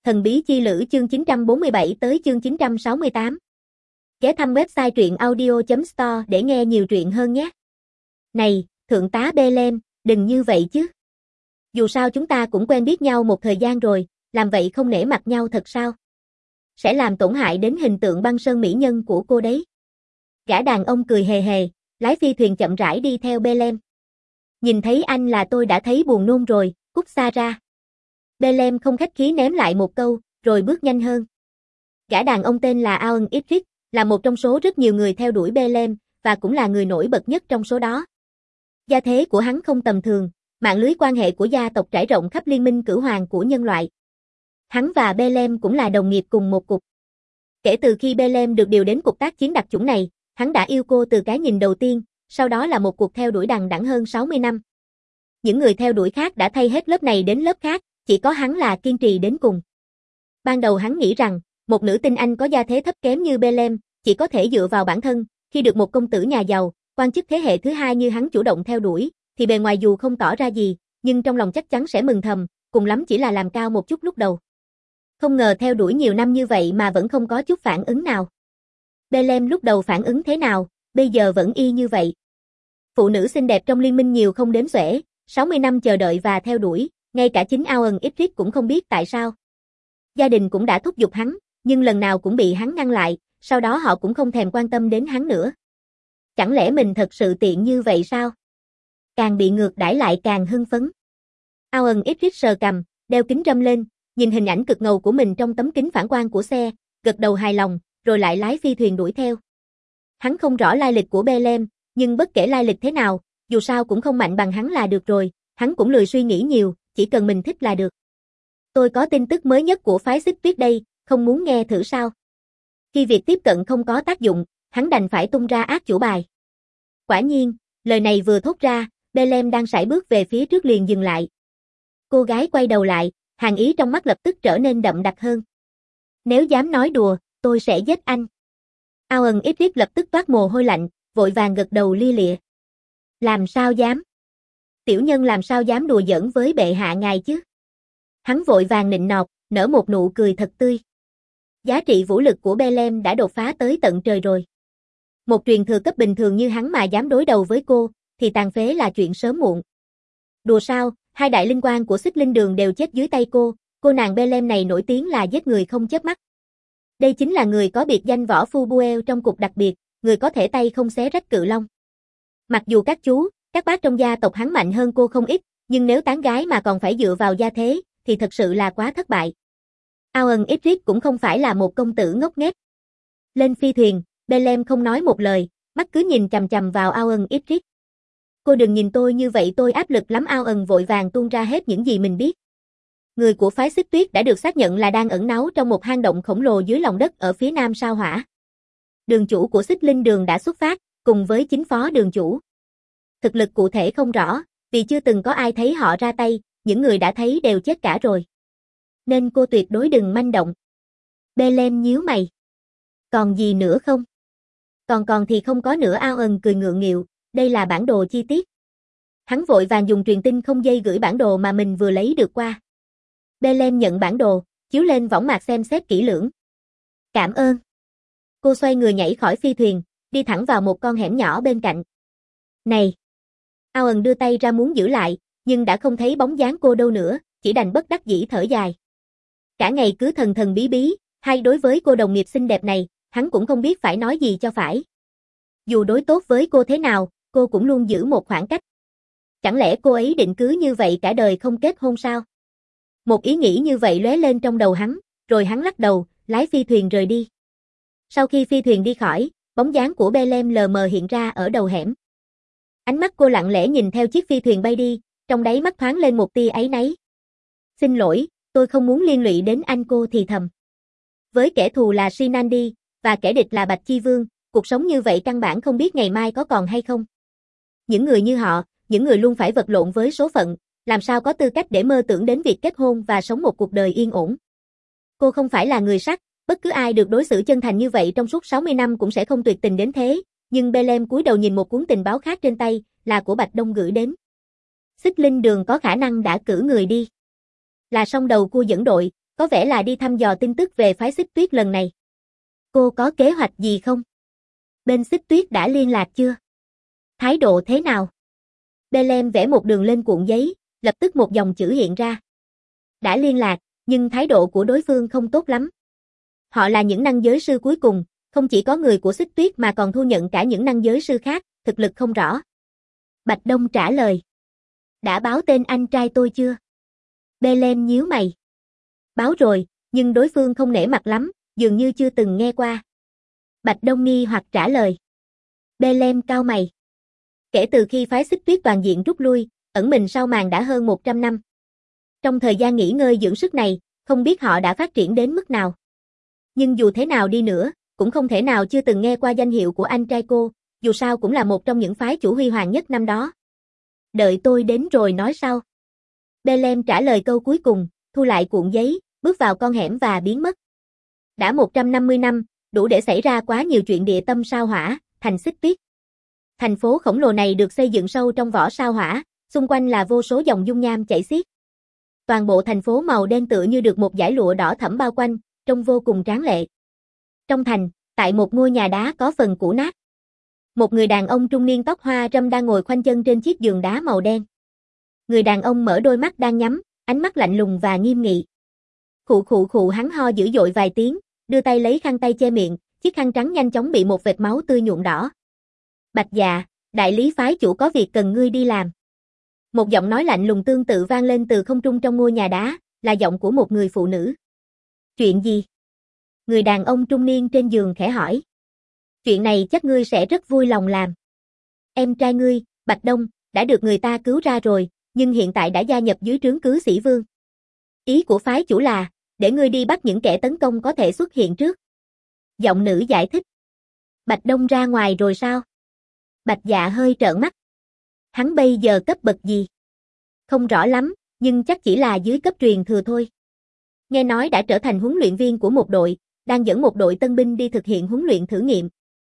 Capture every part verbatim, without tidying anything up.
Thần bí chi lữ chương chín trăm bốn mươi bảy tới chương chín trăm sáu mươi tám. Ghé thăm website truyện audio chấm store để nghe nhiều truyện hơn nhé. Này, Thượng tá Bellem, đừng như vậy chứ. Dù sao chúng ta cũng quen biết nhau một thời gian rồi, làm vậy không nể mặt nhau thật sao? Sẽ làm tổn hại đến hình tượng băng sơn mỹ nhân của cô đấy. Gã đàn ông cười hề hề, lái phi thuyền chậm rãi đi theo Bellem. Nhìn thấy anh là tôi đã thấy buồn nôn rồi, cút xa ra. Bellem không khách khí ném lại một câu, rồi bước nhanh hơn. Gã đàn ông tên là Aon Idris, là một trong số rất nhiều người theo đuổi Bellem, và cũng là người nổi bật nhất trong số đó. Gia thế của hắn không tầm thường, mạng lưới quan hệ của gia tộc trải rộng khắp liên minh cửu hoàng của nhân loại. Hắn và Bellem cũng là đồng nghiệp cùng một cục. Kể từ khi Bellem được điều đến cục tác chiến đặc chủng này, hắn đã yêu cô từ cái nhìn đầu tiên, sau đó là một cuộc theo đuổi đằng đẵng hơn sáu mươi năm. Những người theo đuổi khác đã thay hết lớp này đến lớp khác, chỉ có hắn là kiên trì đến cùng. Ban đầu hắn nghĩ rằng, một nữ tinh Anh có gia thế thấp kém như Bellem, chỉ có thể dựa vào bản thân, khi được một công tử nhà giàu, quan chức thế hệ thứ hai như hắn chủ động theo đuổi, thì bề ngoài dù không tỏ ra gì, nhưng trong lòng chắc chắn sẽ mừng thầm, cùng lắm chỉ là làm cao một chút lúc đầu. Không ngờ theo đuổi nhiều năm như vậy mà vẫn không có chút phản ứng nào. Bellem lúc đầu phản ứng thế nào, bây giờ vẫn y như vậy. Phụ nữ xinh đẹp trong liên minh nhiều không đếm xuể, sáu mươi năm chờ đợi và theo đuổi, ngay cả chính Aon Idris cũng không biết tại sao. Gia đình cũng đã thúc giục hắn, nhưng lần nào cũng bị hắn ngăn lại, sau đó họ cũng không thèm quan tâm đến hắn nữa. Chẳng lẽ mình thật sự tiện như vậy sao? Càng bị ngược đãi lại càng hưng phấn. Aon Idris sờ cằm, đeo kính râm lên, nhìn hình ảnh cực ngầu của mình trong tấm kính phản quang của xe, gật đầu hài lòng, rồi lại lái phi thuyền đuổi theo. Hắn không rõ lai lịch của Bellem, nhưng bất kể lai lịch thế nào, dù sao cũng không mạnh bằng hắn là được rồi, hắn cũng lười suy nghĩ nhiều, chỉ cần mình thích là được. Tôi có tin tức mới nhất của phái Xích Tuyết đây, không muốn nghe thử sao? Khi việc tiếp cận không có tác dụng, hắn đành phải tung ra ác chủ bài. Quả nhiên, lời này vừa thốt ra, Bellem đang sải bước về phía trước liền dừng lại. Cô gái quay đầu lại, hàn ý trong mắt lập tức trở nên đậm đặc hơn. Nếu dám nói đùa, tôi sẽ giết anh. Aon Idris lập tức toát mồ hôi lạnh, vội vàng gật đầu lia lịa. Làm sao dám? Tiểu nhân làm sao dám đùa giỡn với bệ hạ ngài chứ? Hắn vội vàng nịnh nọt, nở một nụ cười thật tươi. Giá trị vũ lực của Bellem đã đột phá tới tận trời rồi. Một truyền thừa cấp bình thường như hắn mà dám đối đầu với cô, thì tàn phế là chuyện sớm muộn. Đùa sao, hai đại linh quan của Xích Linh Đường đều chết dưới tay cô, cô nàng Bellem này nổi tiếng là giết người không chớp mắt. Đây chính là người có biệt danh võ phu Buell trong cục đặc biệt, người có thể tay không xé rách cự long. Mặc dù các chú, các bác trong gia tộc hắn mạnh hơn cô không ít, nhưng nếu tán gái mà còn phải dựa vào gia thế, thì thật sự là quá thất bại. Aon Idris cũng không phải là một công tử ngốc nghếch. Lên phi thuyền, Bellem không nói một lời, mắt cứ nhìn chằm chằm vào Aon Idris. Cô đừng nhìn tôi như vậy, tôi áp lực lắm. Aon vội vàng tuôn ra hết những gì mình biết. Người của phái Xích Tuyết đã được xác nhận là đang ẩn náu trong một hang động khổng lồ dưới lòng đất ở phía nam sao hỏa. Đường chủ của Xích Linh Đường đã xuất phát, cùng với chính phó đường chủ. Thực lực cụ thể không rõ, vì chưa từng có ai thấy họ ra tay, những người đã thấy đều chết cả rồi. Nên cô tuyệt đối đừng manh động. Bellem nhíu mày. Còn gì nữa không? Còn còn thì không có nữa. Aon cười ngượng nghịu, đây là bản đồ chi tiết. Hắn vội vàng dùng truyền tin không dây gửi bản đồ mà mình vừa lấy được qua. Bellem nhận bản đồ, chiếu lên võng mạc xem xét kỹ lưỡng. Cảm ơn. Cô xoay người nhảy khỏi phi thuyền, đi thẳng vào một con hẻm nhỏ bên cạnh. Này! Aon đưa tay ra muốn giữ lại, nhưng đã không thấy bóng dáng cô đâu nữa, chỉ đành bất đắc dĩ thở dài. Cả ngày cứ thần thần bí bí, hay đối với cô đồng nghiệp xinh đẹp này, hắn cũng không biết phải nói gì cho phải. Dù đối tốt với cô thế nào, cô cũng luôn giữ một khoảng cách. Chẳng lẽ cô ấy định cứ như vậy cả đời không kết hôn sao? Một ý nghĩ như vậy lóe lên trong đầu hắn, rồi hắn lắc đầu, lái phi thuyền rời đi. Sau khi phi thuyền đi khỏi, bóng dáng của Bellem lờ mờ hiện ra ở đầu hẻm. Ánh mắt cô lặng lẽ nhìn theo chiếc phi thuyền bay đi, trong đáy mắt thoáng lên một tia áy náy. Xin lỗi, tôi không muốn liên lụy đến anh, cô thì thầm. Với kẻ thù là Shinandi, và kẻ địch là Bạch Chi Vương, cuộc sống như vậy căn bản không biết ngày mai có còn hay không. Những người như họ, những người luôn phải vật lộn với số phận, làm sao có tư cách để mơ tưởng đến việc kết hôn và sống một cuộc đời yên ổn. Cô không phải là người sắc, bất cứ ai được đối xử chân thành như vậy trong suốt sáu mươi năm cũng sẽ không tuyệt tình đến thế, nhưng Bellem cúi đầu nhìn một cuốn tình báo khác trên tay, là của Bạch Đông gửi đến. Xích Linh Đường có khả năng đã cử người đi. Là song đầu cua dẫn đội, có vẻ là đi thăm dò tin tức về phái Xích Tuyết lần này. Cô có kế hoạch gì không? Bên Xích Tuyết đã liên lạc chưa? Thái độ thế nào? Bellem vẽ một đường lên cuộn giấy, lập tức một dòng chữ hiện ra. Đã liên lạc, nhưng thái độ của đối phương không tốt lắm. Họ là những năng giới sư cuối cùng, không chỉ có người của Xích Tuyết mà còn thu nhận cả những năng giới sư khác, thực lực không rõ. Bạch Đông trả lời. Đã báo tên anh trai tôi chưa? Bellem nhíu mày. Báo rồi, nhưng đối phương không nể mặt lắm, dường như chưa từng nghe qua. Bạch Đông nghi hoặc trả lời. Bellem cau mày. Kể từ khi phái Xích Tuyết toàn diện rút lui, ẩn mình sau màn đã hơn một trăm năm. Trong thời gian nghỉ ngơi dưỡng sức này, không biết họ đã phát triển đến mức nào. Nhưng dù thế nào đi nữa, cũng không thể nào chưa từng nghe qua danh hiệu của anh trai cô, dù sao cũng là một trong những phái chủ huy hoàng nhất năm đó. Đợi tôi đến rồi nói sau. Bellem trả lời câu cuối cùng, thu lại cuộn giấy, bước vào con hẻm và biến mất. Đã một trăm năm mươi năm, đủ để xảy ra quá nhiều chuyện địa tâm sao hỏa, thành Xích Tuyết. Thành phố khổng lồ này được xây dựng sâu trong vỏ sao hỏa, xung quanh là vô số dòng dung nham chảy xiết. Toàn bộ thành phố màu đen tựa như được một dải lụa đỏ thẫm bao quanh, trông vô cùng tráng lệ. Trong thành, tại một ngôi nhà đá có phần cũ nát. Một người đàn ông trung niên tóc hoa râm đang ngồi khoanh chân trên chiếc giường đá màu đen. Người đàn ông mở đôi mắt đang nhắm, ánh mắt lạnh lùng và nghiêm nghị. Khụ khụ khụ hắn ho dữ dội vài tiếng, đưa tay lấy khăn tay che miệng, chiếc khăn trắng nhanh chóng bị một vệt máu tươi nhuộm đỏ. Bạch Dạ, đại lý phái chủ có việc cần ngươi đi làm. Một giọng nói lạnh lùng tương tự vang lên từ không trung trong ngôi nhà đá, là giọng của một người phụ nữ. Chuyện gì? Người đàn ông trung niên trên giường khẽ hỏi. Chuyện này chắc ngươi sẽ rất vui lòng làm. Em trai ngươi, Bạch Đông, đã được người ta cứu ra rồi, nhưng hiện tại đã gia nhập dưới trướng Cứ Sĩ Vương. Ý của phái chủ là, để ngươi đi bắt những kẻ tấn công có thể xuất hiện trước. Giọng nữ giải thích. Bạch Đông ra ngoài rồi sao? Bạch Dạ hơi trợn mắt. Hắn bây giờ cấp bậc gì? Không rõ lắm, nhưng chắc chỉ là dưới cấp truyền thừa thôi. Nghe nói đã trở thành huấn luyện viên của một đội, đang dẫn một đội tân binh đi thực hiện huấn luyện thử nghiệm.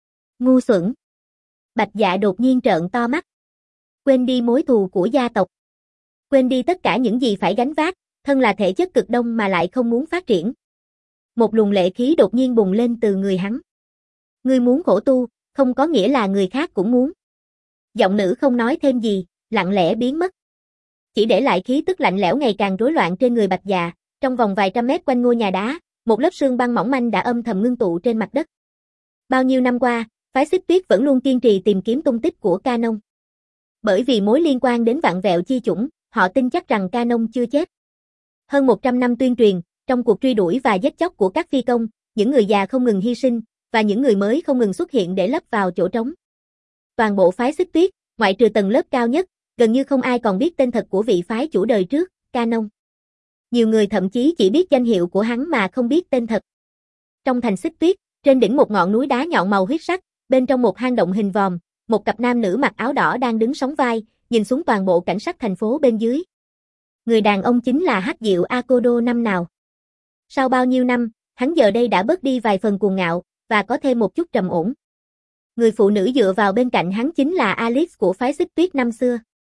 Ngu xuẩn. Bạch Dạ đột nhiên trợn to mắt. Quên đi mối thù của gia tộc. Quên đi tất cả những gì phải gánh vác, thân là thể chất cực đông mà lại không muốn phát triển. Một luồng lệ khí đột nhiên bùng lên từ người hắn. Ngươi muốn khổ tu, không có nghĩa là người khác cũng muốn. Giọng nữ không nói thêm gì, lặng lẽ biến mất. Chỉ để lại khí tức lạnh lẽo ngày càng rối loạn trên người Bạch Dạ, trong vòng vài trăm mét quanh ngôi nhà đá, một lớp sương băng mỏng manh đã âm thầm ngưng tụ trên mặt đất. Bao nhiêu năm qua, phái Xích Tuyết vẫn luôn kiên trì tìm kiếm tung tích của Ca Nông. Bởi vì mối liên quan đến vạn vẹo chi chủng, họ tin chắc rằng Ca Nông chưa chết. Hơn một trăm năm tuyên truyền, trong cuộc truy đuổi và giết chóc của các phi công, những người già không ngừng hy sinh, và những người mới không ngừng xuất hiện để lấp vào chỗ trống. Toàn bộ phái Xích Tuyết, ngoại trừ tầng lớp cao nhất, gần như không ai còn biết tên thật của vị phái chủ đời trước, Ca Nông. Nhiều người thậm chí chỉ biết danh hiệu của hắn mà không biết tên thật. Trong thành Xích Tuyết, trên đỉnh một ngọn núi đá nhọn màu huyết sắc, bên trong một hang động hình vòm, một cặp nam nữ mặc áo đỏ đang đứng sóng vai, nhìn xuống toàn bộ cảnh sắc thành phố bên dưới. Người đàn ông chính là Hắc Diệu Akodo năm nào. Sau bao nhiêu năm, hắn giờ đây đã bớt đi vài phần cuồng ngạo, và có thêm một chút trầm ổn. Người phụ nữ dựa vào bên cạnh hắn chính là Alice của phái Xích Tuyết năm xưa.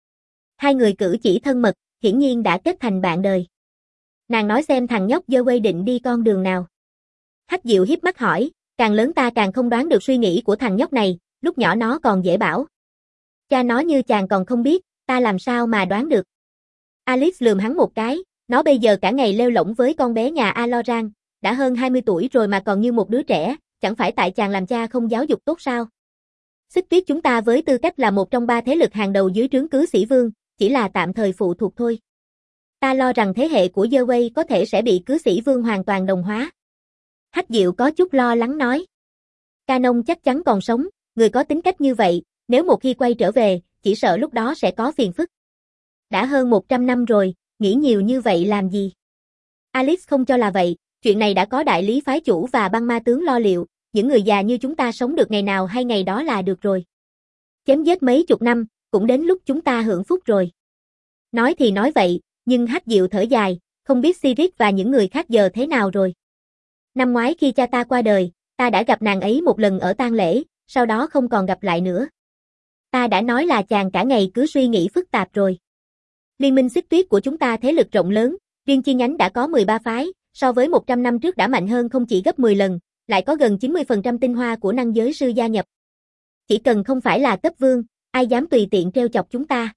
Hai người cử chỉ thân mật, hiển nhiên đã kết thành bạn đời. Nàng nói xem thằng nhóc dơ quay định đi con đường nào. Hắc Diệu hiếp mắt hỏi, càng lớn ta càng không đoán được suy nghĩ của thằng nhóc này, lúc nhỏ nó còn dễ bảo. Cha nó như chàng còn không biết, ta làm sao mà đoán được. Alice lườm hắn một cái, nó bây giờ cả ngày lêu lổng với con bé nhà Aloran, đã hơn hai mươi tuổi rồi mà còn như một đứa trẻ, chẳng phải tại chàng làm cha không giáo dục tốt sao. Xích Tuyết chúng ta với tư cách là một trong ba thế lực hàng đầu dưới trướng Cứ Sĩ Vương, chỉ là tạm thời phụ thuộc thôi. Ta lo rằng thế hệ của Dơ Quay có thể sẽ bị Cứ Sĩ Vương hoàn toàn đồng hóa. Hắc Diệu có chút lo lắng nói. Ca Nông chắc chắn còn sống, người có tính cách như vậy, nếu một khi quay trở về, chỉ sợ lúc đó sẽ có phiền phức. Đã hơn một trăm năm rồi, nghĩ nhiều như vậy làm gì? Alice không cho là vậy, chuyện này đã có đại lý phái chủ và băng ma tướng lo liệu, những người già như chúng ta sống được ngày nào hay ngày đó là được rồi. Chém giết mấy chục năm, cũng đến lúc chúng ta hưởng phúc rồi. Nói thì nói vậy, nhưng Hắc Diệu thở dài, không biết Sirius và những người khác giờ thế nào rồi. Năm ngoái khi cha ta qua đời, ta đã gặp nàng ấy một lần ở tang lễ, sau đó không còn gặp lại nữa. Ta đã nói là chàng cả ngày cứ suy nghĩ phức tạp rồi. Liên minh Xích Tuyết của chúng ta thế lực rộng lớn, riêng chi nhánh đã có mười ba phái, so với một trăm năm trước đã mạnh hơn không chỉ gấp mười lần, lại có gần chín mươi phần trăm tinh hoa của năng giới sư gia nhập. Chỉ cần không phải là cấp vương, ai dám tùy tiện trêu chọc chúng ta.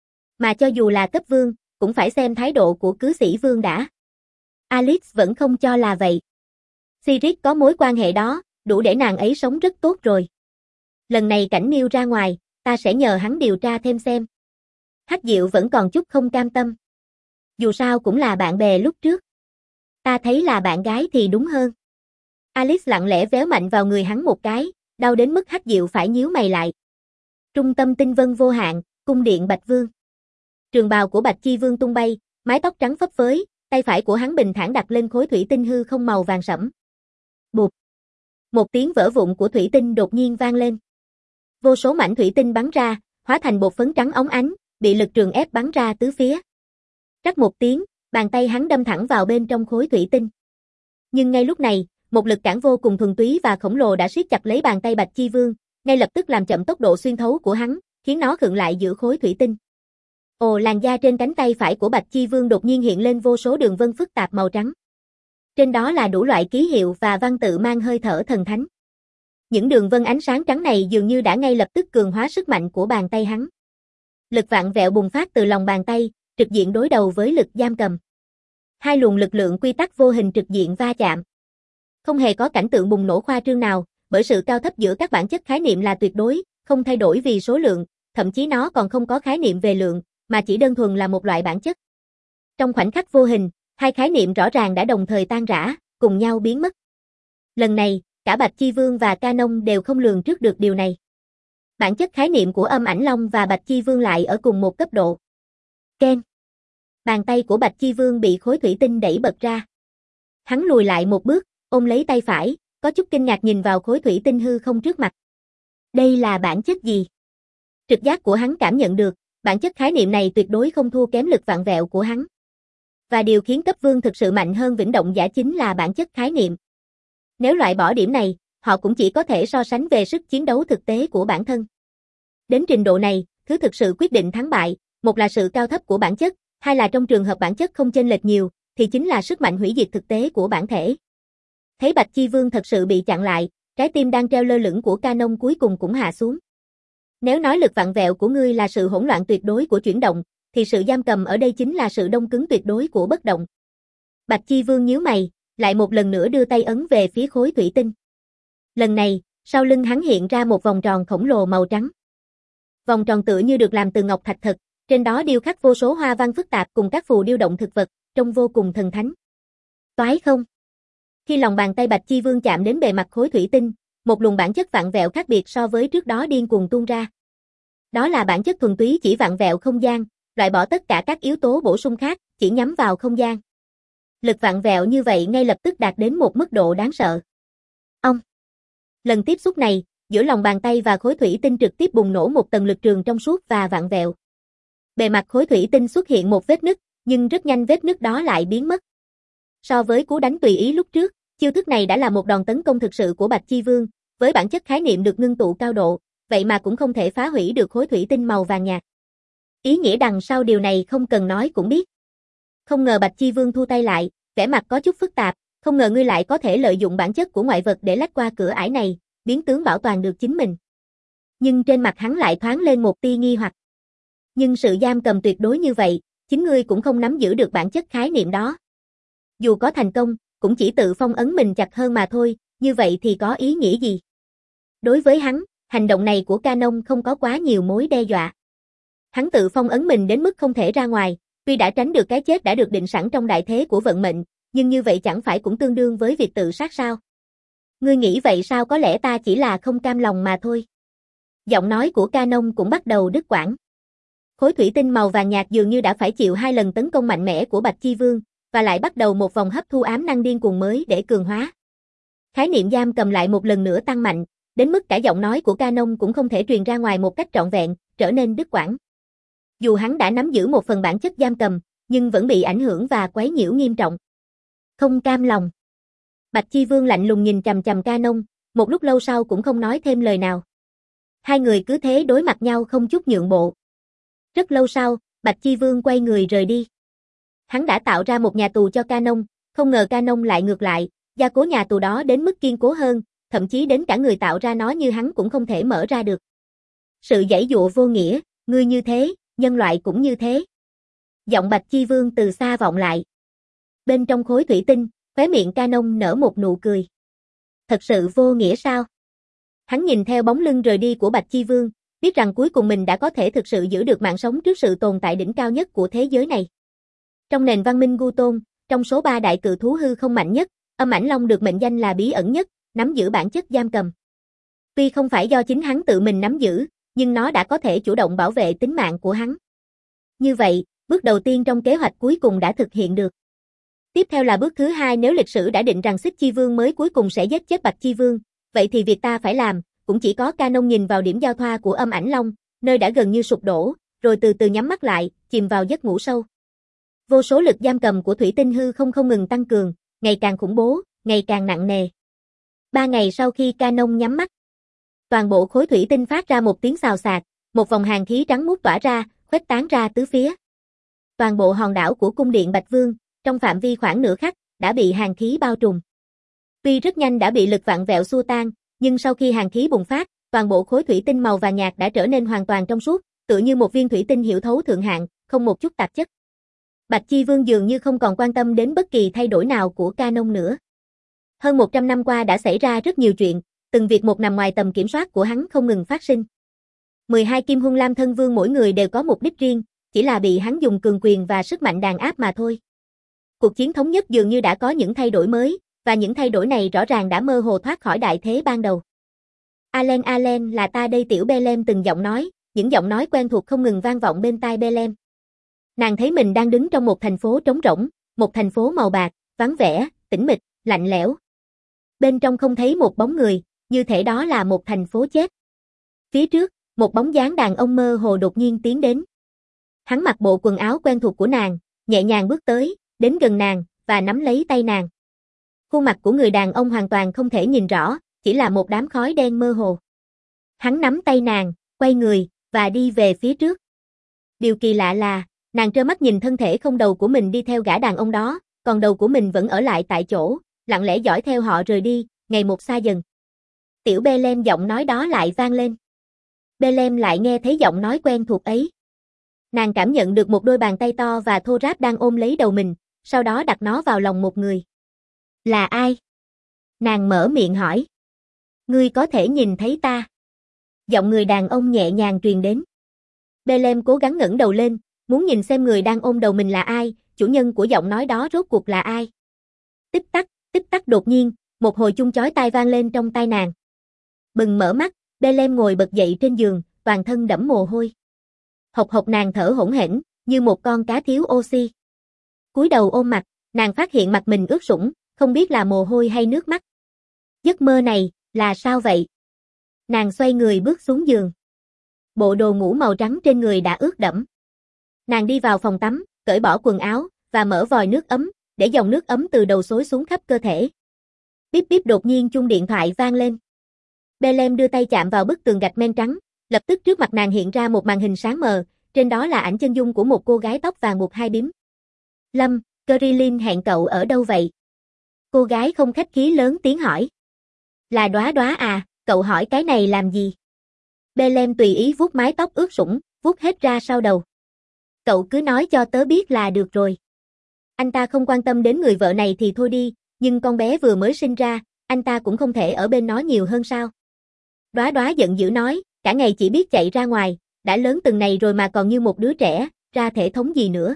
Mà cho dù là cấp vương, cũng phải xem thái độ của cư sĩ vương đã. Alice vẫn không cho là vậy. Sirius có mối quan hệ đó, đủ để nàng ấy sống rất tốt rồi. Lần này cảnh Miêu ra ngoài, ta sẽ nhờ hắn điều tra thêm xem. Hắc Diệu vẫn còn chút không cam tâm. Dù sao cũng là bạn bè lúc trước. Ta thấy là bạn gái thì đúng hơn. Alice lặng lẽ véo mạnh vào người hắn một cái, đau đến mức Hắc Diệu phải nhíu mày lại. Trung tâm tinh vân vô hạn, cung điện Bạch Vương. Trường bào của Bạch Chi Vương tung bay, mái tóc trắng phấp phới, tay phải của hắn bình thản đặt lên khối thủy tinh hư không màu vàng sẫm. Bụp. Một tiếng vỡ vụn của thủy tinh đột nhiên vang lên. Vô số mảnh thủy tinh bắn ra, hóa thành bột phấn trắng óng ánh, bị lực trường ép bắn ra tứ phía. Rắc một tiếng, bàn tay hắn đâm thẳng vào bên trong khối thủy tinh. Nhưng ngay lúc này, một lực cản vô cùng thuần túy và khổng lồ đã siết chặt lấy bàn tay Bạch Chi Vương, ngay lập tức làm chậm tốc độ xuyên thấu của hắn, khiến nó khựng lại giữa khối thủy tinh. Ồ, làn da trên cánh tay phải của Bạch Chi Vương đột nhiên hiện lên vô số đường vân phức tạp màu trắng. Trên đó là đủ loại ký hiệu và văn tự mang hơi thở thần thánh. Những đường vân ánh sáng trắng này dường như đã ngay lập tức cường hóa sức mạnh của bàn tay hắn. Lực vạn vẹo bùng phát từ lòng bàn tay, trực diện đối đầu với lực giam cầm. Hai luồng lực lượng quy tắc vô hình trực diện va chạm. Không hề có cảnh tượng bùng nổ khoa trương nào, bởi sự cao thấp giữa các bản chất khái niệm là tuyệt đối, không thay đổi vì số lượng, thậm chí nó còn không có khái niệm về lượng, mà chỉ đơn thuần là một loại bản chất. Trong khoảnh khắc vô hình, hai khái niệm rõ ràng đã đồng thời tan rã, cùng nhau biến mất. Lần này, cả Bạch Chi Vương và Canon đều không lường trước được điều này. Bản chất khái niệm của Âm Ảnh Long và Bạch Chi Vương lại ở cùng một cấp độ. Ken. Bàn tay của Bạch Chi Vương bị khối thủy tinh đẩy bật ra. Hắn lùi lại một bước, ôm lấy tay phải, có chút kinh ngạc nhìn vào khối thủy tinh hư không trước mặt. Đây là bản chất gì? Trực giác của hắn cảm nhận được, bản chất khái niệm này tuyệt đối không thua kém lực vạn vẹo của hắn. Và điều khiến cấp vương thực sự mạnh hơn Vĩnh Động Giả chính là bản chất khái niệm. Nếu loại bỏ điểm này, họ cũng chỉ có thể so sánh về sức chiến đấu thực tế của bản thân. Đến trình độ này, thứ thực sự quyết định thắng bại, một là sự cao thấp của bản chất, hai là trong trường hợp bản chất không chênh lệch nhiều, thì chính là sức mạnh hủy diệt thực tế của bản thể. Thấy Bạch Chi Vương thật sự bị chặn lại, trái tim đang treo lơ lửng của Canon cuối cùng cũng hạ xuống. Nếu nói lực vặn vẹo của ngươi là sự hỗn loạn tuyệt đối của chuyển động, thì sự giam cầm ở đây chính là sự đông cứng tuyệt đối của bất động. Bạch Chi Vương nhíu mày, lại một lần nữa đưa tay ấn về phía khối thủy tinh. Lần này, sau lưng hắn hiện ra một vòng tròn khổng lồ màu trắng. Vòng tròn tựa như được làm từ ngọc thạch thật, trên đó điêu khắc vô số hoa văn phức tạp cùng các phù điêu động thực vật, trông vô cùng thần thánh. Toái không? Khi lòng bàn tay Bạch Chi Vương chạm đến bề mặt khối thủy tinh, một luồng bản chất vặn vẹo khác biệt so với trước đó điên cuồng tuôn ra. Đó là bản chất thuần túy chỉ vặn vẹo không gian, loại bỏ tất cả các yếu tố bổ sung khác, chỉ nhắm vào không gian. Lực vặn vẹo như vậy ngay lập tức đạt đến một mức độ đáng sợ. Ông. Lần tiếp xúc này, giữa lòng bàn tay và khối thủy tinh trực tiếp bùng nổ một tầng lực trường trong suốt và vặn vẹo. Bề mặt khối thủy tinh xuất hiện một vết nứt, nhưng rất nhanh vết nứt đó lại biến mất. So với cú đánh tùy ý lúc trước, chiêu thức này đã là một đòn tấn công thực sự của Bạch Chi Vương, với bản chất khái niệm được ngưng tụ cao độ, vậy mà cũng không thể phá hủy được khối thủy tinh màu vàng nhạt. Ý nghĩa đằng sau điều này không cần nói cũng biết. Không ngờ Bạch Chi Vương thu tay lại, vẻ mặt có chút phức tạp, không ngờ ngươi lại có thể lợi dụng bản chất của ngoại vật để lách qua cửa ải này, biến tướng bảo toàn được chính mình. Nhưng trên mặt hắn lại thoáng lên một tia nghi hoặc. Nhưng sự giam cầm tuyệt đối như vậy, chính ngươi cũng không nắm giữ được bản chất khái niệm đó. Dù có thành công, cũng chỉ tự phong ấn mình chặt hơn mà thôi, như vậy thì có ý nghĩa gì? Đối với hắn, hành động này của Canon không có quá nhiều mối đe dọa. Hắn tự phong ấn mình đến mức không thể ra ngoài, tuy đã tránh được cái chết đã được định sẵn trong đại thế của vận mệnh, nhưng như vậy chẳng phải cũng tương đương với việc tự sát sao? Ngươi nghĩ vậy sao? Có lẽ ta chỉ là không cam lòng mà thôi. Giọng nói của Canon cũng bắt đầu đứt quãng. Khối thủy tinh màu vàng nhạt dường như đã phải chịu hai lần tấn công mạnh mẽ của Bạch Chi Vương, và lại bắt đầu một vòng hấp thu ám năng điên cuồng mới để cường hóa. Khái niệm giam cầm lại một lần nữa tăng mạnh, đến mức cả giọng nói của Canon cũng không thể truyền ra ngoài một cách trọn vẹn, trở nên đứt quãng. Dù hắn đã nắm giữ một phần bản chất giam cầm, nhưng vẫn bị ảnh hưởng và quấy nhiễu nghiêm trọng. Không cam lòng. Bạch Chi Vương lạnh lùng nhìn chằm chằm Canon, một lúc lâu sau cũng không nói thêm lời nào. Hai người cứ thế đối mặt nhau không chút nhượng bộ. Rất lâu sau, Bạch Chi Vương quay người rời đi. Hắn đã tạo ra một nhà tù cho Canon, Không ngờ Canon lại ngược lại, gia cố nhà tù đó đến mức kiên cố hơn, thậm chí đến cả người tạo ra nó như hắn cũng không thể mở ra được. Sự giãy dụa vô nghĩa, ngươi như thế, nhân loại cũng như thế. Giọng Bạch Chi Vương từ xa vọng lại. Bên trong khối thủy tinh, khóe miệng Canon nở một nụ cười. Thật sự vô nghĩa sao? Hắn nhìn theo bóng lưng rời đi của Bạch Chi Vương, biết rằng cuối cùng mình đã có thể thực sự giữ được mạng sống trước sự tồn tại đỉnh cao nhất của thế giới này. Trong nền văn minh Gu Tôn, trong số ba đại cự thú hư không mạnh nhất, Âm Ảnh Long được mệnh danh là bí ẩn nhất, nắm giữ bản chất giam cầm. Tuy không phải do chính hắn tự mình nắm giữ, nhưng nó đã có thể chủ động bảo vệ tính mạng của hắn. Như vậy, bước đầu tiên trong kế hoạch cuối cùng đã thực hiện được. Tiếp theo là bước thứ hai, nếu lịch sử đã định rằng Xích Chi Vương mới cuối cùng sẽ giết chết Bạch Chi Vương, vậy thì việc ta phải làm, cũng chỉ có Canon nhìn vào điểm giao thoa của Âm Ảnh Long, nơi đã gần như sụp đổ, rồi từ từ nhắm mắt lại, chìm vào giấc ngủ sâu. Vô số lực giam cầm của thủy tinh hư không không ngừng tăng cường, ngày càng khủng bố, ngày càng nặng nề. Ba ngày sau khi Canon nhắm mắt, toàn bộ khối thủy tinh phát ra một tiếng xào xạc, một vòng hàn khí trắng muốt tỏa ra, khuếch tán ra tứ phía. Toàn bộ hòn đảo của cung điện Bạch Vương, trong phạm vi khoảng nửa khắc, đã bị hàn khí bao trùm. Tuy rất nhanh đã bị lực vặn vẹo xua tan, nhưng sau khi hàn khí bùng phát, toàn bộ khối thủy tinh màu vàng nhạt đã trở nên hoàn toàn trong suốt, tựa như một viên thủy tinh hiểu thấu thượng hạng, không một chút tạp chất. Bạch Chi Vương dường như không còn quan tâm đến bất kỳ thay đổi nào của Canon nữa. Hơn một trăm năm qua đã xảy ra rất nhiều chuyện, từng việc một nằm ngoài tầm kiểm soát của hắn không ngừng phát sinh. mười hai Kim Huân Lam Thân Vương mỗi người đều có mục đích riêng, chỉ là bị hắn dùng cường quyền và sức mạnh đàn áp mà thôi. Cuộc chiến thống nhất dường như đã có những thay đổi mới, và những thay đổi này rõ ràng đã mơ hồ thoát khỏi đại thế ban đầu. Alen Alen là ta đây, tiểu Belem từng giọng nói, những giọng nói quen thuộc không ngừng vang vọng bên tai Belem. Nàng thấy mình đang đứng trong một thành phố trống rỗng, một thành phố màu bạc, vắng vẻ, tĩnh mịch, lạnh lẽo. Bên trong không thấy một bóng người, như thể đó là một thành phố chết. Phía trước, một bóng dáng đàn ông mơ hồ đột nhiên tiến đến. Hắn mặc bộ quần áo quen thuộc của nàng, nhẹ nhàng bước tới, đến gần nàng, và nắm lấy tay nàng. Khuôn mặt của người đàn ông hoàn toàn không thể nhìn rõ, chỉ là một đám khói đen mơ hồ. Hắn nắm tay nàng, quay người, và đi về phía trước. Điều kỳ lạ là, nàng trơ mắt nhìn thân thể không đầu của mình đi theo gã đàn ông đó, còn đầu của mình vẫn ở lại tại chỗ, lặng lẽ dõi theo họ rời đi, ngày một xa dần. Tiểu Belem giọng nói đó lại vang lên. Belem lại nghe thấy giọng nói quen thuộc ấy. Nàng cảm nhận được một đôi bàn tay to và thô ráp đang ôm lấy đầu mình, sau đó đặt nó vào lòng một người. Là ai? Nàng mở miệng hỏi. Ngươi có thể nhìn thấy ta? Giọng người đàn ông nhẹ nhàng truyền đến. Belem cố gắng ngẩng đầu lên, muốn nhìn xem người đang ôm đầu mình là ai, chủ nhân của giọng nói đó rốt cuộc là ai. Tích tắc, tích tắc đột nhiên, một hồi chuông chói tai vang lên trong tai nàng. Bừng mở mắt, Belem ngồi bật dậy trên giường, toàn thân đẫm mồ hôi. Hộc hộc nàng thở hổn hển, như một con cá thiếu oxy. Cúi đầu ôm mặt, nàng phát hiện mặt mình ướt sũng, không biết là mồ hôi hay nước mắt. Giấc mơ này, là sao vậy? Nàng xoay người bước xuống giường. Bộ đồ ngủ màu trắng trên người đã ướt đẫm. Nàng đi vào phòng tắm, cởi bỏ quần áo, và mở vòi nước ấm, để dòng nước ấm từ đầu xối xuống khắp cơ thể. Bíp bíp đột nhiên chuông điện thoại vang lên. Belem đưa tay chạm vào bức tường gạch men trắng, lập tức trước mặt nàng hiện ra một màn hình sáng mờ, trên đó là ảnh chân dung của một cô gái tóc vàng buộc hai bím. Lâm, Krillin hẹn cậu ở đâu vậy? Cô gái không khách khí lớn tiếng hỏi. Là Đóa Đóa à, cậu hỏi cái này làm gì? Belem tùy ý vuốt mái tóc ướt sũng, vuốt hết ra sau đầu. Cậu cứ nói cho tớ biết là được rồi. Anh ta không quan tâm đến người vợ này thì thôi đi, nhưng con bé vừa mới sinh ra, anh ta cũng không thể ở bên nó nhiều hơn sao? Đóa Đóa giận dữ nói, cả ngày chỉ biết chạy ra ngoài, đã lớn từng này rồi mà còn như một đứa trẻ, ra thể thống gì nữa.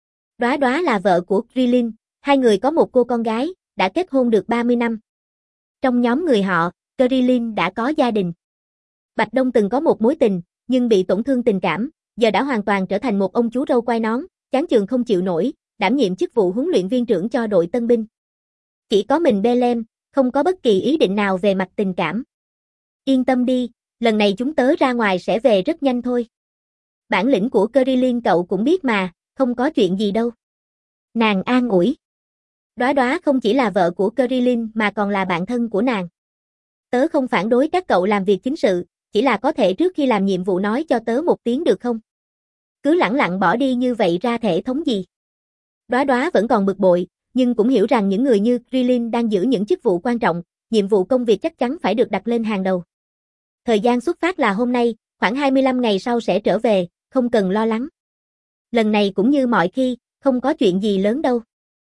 Đóa Đóa là vợ của Krillin, hai người có một cô con gái, đã kết hôn được ba mươi năm. Trong nhóm người họ, Krillin đã có gia đình. Bạch Đông từng có một mối tình, nhưng bị tổn thương tình cảm, giờ đã hoàn toàn trở thành một ông chú râu quai nón, chán chường không chịu nổi, đảm nhiệm chức vụ huấn luyện viên trưởng cho đội tân binh. Chỉ có mình Belem, không có bất kỳ ý định nào về mặt tình cảm. Yên tâm đi, lần này chúng tớ ra ngoài sẽ về rất nhanh thôi. Bản lĩnh của Krillin cậu cũng biết mà, không có chuyện gì đâu. Nàng an ủi. Đóa Đóa không chỉ là vợ của Krillin mà còn là bạn thân của nàng. Tớ không phản đối các cậu làm việc chính sự, chỉ là có thể trước khi làm nhiệm vụ nói cho tớ một tiếng được không? Cứ lẳng lặng bỏ đi như vậy ra thể thống gì? Đóa Đóa vẫn còn bực bội, nhưng cũng hiểu rằng những người như Krillin đang giữ những chức vụ quan trọng, nhiệm vụ công việc chắc chắn phải được đặt lên hàng đầu. Thời gian xuất phát là hôm nay, khoảng hai mươi lăm ngày sau sẽ trở về, không cần lo lắng. Lần này cũng như mọi khi, không có chuyện gì lớn đâu.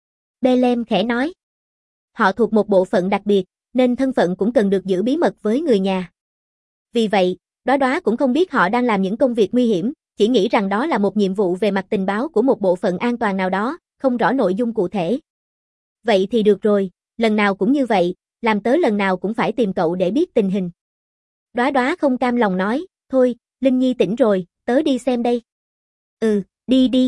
Belem khẽ nói. Họ thuộc một bộ phận đặc biệt, nên thân phận cũng cần được giữ bí mật với người nhà. Vì vậy, Đóa Đóa cũng không biết họ đang làm những công việc nguy hiểm, chỉ nghĩ rằng đó là một nhiệm vụ về mặt tình báo của một bộ phận an toàn nào đó, không rõ nội dung cụ thể. Vậy thì được rồi, lần nào cũng như vậy, làm tớ lần nào cũng phải tìm cậu để biết tình hình. Đóa Đóa không cam lòng nói, thôi, Linh Nhi tỉnh rồi, tớ đi xem đây. Ừ, đi đi.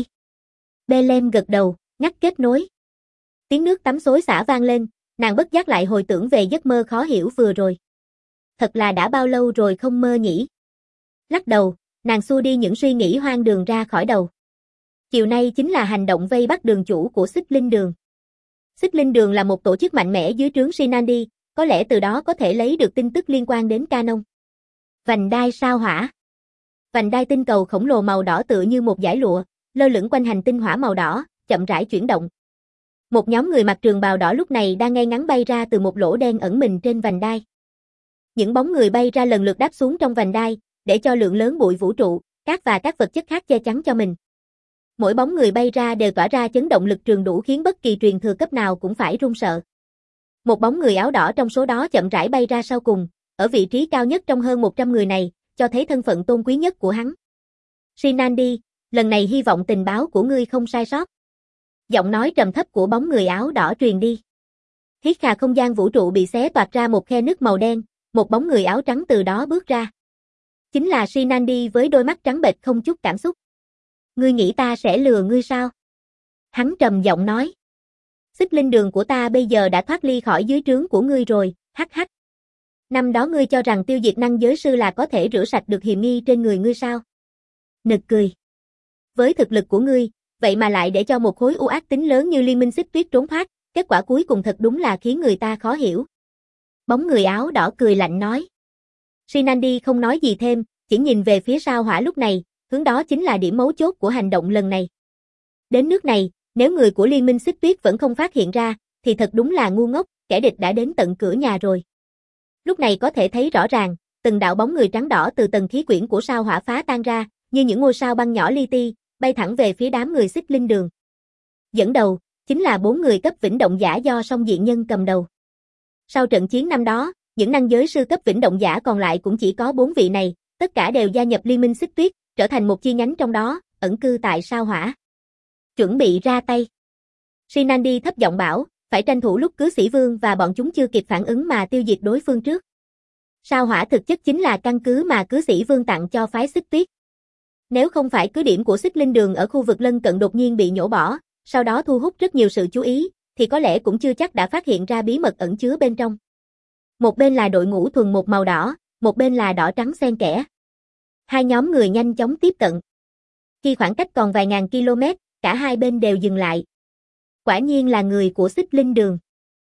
Belem gật đầu, ngắt kết nối. Tiếng nước tắm xối xả vang lên, nàng bất giác lại hồi tưởng về giấc mơ khó hiểu vừa rồi. Thật là đã bao lâu rồi không mơ nhỉ? Lắc đầu, nàng xua đi những suy nghĩ hoang đường ra khỏi đầu. Chiều nay chính là hành động vây bắt đường chủ của Xích Linh Đường. Xích Linh Đường là một tổ chức mạnh mẽ dưới trướng Shinandi, có lẽ từ đó có thể lấy được tin tức liên quan đến Canon. Vành đai sao hỏa. Vành đai tinh cầu khổng lồ màu đỏ tựa như một dải lụa, lơ lửng quanh hành tinh hỏa màu đỏ, chậm rãi chuyển động. Một nhóm người mặc trường bào đỏ lúc này đang ngay ngắn bay ra từ một lỗ đen ẩn mình trên vành đai. Những bóng người bay ra lần lượt đáp xuống trong vành đai, để cho lượng lớn bụi vũ trụ, cát và các vật chất khác che chắn cho mình. Mỗi bóng người bay ra đều tỏa ra chấn động lực trường đủ khiến bất kỳ truyền thừa cấp nào cũng phải run sợ. Một bóng người áo đỏ trong số đó chậm rãi bay ra sau cùng, ở vị trí cao nhất trong hơn một trăm người này, cho thấy thân phận tôn quý nhất của hắn. Shinandi, lần này hy vọng tình báo của ngươi không sai sót. Giọng nói trầm thấp của bóng người áo đỏ truyền đi. Hít khà không gian vũ trụ bị xé toạc ra một khe nứt màu đen, một bóng người áo trắng từ đó bước ra. Chính là Shinandi với đôi mắt trắng bệch không chút cảm xúc. Ngươi nghĩ ta sẽ lừa ngươi sao? Hắn trầm giọng nói. Xích Linh Đường của ta bây giờ đã thoát ly khỏi dưới trướng của ngươi rồi, hắc hắc. Năm đó ngươi cho rằng tiêu diệt năng giới sư là có thể rửa sạch được hiềm nghi trên người ngươi sao? Nực cười. Với thực lực của ngươi, vậy mà lại để cho một khối u ác tính lớn như Liên minh Xích Tuyết trốn thoát, kết quả cuối cùng thật đúng là khiến người ta khó hiểu. Bóng người áo đỏ cười lạnh nói. Shinandi không nói gì thêm, chỉ nhìn về phía sao hỏa lúc này, hướng đó chính là điểm mấu chốt của hành động lần này. Đến nước này, nếu người của Liên minh Xích Tuyết vẫn không phát hiện ra, thì thật đúng là ngu ngốc, kẻ địch đã đến tận cửa nhà rồi. Lúc này có thể thấy rõ ràng, từng đạo bóng người trắng đỏ từ tầng khí quyển của sao hỏa phá tan ra, như những ngôi sao băng nhỏ li ti, bay thẳng về phía đám người Xích Linh Đường. Dẫn đầu, chính là bốn người cấp vĩnh động giả do Song Diện Nhân cầm đầu. Sau trận chiến năm đó, những năng giới sư cấp vĩnh động giả còn lại cũng chỉ có bốn vị này, tất cả đều gia nhập Liên minh Xích Tuyết, trở thành một chi nhánh trong đó, ẩn cư tại sao hỏa. Chuẩn bị ra tay. Shinandi thấp giọng bảo, phải tranh thủ lúc Cứ Sĩ Vương và bọn chúng chưa kịp phản ứng mà tiêu diệt đối phương trước. Sao hỏa thực chất chính là căn cứ mà Cứ Sĩ Vương tặng cho phái Xích Tuyết. Nếu không phải cứ điểm của Xích Linh Đường ở khu vực lân cận đột nhiên bị nhổ bỏ, sau đó thu hút rất nhiều sự chú ý, thì có lẽ cũng chưa chắc đã phát hiện ra bí mật ẩn chứa bên trong. Một bên là đội ngũ thuần một màu đỏ, một bên là đỏ trắng xen kẽ. Hai nhóm người nhanh chóng tiếp cận. Khi khoảng cách còn vài ngàn km, cả hai bên đều dừng lại. Quả nhiên là người của Xích Linh Đường.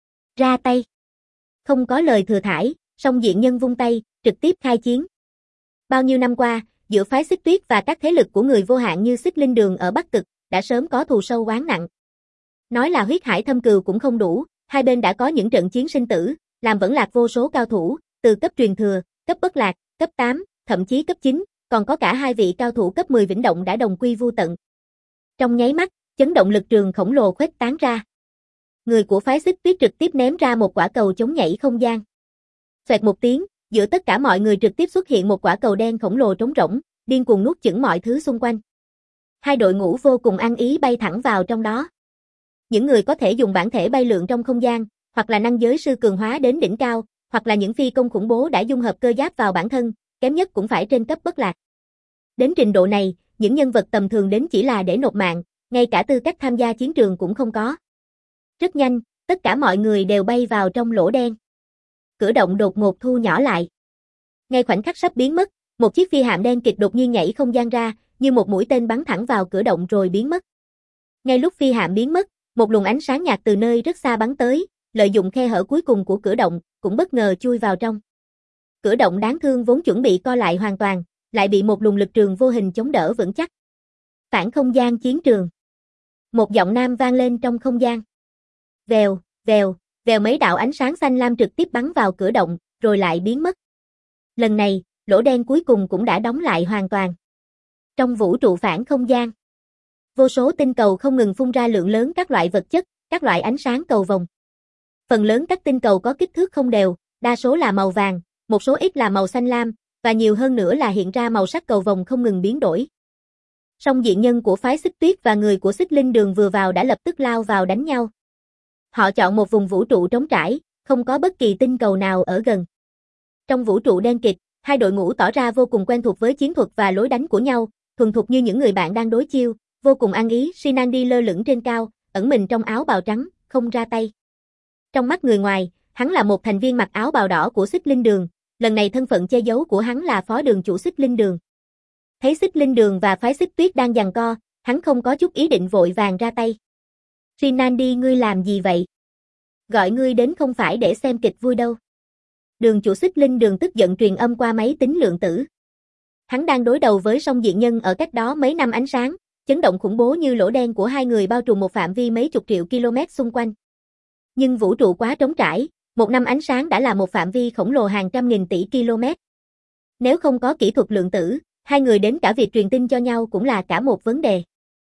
Ra tay. Không có lời thừa thãi, Song Diện Nhân vung tay, trực tiếp khai chiến. Bao nhiêu năm qua, giữa phái Xích Tuyết và các thế lực của người vô hạn như Xích Linh Đường ở Bắc Cực, đã sớm có thù sâu oán nặng. Nói là huyết hải thâm cừu cũng không đủ, hai bên đã có những trận chiến sinh tử, làm vẫn lạc vô số cao thủ, từ cấp truyền thừa, cấp bất lạc, cấp tám, thậm chí cấp chín, còn có cả hai vị cao thủ cấp mười vĩnh động đã đồng quy vu tận. Trong nháy mắt, chấn động lực trường khổng lồ khuếch tán ra. Người của phái Xích Tuyết trực tiếp ném ra một quả cầu chống nhảy không gian. Xoẹt một tiếng, giữa tất cả mọi người trực tiếp xuất hiện một quả cầu đen khổng lồ trống rỗng, điên cuồng nuốt chửng mọi thứ xung quanh. Hai đội ngũ vô cùng ăn ý bay thẳng vào trong đó. Những người có thể dùng bản thể bay lượn trong không gian, hoặc là năng giới sư cường hóa đến đỉnh cao, hoặc là những phi công khủng bố đã dung hợp cơ giáp vào bản thân, kém nhất cũng phải trên cấp bất lạc. Đến trình độ này, những nhân vật tầm thường đến chỉ là để nộp mạng, ngay cả tư cách tham gia chiến trường cũng không có. Rất nhanh, tất cả mọi người đều bay vào trong lỗ đen. Cửa động đột ngột thu nhỏ lại. Ngay khoảnh khắc sắp biến mất, một chiếc phi hạm đen kịch đột nhiên nhảy không gian ra, như một mũi tên bắn thẳng vào cửa động rồi biến mất. Ngay lúc phi hạm biến mất, một luồng ánh sáng nhạt từ nơi rất xa bắn tới, lợi dụng khe hở cuối cùng của cửa động, cũng bất ngờ chui vào trong. Cửa động đáng thương vốn chuẩn bị co lại hoàn toàn, lại bị một luồng lực trường vô hình chống đỡ vững chắc. Phản không gian chiến trường. Một giọng nam vang lên trong không gian. Vèo, vèo, vèo mấy đạo ánh sáng xanh lam trực tiếp bắn vào cửa động, rồi lại biến mất. Lần này, lỗ đen cuối cùng cũng đã đóng lại hoàn toàn. Trong vũ trụ phản không gian, vô số tinh cầu không ngừng phun ra lượng lớn các loại vật chất, các loại ánh sáng cầu vồng. Phần lớn các tinh cầu có kích thước không đều, đa số là màu vàng, một số ít là màu xanh lam, và nhiều hơn nữa là hiện ra màu sắc cầu vồng không ngừng biến đổi. Song diện nhân của phái Xích Tuyết và người của Xích Linh Đường vừa vào đã lập tức lao vào đánh nhau. Họ chọn một vùng vũ trụ trống trải, không có bất kỳ tinh cầu nào ở gần. Trong vũ trụ đen kịt, hai đội ngũ tỏ ra vô cùng quen thuộc với chiến thuật và lối đánh của nhau, thuần thục như những người bạn đang đối chiêu, vô cùng ăn ý. Shinandi lơ lửng trên cao, ẩn mình trong áo bào trắng, không ra tay. Trong mắt người ngoài, hắn là một thành viên mặc áo bào đỏ của Xích Linh Đường, lần này thân phận che giấu của hắn là phó đường chủ Xích Linh Đường. Thấy Xích Linh Đường và phái Xích Tuyết đang giằng co, hắn không có chút ý định vội vàng ra tay. Shinandi, ngươi làm gì vậy? Gọi ngươi đến không phải để xem kịch vui đâu. Đường chủ Xích Linh Đường tức giận truyền âm qua máy tính lượng tử. Hắn đang đối đầu với song diện nhân ở cách đó mấy năm ánh sáng, chấn động khủng bố như lỗ đen của hai người bao trùm một phạm vi mấy chục triệu km xung quanh. Nhưng vũ trụ quá trống trải, một năm ánh sáng đã là một phạm vi khổng lồ hàng trăm nghìn tỷ km. Nếu không có kỹ thuật lượng tử, hai người đến cả việc truyền tin cho nhau cũng là cả một vấn đề.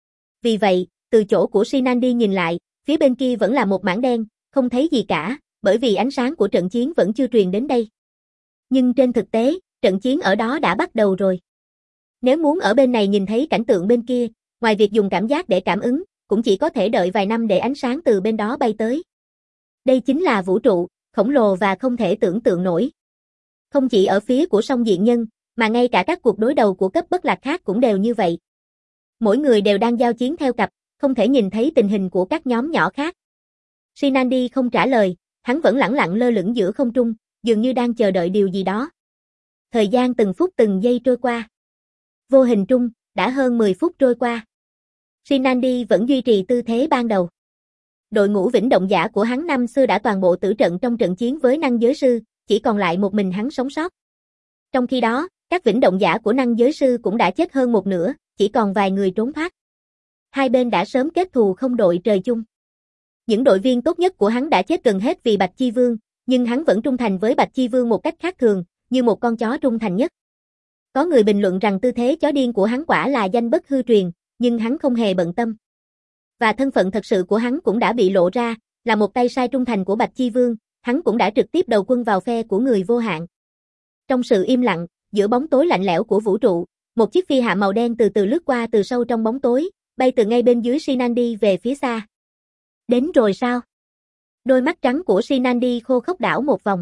Vì vậy, từ chỗ của Shinandi nhìn lại, phía bên kia vẫn là một mảng đen, không thấy gì cả, bởi vì ánh sáng của trận chiến vẫn chưa truyền đến đây. Nhưng trên thực tế, trận chiến ở đó đã bắt đầu rồi. Nếu muốn ở bên này nhìn thấy cảnh tượng bên kia, ngoài việc dùng cảm giác để cảm ứng, cũng chỉ có thể đợi vài năm để ánh sáng từ bên đó bay tới. Đây chính là vũ trụ, khổng lồ và không thể tưởng tượng nổi. Không chỉ ở phía của song diện nhân, mà ngay cả các cuộc đối đầu của cấp bất lạc khác cũng đều như vậy. Mỗi người đều đang giao chiến theo cặp, không thể nhìn thấy tình hình của các nhóm nhỏ khác. Shinandi không trả lời, hắn vẫn lẳng lặng lơ lửng giữa không trung, dường như đang chờ đợi điều gì đó. Thời gian từng phút từng giây trôi qua. Vô hình trung, đã hơn mười phút trôi qua. Shinandi vẫn duy trì tư thế ban đầu. Đội ngũ vĩnh động giả của hắn năm xưa đã toàn bộ tử trận trong trận chiến với năng giới sư, chỉ còn lại một mình hắn sống sót. Trong khi đó, các vĩnh động giả của năng giới sư cũng đã chết hơn một nửa, chỉ còn vài người trốn thoát. Hai bên đã sớm kết thù không đội trời chung. Những đội viên tốt nhất của hắn đã chết gần hết vì Bạch Chi Vương, nhưng hắn vẫn trung thành với Bạch Chi Vương một cách khác thường, như một con chó trung thành nhất. Có người bình luận rằng tư thế chó điên của hắn quả là danh bất hư truyền, nhưng hắn không hề bận tâm. Và thân phận thật sự của hắn cũng đã bị lộ ra, là một tay sai trung thành của Bạch Chi Vương, hắn cũng đã trực tiếp đầu quân vào phe của người vô hạn. Trong sự im lặng, giữa bóng tối lạnh lẽo của vũ trụ, một chiếc phi hạm màu đen từ từ lướt qua từ sâu trong bóng tối, bay từ ngay bên dưới Shinandi về phía xa. Đến rồi sao? Đôi mắt trắng của Shinandi khô khốc đảo một vòng.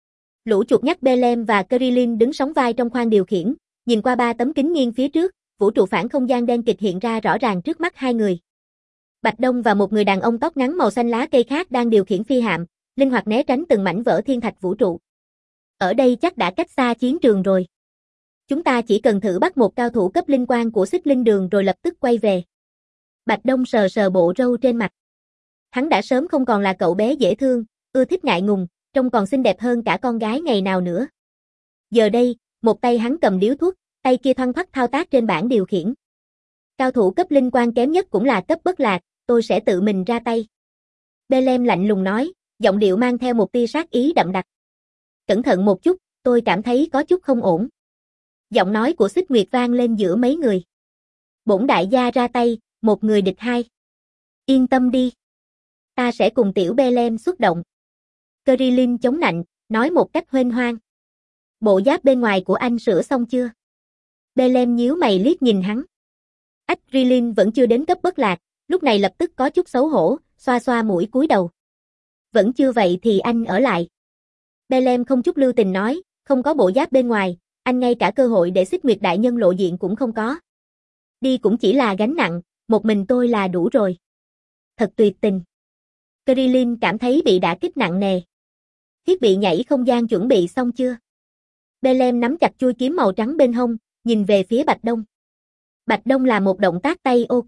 Lũ chuột nhắt Belem và Krillin đứng sóng vai trong khoang điều khiển, nhìn qua ba tấm kính nghiêng phía trước, vũ trụ phản không gian đen kịch hiện ra rõ ràng trước mắt hai người. Bạch Đông và một người đàn ông tóc ngắn màu xanh lá cây khác đang điều khiển phi hạm, linh hoạt né tránh từng mảnh vỡ thiên thạch vũ trụ. Ở đây chắc đã cách xa chiến trường rồi. Chúng ta chỉ cần thử bắt một cao thủ cấp linh quan của Xích Linh Đường rồi lập tức quay về. Bạch Đông sờ sờ bộ râu trên mặt. Hắn đã sớm không còn là cậu bé dễ thương, ưa thích ngại ngùng, trông còn xinh đẹp hơn cả con gái ngày nào nữa. Giờ đây, một tay hắn cầm điếu thuốc, tay kia thoăn thoắt thao tác trên bảng điều khiển. Cao thủ cấp linh quan kém nhất cũng là cấp bất lạc, tôi sẽ tự mình ra tay. Belem lạnh lùng nói, giọng điệu mang theo một tia sát ý đậm đặc. Cẩn thận một chút, tôi cảm thấy có chút không ổn. Giọng nói của Xích Nguyệt vang lên giữa mấy người. Bổn đại gia ra tay, một người địch hai. Yên tâm đi. Ta sẽ cùng tiểu Belem xuất động. Krillin chống nạnh, nói một cách huênh hoang. Bộ giáp bên ngoài của anh sửa xong chưa? Belem nhíu mày liếc nhìn hắn. Ách, Krillin vẫn chưa đến cấp bất lạc, lúc này lập tức có chút xấu hổ, xoa xoa mũi cúi đầu. Vẫn chưa vậy thì anh ở lại. Belem không chút lưu tình nói, không có bộ giáp bên ngoài, anh ngay cả cơ hội để Xích Nguyệt đại nhân lộ diện cũng không có. Đi cũng chỉ là gánh nặng, một mình tôi là đủ rồi. Thật tuyệt tình. Krillin cảm thấy bị đả kích nặng nề. Thiết bị nhảy không gian chuẩn bị xong chưa? Belem nắm chặt chuôi kiếm màu trắng bên hông, nhìn về phía Bạch Đông. Bạch Đông là một động tác tay ok.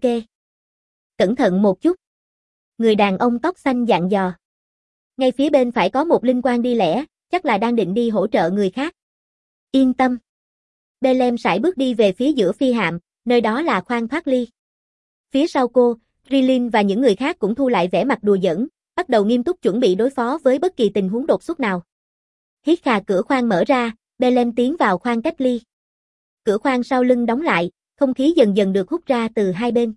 Cẩn thận một chút. Người đàn ông tóc xanh dặn dò. Ngay phía bên phải có một linh quan đi lẻ, chắc là đang định đi hỗ trợ người khác. Yên tâm. Belem sải bước đi về phía giữa phi hạm, nơi đó là khoang thoát ly. Phía sau cô, Krillin và những người khác cũng thu lại vẻ mặt đùa giỡn, bắt đầu nghiêm túc chuẩn bị đối phó với bất kỳ tình huống đột xuất nào. Hít khà, cửa khoang mở ra, Bellem tiến vào khoang cách ly. Cửa khoang sau lưng đóng lại, không khí dần dần được hút ra từ hai bên.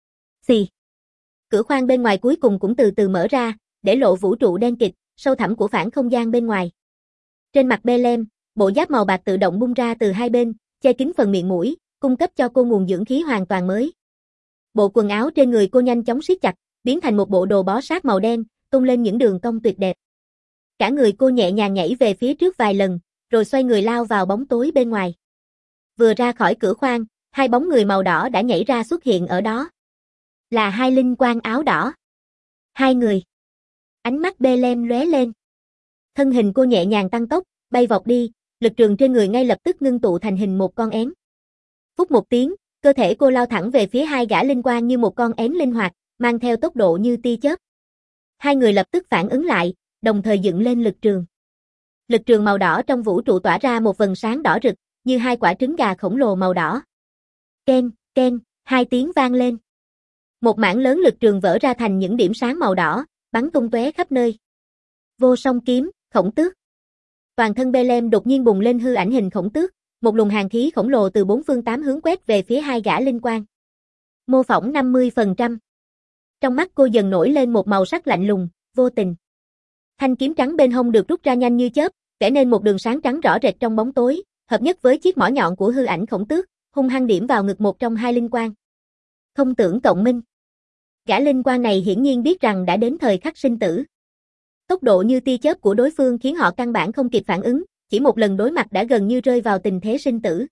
Xì. Cửa khoang bên ngoài cuối cùng cũng từ từ mở ra, để lộ vũ trụ đen kịt, sâu thẳm của phản không gian bên ngoài. Trên mặt Bellem, bộ giáp màu bạc tự động bung ra từ hai bên, che kín phần miệng mũi, cung cấp cho cô nguồn dưỡng khí hoàn toàn mới. Bộ quần áo trên người cô nhanh chóng siết chặt, biến thành một bộ đồ bó sát màu đen, tung lên những đường cong tuyệt đẹp. Cả người cô nhẹ nhàng nhảy về phía trước vài lần, rồi xoay người lao vào bóng tối bên ngoài. Vừa ra khỏi cửa khoang, hai bóng người màu đỏ đã nhảy ra xuất hiện ở đó. Là hai linh quang áo đỏ. Hai người. Ánh mắt Bellem lóe lên. Thân hình cô nhẹ nhàng tăng tốc, bay vọt đi, lực trường trên người ngay lập tức ngưng tụ thành hình một con én. Phút một tiếng, cơ thể cô lao thẳng về phía hai gã linh quang như một con én linh hoạt, mang theo tốc độ như tia chớp. Hai người lập tức phản ứng lại, đồng thời dựng lên lực trường. Lực trường màu đỏ trong vũ trụ tỏa ra một vầng sáng đỏ rực, như hai quả trứng gà khổng lồ màu đỏ. Ken, ken, hai tiếng vang lên. Một mảng lớn lực trường vỡ ra thành những điểm sáng màu đỏ, bắn tung tóe khắp nơi. Vô song kiếm, khổng tước. Toàn thân Bellem đột nhiên bùng lên hư ảnh hình khổng tước, một luồng hàn khí khổng lồ từ bốn phương tám hướng quét về phía hai gã linh quang. Mô phỏng năm mươi phần trăm. Trong mắt cô dần nổi lên một màu sắc lạnh lùng, vô tình. Thanh kiếm trắng bên hông được rút ra nhanh như chớp, vẽ nên một đường sáng trắng rõ rệt trong bóng tối, hợp nhất với chiếc mỏ nhọn của hư ảnh khổng tước, hung hăng điểm vào ngực một trong hai linh quang. Không tưởng cộng minh. Gã linh quang này hiển nhiên biết rằng đã đến thời khắc sinh tử. Tốc độ như tia chớp của đối phương khiến họ căn bản không kịp phản ứng, chỉ một lần đối mặt đã gần như rơi vào tình thế sinh tử.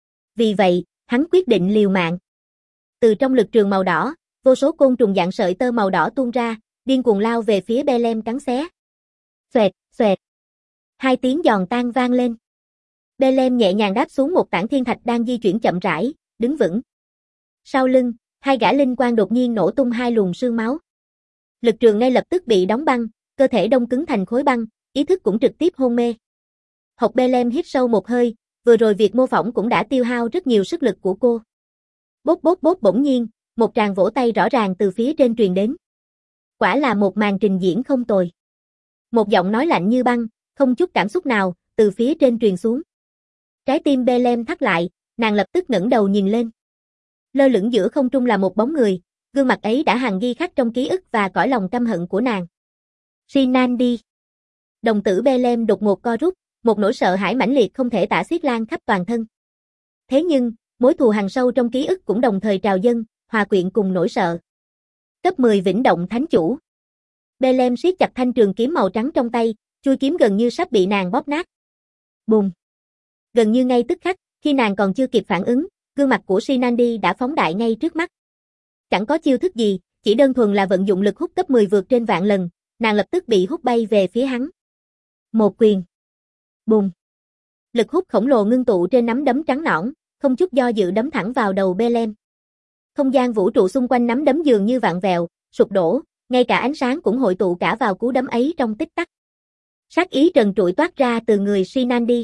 Vì vậy, hắn quyết định liều mạng. Từ trong lực trường màu đỏ, vô số côn trùng dạng sợi tơ màu đỏ tuôn ra, điên cuồng lao về phía Bellem cắn xé. Xoẹt, xoẹt. Hai tiếng giòn tan vang lên. Bellem nhẹ nhàng đáp xuống một tảng thiên thạch đang di chuyển chậm rãi, đứng vững. Sau lưng, hai gã linh quang đột nhiên nổ tung hai luồng sương máu. Lực trường ngay lập tức bị đóng băng, cơ thể đông cứng thành khối băng, ý thức cũng trực tiếp hôn mê. Hộc Bellem hít sâu một hơi, vừa rồi việc mô phỏng cũng đã tiêu hao rất nhiều sức lực của cô. Bốp bốp bốp, bỗng nhiên, một tràng vỗ tay rõ ràng từ phía trên truyền đến. Quả là một màn trình diễn không tồi. Một giọng nói lạnh như băng, không chút cảm xúc nào, từ phía trên truyền xuống. Trái tim Bellem thắt lại, nàng lập tức ngẩng đầu nhìn lên. Lơ lửng giữa không trung là một bóng người, gương mặt ấy đã hằn ghi khắc trong ký ức và cõi lòng căm hận của nàng. Shinandi. Đồng tử Bellem đột ngột co rút, một nỗi sợ hãi mãnh liệt không thể tả xiết lan khắp toàn thân. Thế nhưng, mối thù hằn sâu trong ký ức cũng đồng thời trào dâng, hòa quyện cùng nỗi sợ. Cấp mười Vĩnh Động Thánh Chủ. Bellem siết chặt thanh trường kiếm màu trắng trong tay, chuôi kiếm gần như sắp bị nàng bóp nát. Bùm. Gần như ngay tức khắc, khi nàng còn chưa kịp phản ứng, gương mặt của Shinandi đã phóng đại ngay trước mắt. Chẳng có chiêu thức gì, chỉ đơn thuần là vận dụng lực hút cấp mười vượt trên vạn lần, nàng lập tức bị hút bay về phía hắn. Một quyền. Bùm. Lực hút khổng lồ ngưng tụ trên nắm đấm trắng nõn, không chút do dự đấm thẳng vào đầu Bellem. Không gian vũ trụ xung quanh nắm đấm dường như vặn vẹo, sụp đổ, ngay cả ánh sáng cũng hội tụ cả vào cú đấm ấy trong tích tắc. Sát ý trần trụi toát ra từ người Shinandi.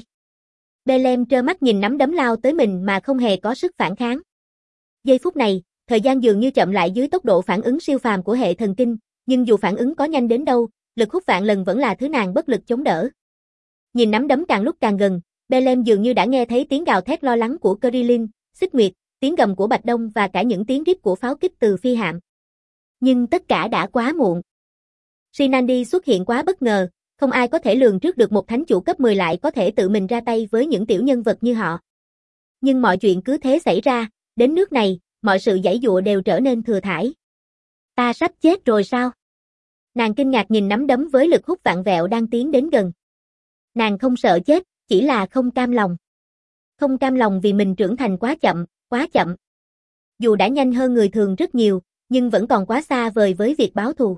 Bellem trơ mắt nhìn nắm đấm lao tới mình mà không hề có sức phản kháng. Giây phút này, thời gian dường như chậm lại dưới tốc độ phản ứng siêu phàm của hệ thần kinh, nhưng dù phản ứng có nhanh đến đâu, lực hút vạn lần vẫn là thứ nàng bất lực chống đỡ. Nhìn nắm đấm càng lúc càng gần, Bellem dường như đã nghe thấy tiếng gào thét lo lắng của Krillin, Xích Nguyệt, tiếng gầm của Bạch Đông và cả những tiếng rít của pháo kích từ phi hạm. Nhưng tất cả đã quá muộn. Shinandi xuất hiện quá bất ngờ, không ai có thể lường trước được một thánh chủ cấp mười lại có thể tự mình ra tay với những tiểu nhân vật như họ. Nhưng mọi chuyện cứ thế xảy ra, đến nước này, mọi sự giãy giụa đều trở nên thừa thãi. Ta sắp chết rồi sao? Nàng kinh ngạc nhìn nắm đấm với lực hút vạn vẹo đang tiến đến gần. Nàng không sợ chết, chỉ là không cam lòng. Không cam lòng vì mình trưởng thành quá chậm, quá chậm. Dù đã nhanh hơn người thường rất nhiều, nhưng vẫn còn quá xa vời với việc báo thù.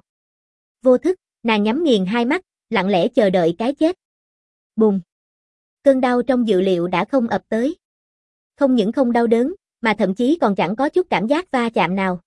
Vô thức, nàng nhắm nghiền hai mắt, lặng lẽ chờ đợi cái chết. Bùm. Cơn đau trong dự liệu đã không ập tới. Không những không đau đớn, mà thậm chí còn chẳng có chút cảm giác va chạm nào.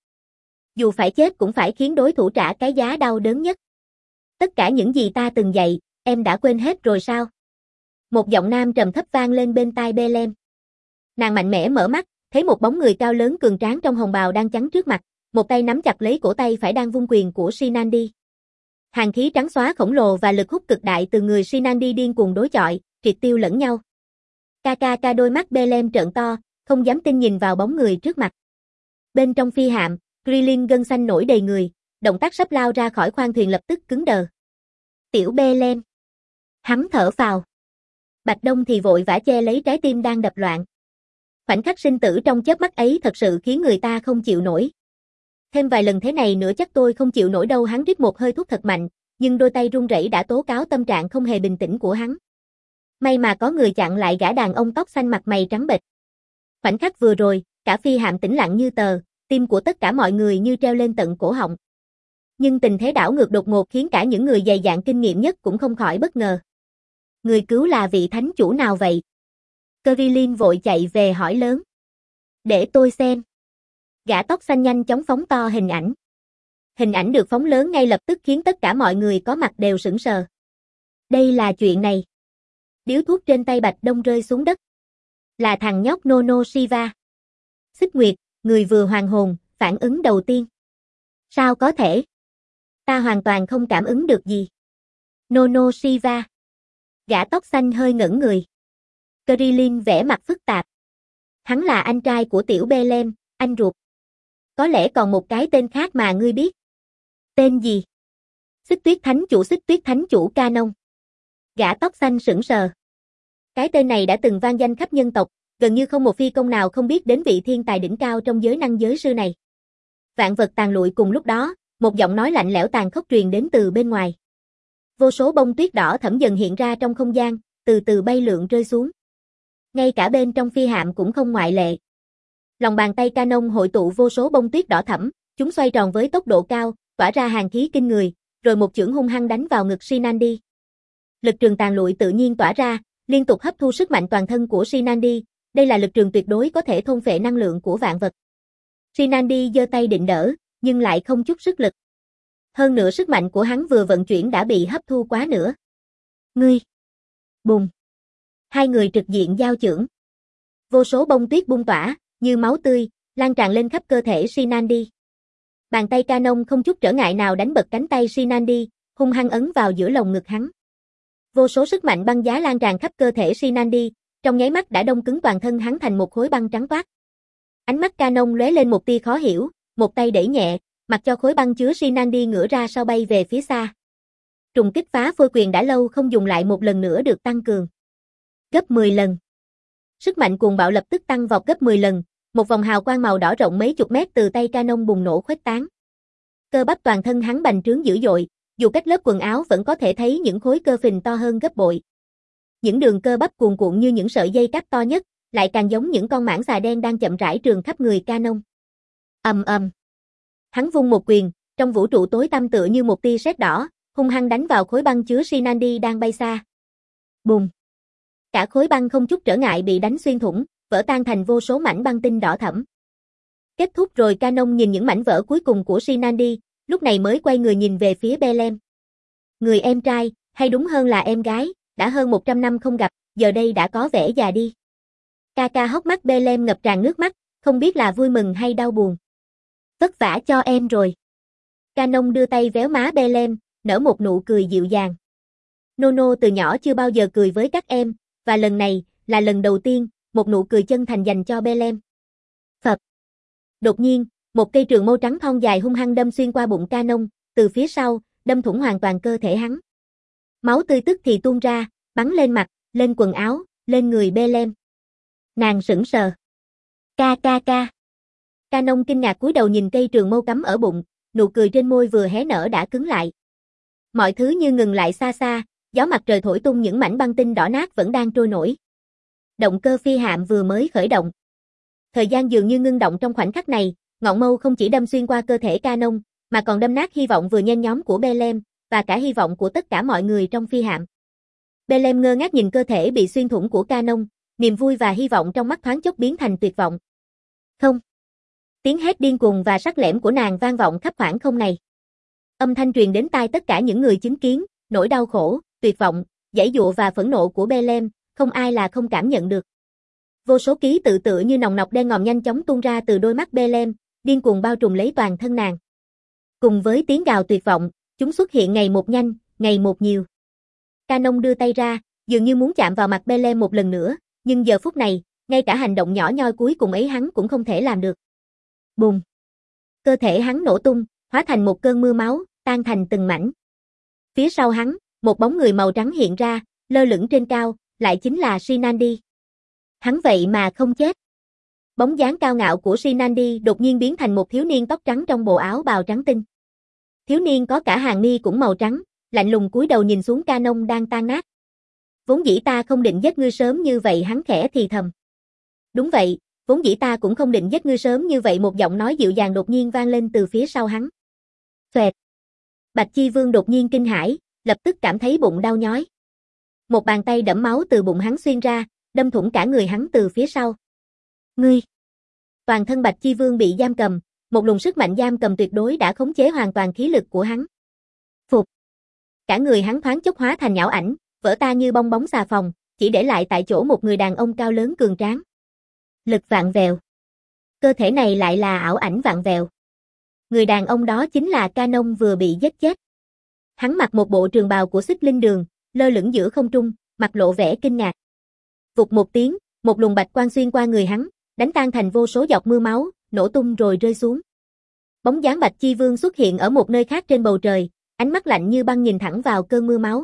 Dù phải chết cũng phải khiến đối thủ trả cái giá đau đớn nhất. Tất cả những gì ta từng dạy, em đã quên hết rồi sao? Một giọng nam trầm thấp vang lên bên tai Bellem. Nàng mạnh mẽ mở mắt, thấy một bóng người cao lớn cường tráng trong hồng bào đang chắn trước mặt, một tay nắm chặt lấy cổ tay phải đang vung quyền của Shinandi. Hàn khí trắng xóa khổng lồ và lực hút cực đại từ người Shinandi điên cuồng đối chọi, triệt tiêu lẫn nhau. Ca ca ca đôi mắt Belem trợn to, không dám tin nhìn vào bóng người trước mặt. Bên trong phi hạm, Krillin gân xanh nổi đầy người, động tác sắp lao ra khỏi khoang thuyền lập tức cứng đờ. Tiểu Belem. Hắn thở phào. Bạch Đông thì vội vã che lấy trái tim đang đập loạn. Khoảnh khắc sinh tử trong chớp mắt ấy thật sự khiến người ta không chịu nổi. Thêm vài lần thế này nữa chắc tôi không chịu nổi đâu, hắn rít một hơi thuốc thật mạnh, nhưng đôi tay run rẩy đã tố cáo tâm trạng không hề bình tĩnh của hắn. May mà có người chặn lại gã đàn ông tóc xanh mặt mày trắng bệch. Khoảnh khắc vừa rồi, cả phi hạm tĩnh lặng như tờ, tim của tất cả mọi người như treo lên tận cổ họng. Nhưng tình thế đảo ngược đột ngột khiến cả những người dày dạn kinh nghiệm nhất cũng không khỏi bất ngờ. Người cứu là vị thánh chủ nào vậy? Krillin vội chạy về hỏi lớn. Để tôi xem. Gã tóc xanh nhanh chóng phóng to hình ảnh. Hình ảnh được phóng lớn ngay lập tức khiến tất cả mọi người có mặt đều sững sờ. Đây là chuyện này. Điếu thuốc trên tay Bạch Đông rơi xuống đất. Là thằng nhóc Nono Shiva. Xích Nguyệt, người vừa hoàn hồn, phản ứng đầu tiên. Sao có thể? Ta hoàn toàn không cảm ứng được gì. Nono Shiva. Gã tóc xanh hơi ngẩn người. Krillin vẽ mặt phức tạp. Hắn là anh trai của tiểu Belem, anh ruột. Có lẽ còn một cái tên khác mà ngươi biết. Tên gì? Xích Tuyết Thánh Chủ, Xích Tuyết Thánh Chủ Canon. Gã tóc xanh sững sờ. Cái tên này đã từng vang danh khắp nhân tộc, gần như không một phi công nào không biết đến vị thiên tài đỉnh cao trong giới năng giới sư này. Vạn vật tàn lụi cùng lúc đó, một giọng nói lạnh lẽo tàn khốc truyền đến từ bên ngoài. Vô số bông tuyết đỏ thẫm dần hiện ra trong không gian, từ từ bay lượn rơi xuống. Ngay cả bên trong phi hạm cũng không ngoại lệ. Lòng bàn tay Canon hội tụ vô số bông tuyết đỏ thẫm, chúng xoay tròn với tốc độ cao, tỏa ra hàn khí kinh người, rồi một chưởng hung hăng đánh vào ngực Shinandi. Lực trường tàn lụi tự nhiên tỏa ra, liên tục hấp thu sức mạnh toàn thân của Shinandi, đây là lực trường tuyệt đối có thể thôn phệ năng lượng của vạn vật. Shinandi giơ tay định đỡ, nhưng lại không chút sức lực. Hơn nữa sức mạnh của hắn vừa vận chuyển đã bị hấp thu quá nữa. Ngươi! Bùng! Hai người trực diện giao chưởng. Vô số bông tuyết bung tỏa, như máu tươi, lan tràn lên khắp cơ thể Shinandi. Bàn tay Canon không chút trở ngại nào đánh bật cánh tay Shinandi, hung hăng ấn vào giữa lồng ngực hắn. Vô số sức mạnh băng giá lan tràn khắp cơ thể Shinandi, trong nháy mắt đã đông cứng toàn thân hắn thành một khối băng trắng toát. Ánh mắt Canon lóe lên một tia khó hiểu, một tay đẩy nhẹ, mặc cho khối băng chứa Shinandi ngửa ra sau bay về phía xa. Trùng kích phá phôi quyền đã lâu không dùng lại một lần nữa được tăng cường. Gấp mười lần. Sức mạnh cuồng bạo lập tức tăng vọt gấp mười lần, một vòng hào quang màu đỏ rộng mấy chục mét từ tay Canon bùng nổ khuếch tán. Cơ bắp toàn thân hắn bành trướng dữ dội, dù cách lớp quần áo vẫn có thể thấy những khối cơ phình to hơn gấp bội. Những đường cơ bắp cuồn cuộn như những sợi dây cáp to nhất, lại càng giống những con mãng xà đen đang chậm rãi trườn khắp người Canon. Ầm ầm. Hắn vung một quyền, trong vũ trụ tối tăm tựa như một tia sét đỏ, hung hăng đánh vào khối băng chứa Shinandi đang bay xa. Bùng. Cả khối băng không chút trở ngại bị đánh xuyên thủng, vỡ tan thành vô số mảnh băng tinh đỏ thẫm. Kết thúc rồi, Canon nhìn những mảnh vỡ cuối cùng của Shinandi, lúc này mới quay người nhìn về phía Belem. Người em trai, hay đúng hơn là em gái, đã hơn một trăm năm không gặp, giờ đây đã có vẻ già đi. Ca ca hốc mắt Belem ngập tràn nước mắt, không biết là vui mừng hay đau buồn. Vất vả cho em rồi. Canon đưa tay véo má Belem, nở một nụ cười dịu dàng. Nono từ nhỏ chưa bao giờ cười với các em, và lần này, là lần đầu tiên, một nụ cười chân thành dành cho Belem. Phật. Đột nhiên, một cây trường mâu trắng thon dài hung hăng đâm xuyên qua bụng Canon, từ phía sau, đâm thủng hoàn toàn cơ thể hắn. Máu tươi tức thì tuôn ra, bắn lên mặt, lên quần áo, lên người Belem. Nàng sững sờ. Ca ca ca. Canon kinh ngạc cúi đầu nhìn cây trường mâu cắm ở bụng, nụ cười trên môi vừa hé nở đã cứng lại. Mọi thứ như ngừng lại xa xa, gió mặt trời thổi tung những mảnh băng tinh đỏ nát vẫn đang trôi nổi. Động cơ phi hạm vừa mới khởi động. Thời gian dường như ngưng động trong khoảnh khắc này, ngọn mâu không chỉ đâm xuyên qua cơ thể Canon, mà còn đâm nát hy vọng vừa nhen nhóm của Belem, và cả hy vọng của tất cả mọi người trong phi hạm. Belem ngơ ngác nhìn cơ thể bị xuyên thủng của Canon, niềm vui và hy vọng trong mắt thoáng chốc biến thành tuyệt vọng. Không. Tiếng hét điên cuồng và sắc lẻm của nàng vang vọng khắp khoảng không này. Âm thanh truyền đến tai tất cả những người chứng kiến, nỗi đau khổ, tuyệt vọng, giãy giụa và phẫn nộ của Belem, không ai là không cảm nhận được. Vô số ký tự tự như nòng nọc đen ngòm nhanh chóng tuôn ra từ đôi mắt Belem, điên cuồng bao trùm lấy toàn thân nàng. Cùng với tiếng gào tuyệt vọng, Chúng xuất hiện ngày một nhanh, ngày một nhiều. Canon đưa tay ra, dường như muốn chạm vào mặt Belem một lần nữa, nhưng giờ phút này, ngay cả hành động nhỏ nhoi cuối cùng ấy hắn cũng không thể làm được. Bùng! Cơ thể hắn nổ tung, hóa thành một cơn mưa máu, tan thành từng mảnh. Phía sau hắn, một bóng người màu trắng hiện ra, lơ lửng trên cao, lại chính là Shinandi. Hắn vậy mà không chết. Bóng dáng cao ngạo của Shinandi đột nhiên biến thành một thiếu niên tóc trắng trong bộ áo bào trắng tinh. Thiếu niên có cả hàng mi cũng màu trắng, lạnh lùng cúi đầu nhìn xuống Canon đang tan nát. Vốn dĩ ta không định giết ngươi sớm như vậy, hắn khẽ thì thầm. Đúng vậy, vốn dĩ ta cũng không định giết ngươi sớm như vậy, một giọng nói dịu dàng đột nhiên vang lên từ phía sau hắn. Xoẹt. Bạch Chi Vương đột nhiên kinh hãi, lập tức cảm thấy bụng đau nhói. Một bàn tay đẫm máu từ bụng hắn xuyên ra, đâm thủng cả người hắn từ phía sau. Ngươi! Toàn thân Bạch Chi Vương bị giam cầm, một luồng sức mạnh giam cầm tuyệt đối đã khống chế hoàn toàn khí lực của hắn. Phục! Cả người hắn thoáng chốc hóa thành nhão ảnh, vỡ ta như bong bóng xà phòng, chỉ để lại tại chỗ một người đàn ông cao lớn cường tráng. Lực vạn vẹo. Cơ thể này lại là ảo ảnh vạn vẹo. Người đàn ông đó chính là Canon vừa bị giết chết. Hắn mặc một bộ trường bào của Xích Linh Đường, lơ lửng giữa không trung, mặt lộ vẻ kinh ngạc. Vụt một tiếng, một luồng bạch quang xuyên qua người hắn, đánh tan thành vô số giọt mưa máu, nổ tung rồi rơi xuống. Bóng dáng Bạch Chi Vương xuất hiện ở một nơi khác trên bầu trời, ánh mắt lạnh như băng nhìn thẳng vào cơn mưa máu.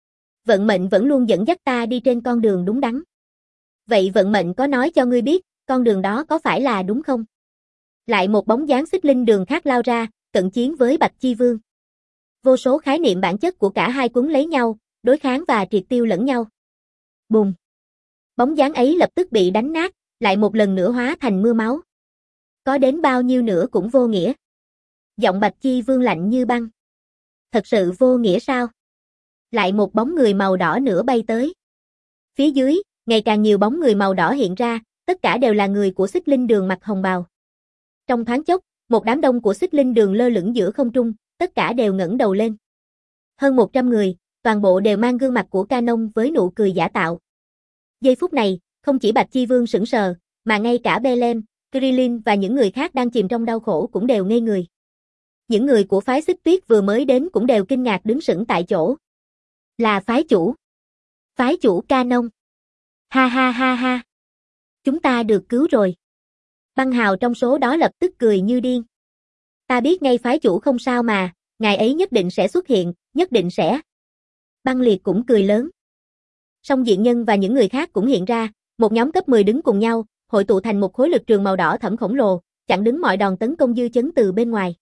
Vận mệnh vẫn luôn dẫn dắt ta đi trên con đường đúng đắn. Vậy vận mệnh có nói cho ngươi biết, con đường đó có phải là đúng không? Lại một bóng dáng Xích Linh Đường khác lao ra, cận chiến với Bạch Chi Vương. Vô số khái niệm bản chất của cả hai quấn lấy nhau, đối kháng và triệt tiêu lẫn nhau. Bùng! Bóng dáng ấy lập tức bị đánh nát, lại một lần nữa hóa thành mưa máu. Có đến bao nhiêu nữa cũng vô nghĩa. Giọng Bạch Chi Vương lạnh như băng. Thật sự vô nghĩa sao? Lại một bóng người màu đỏ nữa bay tới. Phía dưới, ngày càng nhiều bóng người màu đỏ hiện ra, tất cả đều là người của Xích Linh Đường mặc hồng bào. Trong thoáng chốc, một đám đông của Xích Linh Đường lơ lửng giữa không trung, tất cả đều ngẩng đầu lên. Hơn một trăm người, toàn bộ đều mang gương mặt của Canon với nụ cười giả tạo. Giây phút này, không chỉ Bạch Chi Vương sững sờ, mà ngay cả Belem, Krillin và những người khác đang chìm trong đau khổ cũng đều ngây người. Những người của phái Xích Tuyết vừa mới đến cũng đều kinh ngạc đứng sững tại chỗ. Là phái chủ. Phái chủ Canon. Ha ha ha ha. Chúng ta được cứu rồi. Băng Hào trong số đó lập tức cười như điên. Ta biết ngay phái chủ không sao mà, ngài ấy nhất định sẽ xuất hiện, nhất định sẽ. Băng Liệt cũng cười lớn. Song Diện Nhân và những người khác cũng hiện ra, một nhóm cấp mười đứng cùng nhau, hội tụ thành một khối lực trường màu đỏ thẫm khổng lồ, chặn đứng mọi đòn tấn công dư chấn từ bên ngoài.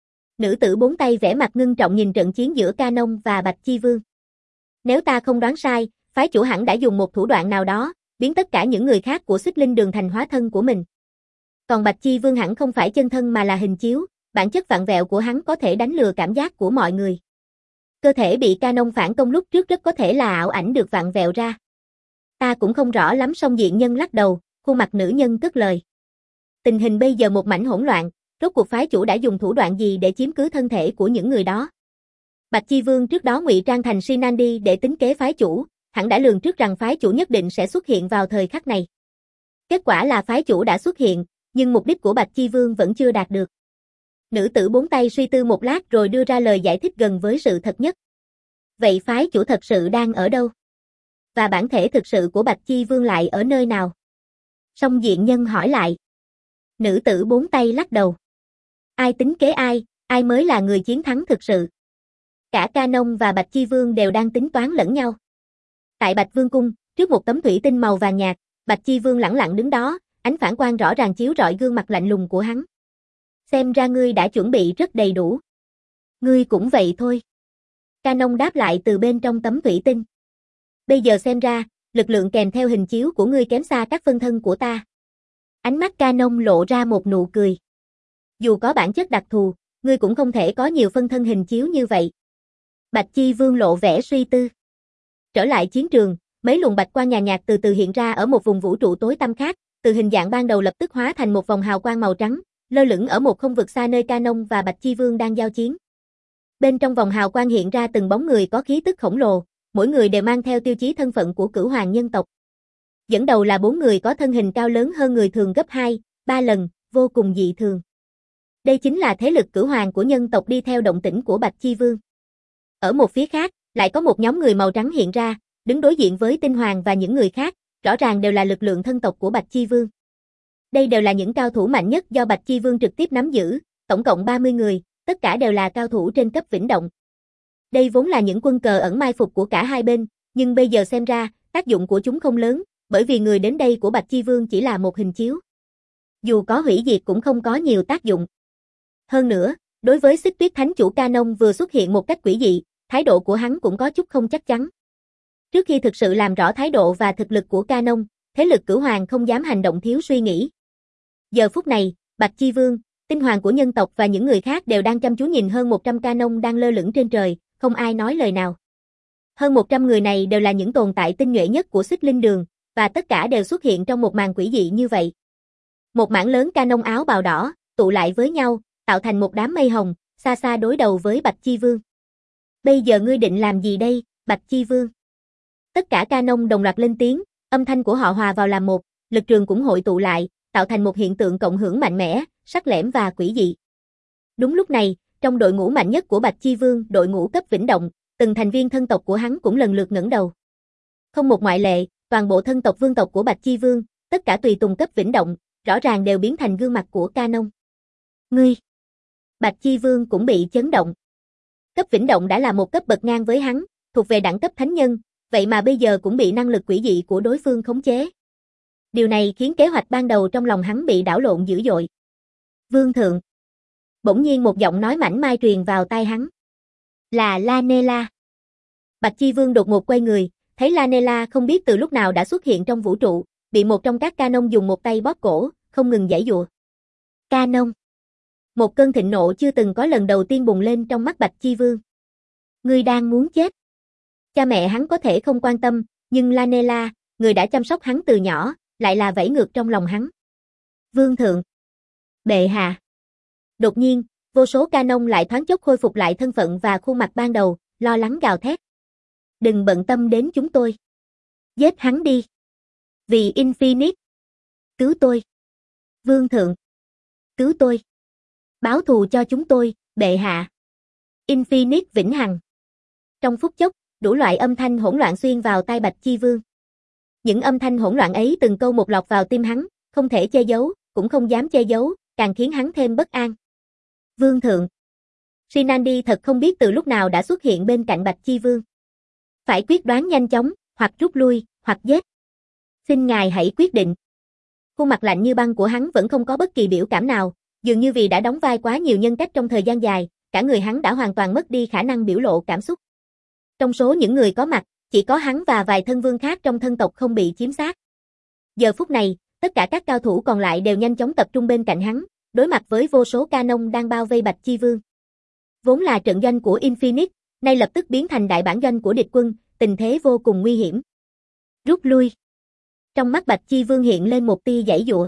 Nữ tử bốn tay vẽ mặt ngưng trọng nhìn trận chiến giữa Canon và Bạch Chi Vương. Nếu ta không đoán sai, phái chủ hẳn đã dùng một thủ đoạn nào đó, biến tất cả những người khác của Xích Linh Đường thành hóa thân của mình. Còn Bạch Chi Vương hẳn không phải chân thân mà là hình chiếu, bản chất vặn vẹo của hắn có thể đánh lừa cảm giác của mọi người. Cơ thể bị Canon phản công lúc trước rất có thể là ảo ảnh được vặn vẹo ra. Ta cũng không rõ lắm, Song Diện Nhân lắc đầu, khuôn mặt nữ nhân cất lời. Tình hình bây giờ một mảnh hỗn loạn, rốt cuộc phái chủ đã dùng thủ đoạn gì để chiếm cứ thân thể của những người đó. Bạch Chi Vương trước đó ngụy trang thành Shinandi để tính kế phái chủ, hẳn đã lường trước rằng phái chủ nhất định sẽ xuất hiện vào thời khắc này. Kết quả là phái chủ đã xuất hiện, nhưng mục đích của Bạch Chi Vương vẫn chưa đạt được. Nữ tử bốn tay suy tư một lát rồi đưa ra lời giải thích gần với sự thật nhất. Vậy phái chủ thật sự đang ở đâu? Và bản thể thực sự của Bạch Chi Vương lại ở nơi nào? Song Diện Nhân hỏi lại. Nữ tử bốn tay lắc đầu. Ai tính kế ai, ai mới là người chiến thắng thực sự? Cả Canon và Bạch Chi Vương đều đang tính toán lẫn nhau. Tại Bạch Vương Cung, trước một tấm thủy tinh màu vàng nhạt, Bạch Chi Vương lẳng lặng đứng đó, ánh phản quang rõ ràng chiếu rọi gương mặt lạnh lùng của hắn. Xem ra ngươi đã chuẩn bị rất đầy đủ. Ngươi cũng vậy thôi. Canon đáp lại từ bên trong tấm thủy tinh. Bây giờ xem ra, lực lượng kèm theo hình chiếu của ngươi kém xa các phân thân của ta. Ánh mắt Canon lộ ra một nụ cười. Dù có bản chất đặc thù, ngươi cũng không thể có nhiều phân thân hình chiếu như vậy. Bạch Chi Vương lộ vẻ suy tư. Trở lại chiến trường, mấy luồng bạch quang nhàn nhạt từ từ hiện ra ở một vùng vũ trụ tối tăm khác, từ hình dạng ban đầu lập tức hóa thành một vòng hào quang màu trắng, lơ lửng ở một không vực xa nơi Canon và Bạch Chi Vương đang giao chiến. Bên trong vòng hào quang hiện ra từng bóng người có khí tức khổng lồ, mỗi người đều mang theo tiêu chí thân phận của cửu hoàng nhân tộc. Dẫn đầu là bốn người có thân hình cao lớn hơn người thường gấp hai, ba lần, vô cùng dị thường. Đây chính là thế lực cửu hoàng của nhân tộc đi theo động tĩnh của Bạch Chi Vương. Ở một phía khác, lại có một nhóm người màu trắng hiện ra, đứng đối diện với Tinh Hoàng và những người khác, rõ ràng đều là lực lượng thân tộc của Bạch Chi Vương. Đây đều là những cao thủ mạnh nhất do Bạch Chi Vương trực tiếp nắm giữ, tổng cộng ba mươi người, tất cả đều là cao thủ trên cấp vĩnh động. Đây vốn là những quân cờ ẩn mai phục của cả hai bên, nhưng bây giờ xem ra, tác dụng của chúng không lớn, bởi vì người đến đây của Bạch Chi Vương chỉ là một hình chiếu. Dù có hủy diệt cũng không có nhiều tác dụng. Hơn nữa, đối với Xích Tuyết Thánh Chủ Canon vừa xuất hiện một cách quỷ dị, thái độ của hắn cũng có chút không chắc chắn. Trước khi thực sự làm rõ thái độ và thực lực của Canon, thế lực Cửu Hoàng không dám hành động thiếu suy nghĩ. Giờ phút này, Bạch Chi Vương, Tinh Hoàng của nhân tộc và những người khác đều đang chăm chú nhìn hơn một trăm Canon đang lơ lửng trên trời, không ai nói lời nào. Hơn một trăm người này đều là những tồn tại tinh nhuệ nhất của Xích Linh Đường, và tất cả đều xuất hiện trong một màn quỷ dị như vậy. Một mảng lớn Canon áo bào đỏ, tụ lại với nhau, tạo thành một đám mây hồng, xa xa đối đầu với Bạch Chi Vương. Bây giờ ngươi định làm gì đây, Bạch Chi Vương? Tất cả Canon đồng loạt lên tiếng, âm thanh của họ hòa vào làm một, lực trường cũng hội tụ lại, tạo thành một hiện tượng cộng hưởng mạnh mẽ, sắc lẻm và quỷ dị. Đúng lúc này, trong đội ngũ mạnh nhất của Bạch Chi Vương, đội ngũ cấp vĩnh động, từng thành viên thân tộc của hắn cũng lần lượt ngẩng đầu. Không một ngoại lệ, toàn bộ thân tộc vương tộc của Bạch Chi Vương, tất cả tùy tùng cấp vĩnh động, rõ ràng đều biến thành gương mặt của Canon. Ngươi! Bạch Chi Vương cũng bị chấn động. Cấp vĩnh động đã là một cấp bậc ngang với hắn, thuộc về đẳng cấp thánh nhân, vậy mà bây giờ cũng bị năng lực quỷ dị của đối phương khống chế. Điều này khiến kế hoạch ban đầu trong lòng hắn bị đảo lộn dữ dội. Vương thượng! Bỗng nhiên một giọng nói mảnh mai truyền vào tai hắn. Là Lanela. Bạch Chi Vương đột ngột quay người, thấy Lanela không biết từ lúc nào đã xuất hiện trong vũ trụ, bị một trong các Canon dùng một tay bóp cổ, không ngừng giãy giụa. Canon. Một cơn thịnh nộ chưa từng có lần đầu tiên bùng lên trong mắt Bạch Chi Vương. Ngươi đang muốn chết. Cha mẹ hắn có thể không quan tâm, nhưng Lanela, người đã chăm sóc hắn từ nhỏ, lại là vẫy ngược trong lòng hắn. Vương thượng. Bệ hạ. Đột nhiên, vô số Canon lại thoáng chốc khôi phục lại thân phận và khuôn mặt ban đầu, lo lắng gào thét. Đừng bận tâm đến chúng tôi. Giết hắn đi. Vì Infinite. Cứu tôi. Vương thượng. Cứu tôi. Báo thù cho chúng tôi, bệ hạ. Infinite vĩnh hằng. Trong phút chốc, đủ loại âm thanh hỗn loạn xuyên vào tai Bạch Chi Vương. Những âm thanh hỗn loạn ấy từng câu một lọt vào tim hắn, không thể che giấu, cũng không dám che giấu, càng khiến hắn thêm bất an. Vương thượng. Shinandi thật không biết từ lúc nào đã xuất hiện bên cạnh Bạch Chi Vương. Phải quyết đoán nhanh chóng, hoặc rút lui, hoặc giết. Xin ngài hãy quyết định. Khuôn mặt lạnh như băng của hắn vẫn không có bất kỳ biểu cảm nào, dường như vì đã đóng vai quá nhiều nhân cách trong thời gian dài, cả người hắn đã hoàn toàn mất đi khả năng biểu lộ cảm xúc. Trong số những người có mặt, chỉ có hắn và vài thân vương khác trong thân tộc không bị chiếm xác. Giờ phút này, tất cả các cao thủ còn lại đều nhanh chóng tập trung bên cạnh hắn, đối mặt với vô số Canon đang bao vây Bạch Chi Vương. Vốn là trận doanh của Infinite, nay lập tức biến thành đại bản doanh của địch quân, tình thế vô cùng nguy hiểm. Rút lui. Trong mắt Bạch Chi Vương hiện lên một tia giãy giụa.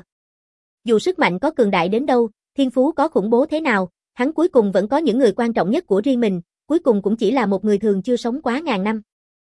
Dù sức mạnh có cường đại đến đâu, thiên phú có khủng bố thế nào, hắn cuối cùng vẫn có những người quan trọng nhất của riêng mình, cuối cùng cũng chỉ là một người thường chưa sống quá ngàn năm.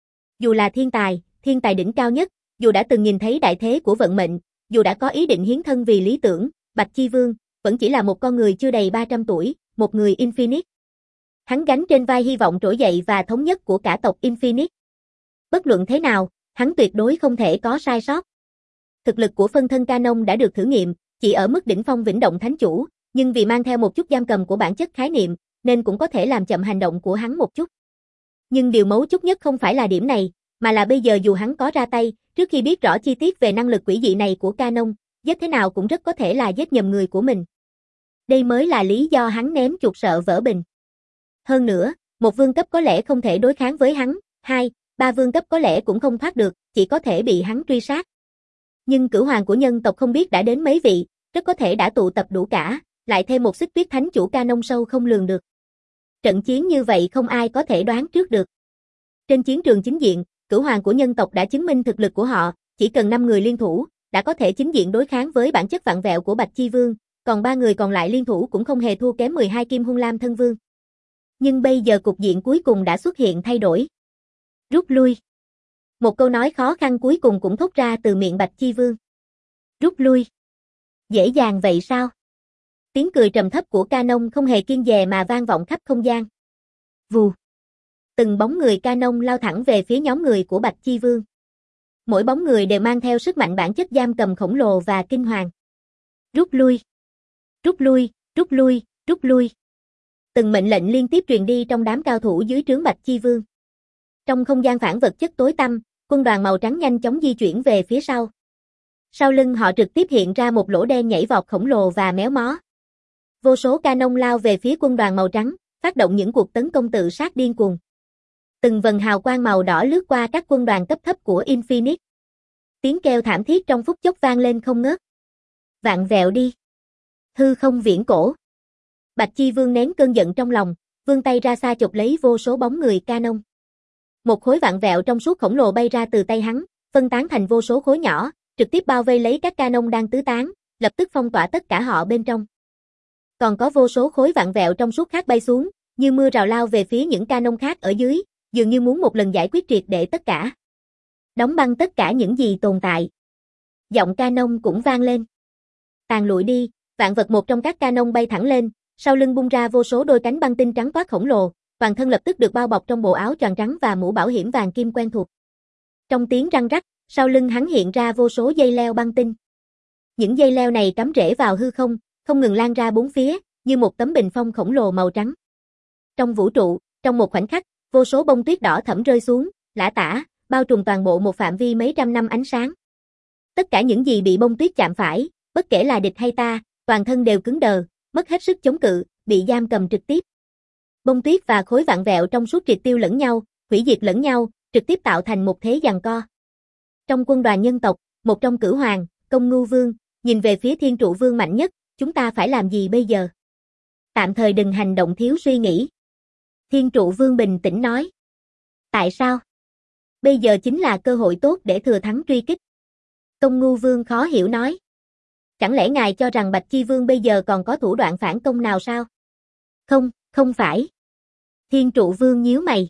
Dù là thiên tài, thiên tài đỉnh cao nhất, dù đã từng nhìn thấy đại thế của vận mệnh, dù đã có ý định hiến thân vì lý tưởng, Bạch Chi Vương vẫn chỉ là một con người chưa đầy ba trăm tuổi, một người Infinite. Hắn gánh trên vai hy vọng trỗi dậy và thống nhất của cả tộc Infinite. Bất luận thế nào, hắn tuyệt đối không thể có sai sót. Thực lực của phân thân Canon đã được thử nghiệm, chỉ ở mức đỉnh phong vĩnh động thánh chủ, nhưng vì mang theo một chút giam cầm của bản chất khái niệm, nên cũng có thể làm chậm hành động của hắn một chút. Nhưng điều mấu chốt nhất không phải là điểm này, mà là bây giờ dù hắn có ra tay, trước khi biết rõ chi tiết về năng lực quỷ dị này của Canon, giết thế nào cũng rất có thể là giết nhầm người của mình. Đây mới là lý do hắn ném chuột sợ vỡ bình. Hơn nữa, một vương cấp có lẽ không thể đối kháng với hắn, hai, ba vương cấp có lẽ cũng không thoát được, chỉ có thể bị hắn truy sát. Nhưng cửu hoàng của nhân tộc không biết đã đến mấy vị, rất có thể đã tụ tập đủ cả, lại thêm một Xích Tuyết Thánh Chủ Canon sâu không lường được. Trận chiến như vậy không ai có thể đoán trước được. Trên chiến trường chính diện, cửu hoàng của nhân tộc đã chứng minh thực lực của họ, chỉ cần năm người liên thủ, đã có thể chính diện đối kháng với bản chất vặn vẹo của Bạch Chi Vương, còn ba người còn lại liên thủ cũng không hề thua kém mười hai Kim Hung Lam thân vương. Nhưng bây giờ cục diện cuối cùng đã xuất hiện thay đổi. Rút lui. Một câu nói khó khăn cuối cùng cũng thốt ra từ miệng Bạch Chi Vương. Rút lui. Dễ dàng vậy sao? Tiếng cười trầm thấp của Canon không hề kiêng dè mà vang vọng khắp không gian. Vù. Từng bóng người Canon lao thẳng về phía nhóm người của Bạch Chi Vương. Mỗi bóng người đều mang theo sức mạnh bản chất giam cầm khổng lồ và kinh hoàng. Rút lui! Rút lui! Rút lui! Rút lui! Từng mệnh lệnh liên tiếp truyền đi trong đám cao thủ dưới trướng Bạch Chi Vương. Trong không gian phản vật chất tối tăm, quân đoàn màu trắng nhanh chóng di chuyển về phía sau. Sau lưng họ trực tiếp hiện ra một lỗ đen nhảy vọt khổng lồ và méo mó. Vô số canon lao về phía quân đoàn màu trắng, phát động những cuộc tấn công tự sát điên cuồng. Từng vần hào quang màu đỏ lướt qua các quân đoàn cấp thấp của Infinite. Tiếng kêu thảm thiết trong phút chốc vang lên không ngớt. Vạn vẹo đi! Hư không viễn cổ! Bạch Chi Vương nén cơn giận trong lòng, vươn tay ra xa chụp lấy vô số bóng người canon. Một khối vạn vẹo trong suốt khổng lồ bay ra từ tay hắn, phân tán thành vô số khối nhỏ, trực tiếp bao vây lấy các canon đang tứ tán, lập tức phong tỏa tất cả họ bên trong. Còn có vô số khối vạn vẹo trong suốt khác bay xuống, như mưa rào lao về phía những canon khác ở dưới, dường như muốn một lần giải quyết triệt để tất cả. Đóng băng tất cả những gì tồn tại. Giọng canon cũng vang lên. Tàn lụi đi, vạn vật một trong các canon bay thẳng lên, sau lưng bung ra vô số đôi cánh băng tinh trắng toát khổng lồ, toàn thân lập tức được bao bọc trong bộ áo choàng trắng và mũ bảo hiểm vàng kim quen thuộc. Trong tiếng răng rắc, sau lưng hắn hiện ra vô số dây leo băng tinh. Những dây leo này cắm rễ vào hư không, không ngừng lan ra bốn phía, như một tấm bình phong khổng lồ màu trắng. Trong vũ trụ, trong một khoảnh khắc, vô số bông tuyết đỏ thẫm rơi xuống, lả tả, bao trùm toàn bộ một phạm vi mấy trăm năm ánh sáng. Tất cả những gì bị bông tuyết chạm phải, bất kể là địch hay ta, toàn thân đều cứng đờ, mất hết sức chống cự, bị giam cầm trực tiếp. Bông tuyết và khối vạn vẹo trong suốt triệt tiêu lẫn nhau, hủy diệt lẫn nhau, trực tiếp tạo thành một thế giằng co. Trong quân đoàn nhân tộc, một trong cửu hoàng, Công Ngưu Vương, nhìn về phía Thiên Trụ Vương mạnh nhất, chúng ta phải làm gì bây giờ? Tạm thời đừng hành động thiếu suy nghĩ. Thiên Trụ Vương bình tĩnh nói. Tại sao? Bây giờ chính là cơ hội tốt để thừa thắng truy kích. Công Ngưu Vương khó hiểu nói. Chẳng lẽ ngài cho rằng Bạch Chi Vương bây giờ còn có thủ đoạn phản công nào sao? Không, không phải. Thiên Trụ Vương nhíu mày.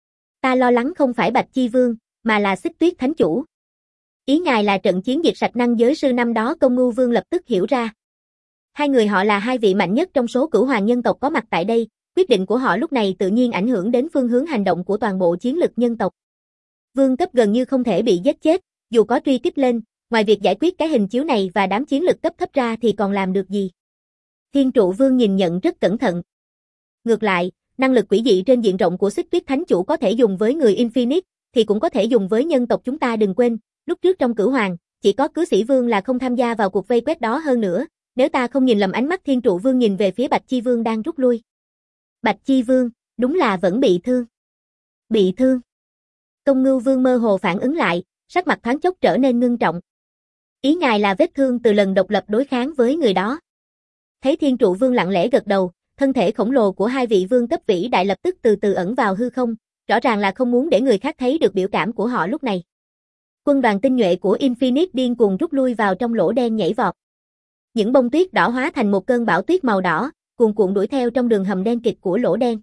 Ta lo lắng không phải Bạch Chi Vương, mà là Xích Tuyết Thánh Chủ. Ý ngài là trận chiến diệt sạch năng giới sư năm đó. Công Ngưu Vương lập tức hiểu ra. Hai người họ là hai vị mạnh nhất trong số cửu hoàng nhân tộc có mặt tại đây, quyết định của họ lúc này tự nhiên ảnh hưởng đến phương hướng hành động của toàn bộ chiến lực nhân tộc. Vương cấp gần như không thể bị giết chết, dù có truy kích lên, ngoài việc giải quyết cái hình chiếu này và đám chiến lực cấp thấp ra thì còn làm được gì? Thiên Trụ Vương nhìn nhận rất cẩn thận. Ngược lại, năng lực quỷ dị trên diện rộng của Xích Tuyết Thánh Chủ có thể dùng với người Infinite, thì cũng có thể dùng với nhân tộc chúng ta. Đừng quên, lúc trước trong cửu hoàng, chỉ có Cứ Sĩ Vương là không tham gia vào cuộc vây quét đó. Hơn nữa, nếu ta không nhìn lầm, ánh mắt Thiên Trụ Vương nhìn về phía Bạch Chi Vương đang rút lui. Bạch Chi Vương, đúng là vẫn bị thương. Bị thương. Công Ngưu Vương mơ hồ phản ứng lại, sắc mặt thoáng chốc trở nên ngưng trọng. Ý ngài là vết thương từ lần độc lập đối kháng với người đó. Thấy Thiên Trụ Vương lặng lẽ gật đầu, thân thể khổng lồ của hai vị vương cấp vĩ đại lập tức từ từ ẩn vào hư không, rõ ràng là không muốn để người khác thấy được biểu cảm của họ lúc này. Quân đoàn tinh nhuệ của Infinite điên cuồng rút lui vào trong lỗ đen nhảy vọt. Những bông tuyết đỏ hóa thành một cơn bão tuyết màu đỏ, cuồn cuộn đuổi theo trong đường hầm đen kịt của lỗ đen.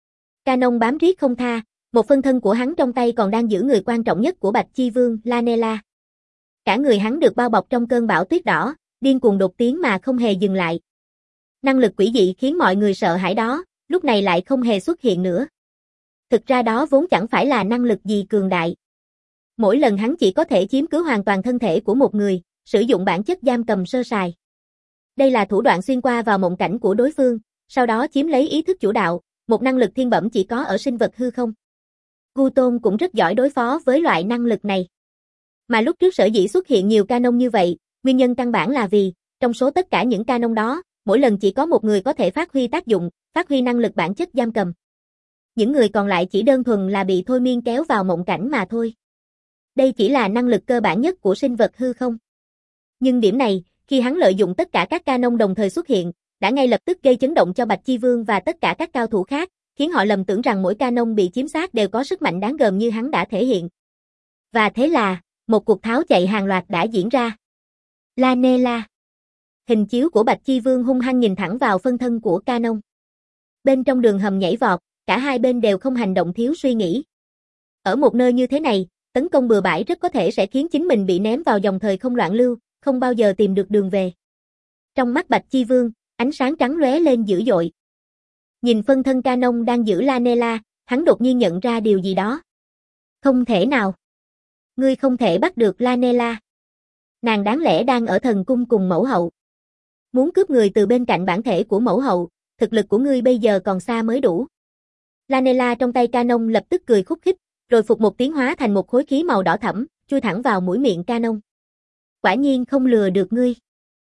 Canon bám riết không tha, một phân thân của hắn trong tay còn đang giữ người quan trọng nhất của Bạch Chi Vương, Lanela. Cả người hắn được bao bọc trong cơn bão tuyết đỏ, điên cuồng đột tiến mà không hề dừng lại. Năng lực quỷ dị khiến mọi người sợ hãi đó, lúc này lại không hề xuất hiện nữa. Thực ra đó vốn chẳng phải là năng lực gì cường đại. Mỗi lần hắn chỉ có thể chiếm cứ hoàn toàn thân thể của một người, sử dụng bản chất giam cầm sơ sài. Đây là thủ đoạn xuyên qua vào mộng cảnh của đối phương, sau đó chiếm lấy ý thức chủ đạo, một năng lực thiên bẩm chỉ có ở sinh vật hư không. Gu Tôn cũng rất giỏi đối phó với loại năng lực này. Mà lúc trước sở dĩ xuất hiện nhiều canon như vậy, nguyên nhân căn bản là vì, trong số tất cả những canon đó, mỗi lần chỉ có một người có thể phát huy tác dụng, phát huy năng lực bản chất giam cầm. Những người còn lại chỉ đơn thuần là bị thôi miên kéo vào mộng cảnh mà thôi. Đây chỉ là năng lực cơ bản nhất của sinh vật hư không. Nhưng điểm này, khi hắn lợi dụng tất cả các canon đồng thời xuất hiện, đã ngay lập tức gây chấn động cho Bạch Chi Vương và tất cả các cao thủ khác, khiến họ lầm tưởng rằng mỗi canon bị chiếm xác đều có sức mạnh đáng gờm như hắn đã thể hiện. Và thế là, một cuộc tháo chạy hàng loạt đã diễn ra. Lanela. Hình chiếu của Bạch Chi Vương hung hăng nhìn thẳng vào phân thân của canon. Bên trong đường hầm nhảy vọt, cả hai bên đều không hành động thiếu suy nghĩ. Ở một nơi như thế này, tấn công bừa bãi rất có thể sẽ khiến chính mình bị ném vào dòng thời không loạn lưu, không bao giờ tìm được đường về. Trong mắt Bạch Chi Vương, ánh sáng trắng lóe lên dữ dội. Nhìn phân thân canon đang giữ Lanela, Hắn đột nhiên nhận ra điều gì đó. Không thể nào. Ngươi không thể bắt được Lanela. Nàng đáng lẽ đang ở thần cung cùng mẫu hậu. Muốn cướp người từ bên cạnh bản thể của mẫu hậu, thực lực của ngươi bây giờ còn xa mới đủ. Lanela trong tay Canon lập tức cười khúc khích, rồi phụt một tiếng hóa thành một khối khí màu đỏ thẫm, chui thẳng vào mũi miệng Canon. Quả nhiên không lừa được ngươi.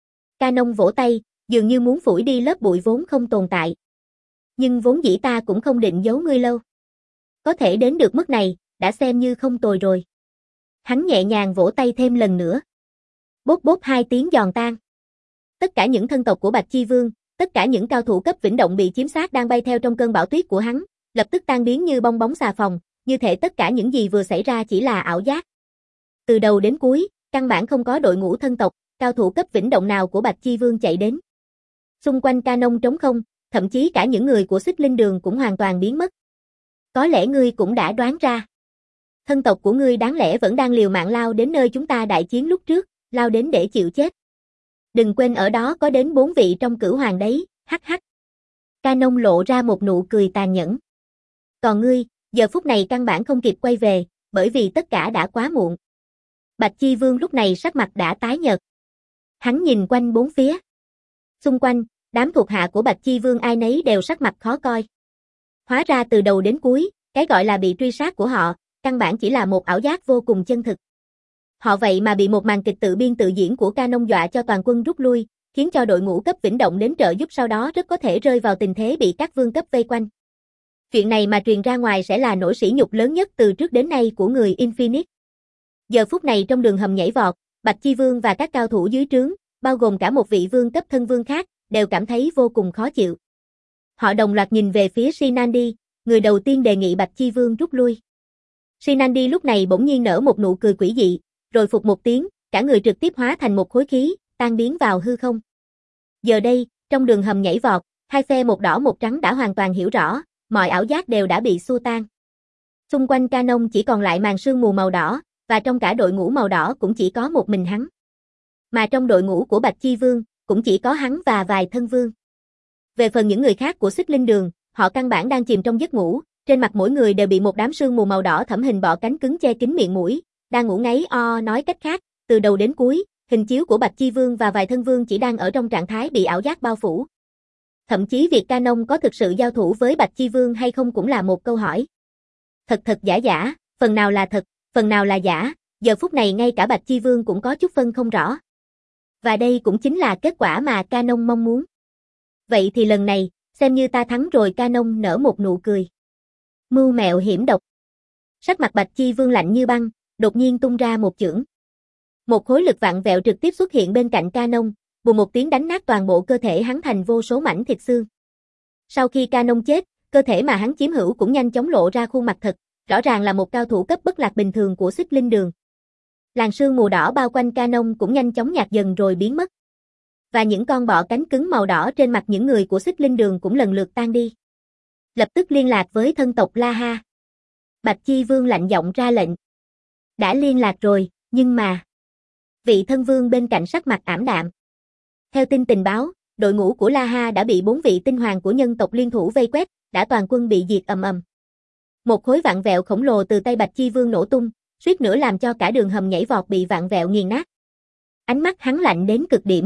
Canon vỗ tay, dường như muốn phủi đi lớp bụi vốn không tồn tại. Nhưng vốn dĩ ta cũng không định giấu ngươi lâu. Có thể đến được mức này, đã xem như không tồi rồi. Hắn nhẹ nhàng vỗ tay thêm lần nữa. Bốp bốp hai tiếng giòn tan. Tất cả những thân tộc của Bạch Chi Vương, tất cả những cao thủ cấp Vĩnh Động bị chiếm xác đang bay theo trong cơn bão tuyết của hắn, lập tức tan biến như bong bóng xà phòng, như thể tất cả những gì vừa xảy ra chỉ là ảo giác. Từ đầu đến cuối, căn bản không có đội ngũ thân tộc, cao thủ cấp Vĩnh Động nào của Bạch Chi Vương chạy đến. Xung quanh Canon trống không, thậm chí cả những người của Xích Linh Đường cũng hoàn toàn biến mất. Có lẽ ngươi cũng đã đoán ra. Thân tộc của ngươi đáng lẽ vẫn đang liều mạng lao đến nơi chúng ta đại chiến lúc trước, lao đến để chịu chết. Đừng quên ở đó có đến bốn vị trong cửu hoàng đấy, hắc hắc. Canon lộ ra một nụ cười tàn nhẫn. Còn ngươi, giờ phút này căn bản không kịp quay về, bởi vì tất cả đã quá muộn. Bạch Chi Vương lúc này sắc mặt đã tái nhợt. Hắn nhìn quanh bốn phía. Xung quanh, đám thuộc hạ của Bạch Chi Vương ai nấy đều sắc mặt khó coi. Hóa ra từ đầu đến cuối, cái gọi là bị truy sát của họ, căn bản chỉ là một ảo giác vô cùng chân thực. Họ vậy mà bị một màn kịch tự biên tự diễn của Canon dọa cho toàn quân rút lui, khiến cho đội ngũ cấp Vĩnh Động đến trợ giúp sau đó rất có thể rơi vào tình thế bị các vương cấp vây quanh. Chuyện này mà truyền ra ngoài sẽ là nỗi sỉ nhục lớn nhất từ trước đến nay của người Infinite. Giờ phút này trong đường hầm nhảy vọt, Bạch Chi Vương và các cao thủ dưới trướng, bao gồm cả một vị vương cấp thân vương khác, đều cảm thấy vô cùng khó chịu. Họ đồng loạt nhìn về phía Sinandi, người đầu tiên đề nghị Bạch Chi Vương rút lui. Sinandi lúc này bỗng nhiên nở một nụ cười quỷ dị, rồi phụt một tiếng, cả người trực tiếp hóa thành một khối khí, tan biến vào hư không. Giờ đây, trong đường hầm nhảy vọt, hai phe một đỏ một trắng đã hoàn toàn hiểu rõ, mọi ảo giác đều đã bị xua tan. Xung quanh Canon chỉ còn lại màn sương mù màu đỏ, và trong cả đội ngũ màu đỏ cũng chỉ có một mình hắn. Mà trong đội ngũ của Bạch Chi Vương, cũng chỉ có hắn và vài thân vương. Về phần những người khác của Xích Linh Đường, họ căn bản đang chìm trong giấc ngủ, trên mặt mỗi người đều bị một đám sương mù màu đỏ thẫm hình bọ cánh cứng che kín miệng mũi, đang ngủ ngáy o. Nói cách khác, từ đầu đến cuối, hình chiếu của Bạch Chi Vương và vài thân vương chỉ đang ở trong trạng thái bị ảo giác bao phủ. Thậm chí việc Canon có thực sự giao thủ với Bạch Chi Vương hay không cũng là một câu hỏi. Thật thật giả giả, phần nào là thật, phần nào là giả, giờ phút này ngay cả Bạch Chi Vương cũng có chút phân không rõ. Và đây cũng chính là kết quả mà Canon mong muốn. Vậy thì lần này, xem như ta thắng rồi. Canon nở một nụ cười. Mưu mẹo hiểm độc. Sắc mặt Bạch Chi Vương lạnh như băng, đột nhiên tung ra một chưởng. Một khối lực vặn vẹo trực tiếp xuất hiện bên cạnh Canon, bùm một tiếng đánh nát toàn bộ cơ thể hắn thành vô số mảnh thịt xương. Sau khi Canon chết, cơ thể mà hắn chiếm hữu cũng nhanh chóng lộ ra khuôn mặt thật, rõ ràng là một cao thủ cấp bất lạc bình thường của Xích Linh Đường. Làn sương mù đỏ bao quanh Canon cũng nhanh chóng nhạt dần rồi biến mất. Và những con bọ cánh cứng màu đỏ trên mặt những người của Xích Linh Đường cũng lần lượt tan đi. Lập tức liên lạc với thân tộc La Ha. Bạch Chi Vương lạnh giọng ra lệnh. Đã liên lạc rồi, nhưng mà... Vị thân vương bên cạnh sắc mặt ảm đạm. Theo tin tình báo, đội ngũ của La Ha đã bị bốn vị tinh hoàng của nhân tộc liên thủ vây quét, đã toàn quân bị diệt ầm ầm. Một khối vặn vẹo khổng lồ từ tay Bạch Chi Vương nổ tung, suýt nữa làm cho cả đường hầm nhảy vọt bị vặn vẹo nghiền nát. Ánh mắt hắn lạnh đến cực điểm.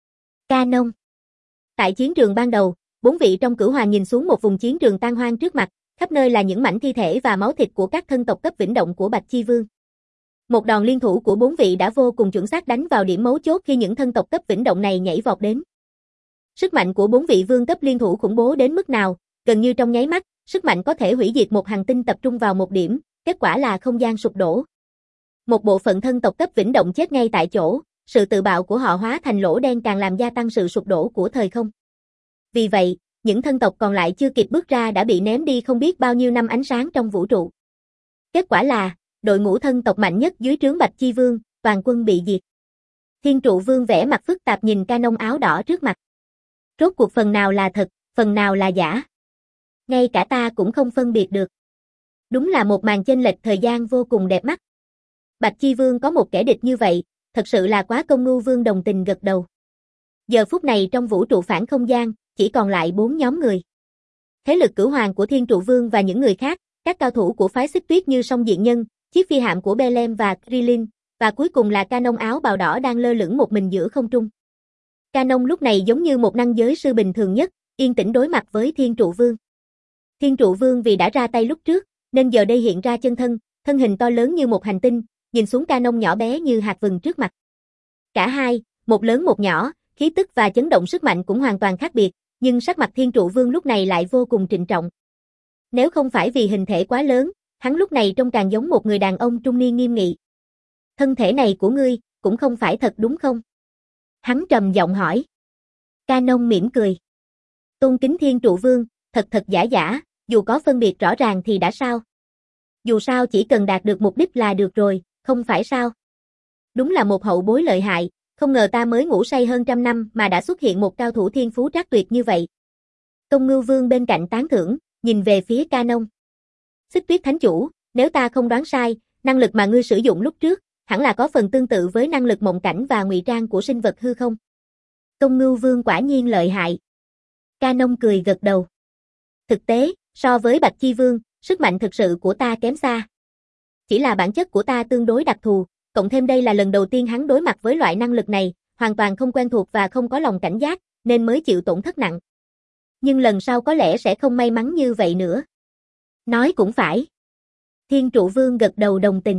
Canon. Tại chiến trường ban đầu, bốn vị trong cửu hoàng nhìn xuống một vùng chiến trường tan hoang trước mặt, khắp nơi là những mảnh thi thể và máu thịt của các thân tộc cấp Vĩnh Động của Bạch Chi Vương. Một đòn liên thủ của bốn vị đã vô cùng chuẩn xác đánh vào điểm mấu chốt khi những thân tộc cấp Vĩnh Động này nhảy vọt đến. Sức mạnh của bốn vị vương cấp liên thủ khủng bố đến mức nào, gần như trong nháy mắt, sức mạnh có thể hủy diệt một hành tinh tập trung vào một điểm, kết quả là không gian sụp đổ. Một bộ phận thân tộc cấp Vĩnh Động chết ngay tại chỗ, sự tự bạo của họ hóa thành lỗ đen càng làm gia tăng sự sụp đổ của thời không. Vì vậy, những thân tộc còn lại chưa kịp bước ra đã bị ném đi không biết bao nhiêu năm ánh sáng trong vũ trụ. Kết quả là, đội ngũ thân tộc mạnh nhất dưới trướng Bạch Chi Vương, toàn quân bị diệt. Thiên Trụ Vương vẻ mặt phức tạp nhìn Canon áo đỏ trước mặt. Rốt cuộc phần nào là thật, phần nào là giả. Ngay cả ta cũng không phân biệt được. Đúng là một màn chênh lệch thời gian vô cùng đẹp mắt. Bạch Chi Vương có một kẻ địch như vậy, thật sự là quá công. Ngưu Vương đồng tình gật đầu. Giờ phút này trong vũ trụ phản không gian, chỉ còn lại bốn nhóm người. Thế lực cửu hoàng của Thiên Trụ Vương và những người khác, các cao thủ của phái Xích Tuyết như Song Diện Nhân, chiếc phi hạm của Belem và Krillin, và cuối cùng là Canon áo bào đỏ đang lơ lửng một mình giữa không trung. Canon lúc này giống như một năng giới sư bình thường nhất, yên tĩnh đối mặt với Thiên Trụ Vương. Thiên Trụ Vương vì đã ra tay lúc trước, nên giờ đây hiện ra chân thân, thân hình to lớn như một hành tinh, nhìn xuống Canon nhỏ bé như hạt vừng trước mặt. Cả hai, một lớn một nhỏ, khí tức và chấn động sức mạnh cũng hoàn toàn khác biệt, nhưng sắc mặt Thiên Trụ Vương lúc này lại vô cùng trịnh trọng. Nếu không phải vì hình thể quá lớn, hắn lúc này trông càng giống một người đàn ông trung niên nghiêm nghị. Thân thể này của ngươi, cũng không phải thật đúng không? Hắn trầm giọng hỏi. Canon mỉm cười. Tôn kính Thiên Trụ Vương, thật thật giả giả, dù có phân biệt rõ ràng thì đã sao? Dù sao chỉ cần đạt được mục đích là được rồi, không phải sao? Đúng là một hậu bối lợi hại, không ngờ ta mới ngủ say hơn trăm năm mà đã xuất hiện một cao thủ thiên phú trác tuyệt như vậy. Công Ngưu Vương bên cạnh tán thưởng, nhìn về phía Canon. Xích Tuyết Thánh Chủ, nếu ta không đoán sai, năng lực mà ngươi sử dụng lúc trước, hẳn là có phần tương tự với năng lực mộng cảnh và ngụy trang của sinh vật hư không? Công Ngưu Vương quả nhiên lợi hại. Canon cười gật đầu. Thực tế, so với Bạch Chi Vương, sức mạnh thực sự của ta kém xa. Chỉ là bản chất của ta tương đối đặc thù, cộng thêm đây là lần đầu tiên hắn đối mặt với loại năng lực này, hoàn toàn không quen thuộc và không có lòng cảnh giác, nên mới chịu tổn thất nặng. Nhưng lần sau có lẽ sẽ không may mắn như vậy nữa. Nói cũng phải. Thiên Trụ Vương gật đầu đồng tình.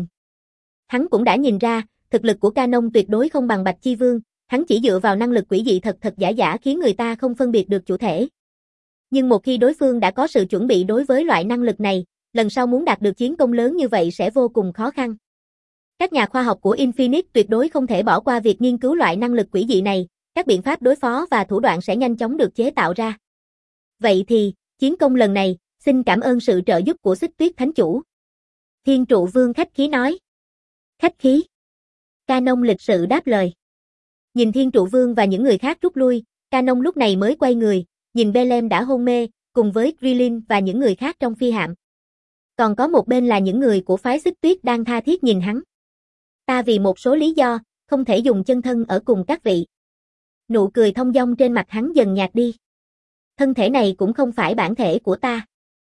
Hắn cũng đã nhìn ra, thực lực của Canon tuyệt đối không bằng Bạch Chi Vương, hắn chỉ dựa vào năng lực quỷ dị thật thật giả giả khiến người ta không phân biệt được chủ thể. Nhưng một khi đối phương đã có sự chuẩn bị đối với loại năng lực này, lần sau muốn đạt được chiến công lớn như vậy sẽ vô cùng khó khăn. Các nhà khoa học của Infinite tuyệt đối không thể bỏ qua việc nghiên cứu loại năng lực quỷ dị này, các biện pháp đối phó và thủ đoạn sẽ nhanh chóng được chế tạo ra. Vậy thì, chiến công lần này, xin cảm ơn sự trợ giúp của Xích Tuyết Thánh Chủ. Thiên Trụ Vương khách khí nói. Khách khí. Canon lịch sự đáp lời. Nhìn Thiên Trụ Vương và những người khác rút lui, Canon lúc này mới quay người, nhìn Belem đã hôn mê, cùng với Krillin và những người khác trong phi hạm. Còn có một bên là những người của phái Xích Tuyết đang tha thiết nhìn hắn. Ta vì một số lý do, không thể dùng chân thân ở cùng các vị. Nụ cười thông dong trên mặt hắn dần nhạt đi. Thân thể này cũng không phải bản thể của ta.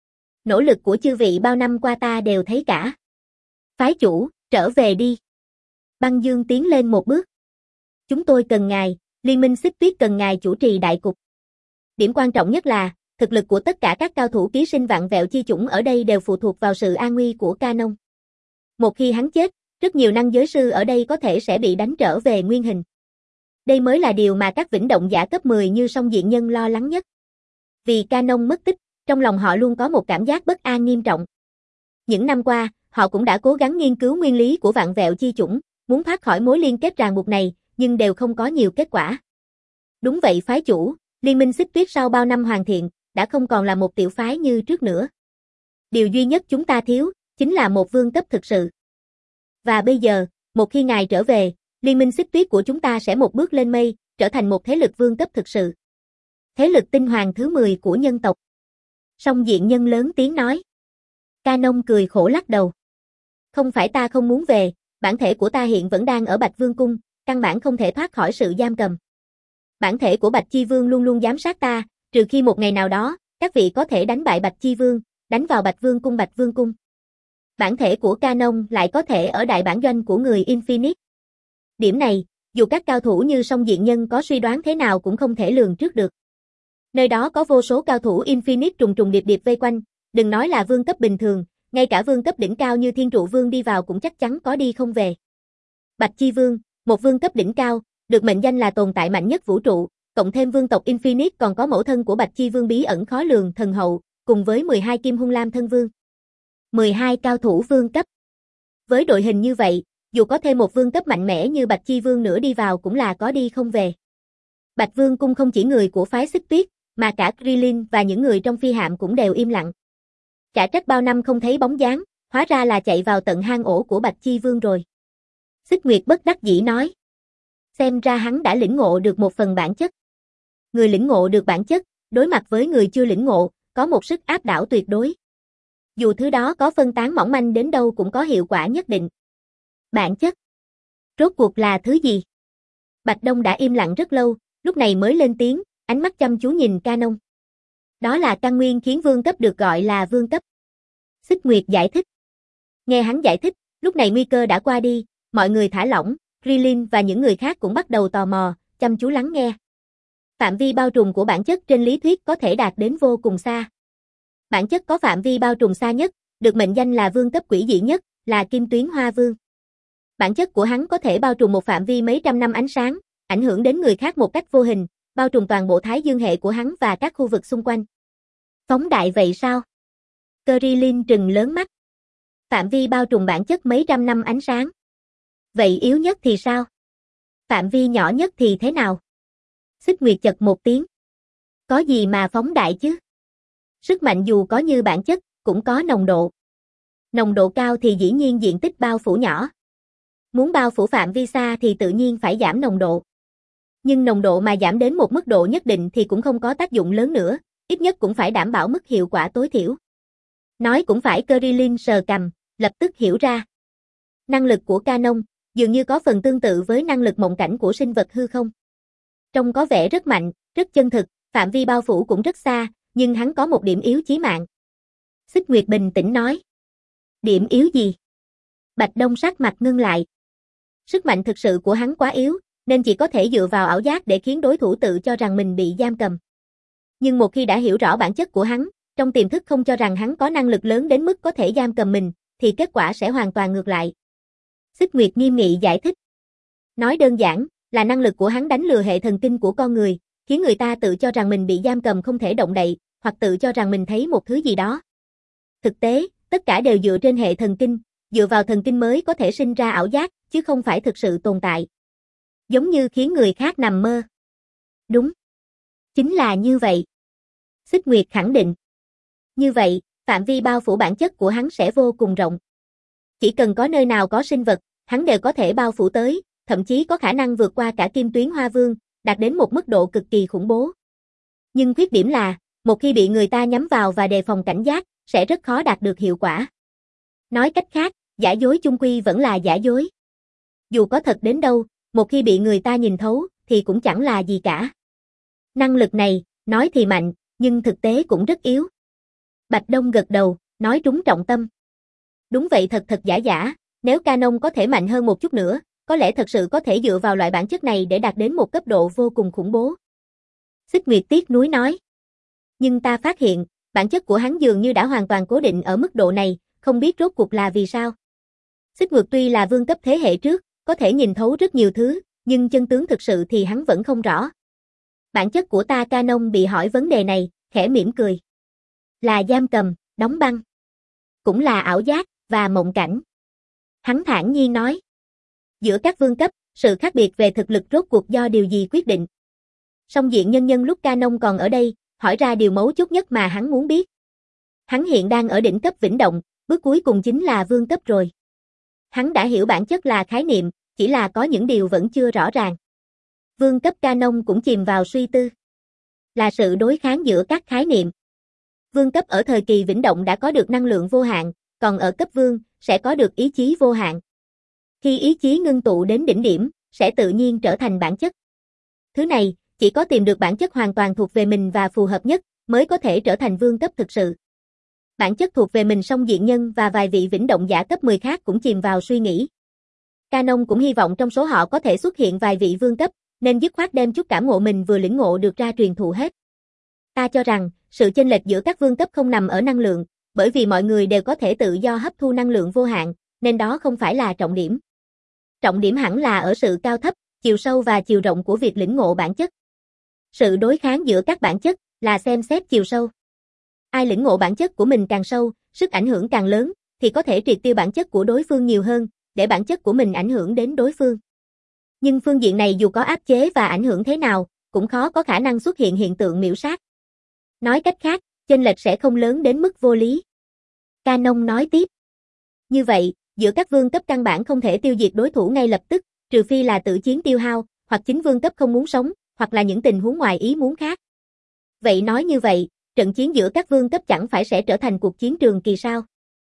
Nỗ lực của chư vị bao năm qua ta đều thấy cả. Phái chủ, trở về đi. Băng Dương tiến lên một bước. Chúng tôi cần ngài, Liên minh Xích Tuyết cần ngài chủ trì đại cục. Điểm quan trọng nhất là, thực lực của tất cả các cao thủ ký sinh vạn vẹo chi chủng ở đây đều phụ thuộc vào sự an nguy của Canon. Một khi hắn chết, rất nhiều năng giới sư ở đây có thể sẽ bị đánh trở về nguyên hình. Đây mới là điều mà các vĩnh động giả cấp mười như Song Diện Nhân lo lắng nhất. Vì Canon mất tích, trong lòng họ luôn có một cảm giác bất an nghiêm trọng. Những năm qua, họ cũng đã cố gắng nghiên cứu nguyên lý của vạn vẹo chi chủng, muốn thoát khỏi mối liên kết ràng buộc này, nhưng đều không có nhiều kết quả. Đúng vậy phái chủ, Liên minh Xích Tuyết sau bao năm hoàn thiện, đã không còn là một tiểu phái như trước nữa. Điều duy nhất chúng ta thiếu, chính là một vương cấp thực sự. Và bây giờ, một khi ngài trở về, Liên minh Xích Tuyết của chúng ta sẽ một bước lên mây, trở thành một thế lực vương cấp thực sự. Thế lực tinh hoàng thứ mười của nhân tộc. Song Diện Nhân lớn tiếng nói. Canon cười khổ lắc đầu. Không phải ta không muốn về, bản thể của ta hiện vẫn đang ở Bạch Vương Cung, căn bản không thể thoát khỏi sự giam cầm. Bản thể của Bạch Chi Vương luôn luôn giám sát ta, trừ khi một ngày nào đó, các vị có thể đánh bại Bạch Chi Vương, đánh vào Bạch Vương Cung Bạch Vương Cung. Bản thể của Canon lại có thể ở đại bản doanh của người Infinite. Điểm này, dù các cao thủ như Song Diện Nhân có suy đoán thế nào cũng không thể lường trước được. Nơi đó có vô số cao thủ Infinite trùng trùng điệp điệp vây quanh, đừng nói là vương cấp bình thường, ngay cả vương cấp đỉnh cao như Thiên Trụ Vương đi vào cũng chắc chắn có đi không về. Bạch Chi Vương, một vương cấp đỉnh cao, được mệnh danh là tồn tại mạnh nhất vũ trụ, cộng thêm vương tộc Infinite còn có mẫu thân của Bạch Chi Vương bí ẩn khó lường thần hậu, cùng với mười hai kim hung lam thân vương. mười hai cao thủ vương cấp. Với đội hình như vậy, dù có thêm một vương cấp mạnh mẽ như Bạch Chi Vương nữa đi vào cũng là có đi không về. Bạch Vương Cung không chỉ người của phái Xích Tuyết, mà cả Krillin và những người trong phi hạm cũng đều im lặng. Chả trách bao năm không thấy bóng dáng, hóa ra là chạy vào tận hang ổ của Bạch Chi Vương rồi. Xích Nguyệt bất đắc dĩ nói. Xem ra hắn đã lĩnh ngộ được một phần bản chất. Người lĩnh ngộ được bản chất, đối mặt với người chưa lĩnh ngộ, có một sức áp đảo tuyệt đối. Dù thứ đó có phân tán mỏng manh đến đâu cũng có hiệu quả nhất định. Bản chất. Rốt cuộc là thứ gì? Bạch Đông đã im lặng rất lâu, lúc này mới lên tiếng, ánh mắt chăm chú nhìn Canon. Đó là căn nguyên khiến vương cấp được gọi là vương cấp. Xích Nguyệt giải thích. Nghe hắn giải thích, lúc này nguy cơ đã qua đi, mọi người thả lỏng, Rilin và những người khác cũng bắt đầu tò mò, chăm chú lắng nghe. Phạm vi bao trùm của bản chất trên lý thuyết có thể đạt đến vô cùng xa. Bản chất có phạm vi bao trùm xa nhất, được mệnh danh là vương cấp quỷ dị nhất, là Kim Tuyến Hoa Vương. Bản chất của hắn có thể bao trùm một phạm vi mấy trăm năm ánh sáng, ảnh hưởng đến người khác một cách vô hình, bao trùm toàn bộ thái dương hệ của hắn và các khu vực xung quanh. Phóng đại vậy sao? Rilin trừng lớn mắt. Phạm vi bao trùm bản chất mấy trăm năm ánh sáng. Vậy yếu nhất thì sao? Phạm vi nhỏ nhất thì thế nào? Xích Nguyệt chật một tiếng. Có gì mà phóng đại chứ? Sức mạnh dù có như bản chất, cũng có nồng độ. Nồng độ cao thì dĩ nhiên diện tích bao phủ nhỏ. Muốn bao phủ phạm vi xa thì tự nhiên phải giảm nồng độ. Nhưng nồng độ mà giảm đến một mức độ nhất định thì cũng không có tác dụng lớn nữa, ít nhất cũng phải đảm bảo mức hiệu quả tối thiểu. Nói cũng phải, Rilin sờ cằm, lập tức hiểu ra. Năng lực của Canon dường như có phần tương tự với năng lực mộng cảnh của sinh vật hư không. Trông có vẻ rất mạnh, rất chân thực, phạm vi bao phủ cũng rất xa, nhưng hắn có một điểm yếu chí mạng. Xích Nguyệt bình tĩnh nói. Điểm yếu gì? Bạch Đông sắc mặt ngưng lại. Sức mạnh thực sự của hắn quá yếu, nên chỉ có thể dựa vào ảo giác để khiến đối thủ tự cho rằng mình bị giam cầm. Nhưng một khi đã hiểu rõ bản chất của hắn, trong tiềm thức không cho rằng hắn có năng lực lớn đến mức có thể giam cầm mình, thì kết quả sẽ hoàn toàn ngược lại. Xích Nguyệt nghiêm nghị giải thích. Nói đơn giản, là năng lực của hắn đánh lừa hệ thần kinh của con người, khiến người ta tự cho rằng mình bị giam cầm không thể động đậy, hoặc tự cho rằng mình thấy một thứ gì đó. Thực tế, tất cả đều dựa trên hệ thần kinh, dựa vào thần kinh mới có thể sinh ra ảo giác, chứ không phải thực sự tồn tại. Giống như khiến người khác nằm mơ. Đúng. Chính là như vậy. Xích Nguyệt khẳng định. Như vậy, phạm vi bao phủ bản chất của hắn sẽ vô cùng rộng. Chỉ cần có nơi nào có sinh vật, hắn đều có thể bao phủ tới, thậm chí có khả năng vượt qua cả Kim Tuyến Hoa Vương, đạt đến một mức độ cực kỳ khủng bố. Nhưng khuyết điểm là, một khi bị người ta nhắm vào và đề phòng cảnh giác, sẽ rất khó đạt được hiệu quả. Nói cách khác, giả dối chung quy vẫn là giả dối. Dù có thật đến đâu, một khi bị người ta nhìn thấu, thì cũng chẳng là gì cả. Năng lực này, nói thì mạnh, nhưng thực tế cũng rất yếu. Bạch Đông gật đầu, nói trúng trọng tâm. Đúng vậy, thật thật giả giả, nếu Canon có thể mạnh hơn một chút nữa, có lẽ thật sự có thể dựa vào loại bản chất này để đạt đến một cấp độ vô cùng khủng bố. Xích Nguyệt tiếc nuối nói. Nhưng ta phát hiện, bản chất của hắn dường như đã hoàn toàn cố định ở mức độ này, không biết rốt cuộc là vì sao. Xích Nguyệt tuy là vương cấp thế hệ trước, có thể nhìn thấu rất nhiều thứ, nhưng chân tướng thực sự thì hắn vẫn không rõ. Bản chất của ta Canon bị hỏi vấn đề này, khẽ mỉm cười. Là giam cầm, đóng băng. Cũng là ảo giác, và mộng cảnh. Hắn thản nhiên nói. Giữa các vương cấp, sự khác biệt về thực lực rốt cuộc do điều gì quyết định? Song Diện Nhân Nhân lúc Canon còn ở đây, hỏi ra điều mấu chốt nhất mà hắn muốn biết. Hắn hiện đang ở đỉnh cấp Vĩnh Động, bước cuối cùng chính là vương cấp rồi. Hắn đã hiểu bản chất là khái niệm, chỉ là có những điều vẫn chưa rõ ràng. Vương cấp Canon cũng chìm vào suy tư. Là sự đối kháng giữa các khái niệm. Vương cấp ở thời kỳ Vĩnh Động đã có được năng lượng vô hạn, còn ở cấp vương, sẽ có được ý chí vô hạn. Khi ý chí ngưng tụ đến đỉnh điểm, sẽ tự nhiên trở thành bản chất. Thứ này, chỉ có tìm được bản chất hoàn toàn thuộc về mình và phù hợp nhất, mới có thể trở thành vương cấp thực sự. Bản chất thuộc về mình Song Diện Nhân và vài vị Vĩnh Động giả cấp mười khác cũng chìm vào suy nghĩ. Canon cũng hy vọng trong số họ có thể xuất hiện vài vị vương cấp, nên dứt khoát đem chút cảm ngộ mình vừa lĩnh ngộ được ra truyền thụ hết. Ta cho rằng, sự chênh lệch giữa các vương cấp không nằm ở năng lượng, bởi vì mọi người đều có thể tự do hấp thu năng lượng vô hạn, nên đó không phải là trọng điểm. Trọng điểm hẳn là ở sự cao thấp, chiều sâu và chiều rộng của việc lĩnh ngộ bản chất. Sự đối kháng giữa các bản chất là xem xét chiều sâu. Ai lĩnh ngộ bản chất của mình càng sâu, sức ảnh hưởng càng lớn, thì có thể triệt tiêu bản chất của đối phương nhiều hơn, để bản chất của mình ảnh hưởng đến đối phương. Nhưng phương diện này dù có áp chế và ảnh hưởng thế nào, cũng khó có khả năng xuất hiện hiện tượng miểu sát. Nói cách khác, chênh lệch sẽ không lớn đến mức vô lý. Canon nói tiếp. Như vậy, giữa các vương cấp căn bản không thể tiêu diệt đối thủ ngay lập tức, trừ phi là tự chiến tiêu hao, hoặc chính vương cấp không muốn sống, hoặc là những tình huống ngoài ý muốn khác. Vậy nói như vậy, trận chiến giữa các vương cấp chẳng phải sẽ trở thành cuộc chiến trường kỳ sao?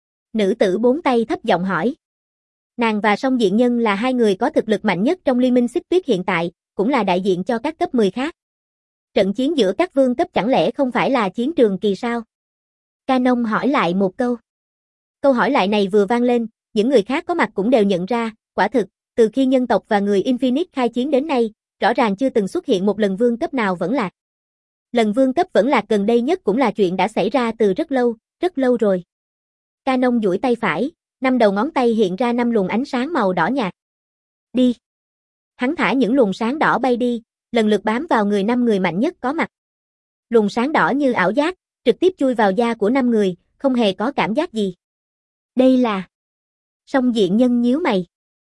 Nữ tử bốn tay thấp giọng hỏi. Nàng và Song Diện Nhân là hai người có thực lực mạnh nhất trong liên minh Xích Tuyết hiện tại, cũng là đại diện cho các cấp mười khác. Trận chiến giữa các vương cấp chẳng lẽ không phải là chiến trường kỳ sao? Canon hỏi lại một câu. Câu hỏi lại này vừa vang lên, những người khác có mặt cũng đều nhận ra, quả thực, từ khi nhân tộc và người Infinite khai chiến đến nay, rõ ràng chưa từng xuất hiện một lần vương cấp nào vẫn lạc. Lần vương cấp vẫn lạc gần đây nhất cũng là chuyện đã xảy ra từ rất lâu, rất lâu rồi. Canon duỗi tay phải, năm đầu ngón tay hiện ra năm luồng ánh sáng màu đỏ nhạt. Đi. Hắn thả những luồng sáng đỏ bay đi, lần lượt bám vào người năm người mạnh nhất có mặt. Luồng sáng đỏ như ảo giác, trực tiếp chui vào da của năm người, không hề có cảm giác gì. Đây là... Song diện nhân nhíu mày.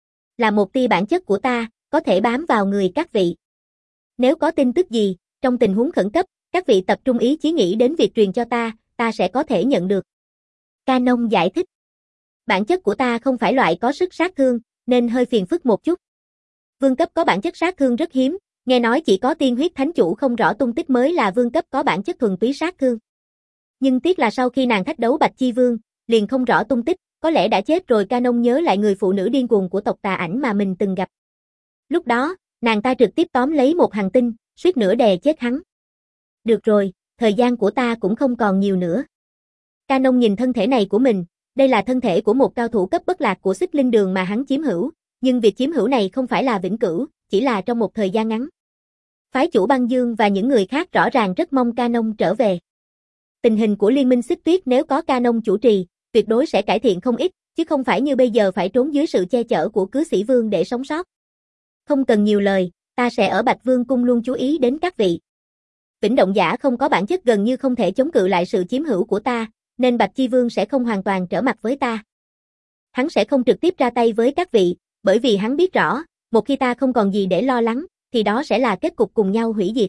Là một tia bản chất của ta, có thể bám vào người các vị. Nếu có tin tức gì, trong tình huống khẩn cấp, các vị tập trung ý chí nghĩ đến việc truyền cho ta, ta sẽ có thể nhận được. Canon giải thích. Bản chất của ta không phải loại có sức sát thương, nên hơi phiền phức một chút. Vương cấp có bản chất sát thương rất hiếm, nghe nói chỉ có tiên huyết thánh chủ không rõ tung tích mới là vương cấp có bản chất thuần túy sát thương. Nhưng tiếc là sau khi nàng thách đấu Bạch Chi Vương, liền không rõ tung tích, có lẽ đã chết rồi. Canon nhớ lại người phụ nữ điên cuồng của tộc Tà Ảnh mà mình từng gặp. Lúc đó, nàng ta trực tiếp tóm lấy một hành tinh, suýt nữa đè chết hắn. Được rồi, thời gian của ta cũng không còn nhiều nữa. Canon nhìn thân thể này của mình, đây là thân thể của một cao thủ cấp bất lạc của Xích Linh Đường mà hắn chiếm hữu, nhưng việc chiếm hữu này không phải là vĩnh cửu, chỉ là trong một thời gian ngắn. Phái chủ Băng Dương và những người khác rõ ràng rất mong Canon trở về. Tình hình của Liên minh Xích Tuyết nếu có Canon chủ trì, tuyệt đối sẽ cải thiện không ít, chứ không phải như bây giờ phải trốn dưới sự che chở của Cứ Sĩ Vương để sống sót. Không cần nhiều lời, ta sẽ ở Bạch Vương cung luôn chú ý đến các vị. Vĩnh Động Giả không có bản chất gần như không thể chống cự lại sự chiếm hữu của ta, nên Bạch Chi Vương sẽ không hoàn toàn trở mặt với ta. Hắn sẽ không trực tiếp ra tay với các vị, bởi vì hắn biết rõ, một khi ta không còn gì để lo lắng, thì đó sẽ là kết cục cùng nhau hủy diệt.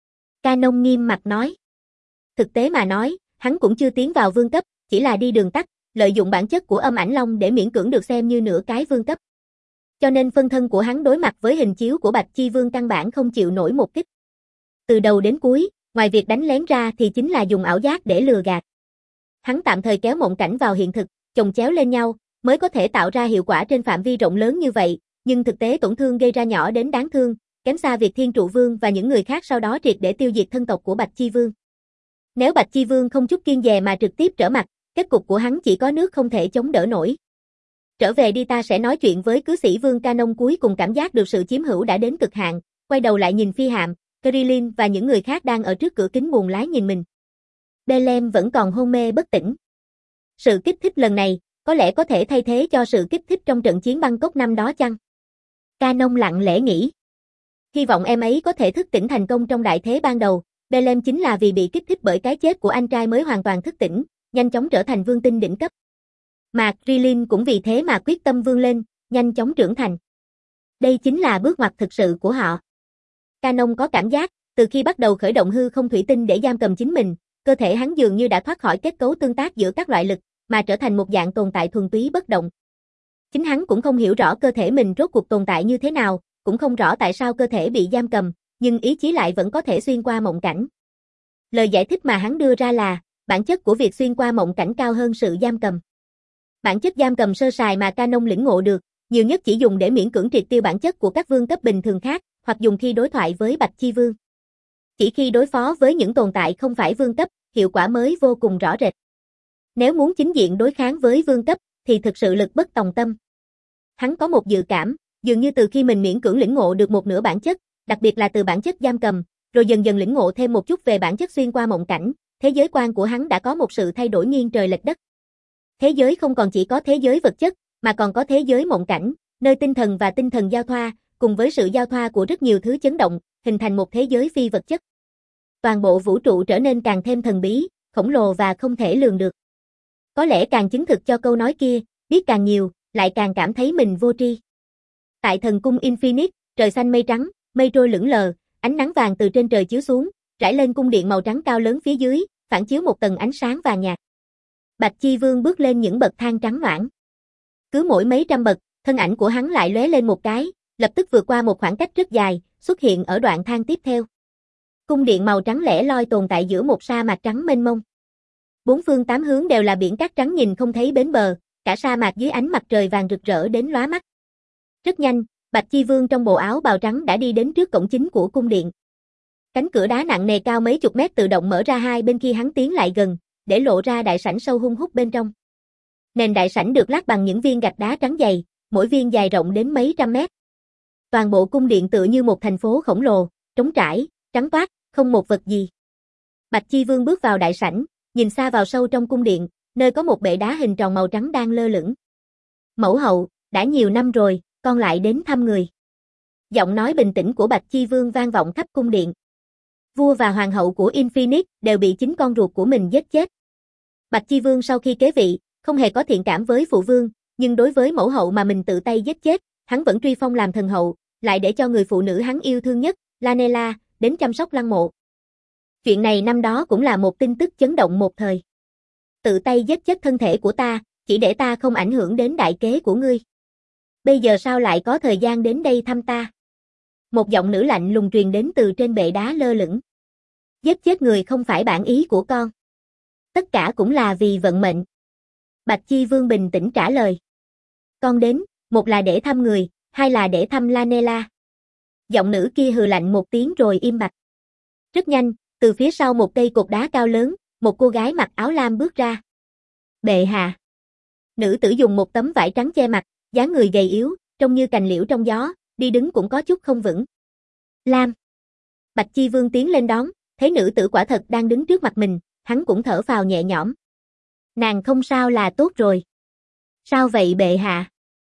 Canon nghiêm mặt nói. Thực tế mà nói, hắn cũng chưa tiến vào vương cấp, chỉ là đi đường tắt, lợi dụng bản chất của Âm Ảnh Long để miễn cưỡng được xem như nửa cái vương cấp. Cho nên phân thân của hắn đối mặt với hình chiếu của Bạch Chi Vương căn bản không chịu nổi một kích. Từ đầu đến cuối, ngoài việc đánh lén ra thì chính là dùng ảo giác để lừa gạt. Hắn tạm thời kéo mộng cảnh vào hiện thực, chồng chéo lên nhau, mới có thể tạo ra hiệu quả trên phạm vi rộng lớn như vậy, nhưng thực tế tổn thương gây ra nhỏ đến đáng thương, kém xa việc Thiên Trụ Vương và những người khác sau đó triệt để tiêu diệt thân tộc của Bạch Chi Vương. Nếu Bạch Chi Vương không chút kiêng dè mà trực tiếp trở mặt, kết cục của hắn chỉ có nước không thể chống đỡ nổi. Trở về đi, ta sẽ nói chuyện với Cứ Sĩ Vương. Canon cuối cùng cảm giác được sự chiếm hữu đã đến cực hạn, quay đầu lại nhìn Phi Hạm, Krillin và những người khác đang ở trước cửa kính buồng lái nhìn mình. Belem vẫn còn hôn mê bất tỉnh. Sự kích thích lần này, có lẽ có thể thay thế cho sự kích thích trong trận chiến Bangkok năm đó chăng? Canon lặng lẽ nghĩ. Hy vọng em ấy có thể thức tỉnh thành công trong đại thế ban đầu. Belem chính là vì bị kích thích bởi cái chết của anh trai mới hoàn toàn thức tỉnh, nhanh chóng trở thành vương tinh đỉnh cấp. Mà Krillin cũng vì thế mà quyết tâm vươn lên, nhanh chóng trưởng thành. Đây chính là bước ngoặt thực sự của họ. Canon có cảm giác, từ khi bắt đầu khởi động hư không thủy tinh để giam cầm chính mình, cơ thể hắn dường như đã thoát khỏi kết cấu tương tác giữa các loại lực, mà trở thành một dạng tồn tại thuần túy bất động. Chính hắn cũng không hiểu rõ cơ thể mình rốt cuộc tồn tại như thế nào, cũng không rõ tại sao cơ thể bị giam cầm, nhưng ý chí lại vẫn có thể xuyên qua mộng cảnh. Lời giải thích mà hắn đưa ra là, bản chất của việc xuyên qua mộng cảnh cao hơn sự giam cầm. Bản chất giam cầm sơ sài mà Canon lĩnh ngộ được, nhiều nhất chỉ dùng để miễn cưỡng triệt tiêu bản chất của các vương cấp bình thường khác, hoặc dùng khi đối thoại với Bạch Chi Vương. Chỉ khi đối phó với những tồn tại không phải vương cấp, hiệu quả mới vô cùng rõ rệt. Nếu muốn chính diện đối kháng với vương cấp, thì thực sự lực bất tòng tâm. Hắn có một dự cảm, dường như từ khi mình miễn cưỡng lĩnh ngộ được một nửa bản chất, đặc biệt là từ bản chất giam cầm, rồi dần dần lĩnh ngộ thêm một chút về bản chất xuyên qua mộng cảnh, thế giới quan của hắn đã có một sự thay đổi nghiêng trời lệch đất. Thế giới không còn chỉ có thế giới vật chất, mà còn có thế giới mộng cảnh, nơi tinh thần và tinh thần giao thoa, cùng với sự giao thoa của rất nhiều thứ chấn động, hình thành một thế giới phi vật chất. Toàn bộ vũ trụ trở nên càng thêm thần bí, khổng lồ và không thể lường được. Có lẽ càng chứng thực cho câu nói kia, biết càng nhiều, lại càng cảm thấy mình vô tri. Tại thần cung Infinite, trời xanh mây trắng, mây trôi lững lờ, ánh nắng vàng từ trên trời chiếu xuống, rải lên cung điện màu trắng cao lớn phía dưới, phản chiếu một tầng ánh sáng vàng nhạt. Bạch Chi Vương bước lên những bậc thang trắng noãn. Cứ mỗi mấy trăm bậc, thân ảnh của hắn lại lóe lên một cái, lập tức vượt qua một khoảng cách rất dài, xuất hiện ở đoạn thang tiếp theo. Cung điện màu trắng lẻ loi tồn tại giữa một sa mạc trắng mênh mông. Bốn phương tám hướng đều là biển cát trắng nhìn không thấy bến bờ, cả sa mạc dưới ánh mặt trời vàng rực rỡ đến lóa mắt. Rất nhanh, Bạch Chi Vương trong bộ áo bào trắng đã đi đến trước cổng chính của cung điện. Cánh cửa đá nặng nề cao mấy chục mét tự động mở ra hai bên khi hắn tiến lại gần, để lộ ra đại sảnh sâu hun hút bên trong. Nền đại sảnh được lát bằng những viên gạch đá trắng dày, mỗi viên dài rộng đến mấy trăm mét. Toàn bộ cung điện tựa như một thành phố khổng lồ, trống trải, trắng toát, không một vật gì. Bạch Chi Vương bước vào đại sảnh, nhìn xa vào sâu trong cung điện, nơi có một bệ đá hình tròn màu trắng đang lơ lửng. Mẫu hậu, đã nhiều năm rồi, con lại đến thăm người. Giọng nói bình tĩnh của Bạch Chi Vương vang vọng khắp cung điện. Vua và hoàng hậu của Infinite đều bị chính con ruột của mình giết chết. Bạch Chi Vương sau khi kế vị, không hề có thiện cảm với phụ vương, nhưng đối với mẫu hậu mà mình tự tay giết chết, hắn vẫn truy phong làm thần hậu, lại để cho người phụ nữ hắn yêu thương nhất, Lanela, đến chăm sóc lăng mộ. Chuyện này năm đó cũng là một tin tức chấn động một thời. Tự tay giết chết thân thể của ta, chỉ để ta không ảnh hưởng đến đại kế của ngươi. Bây giờ sao lại có thời gian đến đây thăm ta? Một giọng nữ lạnh lùng truyền đến từ trên bệ đá lơ lửng. Giết chết người không phải bản ý của con. Tất cả cũng là vì vận mệnh. Bạch Chi Vương bình tĩnh trả lời. Con đến, một là để thăm người, hai là để thăm Lanela. Giọng nữ kia hừ lạnh một tiếng rồi im bặt. Rất nhanh, từ phía sau một cây cột đá cao lớn, một cô gái mặc áo lam bước ra. Bệ hạ. Nữ tử dùng một tấm vải trắng che mặt, dáng người gầy yếu, trông như cành liễu trong gió, đi đứng cũng có chút không vững. Lam. Bạch Chi Vương tiến lên đón, thấy nữ tử quả thật đang đứng trước mặt mình, hắn cũng thở phào nhẹ nhõm. Nàng không sao là tốt rồi. Sao vậy bệ hạ?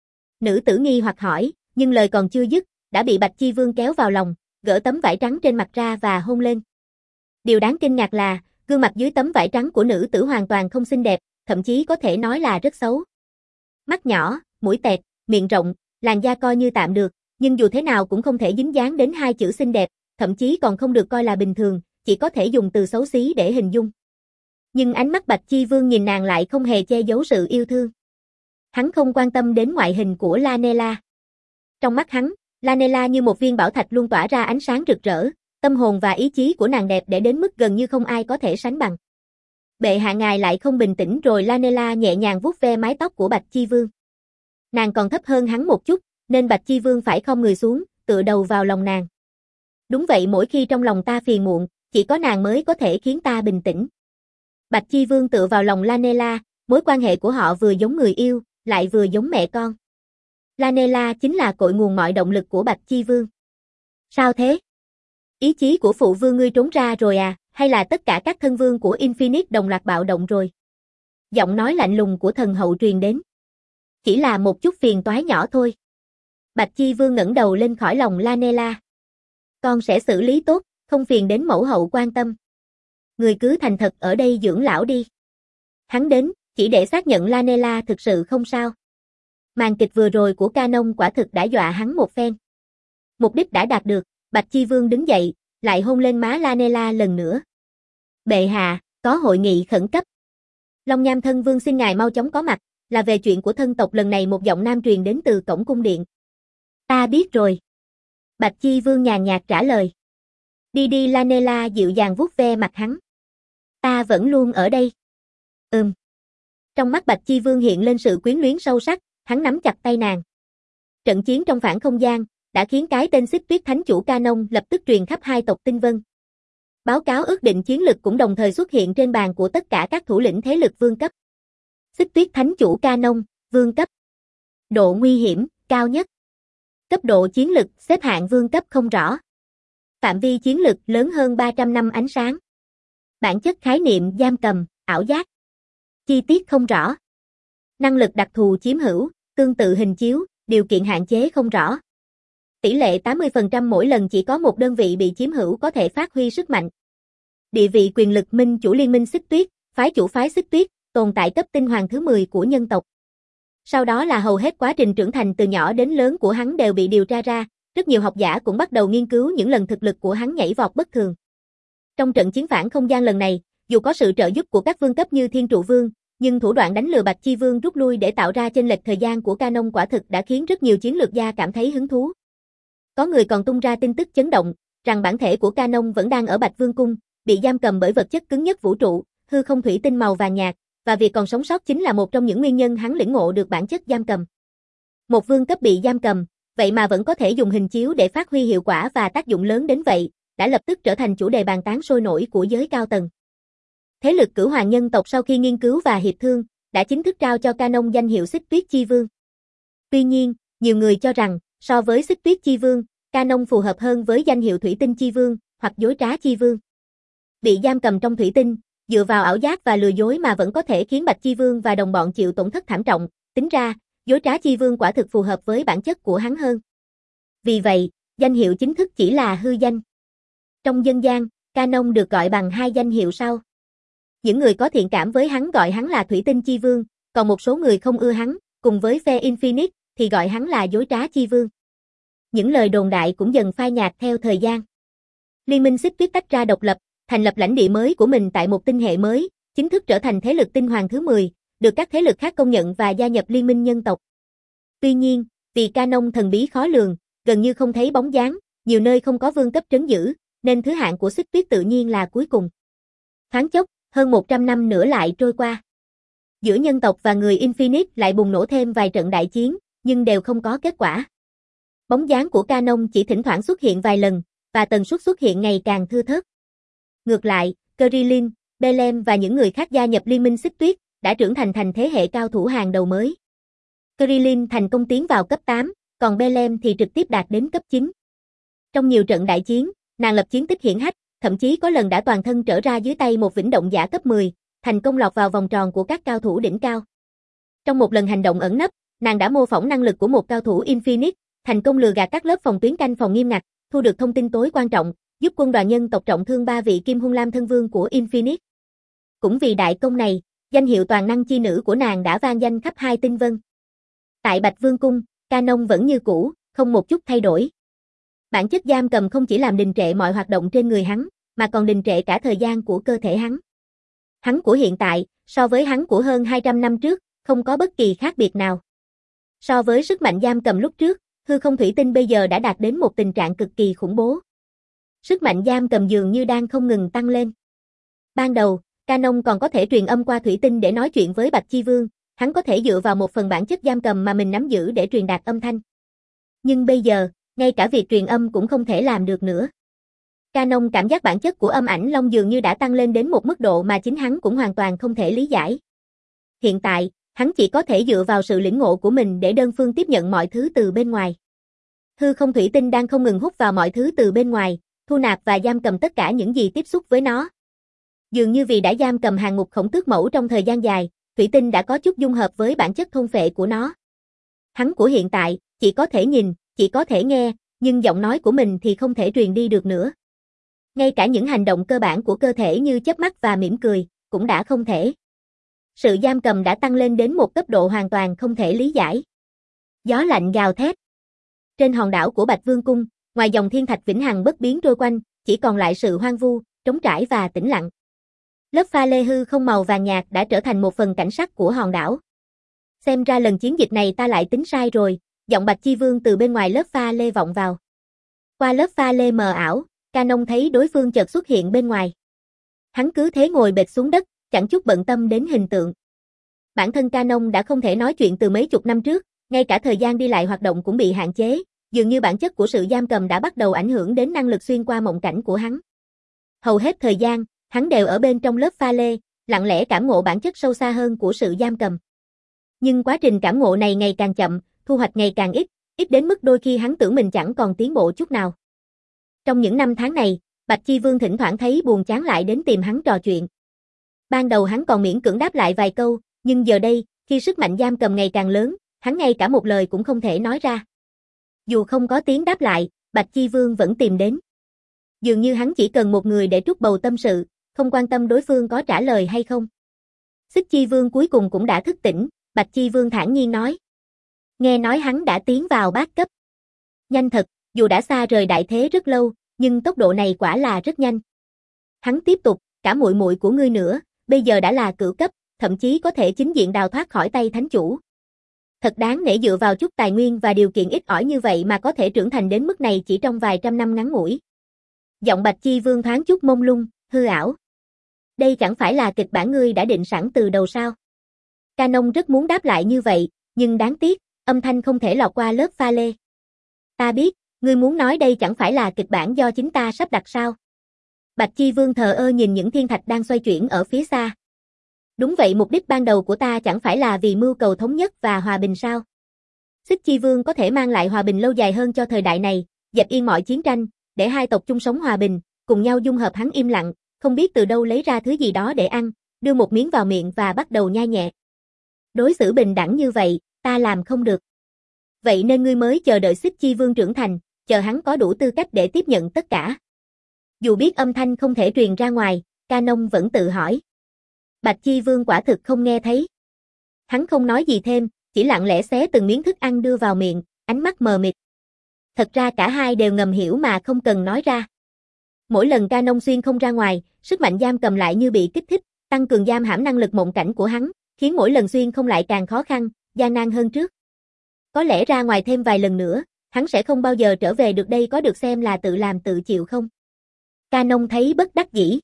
Nữ tử nghi hoặc hỏi, nhưng lời còn chưa dứt, đã bị Bạch Chi Vương kéo vào lòng, gỡ tấm vải trắng trên mặt ra và hôn lên. Điều đáng kinh ngạc là, gương mặt dưới tấm vải trắng của nữ tử hoàn toàn không xinh đẹp, thậm chí có thể nói là rất xấu. Mắt nhỏ, mũi tẹt, miệng rộng, làn da coi như tạm được, nhưng dù thế nào cũng không thể dính dáng đến hai chữ xinh đẹp, thậm chí còn không được coi là bình thường, chỉ có thể dùng từ xấu xí để hình dung. Nhưng ánh mắt Bạch Chi Vương nhìn nàng lại không hề che giấu sự yêu thương. Hắn không quan tâm đến ngoại hình của Lanela. Trong mắt hắn, Lanela như một viên bảo thạch luôn tỏa ra ánh sáng rực rỡ, tâm hồn và ý chí của nàng đẹp để đến mức gần như không ai có thể sánh bằng. Bệ hạ ngài lại không bình tĩnh rồi. Lanela nhẹ nhàng vuốt ve mái tóc của Bạch Chi Vương. Nàng còn thấp hơn hắn một chút, nên Bạch Chi Vương phải khom người xuống, tựa đầu vào lòng nàng. Đúng vậy, mỗi khi trong lòng ta phiền muộn, chỉ có nàng mới có thể khiến ta bình tĩnh. Bạch Chi Vương tựa vào lòng Lanela, mối quan hệ của họ vừa giống người yêu, lại vừa giống mẹ con. Lanela chính là cội nguồn mọi động lực của Bạch Chi Vương. Sao thế? Ý chí của phụ vương ngươi trốn ra rồi à, hay là tất cả các thân vương của Infinite đồng loạt bạo động rồi? Giọng nói lạnh lùng của thần hậu truyền đến. Chỉ là một chút phiền toái nhỏ thôi. Bạch Chi Vương ngẩng đầu lên khỏi lòng Lanela. Con sẽ xử lý tốt, không phiền đến mẫu hậu quan tâm. Người cứ thành thật ở đây dưỡng lão đi. Hắn đến, chỉ để xác nhận Lanela thực sự không sao. Màn kịch vừa rồi của Canon quả thực đã dọa hắn một phen. Mục đích đã đạt được, Bạch Chi Vương đứng dậy, lại hôn lên má Lanela lần nữa. Bệ hạ, có hội nghị khẩn cấp. Long Nham thân vương xin ngài mau chóng có mặt, là về chuyện của thân tộc lần này. Một giọng nam truyền đến từ cổng cung điện. Ta biết rồi. Bạch Chi Vương nhàn nhạt trả lời. Đi đi. Lanela dịu dàng vuốt ve mặt hắn. Ta vẫn luôn ở đây. Ừm. Trong mắt Bạch Chi Vương hiện lên sự quyến luyến sâu sắc, hắn nắm chặt tay nàng. Trận chiến trong phản không gian đã khiến cái tên Xích Tuyết Thánh Chủ Canon lập tức truyền khắp hai tộc tinh vân. Báo cáo ước định chiến lực cũng đồng thời xuất hiện trên bàn của tất cả các thủ lĩnh thế lực vương cấp. Xích Tuyết Thánh Chủ Canon, vương cấp. Độ nguy hiểm, cao nhất. Cấp độ chiến lực, xếp hạng vương cấp không rõ. Phạm vi chiến lực lớn hơn ba trăm năm ánh sáng. Bản chất khái niệm giam cầm, ảo giác. Chi tiết không rõ. Năng lực đặc thù chiếm hữu, tương tự hình chiếu, điều kiện hạn chế không rõ. Tỷ lệ tám mươi phần trăm mỗi lần chỉ có một đơn vị bị chiếm hữu có thể phát huy sức mạnh. Địa vị quyền lực minh chủ liên minh Xích Tuyết, phái chủ phái Xích Tuyết, tồn tại cấp tinh hoàng thứ mười của nhân tộc. Sau đó là hầu hết quá trình trưởng thành từ nhỏ đến lớn của hắn đều bị điều tra ra, rất nhiều học giả cũng bắt đầu nghiên cứu những lần thực lực của hắn nhảy vọt bất thường. Trong trận chiến phản không gian lần này, dù có sự trợ giúp của các vương cấp như Thiên Trụ Vương, nhưng thủ đoạn đánh lừa Bạch Chi Vương rút lui để tạo ra chênh lệch thời gian của Canon quả thực đã khiến rất nhiều chiến lược gia cảm thấy hứng thú. Có người còn tung ra tin tức chấn động, rằng bản thể của Canon vẫn đang ở Bạch Vương Cung, bị giam cầm bởi vật chất cứng nhất vũ trụ, hư không thủy tinh màu vàng nhạt, và việc còn sống sót chính là một trong những nguyên nhân hắn lĩnh ngộ được bản chất giam cầm. Một vương cấp bị giam cầm, vậy mà vẫn có thể dùng hình chiếu để phát huy hiệu quả và tác dụng lớn đến vậy, đã lập tức trở thành chủ đề bàn tán sôi nổi của giới cao tầng. Thế lực Cửu Hoàng nhân tộc sau khi nghiên cứu và hiệp thương, đã chính thức trao cho Canon danh hiệu Xích Tuyết Chi Vương. Tuy nhiên, nhiều người cho rằng, so với Xích Tuyết Chi Vương, Canon phù hợp hơn với danh hiệu Thủy Tinh Chi Vương, hoặc Dối Trá Chi Vương. Bị giam cầm trong thủy tinh, dựa vào ảo giác và lừa dối mà vẫn có thể khiến Bạch Chi Vương và đồng bọn chịu tổn thất thảm trọng, tính ra, Dối Trá Chi Vương quả thực phù hợp với bản chất của hắn hơn. Vì vậy, danh hiệu chính thức chỉ là hư danh. Trong dân gian, Canon được gọi bằng hai danh hiệu sau. Những người có thiện cảm với hắn gọi hắn là Thủy Tinh Chi Vương, còn một số người không ưa hắn, cùng với phe Infinite, thì gọi hắn là Dối Trá Chi Vương. Những lời đồn đại cũng dần phai nhạt theo thời gian. Liên minh Xích Tuyết tách ra độc lập, thành lập lãnh địa mới của mình tại một tinh hệ mới, chính thức trở thành thế lực tinh hoàng thứ mười, được các thế lực khác công nhận và gia nhập Liên minh nhân tộc. Tuy nhiên, vì Canon thần bí khó lường, gần như không thấy bóng dáng, nhiều nơi không có vương cấp trấn giữ, nên thứ hạng của Xích Tuyết tự nhiên là cuối cùng. Thoáng chốc, hơn một trăm năm nữa lại trôi qua. Giữa nhân tộc và người Infinite lại bùng nổ thêm vài trận đại chiến, nhưng đều không có kết quả. Bóng dáng của Canon chỉ thỉnh thoảng xuất hiện vài lần, và tần suất xuất hiện ngày càng thưa thớt. Ngược lại, Krillin, Bellem và những người khác gia nhập Liên minh Xích Tuyết, đã trưởng thành thành thế hệ cao thủ hàng đầu mới. Krillin thành công tiến vào cấp tám, còn Bellem thì trực tiếp đạt đến cấp chín. Trong nhiều trận đại chiến, nàng lập chiến tích hiển hách, thậm chí có lần đã toàn thân trở ra dưới tay một vĩnh động giả cấp mười, thành công lọt vào vòng tròn của các cao thủ đỉnh cao. Trong một lần hành động ẩn nấp, nàng đã mô phỏng năng lực của một cao thủ Infinite, thành công lừa gạt các lớp phòng tuyến canh phòng nghiêm ngặt, thu được thông tin tối quan trọng, giúp quân đoàn nhân tộc trọng thương ba vị Kim Hung Lam thân vương của Infinite. Cũng vì đại công này, danh hiệu toàn năng chi nữ của nàng đã vang danh khắp hai tinh vân. Tại Bạch Vương cung, Canon vẫn như cũ, không một chút thay đổi. Bản chất giam cầm không chỉ làm đình trệ mọi hoạt động trên người hắn, mà còn đình trệ cả thời gian của cơ thể hắn. Hắn của hiện tại, so với hắn của hơn hai trăm năm trước, không có bất kỳ khác biệt nào. So với sức mạnh giam cầm lúc trước, hư không thủy tinh bây giờ đã đạt đến một tình trạng cực kỳ khủng bố. Sức mạnh giam cầm dường như đang không ngừng tăng lên. Ban đầu, Canon còn có thể truyền âm qua thủy tinh để nói chuyện với Bạch Chi Vương, hắn có thể dựa vào một phần bản chất giam cầm mà mình nắm giữ để truyền đạt âm thanh. Nhưng bây giờ, ngay cả việc truyền âm cũng không thể làm được nữa. Canon cảm giác bản chất của âm ảnh long dường như đã tăng lên đến một mức độ mà chính hắn cũng hoàn toàn không thể lý giải. Hiện tại, hắn chỉ có thể dựa vào sự lĩnh ngộ của mình để đơn phương tiếp nhận mọi thứ từ bên ngoài. Hư không thủy tinh đang không ngừng hút vào mọi thứ từ bên ngoài, thu nạp và giam cầm tất cả những gì tiếp xúc với nó. Dường như vì đã giam cầm hàng ngục khổng tước mẫu trong thời gian dài, thủy tinh đã có chút dung hợp với bản chất thôn phệ của nó. Hắn của hiện tại, chỉ có thể nhìn, chỉ có thể nghe, nhưng giọng nói của mình thì không thể truyền đi được nữa. Ngay cả những hành động cơ bản của cơ thể như chớp mắt và mỉm cười, cũng đã không thể. Sự giam cầm đã tăng lên đến một cấp độ hoàn toàn không thể lý giải. Gió lạnh gào thét. Trên hòn đảo của Bạch Vương cung, ngoài dòng thiên thạch vĩnh hằng bất biến trôi quanh, chỉ còn lại sự hoang vu, trống trải và tĩnh lặng. Lớp pha lê hư không màu vàng nhạt đã trở thành một phần cảnh sắc của hòn đảo. Xem ra lần chiến dịch này ta lại tính sai rồi, giọng Bạch Chi Vương từ bên ngoài lớp pha lê vọng vào. Qua lớp pha lê mờ ảo, Canon thấy đối phương chợt xuất hiện bên ngoài. Hắn cứ thế ngồi bệt xuống đất, chẳng chút bận tâm đến hình tượng. Bản thân Canon đã không thể nói chuyện từ mấy chục năm trước, ngay cả thời gian đi lại hoạt động cũng bị hạn chế, dường như bản chất của sự giam cầm đã bắt đầu ảnh hưởng đến năng lực xuyên qua mộng cảnh của hắn. Hầu hết thời gian, hắn đều ở bên trong lớp pha lê, lặng lẽ cảm ngộ bản chất sâu xa hơn của sự giam cầm. Nhưng quá trình cảm ngộ này ngày càng chậm, thu hoạch ngày càng ít, ít đến mức đôi khi hắn tưởng mình chẳng còn tiến bộ chút nào. Trong những năm tháng này, Bạch Chi Vương thỉnh thoảng thấy buồn chán lại đến tìm hắn trò chuyện. Ban đầu hắn còn miễn cưỡng đáp lại vài câu, nhưng giờ đây, khi sức mạnh giam cầm ngày càng lớn, hắn ngay cả một lời cũng không thể nói ra. Dù không có tiếng đáp lại, Bạch Chi Vương vẫn tìm đến. Dường như hắn chỉ cần một người để trút bầu tâm sự, không quan tâm đối phương có trả lời hay không. Xích Chi Vương cuối cùng cũng đã thức tỉnh, Bạch Chi Vương thản nhiên nói. Nghe nói hắn đã tiến vào bát cấp. Nhanh thật, dù đã xa rời đại thế rất lâu, nhưng tốc độ này quả là rất nhanh. Hắn tiếp tục, cả muội muội của ngươi nữa, bây giờ đã là cửu cấp, thậm chí có thể chính diện đào thoát khỏi tay thánh chủ. Thật đáng nể dựa vào chút tài nguyên và điều kiện ít ỏi như vậy mà có thể trưởng thành đến mức này chỉ trong vài trăm năm ngắn ngủi. Giọng Bạch Chi Vương thoáng chút mông lung, hư ảo. Đây chẳng phải là kịch bản ngươi đã định sẵn từ đầu sao? Canon rất muốn đáp lại như vậy, nhưng đáng tiếc, âm thanh không thể lọt qua lớp pha lê. Ta biết, ngươi muốn nói đây chẳng phải là kịch bản do chính ta sắp đặt sao? Bạch Chi Vương thờ ơ nhìn những thiên thạch đang xoay chuyển ở phía xa. Đúng vậy, mục đích ban đầu của ta chẳng phải là vì mưu cầu thống nhất và hòa bình sao? Xích Chi Vương có thể mang lại hòa bình lâu dài hơn cho thời đại này, dẹp yên mọi chiến tranh, để hai tộc chung sống hòa bình, cùng nhau dung hợp. Hắn im lặng, không biết từ đâu lấy ra thứ gì đó để ăn, đưa một miếng vào miệng và bắt đầu nhai nhẹ. Đối xử bình đẳng như vậy, ta làm không được. Vậy nên ngươi mới chờ đợi Xích Chi Vương trưởng thành, chờ hắn có đủ tư cách để tiếp nhận tất cả. Dù biết âm thanh không thể truyền ra ngoài, Canon vẫn tự hỏi. Bạch Chi Vương quả thực không nghe thấy. Hắn không nói gì thêm, chỉ lặng lẽ xé từng miếng thức ăn đưa vào miệng, ánh mắt mờ mịt. Thật ra cả hai đều ngầm hiểu mà không cần nói ra. Mỗi lần Canon xuyên không ra ngoài, sức mạnh giam cầm lại như bị kích thích, tăng cường giam hãm năng lực mộng cảnh của hắn, khiến mỗi lần xuyên không lại càng khó khăn, gian nan hơn trước. Có lẽ ra ngoài thêm vài lần nữa, hắn sẽ không bao giờ trở về được. Đây có được xem là tự làm tự chịu không? Canon thấy bất đắc dĩ.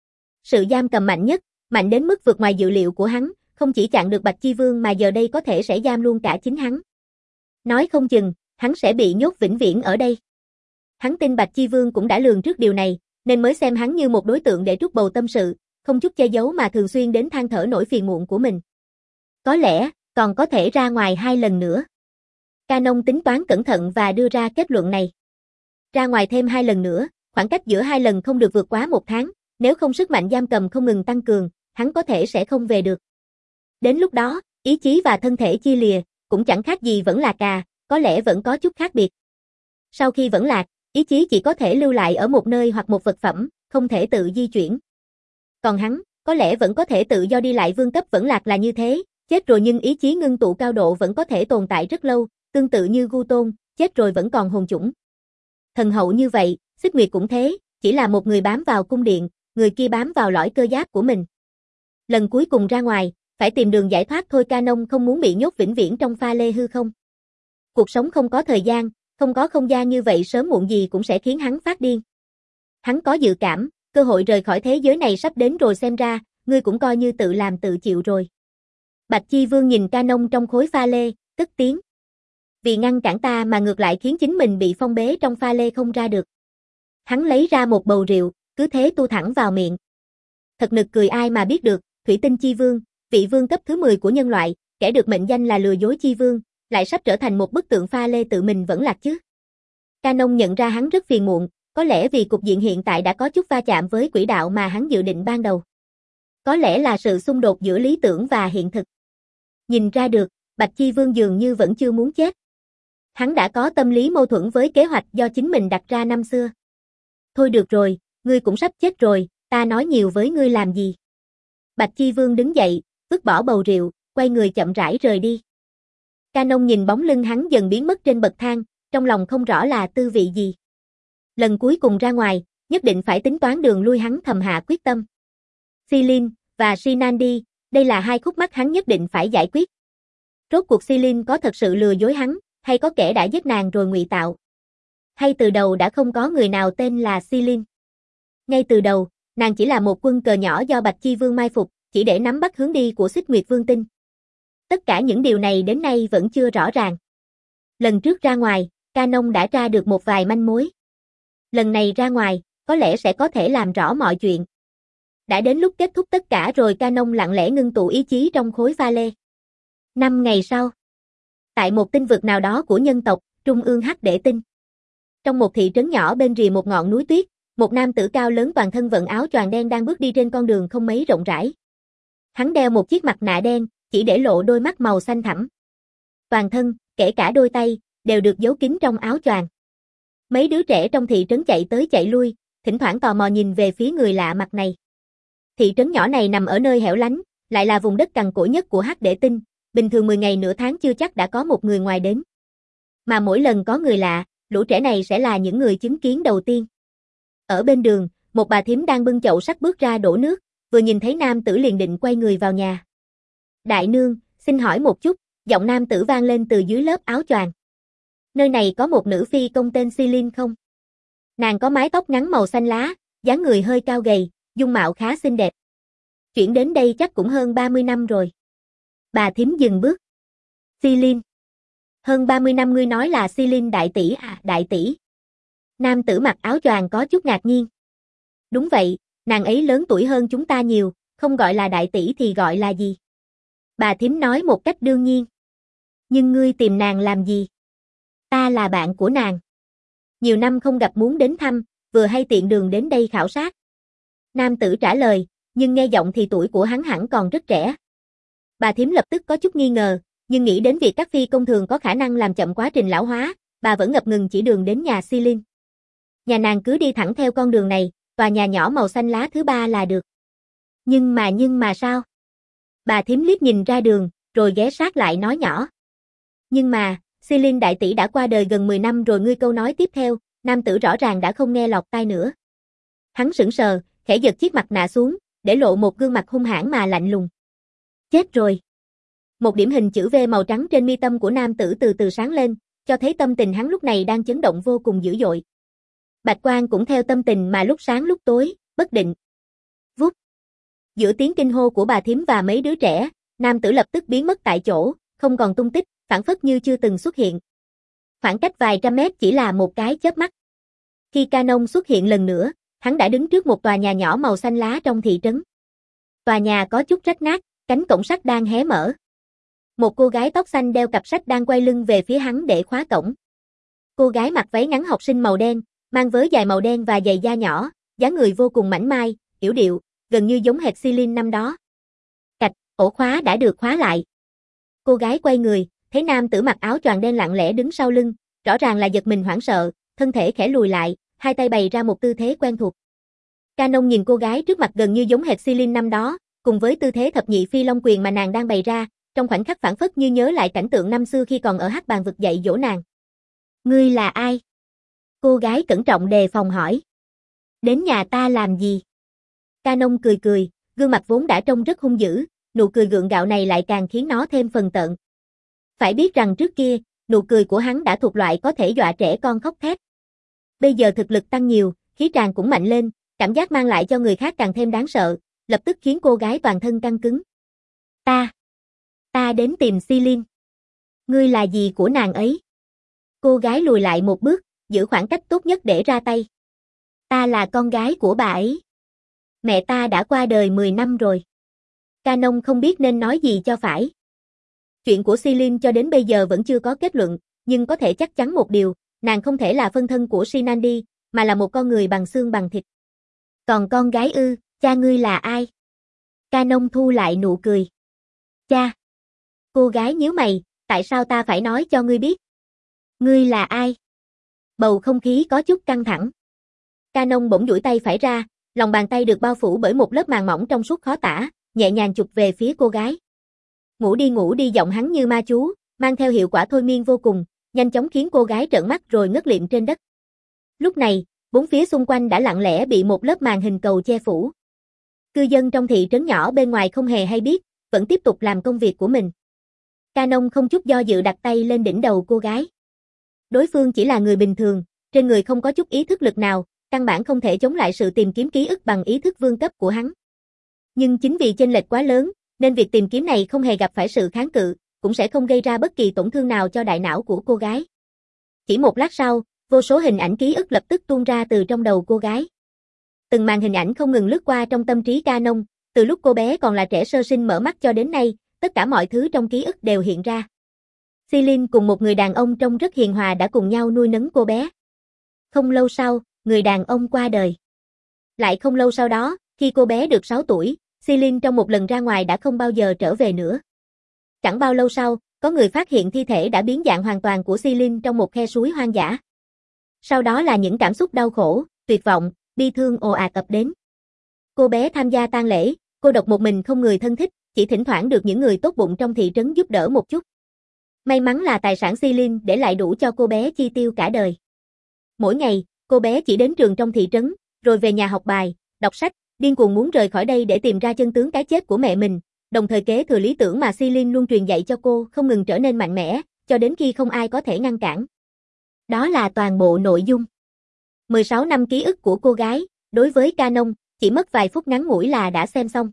Sự giam cầm mạnh nhất, mạnh đến mức vượt ngoài dự liệu của hắn, không chỉ chặn được Bạch Chi Vương mà giờ đây có thể sẽ giam luôn cả chính hắn. Nói không chừng, hắn sẽ bị nhốt vĩnh viễn ở đây. Hắn tin Bạch Chi Vương cũng đã lường trước điều này, nên mới xem hắn như một đối tượng để trút bầu tâm sự, không chút che giấu mà thường xuyên đến than thở nỗi phiền muộn của mình. Có lẽ, còn có thể ra ngoài hai lần nữa. Canon tính toán cẩn thận và đưa ra kết luận này. Ra ngoài thêm hai lần nữa, khoảng cách giữa hai lần không được vượt quá một tháng, nếu không sức mạnh giam cầm không ngừng tăng cường, hắn có thể sẽ không về được. Đến lúc đó, ý chí và thân thể chia lìa, cũng chẳng khác gì vẫn lạc à, có lẽ vẫn có chút khác biệt. Sau khi vẫn lạc, ý chí chỉ có thể lưu lại ở một nơi hoặc một vật phẩm, không thể tự di chuyển. Còn hắn, có lẽ vẫn có thể tự do đi lại. Vương cấp vẫn lạc là như thế, chết rồi nhưng ý chí ngưng tụ cao độ vẫn có thể tồn tại rất lâu, tương tự như Gu Tôn, chết rồi vẫn còn hồn chủng. Thần hậu như vậy, Xích Nguyệt cũng thế, chỉ là một người bám vào cung điện, người kia bám vào lõi cơ giáp của mình. Lần cuối cùng ra ngoài, phải tìm đường giải thoát thôi. Canon không muốn bị nhốt vĩnh viễn trong pha lê hư không. Cuộc sống không có thời gian, không có không gian như vậy sớm muộn gì cũng sẽ khiến hắn phát điên. Hắn có dự cảm, cơ hội rời khỏi thế giới này sắp đến rồi. Xem ra, ngươi cũng coi như tự làm tự chịu rồi. Bạch Chi Vương nhìn Canon trong khối pha lê, cất tiếng. Vì ngăn cản ta mà ngược lại khiến chính mình bị phong bế trong pha lê không ra được. Hắn lấy ra một bầu rượu, cứ thế tu thẳng vào miệng. Thật nực cười, ai mà biết được, Thủy Tinh Chi Vương, vị vương cấp thứ mười của nhân loại, kẻ được mệnh danh là lừa dối Chi Vương, lại sắp trở thành một bức tượng pha lê tự mình vẫn lạc chứ. Canon nhận ra hắn rất phiền muộn, có lẽ vì cục diện hiện tại đã có chút va chạm với quỹ đạo mà hắn dự định ban đầu. Có lẽ là sự xung đột giữa lý tưởng và hiện thực. Nhìn ra được, Bạch Chi Vương dường như vẫn chưa muốn chết. Hắn đã có tâm lý mâu thuẫn với kế hoạch do chính mình đặt ra năm xưa. Thôi được rồi, ngươi cũng sắp chết rồi, ta nói nhiều với ngươi làm gì. Bạch Chi Vương đứng dậy, vứt bỏ bầu rượu, quay người chậm rãi rời đi. Canon nhìn bóng lưng hắn dần biến mất trên bậc thang, trong lòng không rõ là tư vị gì. Lần cuối cùng ra ngoài, nhất định phải tính toán đường lui. Hắn thầm hạ quyết tâm. Xilin và Shinandi, đây là hai khúc mắc hắn nhất định phải giải quyết. Rốt cuộc Xilin có thật sự lừa dối hắn, hay có kẻ đã giết nàng rồi ngụy tạo? Hay từ đầu đã không có người nào tên là Xilin? Ngay từ đầu, nàng chỉ là một quân cờ nhỏ do Bạch Chi Vương mai phục, chỉ để nắm bắt hướng đi của Xích Nguyệt Vương tinh. Tất cả những điều này đến nay vẫn chưa rõ ràng. Lần trước ra ngoài, Canon đã tra được một vài manh mối. Lần này ra ngoài, có lẽ sẽ có thể làm rõ mọi chuyện. Đã đến lúc kết thúc tất cả rồi. Canon lặng lẽ ngưng tụ ý chí trong khối pha lê. Năm ngày sau, tại một tinh vực nào đó của nhân tộc, trung ương Hắc Đệ Tinh. Trong một thị trấn nhỏ bên rìa một ngọn núi tuyết, một nam tử cao lớn toàn thân vận áo choàng đen đang bước đi trên con đường không mấy rộng rãi. Hắn đeo một chiếc mặt nạ đen, chỉ để lộ đôi mắt màu xanh thẳm. Toàn thân, kể cả đôi tay, đều được giấu kín trong áo choàng. Mấy đứa trẻ trong thị trấn chạy tới chạy lui, thỉnh thoảng tò mò nhìn về phía người lạ mặt này. Thị trấn nhỏ này nằm ở nơi hẻo lánh, lại là vùng đất cằn cỗi nhất của Hắc Đệ Tinh, bình thường mười ngày nửa tháng chưa chắc đã có một người ngoài đến. Mà mỗi lần có người lạ, lũ trẻ này sẽ là những người chứng kiến đầu tiên. Ở bên đường, một bà thím đang bưng chậu sắt bước ra đổ nước, vừa nhìn thấy nam tử liền định quay người vào nhà. Đại nương, xin hỏi một chút, giọng nam tử vang lên từ dưới lớp áo choàng. Nơi này có một nữ phi công tên Xilin không? Nàng có mái tóc ngắn màu xanh lá, dáng người hơi cao gầy, dung mạo khá xinh đẹp. Chuyển đến đây chắc cũng hơn ba mươi năm rồi. Bà thím dừng bước. Xilin. Hơn ba mươi năm? Ngươi nói là Xilin đại tỷ à? Đại tỷ. Nam tử mặc áo choàng có chút ngạc nhiên. Đúng vậy, nàng ấy lớn tuổi hơn chúng ta nhiều, không gọi là đại tỷ thì gọi là gì? Bà thím nói một cách đương nhiên. Nhưng ngươi tìm nàng làm gì? Ta là bạn của nàng. Nhiều năm không gặp muốn đến thăm, vừa hay tiện đường đến đây khảo sát. Nam tử trả lời, nhưng nghe giọng thì tuổi của hắn hẳn còn rất trẻ. Bà thím lập tức có chút nghi ngờ, nhưng nghĩ đến việc các phi công thường có khả năng làm chậm quá trình lão hóa, bà vẫn ngập ngừng chỉ đường đến nhà Celine. Nhà nàng cứ đi thẳng theo con đường này, tòa nhà nhỏ màu xanh lá thứ ba là được. Nhưng mà nhưng mà sao? Bà thím liếc nhìn ra đường, rồi ghé sát lại nói nhỏ. Nhưng mà, Celine đại tỷ đã qua đời gần mười năm rồi. Ngươi câu nói tiếp theo, nam tử rõ ràng đã không nghe lọt tai nữa. Hắn sững sờ, khẽ giật chiếc mặt nạ xuống, để lộ một gương mặt hung hãn mà lạnh lùng. Chết rồi. Một điểm hình chữ V màu trắng trên mi tâm của nam tử từ từ sáng lên, cho thấy tâm tình hắn lúc này đang chấn động vô cùng dữ dội. Bạch quang cũng theo tâm tình mà lúc sáng lúc tối, bất định. Vút. Giữa tiếng kinh hô của bà thím và mấy đứa trẻ, nam tử lập tức biến mất tại chỗ, không còn tung tích, phảng phất như chưa từng xuất hiện. Khoảng cách vài trăm mét chỉ là một cái chớp mắt. Khi Canon xuất hiện lần nữa, hắn đã đứng trước một tòa nhà nhỏ màu xanh lá trong thị trấn. Tòa nhà có chút rách nát, cánh cổng sắt đang hé mở. Một cô gái tóc xanh đeo cặp sách đang quay lưng về phía hắn để khóa cổng. Cô gái mặc váy ngắn học sinh màu đen, mang vớ dài màu đen và giày da nhỏ, dáng người vô cùng mảnh mai, yểu điệu, gần như giống hệt Celine năm đó. Cạch, ổ khóa đã được khóa lại. Cô gái quay người, thấy nam tử mặc áo choàng đen lặng lẽ đứng sau lưng, rõ ràng là giật mình hoảng sợ, thân thể khẽ lùi lại, hai tay bày ra một tư thế quen thuộc. Canon nhìn cô gái trước mặt gần như giống hệt Celine năm đó, cùng với tư thế thập nhị phi long quyền mà nàng đang bày ra, trong khoảnh khắc phảng phất như nhớ lại cảnh tượng năm xưa khi còn ở hắc bàn vực dạy dỗ nàng. Ngươi là ai? Cô gái cẩn trọng đề phòng hỏi. Đến nhà ta làm gì? Canon cười cười, gương mặt vốn đã trông rất hung dữ, nụ cười gượng gạo này lại càng khiến nó thêm phần tợn. Phải biết rằng trước kia, nụ cười của hắn đã thuộc loại có thể dọa trẻ con khóc thét. Bây giờ thực lực tăng nhiều, khí tràng cũng mạnh lên, cảm giác mang lại cho người khác càng thêm đáng sợ, lập tức khiến cô gái toàn thân căng cứng. Ta, ta đến tìm Celine. Ngươi là gì của nàng ấy? Cô gái lùi lại một bước, giữ khoảng cách tốt nhất để ra tay. Ta là con gái của bà ấy. Mẹ ta đã qua đời mười năm rồi. Canon không biết nên nói gì cho phải. Chuyện của Celine cho đến bây giờ vẫn chưa có kết luận, nhưng có thể chắc chắn một điều, nàng không thể là phân thân của Shinandi, mà là một con người bằng xương bằng thịt. Còn con gái ư, cha ngươi là ai? Canon thu lại nụ cười. Cha. Cô gái nhíu mày, tại sao ta phải nói cho ngươi biết? Ngươi là ai? Bầu không khí có chút căng thẳng. Canon bỗng duỗi tay phải ra, lòng bàn tay được bao phủ bởi một lớp màng mỏng trong suốt khó tả, nhẹ nhàng chụp về phía cô gái. Ngủ đi ngủ đi, giọng hắn như ma chú, mang theo hiệu quả thôi miên vô cùng, nhanh chóng khiến cô gái trợn mắt rồi ngất liệm trên đất. Lúc này, bốn phía xung quanh đã lặng lẽ bị một lớp màn hình cầu che phủ. Cư dân trong thị trấn nhỏ bên ngoài không hề hay biết, vẫn tiếp tục làm công việc của mình. Canon không chút do dự đặt tay lên đỉnh đầu cô gái. Đối phương chỉ là người bình thường, trên người không có chút ý thức lực nào, căn bản không thể chống lại sự tìm kiếm ký ức bằng ý thức vương cấp của hắn. Nhưng chính vì chênh lệch quá lớn, nên việc tìm kiếm này không hề gặp phải sự kháng cự, cũng sẽ không gây ra bất kỳ tổn thương nào cho đại não của cô gái. Chỉ một lát sau, vô số hình ảnh ký ức lập tức tuôn ra từ trong đầu cô gái. Từng màn hình ảnh không ngừng lướt qua trong tâm trí Canon, từ lúc cô bé còn là trẻ sơ sinh mở mắt cho đến nay, tất cả mọi thứ trong ký ức đều hiện ra. Celine cùng một người đàn ông trông rất hiền hòa đã cùng nhau nuôi nấng cô bé. Không lâu sau, người đàn ông qua đời. Lại không lâu sau đó, khi cô bé được sáu tuổi, Celine trong một lần ra ngoài đã không bao giờ trở về nữa. Chẳng bao lâu sau, có người phát hiện thi thể đã biến dạng hoàn toàn của Celine trong một khe suối hoang dã. Sau đó là những cảm xúc đau khổ, tuyệt vọng, bi thương ồ ạt ập đến. Cô bé tham gia tang lễ, cô độc một mình không người thân thích, chỉ thỉnh thoảng được những người tốt bụng trong thị trấn giúp đỡ một chút. May mắn là tài sản Celine để lại đủ cho cô bé chi tiêu cả đời. Mỗi ngày, cô bé chỉ đến trường trong thị trấn, rồi về nhà học bài, đọc sách, điên cuồng muốn rời khỏi đây để tìm ra chân tướng cái chết của mẹ mình, đồng thời kế thừa lý tưởng mà Celine luôn truyền dạy cho cô, không ngừng trở nên mạnh mẽ, cho đến khi không ai có thể ngăn cản. Đó là toàn bộ nội dung. mười sáu năm ký ức của cô gái, đối với Canon, chỉ mất vài phút ngắn ngủi là đã xem xong.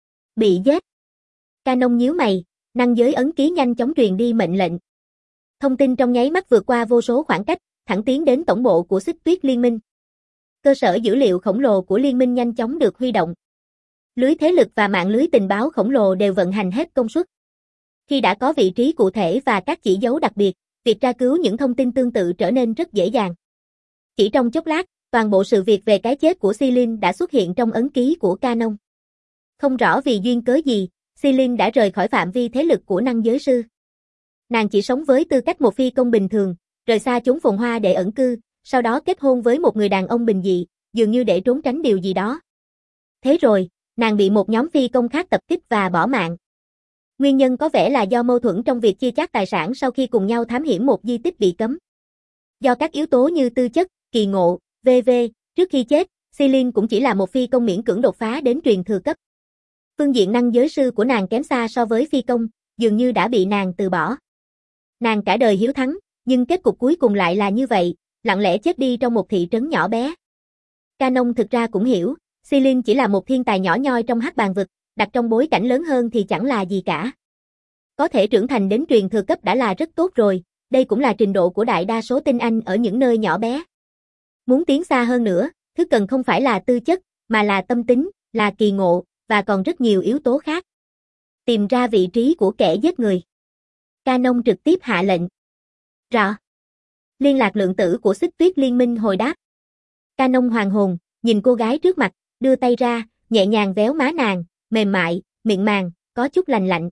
Bị giết. Canon nhíu mày, năng giới ấn ký nhanh chóng truyền đi mệnh lệnh. Thông tin trong nháy mắt vượt qua vô số khoảng cách, thẳng tiến đến tổng bộ của Xích Tuyết Liên minh. Cơ sở dữ liệu khổng lồ của liên minh nhanh chóng được huy động. Lưới thế lực và mạng lưới tình báo khổng lồ đều vận hành hết công suất. Khi đã có vị trí cụ thể và các chỉ dấu đặc biệt, việc tra cứu những thông tin tương tự trở nên rất dễ dàng. Chỉ trong chốc lát, toàn bộ sự việc về cái chết của Xilin đã xuất hiện trong ấn ký của Canon. Không rõ vì duyên cớ gì, Xilin đã rời khỏi phạm vi thế lực của năng giới sư. Nàng chỉ sống với tư cách một phi công bình thường, rời xa chốn phồn hoa để ẩn cư, sau đó kết hôn với một người đàn ông bình dị, dường như để trốn tránh điều gì đó. Thế rồi, nàng bị một nhóm phi công khác tập kích và bỏ mạng. Nguyên nhân có vẻ là do mâu thuẫn trong việc chia chác tài sản sau khi cùng nhau thám hiểm một di tích bị cấm. Do các yếu tố như tư chất, kỳ ngộ, vân vân, trước khi chết, Xilin cũng chỉ là một phi công miễn cưỡng đột phá đến truyền thừa cấp. Phương diện năng giới sư của nàng kém xa so với phi công, dường như đã bị nàng từ bỏ. Nàng cả đời hiếu thắng, nhưng kết cục cuối cùng lại là như vậy, lặng lẽ chết đi trong một thị trấn nhỏ bé. Canon thực ra cũng hiểu, Xilin chỉ là một thiên tài nhỏ nhoi trong hắc bàng vực, đặt trong bối cảnh lớn hơn thì chẳng là gì cả. Có thể trưởng thành đến truyền thừa cấp đã là rất tốt rồi, đây cũng là trình độ của đại đa số tinh anh ở những nơi nhỏ bé. Muốn tiến xa hơn nữa, thứ cần không phải là tư chất, mà là tâm tính, là kỳ ngộ, và còn rất nhiều yếu tố khác. Tìm ra vị trí của kẻ giết người. Canon trực tiếp hạ lệnh. Rõ. Liên lạc lượng tử của Xích Tuyết Liên Minh hồi đáp. Canon hoàng hồn, nhìn cô gái trước mặt, đưa tay ra, nhẹ nhàng véo má nàng, mềm mại, miệng màng, có chút lành lạnh.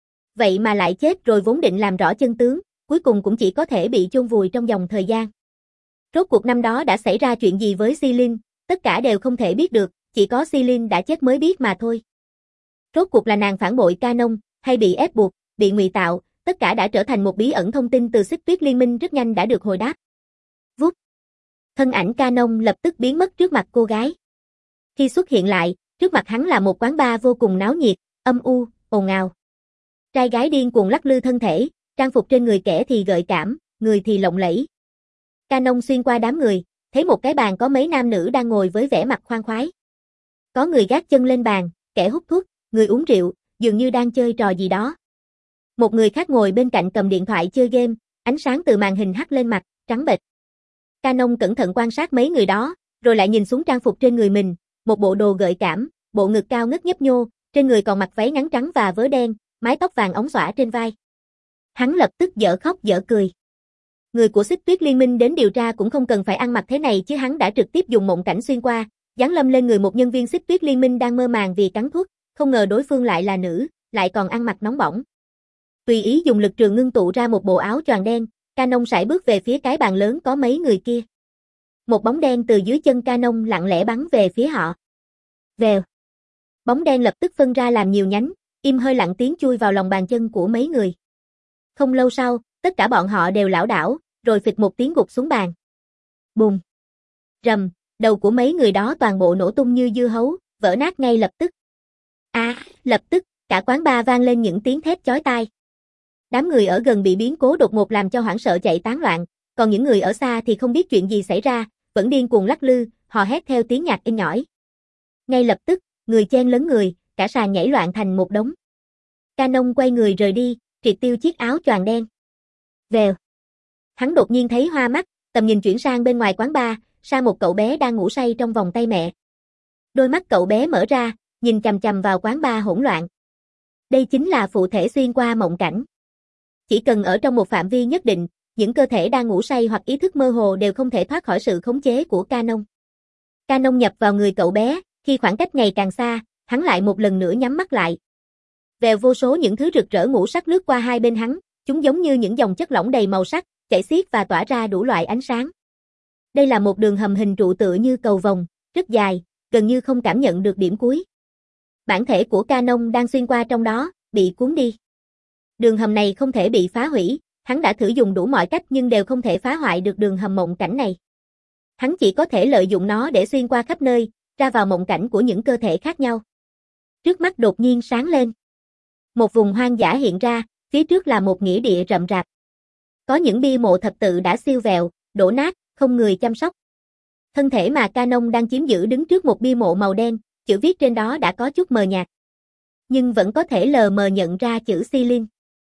Vậy mà lại chết rồi, vốn định làm rõ chân tướng, cuối cùng cũng chỉ có thể bị chôn vùi trong dòng thời gian. Rốt cuộc năm đó đã xảy ra chuyện gì với Xilin, tất cả đều không thể biết được, chỉ có Xilin đã chết mới biết mà thôi. Rốt cuộc là nàng phản bội Canon, hay bị ép buộc, bị ngụy tạo, tất cả đã trở thành một bí ẩn. Thông tin từ Xích Tuyết Liên Minh rất nhanh đã được hồi đáp. Vút. Thân ảnh Canon lập tức biến mất trước mặt cô gái. Khi xuất hiện lại, trước mặt hắn là một quán bar vô cùng náo nhiệt, âm u, ồn ào. Trai gái điên cuồng lắc lư thân thể, trang phục trên người kẻ thì gợi cảm, người thì lộng lẫy. Canon xuyên qua đám người, thấy một cái bàn có mấy nam nữ đang ngồi với vẻ mặt khoan khoái. Có người gác chân lên bàn, kẻ hút thuốc, người uống rượu, dường như đang chơi trò gì đó. Một người khác ngồi bên cạnh cầm điện thoại chơi game, ánh sáng từ màn hình hắt lên mặt, trắng bệch. Canon cẩn thận quan sát mấy người đó, rồi lại nhìn xuống trang phục trên người mình, một bộ đồ gợi cảm, bộ ngực cao ngất nhấp nhô, trên người còn mặc váy ngắn trắng và vớ đen, mái tóc vàng óng xõa trên vai. Hắn lập tức dở khóc dở cười. Người của Xích Tuyết Liên Minh đến điều tra cũng không cần phải ăn mặc thế này chứ, hắn đã trực tiếp dùng mộng cảnh xuyên qua, giáng lâm lên người một nhân viên Xích Tuyết Liên Minh đang mơ màng vì cắn thuốc, không ngờ đối phương lại là nữ, lại còn ăn mặc nóng bỏng. Tùy ý dùng lực trường ngưng tụ ra một bộ áo choàng đen, Canon sải bước về phía cái bàn lớn có mấy người kia. Một bóng đen từ dưới chân Canon lặng lẽ bắn về phía họ. Vèo. Bóng đen lập tức phân ra làm nhiều nhánh, im hơi lặng tiếng chui vào lòng bàn chân của mấy người. Không lâu sau, tất cả bọn họ đều lảo đảo, rồi phịch một tiếng gục xuống bàn. Bùm. Rầm, đầu của mấy người đó toàn bộ nổ tung như dưa hấu, vỡ nát ngay lập tức. A, à, lập tức, cả quán bar vang lên những tiếng thét chói tai. Đám người ở gần bị biến cố đột ngột làm cho hoảng sợ chạy tán loạn, còn những người ở xa thì không biết chuyện gì xảy ra, vẫn điên cuồng lắc lư, hò hét theo tiếng nhạc in nhỏi. Ngay lập tức, người chen lấn người, cả sàn nhảy loạn thành một đống. Canon quay người rời đi, triệt tiêu chiếc áo choàng đen. Vèo. Hắn đột nhiên thấy hoa mắt, tầm nhìn chuyển sang bên ngoài quán bar, sang một cậu bé đang ngủ say trong vòng tay mẹ. Đôi mắt cậu bé mở ra, nhìn chằm chằm vào quán bar hỗn loạn. Đây chính là phụ thể xuyên qua mộng cảnh. Chỉ cần ở trong một phạm vi nhất định, những cơ thể đang ngủ say hoặc ý thức mơ hồ đều không thể thoát khỏi sự khống chế của Canon. Canon nhập vào người cậu bé, khi khoảng cách ngày càng xa, hắn lại một lần nữa nhắm mắt lại. Vèo, vô số những thứ rực rỡ ngũ sắc lướt qua hai bên hắn, chúng giống như những dòng chất lỏng đầy màu sắc, chảy xiết và tỏa ra đủ loại ánh sáng. Đây là một đường hầm hình trụ tựa như cầu vồng, rất dài, gần như không cảm nhận được điểm cuối. Bản thể của Canon đang xuyên qua trong đó, bị cuốn đi. Đường hầm này không thể bị phá hủy, hắn đã thử dùng đủ mọi cách nhưng đều không thể phá hoại được đường hầm mộng cảnh này. Hắn chỉ có thể lợi dụng nó để xuyên qua khắp nơi, ra vào mộng cảnh của những cơ thể khác nhau. Trước mắt đột nhiên sáng lên. Một vùng hoang dã hiện ra, phía trước là một nghĩa địa rậm rạp. Có những bia mộ thập tự đã siêu vẹo, đổ nát, không người chăm sóc. Thân thể mà Canon đang chiếm giữ đứng trước một bia mộ màu đen, chữ viết trên đó đã có chút mờ nhạt. Nhưng vẫn có thể lờ mờ nhận ra chữ Xilin.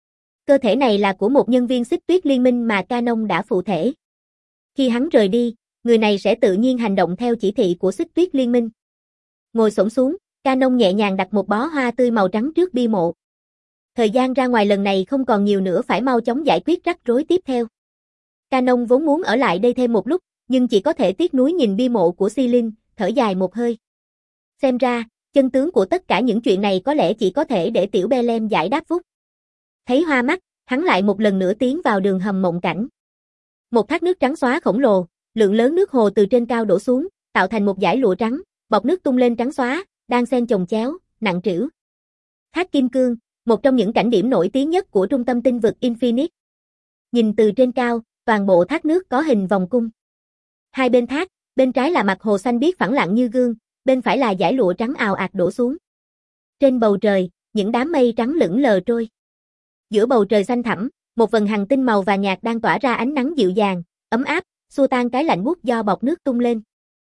Cơ thể này là của một nhân viên Xích Tuyết Liên Minh mà Canon đã phụ thể. Khi hắn rời đi, người này sẽ tự nhiên hành động theo chỉ thị của Xích Tuyết Liên Minh. Ngồi xổm xuống, Canon nhẹ nhàng đặt một bó hoa tươi màu trắng trước bia mộ. Thời gian ra ngoài lần này không còn nhiều nữa, phải mau chóng giải quyết rắc rối tiếp theo. Canon vốn muốn ở lại đây thêm một lúc, nhưng chỉ có thể tiếc nuối nhìn bia mộ của Celine, thở dài một hơi. Xem ra, chân tướng của tất cả những chuyện này có lẽ chỉ có thể để tiểu Bethlehem giải đáp phúc. Thấy hoa mắt, hắn lại một lần nữa tiến vào đường hầm mộng cảnh. Một thác nước trắng xóa khổng lồ, lượng lớn nước hồ từ trên cao đổ xuống, tạo thành một dải lụa trắng, bọt nước tung lên trắng xóa, đang xen chồng chéo, nặng trĩu. Thác Kim Cương, một trong những cảnh điểm nổi tiếng nhất của trung tâm tinh vực Infinite. Nhìn từ trên cao, toàn bộ thác nước có hình vòng cung. Hai bên thác, bên trái là mặt hồ xanh biếc phẳng lặng như gương, bên phải là dải lụa trắng ào ạt đổ xuống. Trên bầu trời, những đám mây trắng lững lờ trôi. Giữa bầu trời xanh thẳm, một vầng hành tinh màu vàng nhạt đang tỏa ra ánh nắng dịu dàng, ấm áp, xua tan cái lạnh buốt do bọt nước tung lên.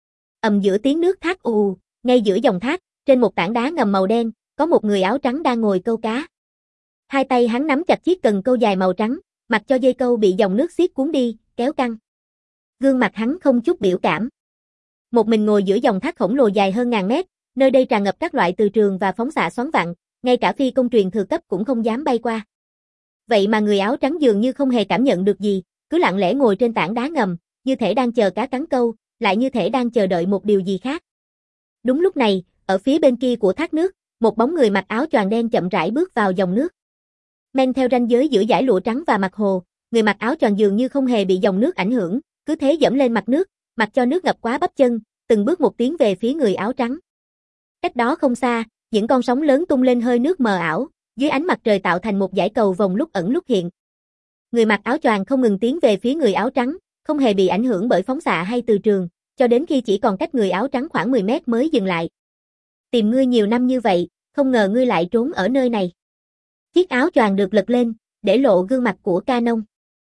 Ầm giữa tiếng nước thác ù, ngay giữa dòng thác, trên một tảng đá ngầm màu đen, có một người áo trắng đang ngồi câu cá. Hai tay hắn nắm chặt chiếc cần câu dài màu trắng, mặc cho dây câu bị dòng nước xiết cuốn đi, kéo căng. Gương mặt hắn không chút biểu cảm. Một mình ngồi giữa dòng thác khổng lồ dài hơn ngàn mét, nơi đây tràn ngập các loại từ trường và phóng xạ xoắn vặn, ngay cả phi công truyền thừa cấp cũng không dám bay qua. Vậy mà người áo trắng dường như không hề cảm nhận được gì, cứ lặng lẽ ngồi trên tảng đá ngầm, như thể đang chờ cá cắn câu, lại như thể đang chờ đợi một điều gì khác. Đúng lúc này, ở phía bên kia của thác nước, một bóng người mặc áo choàng đen chậm rãi bước vào dòng nước. Men theo ranh giới giữa dải lụa trắng và mặt hồ, người mặc áo choàng dường như không hề bị dòng nước ảnh hưởng, cứ thế dẫm lên mặt nước, mặc cho nước ngập quá bắp chân, từng bước một tiến về phía người áo trắng. Cách đó không xa, những con sóng lớn tung lên hơi nước mờ ảo, dưới ánh mặt trời tạo thành một dải cầu vồng lúc ẩn lúc hiện. Người mặc áo choàng không ngừng tiến về phía người áo trắng, không hề bị ảnh hưởng bởi phóng xạ hay từ trường, cho đến khi chỉ còn cách người áo trắng khoảng mười mét mới dừng lại. Tìm ngươi nhiều năm như vậy, không ngờ ngươi lại trốn ở nơi này. Chiếc áo choàng được lật lên, để lộ gương mặt của Canon.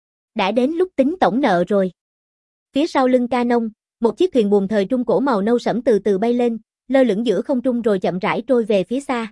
Đã đến lúc tính tổng nợ rồi. Phía sau lưng Canon, một chiếc thuyền buồm thời trung cổ màu nâu sẫm từ từ bay lên, lơ lửng giữa không trung rồi chậm rãi trôi về phía xa.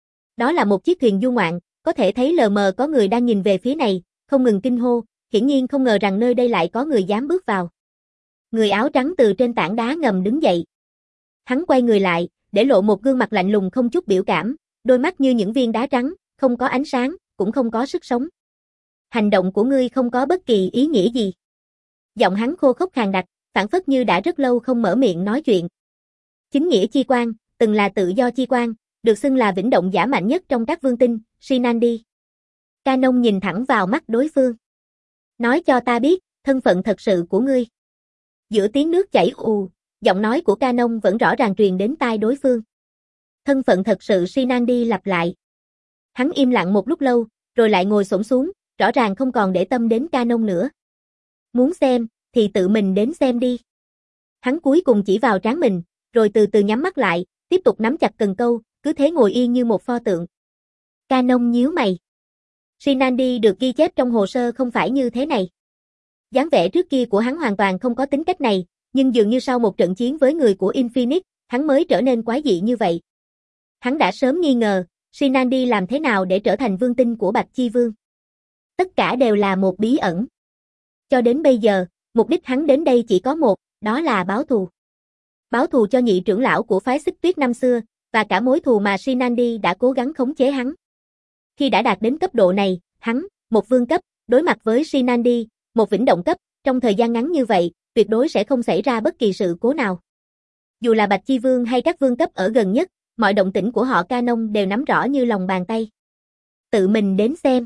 Đó là một chiếc thuyền du ngoạn, có thể thấy lờ mờ có người đang nhìn về phía này, không ngừng kinh hô, hiển nhiên không ngờ rằng nơi đây lại có người dám bước vào. Người áo trắng từ trên tảng đá ngầm đứng dậy. Hắn quay người lại, để lộ một gương mặt lạnh lùng không chút biểu cảm, đôi mắt như những viên đá trắng, không có ánh sáng, cũng không có sức sống. Hành động của ngươi không có bất kỳ ý nghĩa gì. Giọng hắn khô khốc khàn đặc, phảng phất như đã rất lâu không mở miệng nói chuyện. Chính nghĩa chi quan, từng là tự do chi quan, được xưng là vĩnh động giả mạnh nhất trong các vương tinh, Shinandi. Canon nhìn thẳng vào mắt đối phương. Nói cho ta biết, thân phận thật sự của ngươi. Giữa tiếng nước chảy ù, giọng nói của Canon vẫn rõ ràng truyền đến tai đối phương. Thân phận thật sự Shinandi lặp lại. Hắn im lặng một lúc lâu, rồi lại ngồi xổm xuống, rõ ràng không còn để tâm đến Canon nữa. Muốn xem, thì tự mình đến xem đi. Hắn cuối cùng chỉ vào trán mình, rồi từ từ nhắm mắt lại, tiếp tục nắm chặt cần câu, cứ thế ngồi yên như một pho tượng. Canon nhíu mày. Shinandi được ghi chép trong hồ sơ không phải như thế này. Dáng vẻ trước kia của hắn hoàn toàn không có tính cách này, nhưng dường như sau một trận chiến với người của Infinite, hắn mới trở nên quái dị như vậy. Hắn đã sớm nghi ngờ, Shinandi làm thế nào để trở thành vương tinh của Bạch Chi Vương. Tất cả đều là một bí ẩn. Cho đến bây giờ, mục đích hắn đến đây chỉ có một, đó là báo thù. Báo thù cho nhị trưởng lão của phái Xích Tuyết năm xưa, và cả mối thù mà Shinandi đã cố gắng khống chế hắn. Khi đã đạt đến cấp độ này, hắn, một vương cấp, đối mặt với Shinandi, một vĩnh động cấp, trong thời gian ngắn như vậy, tuyệt đối sẽ không xảy ra bất kỳ sự cố nào. Dù là Bạch Chi Vương hay các vương cấp ở gần nhất, mọi động tĩnh của họ Canon đều nắm rõ như lòng bàn tay. Tự mình đến xem.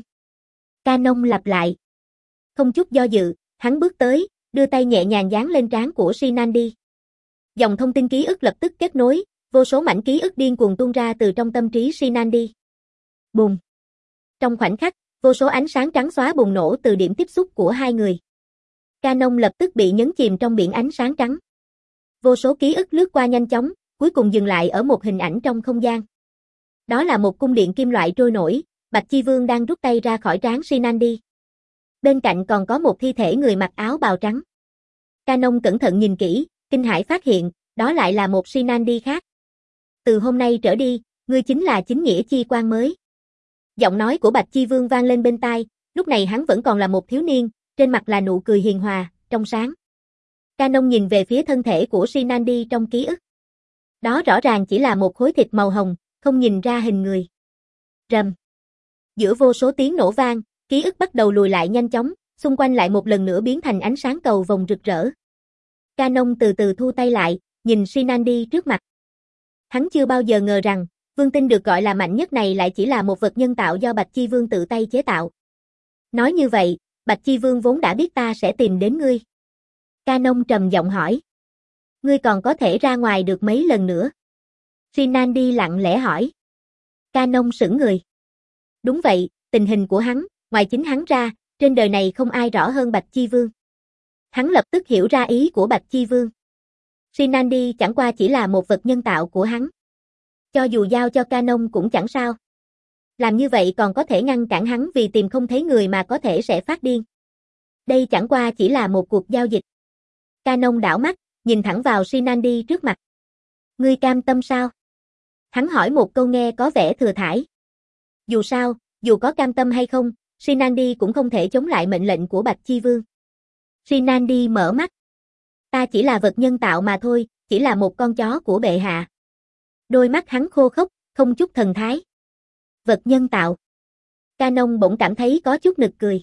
Canon lặp lại. Không chút do dự, hắn bước tới, đưa tay nhẹ nhàng dán lên trán của Shinandi. Dòng thông tin ký ức lập tức kết nối, vô số mảnh ký ức điên cuồng tuôn ra từ trong tâm trí Shinandi. Bùng. Trong khoảnh khắc, vô số ánh sáng trắng xóa bùng nổ từ điểm tiếp xúc của hai người. Canon lập tức bị nhấn chìm trong biển ánh sáng trắng. Vô số ký ức lướt qua nhanh chóng, cuối cùng dừng lại ở một hình ảnh trong không gian. Đó là một cung điện kim loại trôi nổi, Bạch Chi Vương đang rút tay ra khỏi trán Shinandi. Bên cạnh còn có một thi thể người mặc áo bào trắng. Canon cẩn thận nhìn kỹ, kinh hãi phát hiện, đó lại là một Shinandi khác. Từ hôm nay trở đi, ngươi chính là chính nghĩa chi quan mới. Giọng nói của Bạch Chi Vương vang lên bên tai, lúc này hắn vẫn còn là một thiếu niên, trên mặt là nụ cười hiền hòa, trong sáng. Canon nhìn về phía thân thể của Shinandi trong ký ức. Đó rõ ràng chỉ là một khối thịt màu hồng, không nhìn ra hình người. Rầm. Giữa vô số tiếng nổ vang, ký ức bắt đầu lùi lại nhanh chóng, xung quanh lại một lần nữa biến thành ánh sáng cầu vồng rực rỡ. Canon từ từ thu tay lại, nhìn Shinandi trước mặt. Hắn chưa bao giờ ngờ rằng, vương tinh được gọi là mạnh nhất này lại chỉ là một vật nhân tạo do Bạch Chi Vương tự tay chế tạo. Nói như vậy, Bạch Chi Vương vốn đã biết ta sẽ tìm đến ngươi. Canon trầm giọng hỏi. Ngươi còn có thể ra ngoài được mấy lần nữa? Shinandi lặng lẽ hỏi. Canon sững người. Đúng vậy, tình hình của hắn, ngoài chính hắn ra, trên đời này không ai rõ hơn Bạch Chi Vương. Hắn lập tức hiểu ra ý của Bạch Chi Vương. Shinandi chẳng qua chỉ là một vật nhân tạo của hắn. Cho dù giao cho Canon cũng chẳng sao. Làm như vậy còn có thể ngăn cản hắn vì tìm không thấy người mà có thể sẽ phát điên. Đây chẳng qua chỉ là một cuộc giao dịch. Canon đảo mắt, nhìn thẳng vào Shinandi trước mặt. Ngươi cam tâm sao? Hắn hỏi một câu nghe có vẻ thừa thãi. Dù sao, dù có cam tâm hay không, Shinandi cũng không thể chống lại mệnh lệnh của Bạch Chi Vương. Shinandi mở mắt. Ta chỉ là vật nhân tạo mà thôi, chỉ là một con chó của bệ hạ. Đôi mắt hắn khô khốc, không chút thần thái. Vật nhân tạo. Canon bỗng cảm thấy có chút nực cười.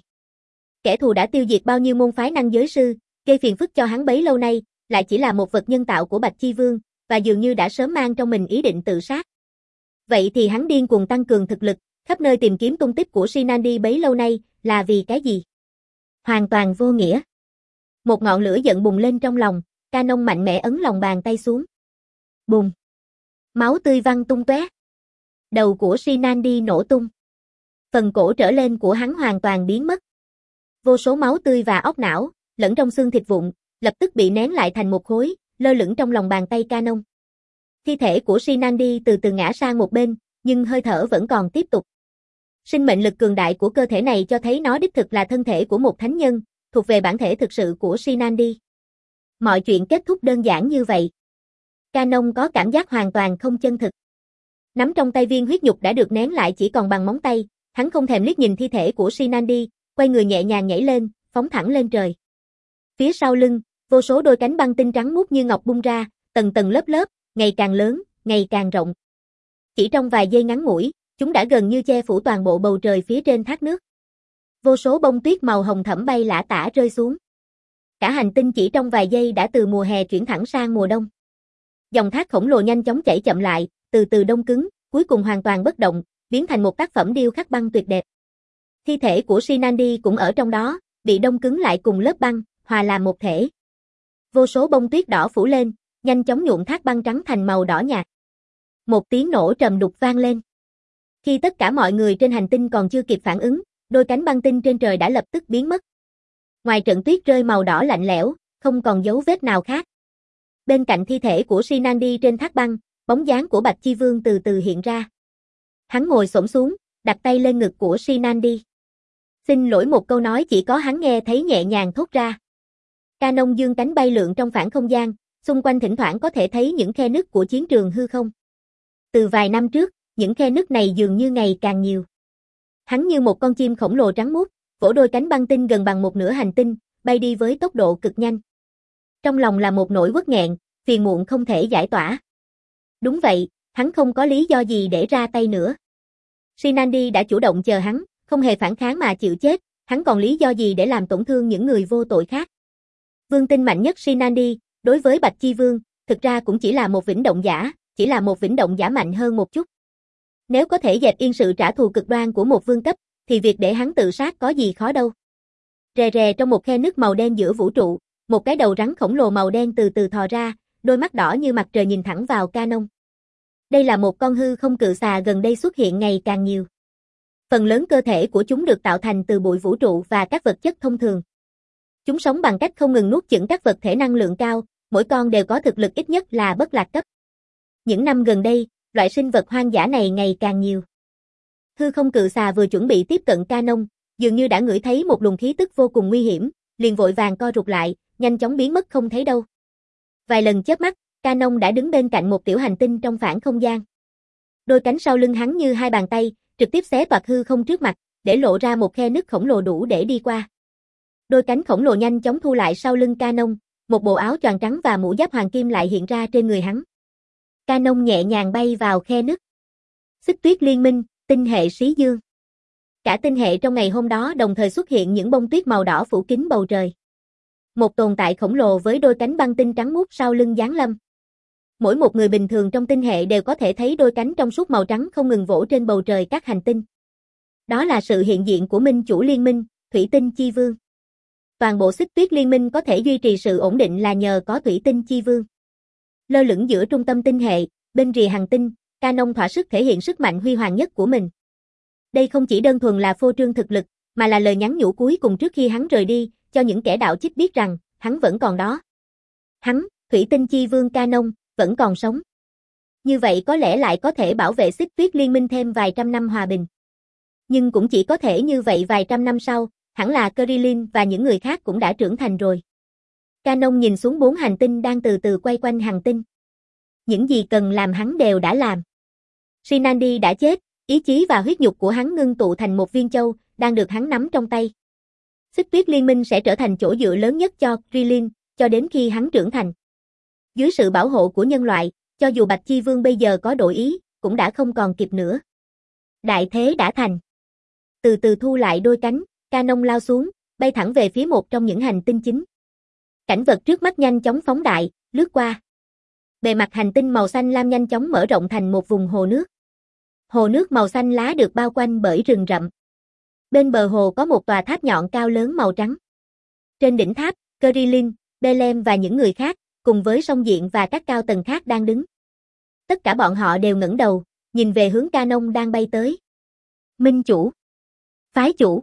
Kẻ thù đã tiêu diệt bao nhiêu môn phái năng giới sư, gây phiền phức cho hắn bấy lâu nay, lại chỉ là một vật nhân tạo của Bạch Chi Vương, và dường như đã sớm mang trong mình ý định tự sát. Vậy thì hắn điên cuồng tăng cường thực lực, khắp nơi tìm kiếm tung tích của Shinandi bấy lâu nay, là vì cái gì? Hoàn toàn vô nghĩa. Một ngọn lửa giận bùng lên trong lòng, Canon mạnh mẽ ấn lòng bàn tay xuống. Bùng. Máu tươi văng tung tóe. Đầu của Shinandi nổ tung. Phần cổ trở lên của hắn hoàn toàn biến mất. Vô số máu tươi và óc não, lẫn trong xương thịt vụn, lập tức bị nén lại thành một khối, lơ lửng trong lòng bàn tay Canon. Thi thể của Shinandi từ từ ngã sang một bên, nhưng hơi thở vẫn còn tiếp tục. Sinh mệnh lực cường đại của cơ thể này cho thấy nó đích thực là thân thể của một thánh nhân, thuộc về bản thể thực sự của Shinandi. Mọi chuyện kết thúc đơn giản như vậy. Canon có cảm giác hoàn toàn không chân thực. Nắm trong tay viên huyết nhục đã được nén lại chỉ còn bằng móng tay, hắn không thèm liếc nhìn thi thể của Shinandi, quay người nhẹ nhàng nhảy lên, phóng thẳng lên trời. Phía sau lưng, vô số đôi cánh băng tinh trắng muốt như ngọc bung ra, tầng tầng lớp lớp, ngày càng lớn, ngày càng rộng. Chỉ trong vài giây ngắn ngủi, chúng đã gần như che phủ toàn bộ bầu trời phía trên thác nước. Vô số bông tuyết màu hồng thẫm bay lả tả rơi xuống. Cả hành tinh chỉ trong vài giây đã từ mùa hè chuyển thẳng sang mùa đông. Dòng thác khổng lồ nhanh chóng chảy chậm lại, từ từ đông cứng, cuối cùng hoàn toàn bất động, biến thành một tác phẩm điêu khắc băng tuyệt đẹp. Thi thể của Shinandi cũng ở trong đó, bị đông cứng lại cùng lớp băng, hòa làm một thể. Vô số bông tuyết đỏ phủ lên, nhanh chóng nhuộm thác băng trắng thành màu đỏ nhạt. Một tiếng nổ trầm đục vang lên. Khi tất cả mọi người trên hành tinh còn chưa kịp phản ứng, đôi cánh băng tinh trên trời đã lập tức biến mất. Ngoài trận tuyết rơi màu đỏ lạnh lẽo, không còn dấu vết nào khác. Bên cạnh thi thể của Shinandi trên thác băng, bóng dáng của Bạch Chi Vương từ từ hiện ra. Hắn ngồi xổm xuống, đặt tay lên ngực của Shinandi. Xin lỗi, một câu nói chỉ có hắn nghe thấy nhẹ nhàng thốt ra. Canon dương cánh bay lượn trong phản không gian, xung quanh thỉnh thoảng có thể thấy những khe nứt của chiến trường hư không. Từ vài năm trước, những khe nứt này dường như ngày càng nhiều. Hắn như một con chim khổng lồ trắng muốt, vỗ đôi cánh băng tinh gần bằng một nửa hành tinh, bay đi với tốc độ cực nhanh. Trong lòng là một nỗi uất nghẹn, phiền muộn không thể giải tỏa. Đúng vậy, hắn không có lý do gì để ra tay nữa. Shinandi đã chủ động chờ hắn, không hề phản kháng mà chịu chết, hắn còn lý do gì để làm tổn thương những người vô tội khác. Vương tinh mạnh nhất Shinandi, đối với Bạch Chi Vương, thực ra cũng chỉ là một vĩnh động giả, chỉ là một vĩnh động giả mạnh hơn một chút. Nếu có thể dẹp yên sự trả thù cực đoan của một vương cấp, thì việc để hắn tự sát có gì khó đâu. Rè rè trong một khe nước màu đen giữa vũ trụ, một cái đầu rắn khổng lồ màu đen từ từ thò ra, đôi mắt đỏ như mặt trời nhìn thẳng vào Canon. Đây là một con hư không cự xà gần đây xuất hiện ngày càng nhiều. Phần lớn cơ thể của chúng được tạo thành từ bụi vũ trụ và các vật chất thông thường. Chúng sống bằng cách không ngừng nuốt chửng các vật thể năng lượng cao, mỗi con đều có thực lực ít nhất là bất lạc cấp. Những năm gần đây, loại sinh vật hoang dã này ngày càng nhiều. Hư không cự xà vừa chuẩn bị tiếp cận Canon, dường như đã ngửi thấy một luồng khí tức vô cùng nguy hiểm, liền vội vàng co rụt lại, nhanh chóng biến mất không thấy đâu. Vài lần chớp mắt, Canon đã đứng bên cạnh một tiểu hành tinh trong phản không gian. Đôi cánh sau lưng hắn như hai bàn tay, trực tiếp xé toạc hư không trước mặt, để lộ ra một khe nứt khổng lồ đủ để đi qua. Đôi cánh khổng lồ nhanh chóng thu lại sau lưng Canon, một bộ áo choàng trắng và mũ giáp hoàng kim lại hiện ra trên người hắn. Canon nhẹ nhàng bay vào khe nứt. Xích tuyết liên minh, tinh hệ Xí Dương. Cả tinh hệ trong ngày hôm đó đồng thời xuất hiện những bông tuyết màu đỏ phủ kín bầu trời. Một tồn tại khổng lồ với đôi cánh băng tinh trắng muốt sau lưng giáng lâm. Mỗi một người bình thường trong tinh hệ đều có thể thấy đôi cánh trong suốt màu trắng không ngừng vỗ trên bầu trời các hành tinh. Đó là sự hiện diện của minh chủ liên minh, Thủy Tinh Chi Vương. Toàn bộ xích tuyết liên minh có thể duy trì sự ổn định là nhờ có Thủy Tinh Chi Vương. Lơ lửng giữa trung tâm tinh hệ, bên rìa hành tinh, Canon thỏa sức thể hiện sức mạnh huy hoàng nhất của mình. Đây không chỉ đơn thuần là phô trương thực lực, mà là lời nhắn nhủ cuối cùng trước khi hắn rời đi, cho những kẻ đạo chích biết rằng, hắn vẫn còn đó. Hắn, Thủy Tinh Chi Vương Canon, vẫn còn sống. Như vậy có lẽ lại có thể bảo vệ xích tuyết liên minh thêm vài trăm năm hòa bình. Nhưng cũng chỉ có thể như vậy vài trăm năm sau, hẳn là Krillin và những người khác cũng đã trưởng thành rồi. Canon nhìn xuống bốn hành tinh đang từ từ quay quanh hành tinh. Những gì cần làm hắn đều đã làm. Shinandi đã chết, ý chí và huyết nhục của hắn ngưng tụ thành một viên châu, đang được hắn nắm trong tay. Xích tuyết liên minh sẽ trở thành chỗ dựa lớn nhất cho Krillin, cho đến khi hắn trưởng thành. Dưới sự bảo hộ của nhân loại, cho dù Bạch Chi Vương bây giờ có đổi ý, cũng đã không còn kịp nữa. Đại thế đã thành. Từ từ thu lại đôi cánh, Canon lao xuống, bay thẳng về phía một trong những hành tinh chính. Cảnh vật trước mắt nhanh chóng phóng đại, lướt qua. Bề mặt hành tinh màu xanh lam nhanh chóng mở rộng thành một vùng hồ nước. Hồ nước màu xanh lá được bao quanh bởi rừng rậm. Bên bờ hồ có một tòa tháp nhọn cao lớn màu trắng. Trên đỉnh tháp, Krillin, Belem và những người khác, cùng với Song Diện và các cao tầng khác đang đứng. Tất cả bọn họ đều ngẩng đầu, nhìn về hướng Canon đang bay tới. Minh chủ, phái chủ,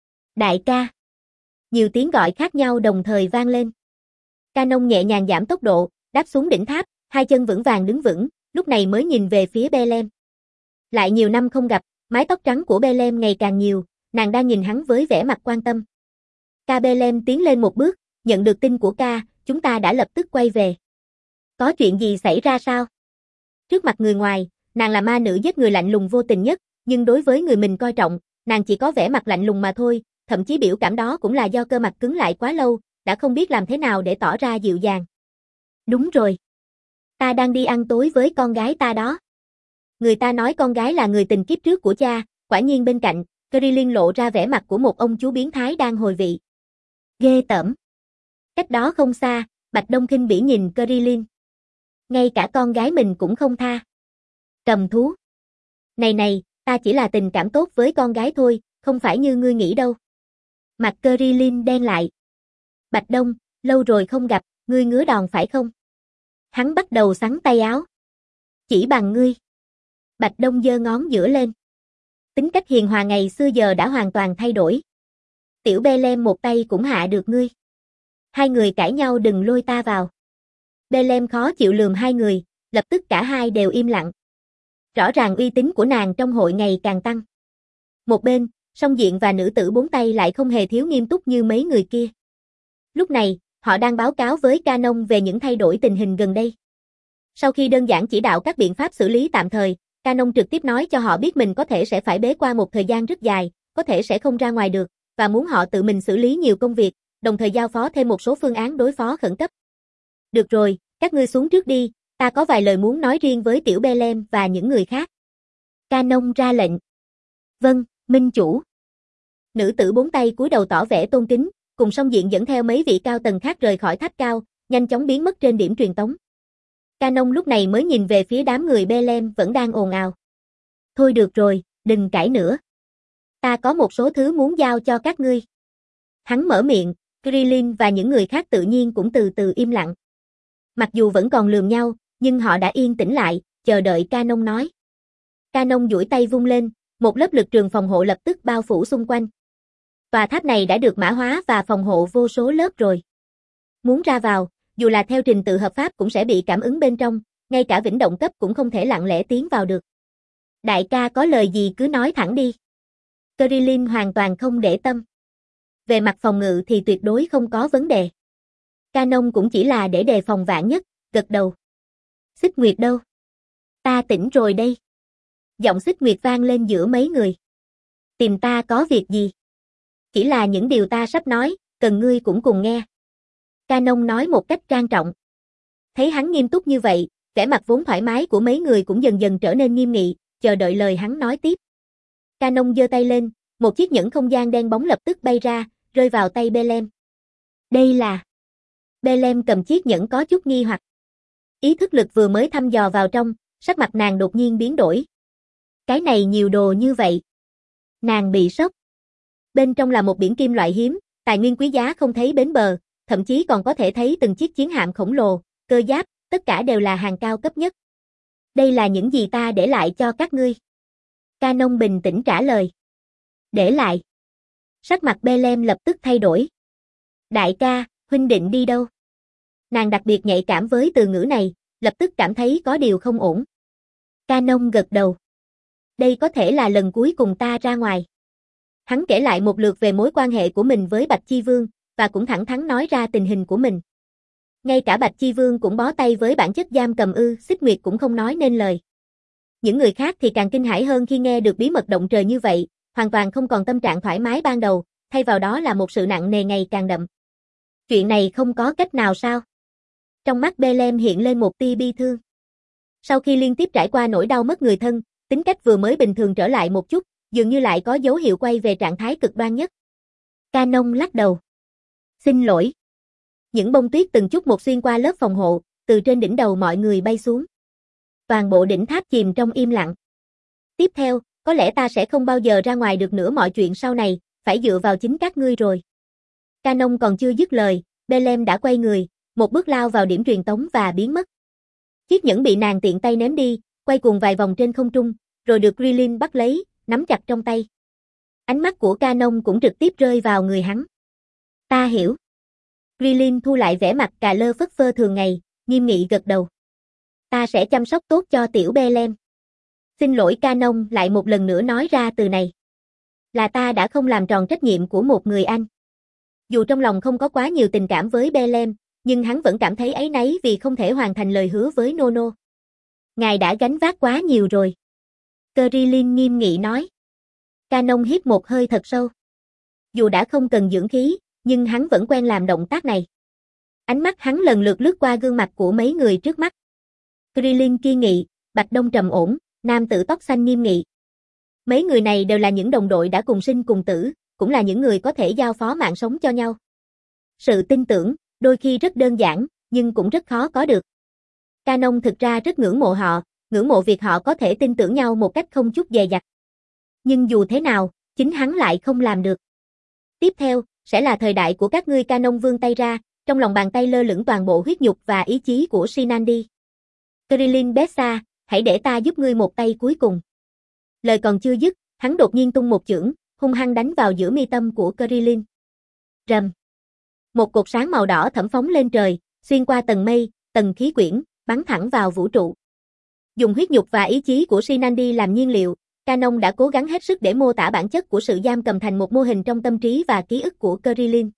đại ca. Nhiều tiếng gọi khác nhau đồng thời vang lên. Canon nhẹ nhàng giảm tốc độ, đáp xuống đỉnh tháp, hai chân vững vàng đứng vững, lúc này mới nhìn về phía Belem. Lại nhiều năm không gặp, mái tóc trắng của Belem ngày càng nhiều, nàng đang nhìn hắn với vẻ mặt quan tâm. Ca Belem tiến lên một bước, nhận được tin của ca, chúng ta đã lập tức quay về. Có chuyện gì xảy ra sao? Trước mặt người ngoài, nàng là ma nữ giết người lạnh lùng vô tình nhất, nhưng đối với người mình coi trọng, nàng chỉ có vẻ mặt lạnh lùng mà thôi, thậm chí biểu cảm đó cũng là do cơ mặt cứng lại quá lâu, đã không biết làm thế nào để tỏ ra dịu dàng. Đúng rồi. Ta đang đi ăn tối với con gái ta đó. Người ta nói con gái là người tình kiếp trước của cha, quả nhiên bên cạnh, Krillin lộ ra vẻ mặt của một ông chú biến thái đang hồi vị. Ghê tởm. Cách đó không xa, Bạch Đông khinh bỉ nhìn Krillin. Ngay cả con gái mình cũng không tha. Cầm thú. Này này, ta chỉ là tình cảm tốt với con gái thôi, không phải như ngươi nghĩ đâu. Mặt Krillin đen lại. Bạch Đông, lâu rồi không gặp, ngươi ngứa đòn phải không? Hắn bắt đầu xắn tay áo. Chỉ bằng ngươi. Bạch Đông giơ ngón giữa lên. Tính cách hiền hòa ngày xưa giờ đã hoàn toàn thay đổi. Tiểu Belem một tay cũng hạ được ngươi. Hai người cãi nhau đừng lôi ta vào. Belem khó chịu lườm hai người, lập tức cả hai đều im lặng. Rõ ràng uy tín của nàng trong hội ngày càng tăng. Một bên, Song Diện và nữ tử bốn tay lại không hề thiếu nghiêm túc như mấy người kia. Lúc này, họ đang báo cáo với Canon về những thay đổi tình hình gần đây. Sau khi đơn giản chỉ đạo các biện pháp xử lý tạm thời, Canon trực tiếp nói cho họ biết mình có thể sẽ phải bế quan một thời gian rất dài, có thể sẽ không ra ngoài được, và muốn họ tự mình xử lý nhiều công việc, đồng thời giao phó thêm một số phương án đối phó khẩn cấp. Được rồi, các ngươi xuống trước đi, ta có vài lời muốn nói riêng với tiểu Belem và những người khác. Canon ra lệnh. Vâng, minh chủ. Nữ tử bốn tay cúi đầu tỏ vẻ tôn kính, cùng Song Diện dẫn theo mấy vị cao tầng khác rời khỏi tháp cao, nhanh chóng biến mất trên điểm truyền tống. Canon lúc này mới nhìn về phía đám người Belem vẫn đang ồn ào. Thôi được rồi, đừng cãi nữa. Ta có một số thứ muốn giao cho các ngươi. Hắn mở miệng, Krillin và những người khác tự nhiên cũng từ từ im lặng. Mặc dù vẫn còn lườm nhau, nhưng họ đã yên tĩnh lại, chờ đợi Canon nói. Canon duỗi tay vung lên, một lớp lực trường phòng hộ lập tức bao phủ xung quanh. Tòa tháp này đã được mã hóa và phòng hộ vô số lớp rồi. Muốn ra vào, dù là theo trình tự hợp pháp cũng sẽ bị cảm ứng bên trong, ngay cả vĩnh động cấp cũng không thể lặng lẽ tiến vào được. Đại ca có lời gì cứ nói thẳng đi. Krillin hoàn toàn không để tâm. Về mặt phòng ngự thì tuyệt đối không có vấn đề. Canon cũng chỉ là để đề phòng vạn nhất, gật đầu. Xích Nguyệt đâu? Ta tỉnh rồi đây. Giọng Xích Nguyệt vang lên giữa mấy người. Tìm ta có việc gì? Chỉ là những điều ta sắp nói, cần ngươi cũng cùng nghe. Canon nói một cách trang trọng. Thấy hắn nghiêm túc như vậy, Vẻ mặt vốn thoải mái của mấy người cũng dần dần trở nên nghiêm nghị, chờ đợi lời hắn nói tiếp. Canon giơ tay lên, một chiếc nhẫn không gian đen bóng lập tức bay ra, rơi vào tay Belem. Đây là... Belem cầm chiếc nhẫn có chút nghi hoặc. Ý thức lực vừa mới thăm dò vào trong, sắc mặt nàng đột nhiên biến đổi. Cái này nhiều đồ như vậy. Nàng bị sốc. Bên trong là một biển kim loại hiếm, tài nguyên quý giá không thấy bến bờ, thậm chí còn có thể thấy từng chiếc chiến hạm khổng lồ, cơ giáp, tất cả đều là hàng cao cấp nhất. Đây là những gì ta để lại cho các ngươi. Canon bình tĩnh trả lời. Để lại. Sắc mặt Belem lập tức thay đổi. Đại ca, huynh định đi đâu? Nàng đặc biệt nhạy cảm với từ ngữ này, lập tức cảm thấy có điều không ổn. Canon gật đầu. Đây có thể là lần cuối cùng ta ra ngoài. Hắn kể lại một lượt về mối quan hệ của mình với Bạch Chi Vương, và cũng thẳng thắn nói ra tình hình của mình. Ngay cả Bạch Chi Vương cũng bó tay với bản chất giam cầm ư, Xích Nguyệt cũng không nói nên lời. Những người khác thì càng kinh hãi hơn khi nghe được bí mật động trời như vậy, hoàn toàn không còn tâm trạng thoải mái ban đầu, thay vào đó là một sự nặng nề ngày càng đậm. Chuyện này không có cách nào sao? Trong mắt Belem hiện lên một tia bi thương. Sau khi liên tiếp trải qua nỗi đau mất người thân, tính cách vừa mới bình thường trở lại một chút, dường như lại có dấu hiệu quay về trạng thái cực đoan nhất. Canon lắc đầu. Xin lỗi. Những bông tuyết từng chút một xuyên qua lớp phòng hộ, từ trên đỉnh đầu mọi người bay xuống. Toàn bộ đỉnh tháp chìm trong im lặng. Tiếp theo, có lẽ ta sẽ không bao giờ ra ngoài được nữa, mọi chuyện sau này, phải dựa vào chính các ngươi rồi. Canon còn chưa dứt lời, Belem đã quay người, một bước lao vào điểm truyền tống và biến mất. Chiếc nhẫn bị nàng tiện tay ném đi, quay cuồng vài vòng trên không trung, rồi được Krillin bắt lấy, nắm chặt trong tay. Ánh mắt của Canon cũng trực tiếp rơi vào người hắn. Ta hiểu. Krillin thu lại vẻ mặt cà lơ phất phơ thường ngày, nghiêm nghị gật đầu. Ta sẽ chăm sóc tốt cho tiểu Belem. Xin lỗi, Canon lại một lần nữa nói ra từ này. Là ta đã không làm tròn trách nhiệm của một người anh. Dù trong lòng không có quá nhiều tình cảm với Belem, nhưng hắn vẫn cảm thấy áy náy vì không thể hoàn thành lời hứa với Nono. Ngài đã gánh vác quá nhiều rồi. Krillin nghiêm nghị nói. Canon hít một hơi thật sâu. Dù đã không cần dưỡng khí, nhưng hắn vẫn quen làm động tác này. Ánh mắt hắn lần lượt lướt qua gương mặt của mấy người trước mắt. Krillin kiên nghị, Bạch Đông trầm ổn, nam tử tóc xanh nghiêm nghị. Mấy người này đều là những đồng đội đã cùng sinh cùng tử, cũng là những người có thể giao phó mạng sống cho nhau. Sự tin tưởng, đôi khi rất đơn giản, nhưng cũng rất khó có được. Canon thực ra rất ngưỡng mộ họ, ngưỡng mộ việc họ có thể tin tưởng nhau một cách không chút dè dặt. Nhưng dù thế nào, chính hắn lại không làm được. Tiếp theo, sẽ là thời đại của các ngươi. Canon vươn tay ra, trong lòng bàn tay lơ lửng toàn bộ huyết nhục và ý chí của Shinandi. Krillin Bessa, hãy để ta giúp ngươi một tay cuối cùng. Lời còn chưa dứt, hắn đột nhiên tung một chưởng, hung hăng đánh vào giữa mi tâm của Krillin. Rầm. Một cột sáng màu đỏ thẫm phóng lên trời, xuyên qua tầng mây, tầng khí quyển, bắn thẳng vào vũ trụ. Dùng huyết nhục và ý chí của Shinandi làm nhiên liệu, Canon đã cố gắng hết sức để mô tả bản chất của sự giam cầm thành một mô hình trong tâm trí và ký ức của Krillin.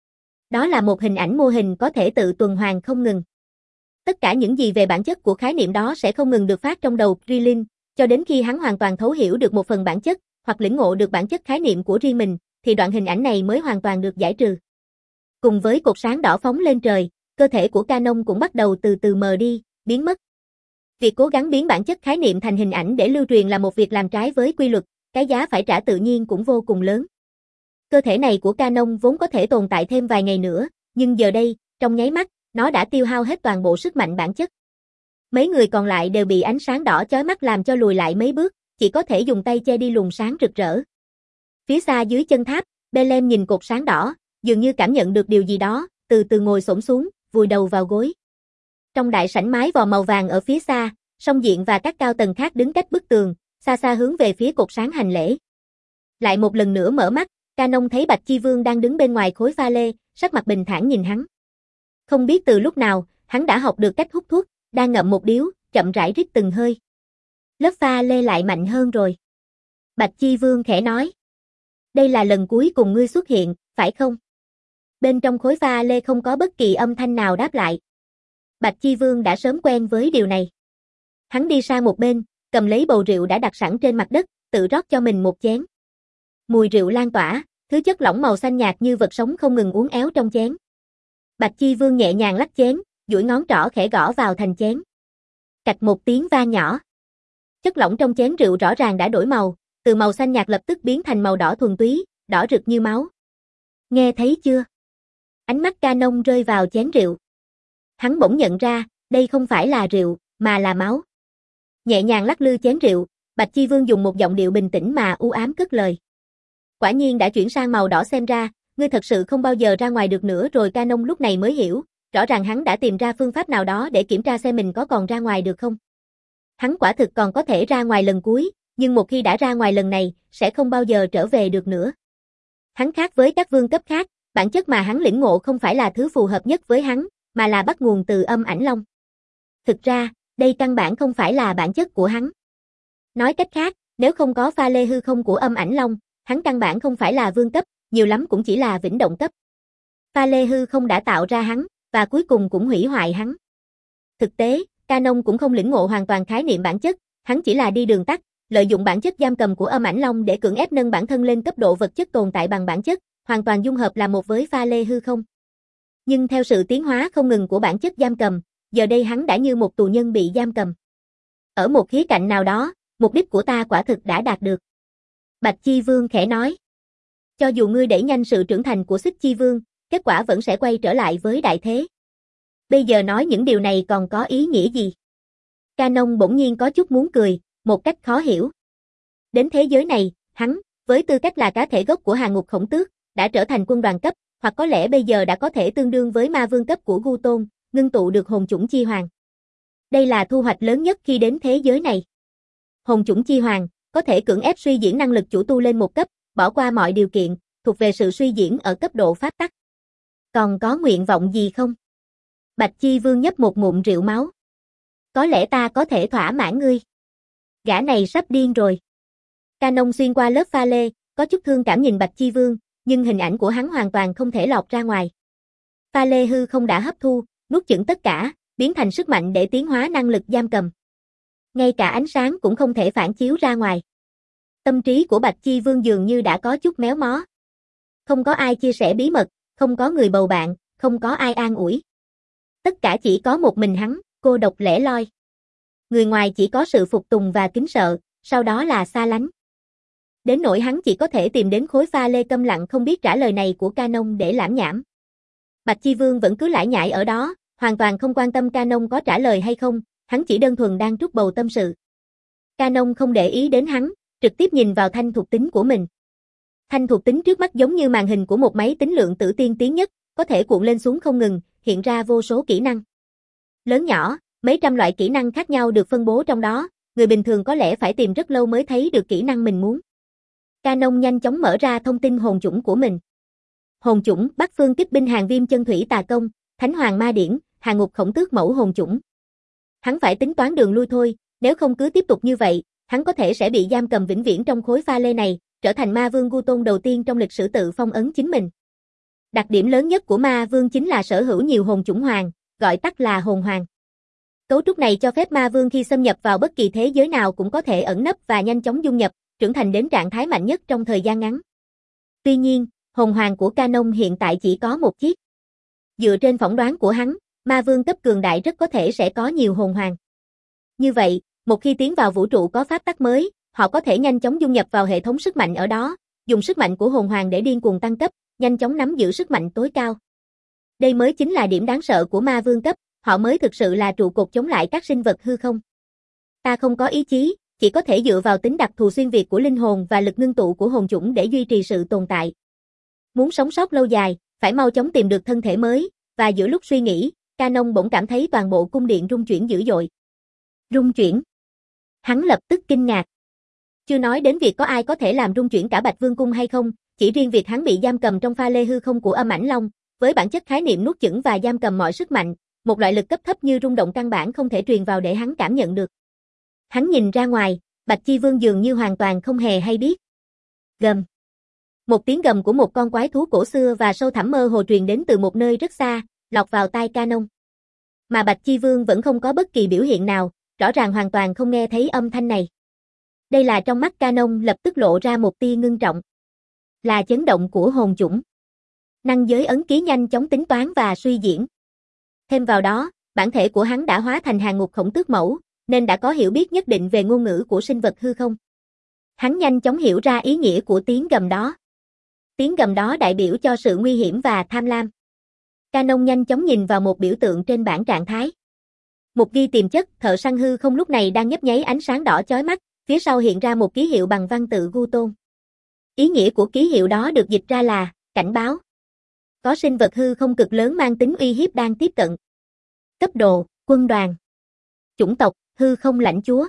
Đó là một hình ảnh mô hình có thể tự tuần hoàn không ngừng. Tất cả những gì về bản chất của khái niệm đó sẽ không ngừng được phát trong đầu Krillin, cho đến khi hắn hoàn toàn thấu hiểu được một phần bản chất, hoặc lĩnh ngộ được bản chất khái niệm của riêng mình, thì đoạn hình ảnh này mới hoàn toàn được giải trừ. Cùng với cột sáng đỏ phóng lên trời, cơ thể của Canon cũng bắt đầu từ từ mờ đi, biến mất. Việc cố gắng biến bản chất khái niệm thành hình ảnh để lưu truyền là một việc làm trái với quy luật, cái giá phải trả tự nhiên cũng vô cùng lớn. Cơ thể này của Canon vốn có thể tồn tại thêm vài ngày nữa, nhưng giờ đây, trong nháy mắt, nó đã tiêu hao hết toàn bộ sức mạnh bản chất. Mấy người còn lại đều bị ánh sáng đỏ chói mắt làm cho lùi lại mấy bước, chỉ có thể dùng tay che đi luồng sáng rực rỡ. Phía xa dưới chân tháp, Belem nhìn cột sáng đỏ, dường như cảm nhận được điều gì đó, từ từ ngồi xổm xuống, vùi đầu vào gối. Trong đại sảnh mái vòm màu vàng ở phía xa, Song Diện và các cao tầng khác đứng cách bức tường, xa xa hướng về phía cột sáng hành lễ. Lại một lần nữa mở mắt, Canon thấy Bạch Chi Vương đang đứng bên ngoài khối pha lê, sắc mặt bình thản nhìn hắn. Không biết từ lúc nào, hắn đã học được cách hút thuốc, đang ngậm một điếu, chậm rãi rít từng hơi. Lớp pha lê lại mạnh hơn rồi. Bạch Chi Vương khẽ nói. Đây là lần cuối cùng ngươi xuất hiện, phải không? Bên trong khối pha lê không có bất kỳ âm thanh nào đáp lại. Bạch Chi Vương đã sớm quen với điều này. Hắn đi sang một bên, cầm lấy bầu rượu đã đặt sẵn trên mặt đất, tự rót cho mình một chén. Mùi rượu lan tỏa, thứ chất lỏng màu xanh nhạt như vật sống không ngừng uốn éo trong chén. Bạch Chi Vương nhẹ nhàng lắc chén, duỗi ngón trỏ khẽ gõ vào thành chén. Cạch một tiếng vang nhỏ. Chất lỏng trong chén rượu rõ ràng đã đổi màu, từ màu xanh nhạt lập tức biến thành màu đỏ thuần túy, đỏ rực như máu. Nghe thấy chưa? Ánh mắt Canon rơi vào chén rượu. Hắn bỗng nhận ra, đây không phải là rượu, mà là máu. Nhẹ nhàng lắc lư chén rượu, Bạch Chi Vương dùng một giọng điệu bình tĩnh mà u ám cất lời. Quả nhiên đã chuyển sang màu đỏ, xem ra, ngươi thật sự không bao giờ ra ngoài được nữa rồi. Canon lúc này mới hiểu, rõ ràng hắn đã tìm ra phương pháp nào đó để kiểm tra xem mình có còn ra ngoài được không. Hắn quả thực còn có thể ra ngoài lần cuối, nhưng một khi đã ra ngoài lần này, sẽ không bao giờ trở về được nữa. Hắn khác với các vương cấp khác, bản chất mà hắn lĩnh ngộ không phải là thứ phù hợp nhất với hắn, mà là bắt nguồn từ Âm Ảnh Long. Thực ra, đây căn bản không phải là bản chất của hắn. Nói cách khác, nếu không có pha lê hư không của Âm Ảnh Long, hắn căn bản không phải là vương cấp, nhiều lắm cũng chỉ là vĩnh động cấp. Pha lê hư không đã tạo ra hắn, và cuối cùng cũng hủy hoại hắn. Thực tế, Canon cũng không lĩnh ngộ hoàn toàn khái niệm bản chất, hắn chỉ là đi đường tắt, lợi dụng bản chất giam cầm của Âm Ảnh Long để cưỡng ép nâng bản thân lên cấp độ vật chất tồn tại bằng bản chất, hoàn toàn dung hợp là một với pha lê hư không. Nhưng theo sự tiến hóa không ngừng của bản chất giam cầm, giờ đây hắn đã như một tù nhân bị giam cầm. Ở một khía cạnh nào đó, mục đích của ta quả thực đã đạt được. Bạch Chi Vương khẽ nói. Cho dù ngươi đẩy nhanh sự trưởng thành của Xích Chi Vương, kết quả vẫn sẽ quay trở lại với đại thế. Bây giờ nói những điều này còn có ý nghĩa gì? Canon bỗng nhiên có chút muốn cười, một cách khó hiểu. Đến thế giới này, hắn, với tư cách là cá thể gốc của Hàng Ngục Khổng Tước, đã trở thành quân đoàn cấp, hoặc có lẽ bây giờ đã có thể tương đương với ma vương cấp của Gu Tôn, ngưng tụ được hồn chủng chi hoàng. Đây là thu hoạch lớn nhất khi đến thế giới này. Hồn chủng chi hoàng, có thể cưỡng ép suy diễn năng lực chủ tu lên một cấp, bỏ qua mọi điều kiện, thuộc về sự suy diễn ở cấp độ pháp tắc. Còn có nguyện vọng gì không? Bạch Chi Vương nhấp một ngụm rượu máu. Có lẽ ta có thể thỏa mãn ngươi. Gã này sắp điên rồi. Canon xuyên qua lớp pha lê, có chút thương cảm nhìn Bạch Chi Vương, nhưng hình ảnh của hắn hoàn toàn không thể lọt ra ngoài. Pha lê hư không đã hấp thu, nuốt chửng tất cả, biến thành sức mạnh để tiến hóa năng lực giam cầm. Ngay cả ánh sáng cũng không thể phản chiếu ra ngoài. Tâm trí của Bạch Chi Vương dường như đã có chút méo mó. Không có ai chia sẻ bí mật, không có người bầu bạn, không có ai an ủi. Tất cả chỉ có một mình hắn, cô độc lẻ loi. Người ngoài chỉ có sự phục tùng và kính sợ, sau đó là xa lánh. Đến nỗi hắn chỉ có thể tìm đến khối pha lê câm lặng không biết trả lời này của Canon để lảm nhảm. Bạch Chi Vương vẫn cứ lải nhải ở đó, hoàn toàn không quan tâm Canon có trả lời hay không, hắn chỉ đơn thuần đang trút bầu tâm sự. Canon không để ý đến hắn, trực tiếp nhìn vào thanh thuộc tính của mình. Thanh thuộc tính trước mắt giống như màn hình của một máy tính lượng tử tiên tiến nhất, có thể cuộn lên xuống không ngừng, hiện ra vô số kỹ năng. Lớn nhỏ, mấy trăm loại kỹ năng khác nhau được phân bố trong đó, người bình thường có lẽ phải tìm rất lâu mới thấy được kỹ năng mình muốn. Canon nhanh chóng mở ra thông tin hồn chủng của mình. Hồn chủng, Bắc Phương Kích Binh Hàng Viêm Chân Thủy Tà Công, Thánh Hoàng Ma Điển, Hàng Ngục Khổng Tước mẫu hồn chủng. Hắn phải tính toán đường lui thôi, nếu không cứ tiếp tục như vậy, hắn có thể sẽ bị giam cầm vĩnh viễn trong khối pha lê này, trở thành ma vương Gu Tôn đầu tiên trong lịch sử tự phong ấn chính mình. Đặc điểm lớn nhất của ma vương chính là sở hữu nhiều hồn chủng hoàng, gọi tắt là hồn hoàng. Cấu trúc này cho phép ma vương khi xâm nhập vào bất kỳ thế giới nào cũng có thể ẩn nấp và nhanh chóng dung nhập, trưởng thành đến trạng thái mạnh nhất trong thời gian ngắn. Tuy nhiên, hồn hoàng của Canon hiện tại chỉ có một chiếc. Dựa trên phỏng đoán của hắn, ma vương cấp cường đại rất có thể sẽ có nhiều hồn hoàng. Như vậy, một khi tiến vào vũ trụ có pháp tắc mới, họ có thể nhanh chóng dung nhập vào hệ thống sức mạnh ở đó, dùng sức mạnh của hồn hoàng để điên cuồng tăng cấp, nhanh chóng nắm giữ sức mạnh tối cao. Đây mới chính là điểm đáng sợ của ma vương cấp, họ mới thực sự là trụ cột chống lại các sinh vật hư không. Ta không có ý chí, chỉ có thể dựa vào tính đặc thù xuyên việt của linh hồn và lực ngưng tụ của hồn chủng để duy trì sự tồn tại. Muốn sống sót lâu dài, phải mau chóng tìm được thân thể mới, và giữa lúc suy nghĩ, Canon bỗng cảm thấy toàn bộ cung điện rung chuyển dữ dội. Rung chuyển? Hắn lập tức kinh ngạc. Chưa nói đến việc có ai có thể làm rung chuyển cả Bạch Vương cung hay không, chỉ riêng việc hắn bị giam cầm trong pha lê hư không của Âm Ảnh Long, với bản chất khái niệm nuốt chửng và giam cầm mọi sức mạnh, một loại lực cấp thấp như rung động căn bản không thể truyền vào để hắn cảm nhận được. Hắn nhìn ra ngoài, Bạch Chi Vương dường như hoàn toàn không hề hay biết. Gầm. Một tiếng gầm của một con quái thú cổ xưa và sâu thẳm mơ hồ truyền đến từ một nơi rất xa, lọt vào tai Canon. Mà Bạch Chi Vương vẫn không có bất kỳ biểu hiện nào, rõ ràng hoàn toàn không nghe thấy âm thanh này. Đây là trong mắt Canon lập tức lộ ra một tia ngưng trọng. Là chấn động của hồn chủng. Năng giới ấn ký nhanh chóng tính toán và suy diễn. Thêm vào đó, bản thể của hắn đã hóa thành Hàng Ngục Khổng Tước mẫu, nên đã có hiểu biết nhất định về ngôn ngữ của sinh vật hư không. Hắn nhanh chóng hiểu ra ý nghĩa của tiếng gầm đó. Tiếng gầm đó đại biểu cho sự nguy hiểm và tham lam. Canon nhanh chóng nhìn vào một biểu tượng trên bảng trạng thái. Một ghi tiềm chất, thợ săn hư không lúc này đang nhấp nháy ánh sáng đỏ chói mắt, phía sau hiện ra một ký hiệu bằng văn tự Guton. Ý nghĩa của ký hiệu đó được dịch ra là cảnh báo. Có sinh vật hư không cực lớn mang tính uy hiếp đang tiếp cận. Cấp độ, quân đoàn. Chủng tộc, hư không lãnh chúa.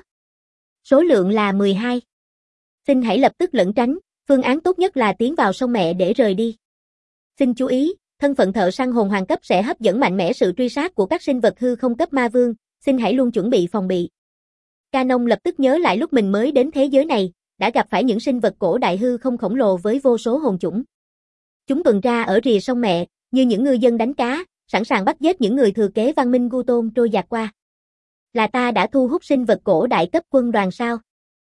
Số lượng là mười hai. Xin hãy lập tức lẩn tránh, phương án tốt nhất là tiến vào sông mẹ để rời đi. Xin chú ý, thân phận thợ săn hồn hoàng cấp sẽ hấp dẫn mạnh mẽ sự truy sát của các sinh vật hư không cấp ma vương, xin hãy luôn chuẩn bị phòng bị. Canon lập tức nhớ lại lúc mình mới đến thế giới này, đã gặp phải những sinh vật cổ đại hư không khổng lồ với vô số hồn chủng. Chúng tuần tra ở rìa sông mẹ, như những ngư dân đánh cá, sẵn sàng bắt giết những người thừa kế văn minh Guton trôi dạt qua. Là ta đã thu hút sinh vật cổ đại cấp quân đoàn sao?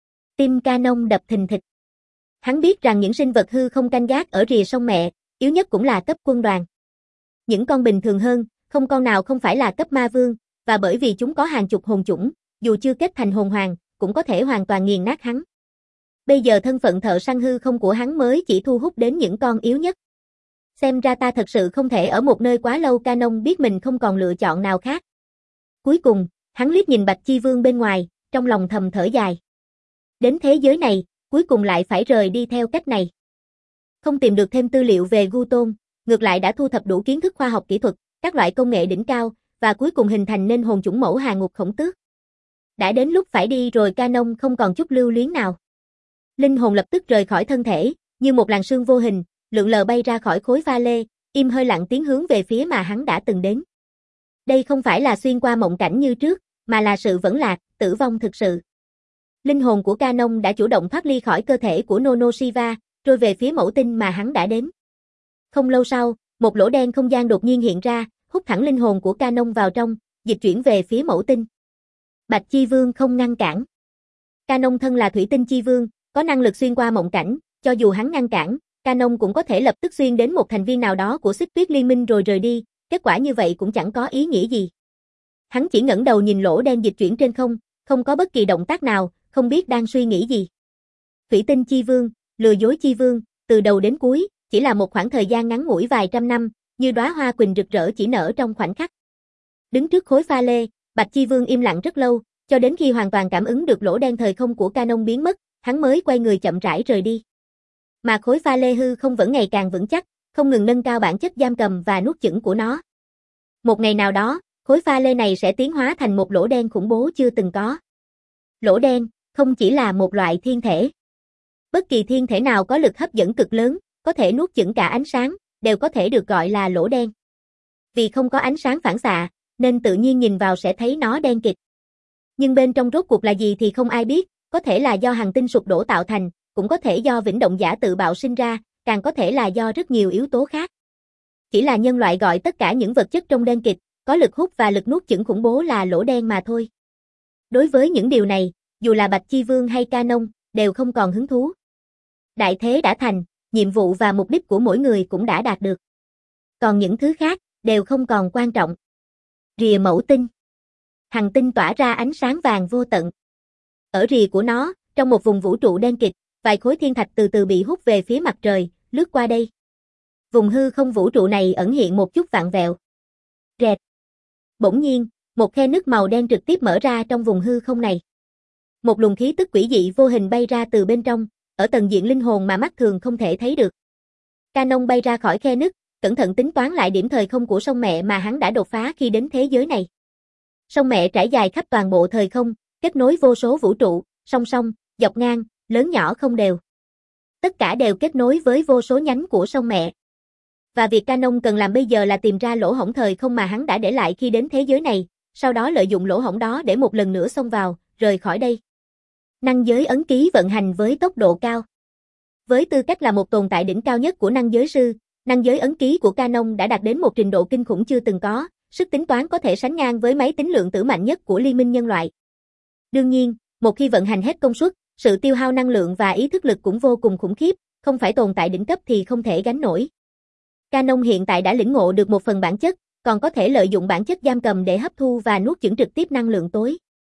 Tim Canon đập thình thịch. Hắn biết rằng những sinh vật hư không canh gác ở rìa sông mẹ, yếu nhất cũng là cấp quân đoàn. Những con bình thường hơn, không con nào không phải là cấp ma vương, và bởi vì chúng có hàng chục hồn chủng, dù chưa kết thành hồn hoàng, cũng có thể hoàn toàn nghiền nát hắn. Bây giờ thân phận thợ săn hư không của hắn mới chỉ thu hút đến những con yếu nhất. Xem ra ta thật sự không thể ở một nơi quá lâu. Canon biết mình không còn lựa chọn nào khác. Cuối cùng, hắn liếc nhìn Bạch Chi Vương bên ngoài, trong lòng thầm thở dài. Đến thế giới này, cuối cùng lại phải rời đi theo cách này. Không tìm được thêm tư liệu về Guton, ngược lại đã thu thập đủ kiến thức khoa học kỹ thuật, các loại công nghệ đỉnh cao, và cuối cùng hình thành nên hồn chủng mẫu Hà Ngục Khổng Tước. Đã đến lúc phải đi rồi. Canon không còn chút lưu luyến nào. Linh hồn lập tức rời khỏi thân thể, như một làn sương vô hình, lượn lờ bay ra khỏi khối pha lê, im hơi lặng tiếng hướng về phía mà hắn đã từng đến. Đây không phải là xuyên qua mộng cảnh như trước, mà là sự vẫn lạc, tử vong thực sự. Linh hồn của Canon đã chủ động thoát ly khỏi cơ thể của Nono Siva, trôi về phía mẫu tinh mà hắn đã đến. Không lâu sau, một lỗ đen không gian đột nhiên hiện ra, hút thẳng linh hồn của Canon vào trong, dịch chuyển về phía mẫu tinh. Bạch Chi Vương không ngăn cản. Canon thân là thủy tinh chi vương, có năng lực xuyên qua mộng cảnh, cho dù hắn ngăn cản, Canon cũng có thể lập tức xuyên đến một thành viên nào đó của Xích Tuyết Liên Minh rồi rời đi, kết quả như vậy cũng chẳng có ý nghĩa gì. Hắn chỉ ngẩng đầu nhìn lỗ đen dịch chuyển trên không, không có bất kỳ động tác nào, không biết đang suy nghĩ gì. Thủy tinh chi vương, lừa dối chi vương, từ đầu đến cuối, chỉ là một khoảng thời gian ngắn ngủi vài trăm năm, như đóa hoa quỳnh rực rỡ chỉ nở trong khoảnh khắc. Đứng trước khối pha lê, Bạch Chi Vương im lặng rất lâu, cho đến khi hoàn toàn cảm ứng được lỗ đen thời không của Canon biến mất, hắn mới quay người chậm rãi rời đi. Mà khối pha lê hư không vẫn ngày càng vững chắc, không ngừng nâng cao bản chất giam cầm và nuốt chửng của nó. Một ngày nào đó, khối pha lê này sẽ tiến hóa thành một lỗ đen khủng bố chưa từng có. Lỗ đen, không chỉ là một loại thiên thể. Bất kỳ thiên thể nào có lực hấp dẫn cực lớn, có thể nuốt chửng cả ánh sáng, đều có thể được gọi là lỗ đen. Vì không có ánh sáng phản xạ, nên tự nhiên nhìn vào sẽ thấy nó đen kịt. Nhưng bên trong rốt cuộc là gì thì không ai biết, có thể là do hành tinh sụp đổ tạo thành, cũng có thể do vĩnh động giả tự bạo sinh ra, càng có thể là do rất nhiều yếu tố khác. Chỉ là nhân loại gọi tất cả những vật chất trong đen kịt, có lực hút và lực nuốt chửng khủng bố là lỗ đen mà thôi. Đối với những điều này, dù là Bạch Chi Vương hay Canon, đều không còn hứng thú. Đại thế đã thành, nhiệm vụ và mục đích của mỗi người cũng đã đạt được. Còn những thứ khác, đều không còn quan trọng. Rìa mẫu tinh. Hành tinh tỏa ra ánh sáng vàng vô tận. Ở rìa của nó, trong một vùng vũ trụ đen kịt, vài khối thiên thạch từ từ bị hút về phía mặt trời, lướt qua đây. Vùng hư không vũ trụ này ẩn hiện một chút vặn vẹo. Rẹt. Bỗng nhiên, một khe nứt màu đen trực tiếp mở ra trong vùng hư không này. Một luồng khí tức quỷ dị vô hình bay ra từ bên trong, ở tầng diện linh hồn mà mắt thường không thể thấy được. Canon bay ra khỏi khe nứt, cẩn thận tính toán lại điểm thời không của sông mẹ mà hắn đã đột phá khi đến thế giới này. Sông mẹ trải dài khắp toàn bộ thời không, kết nối vô số vũ trụ, song song, dọc ngang, lớn nhỏ không đều. Tất cả đều kết nối với vô số nhánh của sông mẹ. Và việc Canon cần làm bây giờ là tìm ra lỗ hổng thời không mà hắn đã để lại khi đến thế giới này, sau đó lợi dụng lỗ hổng đó để một lần nữa xông vào, rời khỏi đây. Năng giới ấn ký vận hành với tốc độ cao. Với tư cách là một tồn tại đỉnh cao nhất của năng giới sư, năng giới ấn ký của Canon đã đạt đến một trình độ kinh khủng chưa từng có, sức tính toán có thể sánh ngang với máy tính lượng tử mạnh nhất của liên minh nhân loại. Đương nhiên, một khi vận hành hết công suất, sự tiêu hao năng lượng và ý thức lực cũng vô cùng khủng khiếp, không phải tồn tại đỉnh cấp thì không thể gánh nổi. Canon hiện tại đã lĩnh ngộ được một phần bản chất, còn có thể lợi dụng bản chất giam cầm để hấp thu và nuốt chửng trực tiếp năng lượng tối.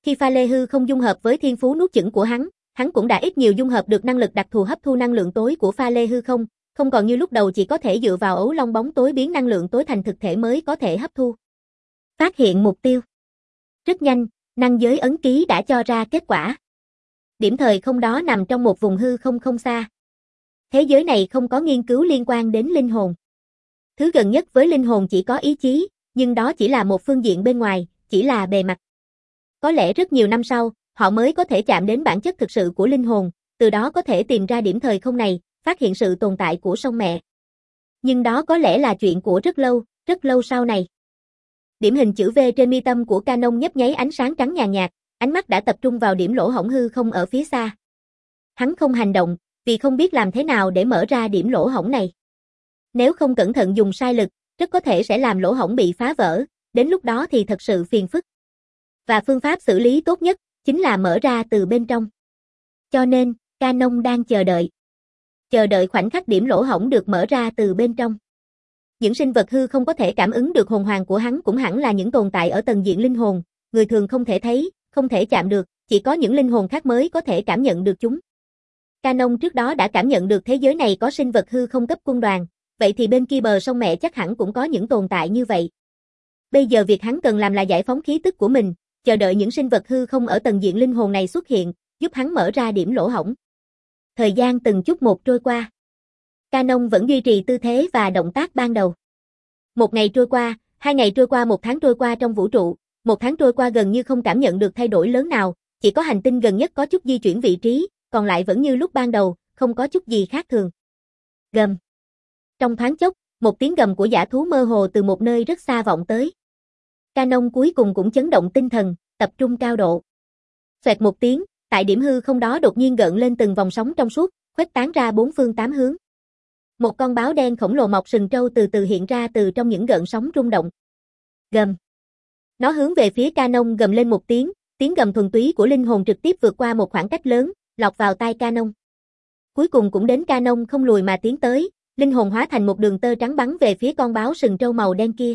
Khi pha lê hư không dung hợp với thiên phú nuốt chửng của hắn, hắn cũng đã ít nhiều dung hợp được năng lực đặc thù hấp thu năng lượng tối của pha lê hư không, không còn như lúc đầu chỉ có thể dựa vào ấu long bóng tối biến năng lượng tối thành thực thể mới có thể hấp thu. Phát hiện mục tiêu. Rất nhanh, năng giới ấn ký đã cho ra kết quả. Điểm thời không đó nằm trong một vùng hư không không xa. Thế giới này không có nghiên cứu liên quan đến linh hồn. Thứ gần nhất với linh hồn chỉ có ý chí, nhưng đó chỉ là một phương diện bên ngoài, chỉ là bề mặt. Có lẽ rất nhiều năm sau, họ mới có thể chạm đến bản chất thực sự của linh hồn, từ đó có thể tìm ra điểm thời không này, phát hiện sự tồn tại của sông mẹ. Nhưng đó có lẽ là chuyện của rất lâu, rất lâu sau này. Điểm hình chữ V trên mi tâm của Canon nhấp nháy ánh sáng trắng nhàn nhạt, ánh mắt đã tập trung vào điểm lỗ hổng hư không ở phía xa. Hắn không hành động, vì không biết làm thế nào để mở ra điểm lỗ hổng này. Nếu không cẩn thận dùng sai lực, rất có thể sẽ làm lỗ hổng bị phá vỡ, đến lúc đó thì thật sự phiền phức. Và phương pháp xử lý tốt nhất, chính là mở ra từ bên trong. Cho nên, Canon đang chờ đợi. Chờ đợi khoảnh khắc điểm lỗ hổng được mở ra từ bên trong. Những sinh vật hư không có thể cảm ứng được hồn hoàng của hắn cũng hẳn là những tồn tại ở tầng diện linh hồn, người thường không thể thấy, không thể chạm được, chỉ có những linh hồn khác mới có thể cảm nhận được chúng. Canon trước đó đã cảm nhận được thế giới này có sinh vật hư không cấp quân đoàn, vậy thì bên kia bờ sông mẹ chắc hẳn cũng có những tồn tại như vậy. Bây giờ việc hắn cần làm là giải phóng khí tức của mình, chờ đợi những sinh vật hư không ở tầng diện linh hồn này xuất hiện, giúp hắn mở ra điểm lỗ hổng. Thời gian từng chút một trôi qua. Canon vẫn duy trì tư thế và động tác ban đầu. Một ngày trôi qua, hai ngày trôi qua, một tháng trôi qua trong vũ trụ, một tháng trôi qua gần như không cảm nhận được thay đổi lớn nào, chỉ có hành tinh gần nhất có chút di chuyển vị trí, còn lại vẫn như lúc ban đầu, không có chút gì khác thường. Gầm. Trong thoáng chốc, một tiếng gầm của dã thú mơ hồ từ một nơi rất xa vọng tới. Canon cuối cùng cũng chấn động tinh thần, tập trung cao độ. Xoẹt một tiếng, tại điểm hư không đó đột nhiên gợn lên từng vòng sóng trong suốt, khuếch tán ra bốn phương tám hướng. Một con báo đen khổng lồ mọc sừng trâu từ từ hiện ra từ trong những gợn sóng rung động. Gầm. Nó hướng về phía Canon gầm lên một tiếng, tiếng gầm thuần túy của linh hồn trực tiếp vượt qua một khoảng cách lớn, lọt vào tai Canon. Cuối cùng cũng đến Canon không lùi mà tiến tới, linh hồn hóa thành một đường tơ trắng bắn về phía con báo sừng trâu màu đen kia.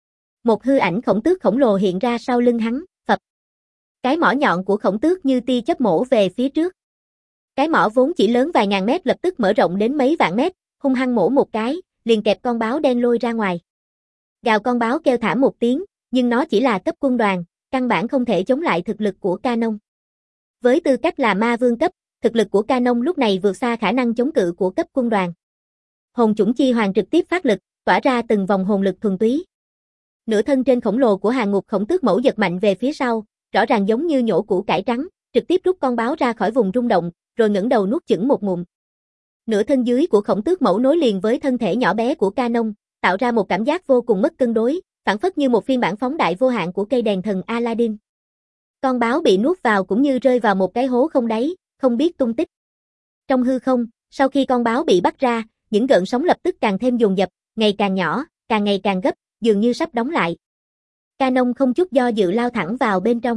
Một hư ảnh khổng tước khổng lồ hiện ra sau lưng hắn, phập. Cái mỏ nhọn của khổng tước như tia chớp mổ về phía trước. Cái mỏ vốn chỉ lớn vài ngàn mét lập tức mở rộng đến mấy vạn mét, hung hăng mổ một cái, liền kẹp con báo đen lôi ra ngoài. Gào, con báo kêu thảm một tiếng, nhưng nó chỉ là cấp quân đoàn, căn bản không thể chống lại thực lực của Canon. Với tư cách là ma vương cấp, thực lực của Canon lúc này vượt xa khả năng chống cự của cấp quân đoàn. Hồn chủng chi hoàng trực tiếp phát lực, tỏa ra từng vòng hồn lực thuần túy. Nửa thân trên khổng lồ của hàng ngục khổng tước mẫu giật mạnh về phía sau, rõ ràng giống như nhổ củ cải trắng, trực tiếp rút con báo ra khỏi vùng rung động, rồi ngẩng đầu nuốt chửng một ngụm. Nửa thân dưới của khổng tước mẫu nối liền với thân thể nhỏ bé của Canon, tạo ra một cảm giác vô cùng mất cân đối, phản phất như một phiên bản phóng đại vô hạn của cây đèn thần Aladdin. Con báo bị nuốt vào cũng như rơi vào một cái hố không đáy, không biết tung tích. Trong hư không, sau khi con báo bị bắt ra, những gợn sóng lập tức càng thêm dồn dập, ngày càng nhỏ, càng ngày càng gấp, dường như sắp đóng lại. Canon không chút do dự lao thẳng vào bên trong.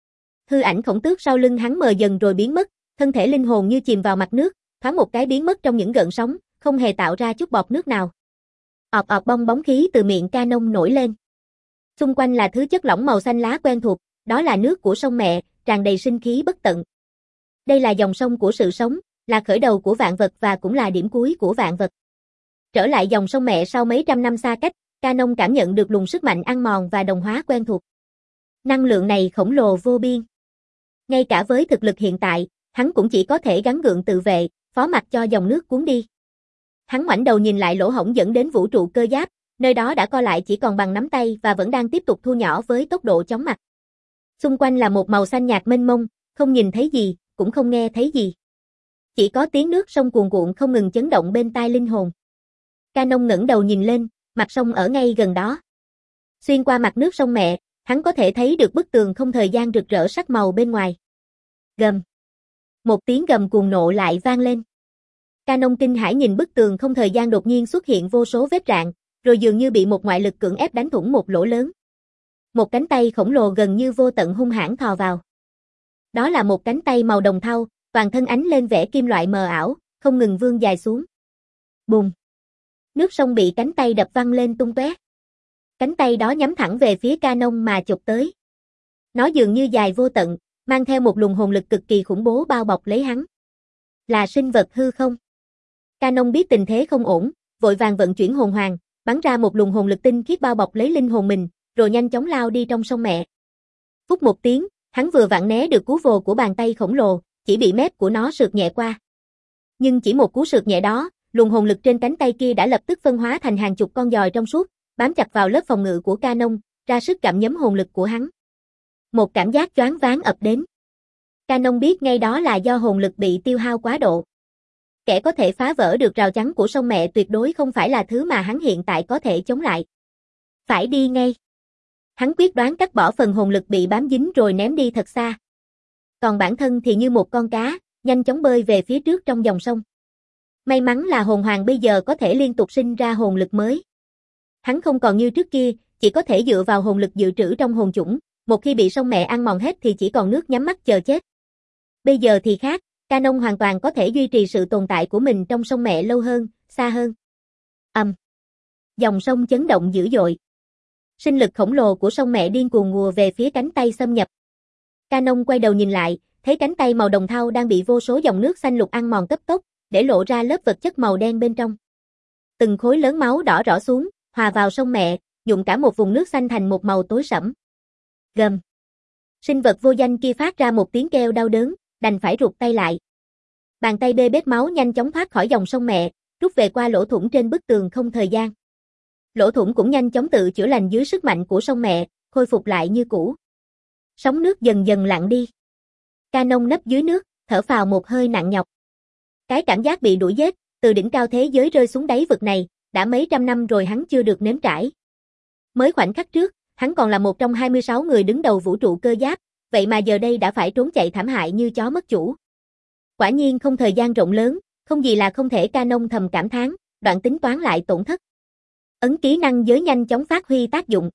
Hư ảnh khổng tước sau lưng hắn mờ dần rồi biến mất, thân thể linh hồn như chìm vào mặt nước, thoáng một cái biến mất trong những gợn sóng, không hề tạo ra chút bọt nước nào. Ọt ọt bong bóng khí từ miệng Canon nổi lên. Xung quanh là thứ chất lỏng màu xanh lá quen thuộc, đó là nước của sông mẹ, tràn đầy sinh khí bất tận. Đây là dòng sông của sự sống, là khởi đầu của vạn vật và cũng là điểm cuối của vạn vật. Trở lại dòng sông mẹ sau mấy trăm năm xa cách, Canon cảm nhận được luồng sức mạnh ăn mòn và đồng hóa quen thuộc. Năng lượng này khổng lồ vô biên. Ngay cả với thực lực hiện tại, hắn cũng chỉ có thể gắng gượng tự vệ, phó mặc cho dòng nước cuốn đi. Hắn ngoảnh đầu nhìn lại lỗ hổng dẫn đến vũ trụ cơ giáp, nơi đó đã co lại chỉ còn bằng nắm tay và vẫn đang tiếp tục thu nhỏ với tốc độ chóng mặt. Xung quanh là một màu xanh nhạt mênh mông, không nhìn thấy gì, cũng không nghe thấy gì. Chỉ có tiếng nước sông cuồn cuộn không ngừng chấn động bên tai linh hồn. Canon ngẩng đầu nhìn lên, mặt sông ở ngay gần đó. Xuyên qua mặt nước sông mẹ, hắn có thể thấy được bức tường không thời gian rực rỡ sắc màu bên ngoài. Gầm. Một tiếng gầm cuồng nộ lại vang lên. Canon kinh hãi nhìn bức tường không thời gian đột nhiên xuất hiện vô số vết rạn, rồi dường như bị một ngoại lực cưỡng ép đánh thủng một lỗ lớn. Một cánh tay khổng lồ gần như vô tận hung hãn thò vào. Đó là một cánh tay màu đồng thau, toàn thân ánh lên vẻ kim loại mờ ảo, không ngừng vươn dài xuống. Bùm. Nước sông bị cánh tay đập văng lên tung tóe. Cánh tay đó nhắm thẳng về phía Canon mà chụp tới. Nó dường như dài vô tận, mang theo một luồng hồn lực cực kỳ khủng bố bao bọc lấy hắn. Là sinh vật hư không? Canon biết tình thế không ổn, vội vàng vận chuyển hồn hoàng, bắn ra một luồng hồn lực tinh khiết bao bọc lấy linh hồn mình, rồi nhanh chóng lao đi trong sông mẹ. Phút một tiếng, hắn vừa vặn né được cú vồ của bàn tay khổng lồ, chỉ bị mép của nó sượt nhẹ qua. Nhưng chỉ một cú sượt nhẹ đó, luồng hồn lực trên cánh tay kia đã lập tức phân hóa thành hàng chục con giòi trong suốt, bám chặt vào lớp phòng ngự của Canon, ra sức gặm nhấm hồn lực của hắn. Một cảm giác choáng váng ập đến. Canon biết ngay đó là do hồn lực bị tiêu hao quá độ. Kẻ có thể phá vỡ được rào chắn của sông mẹ tuyệt đối không phải là thứ mà hắn hiện tại có thể chống lại. Phải đi ngay. Hắn quyết đoán cắt bỏ phần hồn lực bị bám dính rồi ném đi thật xa. Còn bản thân thì như một con cá, nhanh chóng bơi về phía trước trong dòng sông. May mắn là hồn hoàng bây giờ có thể liên tục sinh ra hồn lực mới. Hắn không còn như trước kia, chỉ có thể dựa vào hồn lực dự trữ trong hồn chủng, một khi bị sông mẹ ăn mòn hết thì chỉ còn nước nhắm mắt chờ chết. Bây giờ thì khác, Canon hoàn toàn có thể duy trì sự tồn tại của mình trong sông mẹ lâu hơn, xa hơn. Ầm. Um. Dòng sông chấn động dữ dội. Sinh lực khổng lồ của sông mẹ điên cuồng ùa về phía cánh tay xâm nhập. Canon quay đầu nhìn lại, thấy cánh tay màu đồng thau đang bị vô số dòng nước xanh lục ăn mòn cấp tốc, để lộ ra lớp vật chất màu đen bên trong. Từng khối lớn máu đỏ rõ xuống, hòa vào sông mẹ, nhuộm cả một vùng nước xanh thành một màu tối sẫm. Gầm. Sinh vật vô danh kia phát ra một tiếng kêu đau đớn, đành phải rụt tay lại. Bàn tay bê bết máu nhanh chóng thoát khỏi dòng sông mẹ, rút về qua lỗ thủng trên bức tường không thời gian. Lỗ thủng cũng nhanh chóng tự chữa lành dưới sức mạnh của sông mẹ, khôi phục lại như cũ. Sóng nước dần dần lặng đi. Canon nấp dưới nước, thở phào một hơi nặng nhọc. Cái cảm giác bị đuổi giết, từ đỉnh cao thế giới rơi xuống đáy vực này, đã mấy trăm năm rồi hắn chưa được nếm trải. Mới khoảnh khắc trước, hắn còn là một trong hai mươi sáu người đứng đầu vũ trụ cơ giáp, vậy mà giờ đây đã phải trốn chạy thảm hại như chó mất chủ. Quả nhiên không thời gian rộng lớn, không gì là không thể. Canon thầm cảm thán, đoạn tính toán lại tổn thất. Ấn ký năng giới nhanh chóng phát huy tác dụng.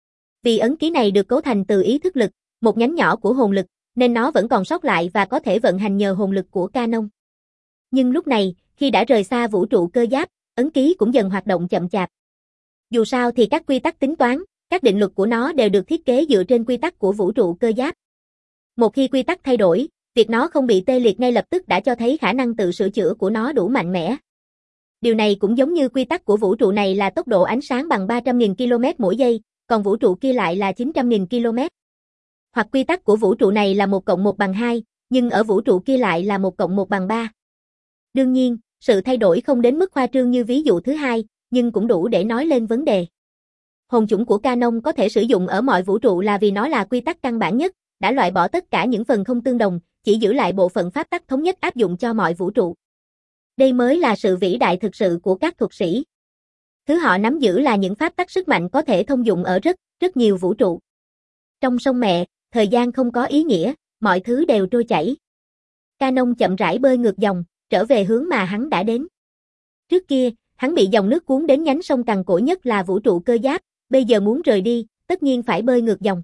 Vì ấn ký này được cấu thành từ ý thức lực, một nhánh nhỏ của hồn lực, nên nó vẫn còn sót lại và có thể vận hành nhờ hồn lực của Canon. Nhưng lúc này, khi đã rời xa vũ trụ cơ giáp, ấn ký cũng dần hoạt động chậm chạp. Dù sao thì các quy tắc tính toán, các định luật của nó đều được thiết kế dựa trên quy tắc của vũ trụ cơ giáp. Một khi quy tắc thay đổi, việc nó không bị tê liệt ngay lập tức đã cho thấy khả năng tự sửa chữa của nó đủ mạnh mẽ. Điều này cũng giống như quy tắc của vũ trụ này là tốc độ ánh sáng bằng ba trăm nghìn ki lô mét mỗi giây, còn vũ trụ kia lại là chín trăm nghìn ki lô mét. Hoặc quy tắc của vũ trụ này là một cộng một bằng hai, nhưng ở vũ trụ kia lại là một cộng một bằng ba. Đương nhiên, sự thay đổi không đến mức khoa trương như ví dụ thứ hai, nhưng cũng đủ để nói lên vấn đề. Hồn chủng của Canon có thể sử dụng ở mọi vũ trụ là vì nó là quy tắc căn bản nhất, đã loại bỏ tất cả những phần không tương đồng, chỉ giữ lại bộ phận pháp tắc thống nhất áp dụng cho mọi vũ trụ. Đây mới là sự vĩ đại thực sự của các thuật sĩ. Thứ họ nắm giữ là những pháp tắc sức mạnh có thể thông dụng ở rất, rất nhiều vũ trụ. Trong sông mẹ, thời gian không có ý nghĩa, mọi thứ đều trôi chảy. Canon chậm rãi bơi ngược dòng, trở về hướng mà hắn đã đến. Trước kia, hắn bị dòng nước cuốn đến nhánh sông cằn cỗi nhất là vũ trụ cơ giáp, bây giờ muốn rời đi, tất nhiên phải bơi ngược dòng.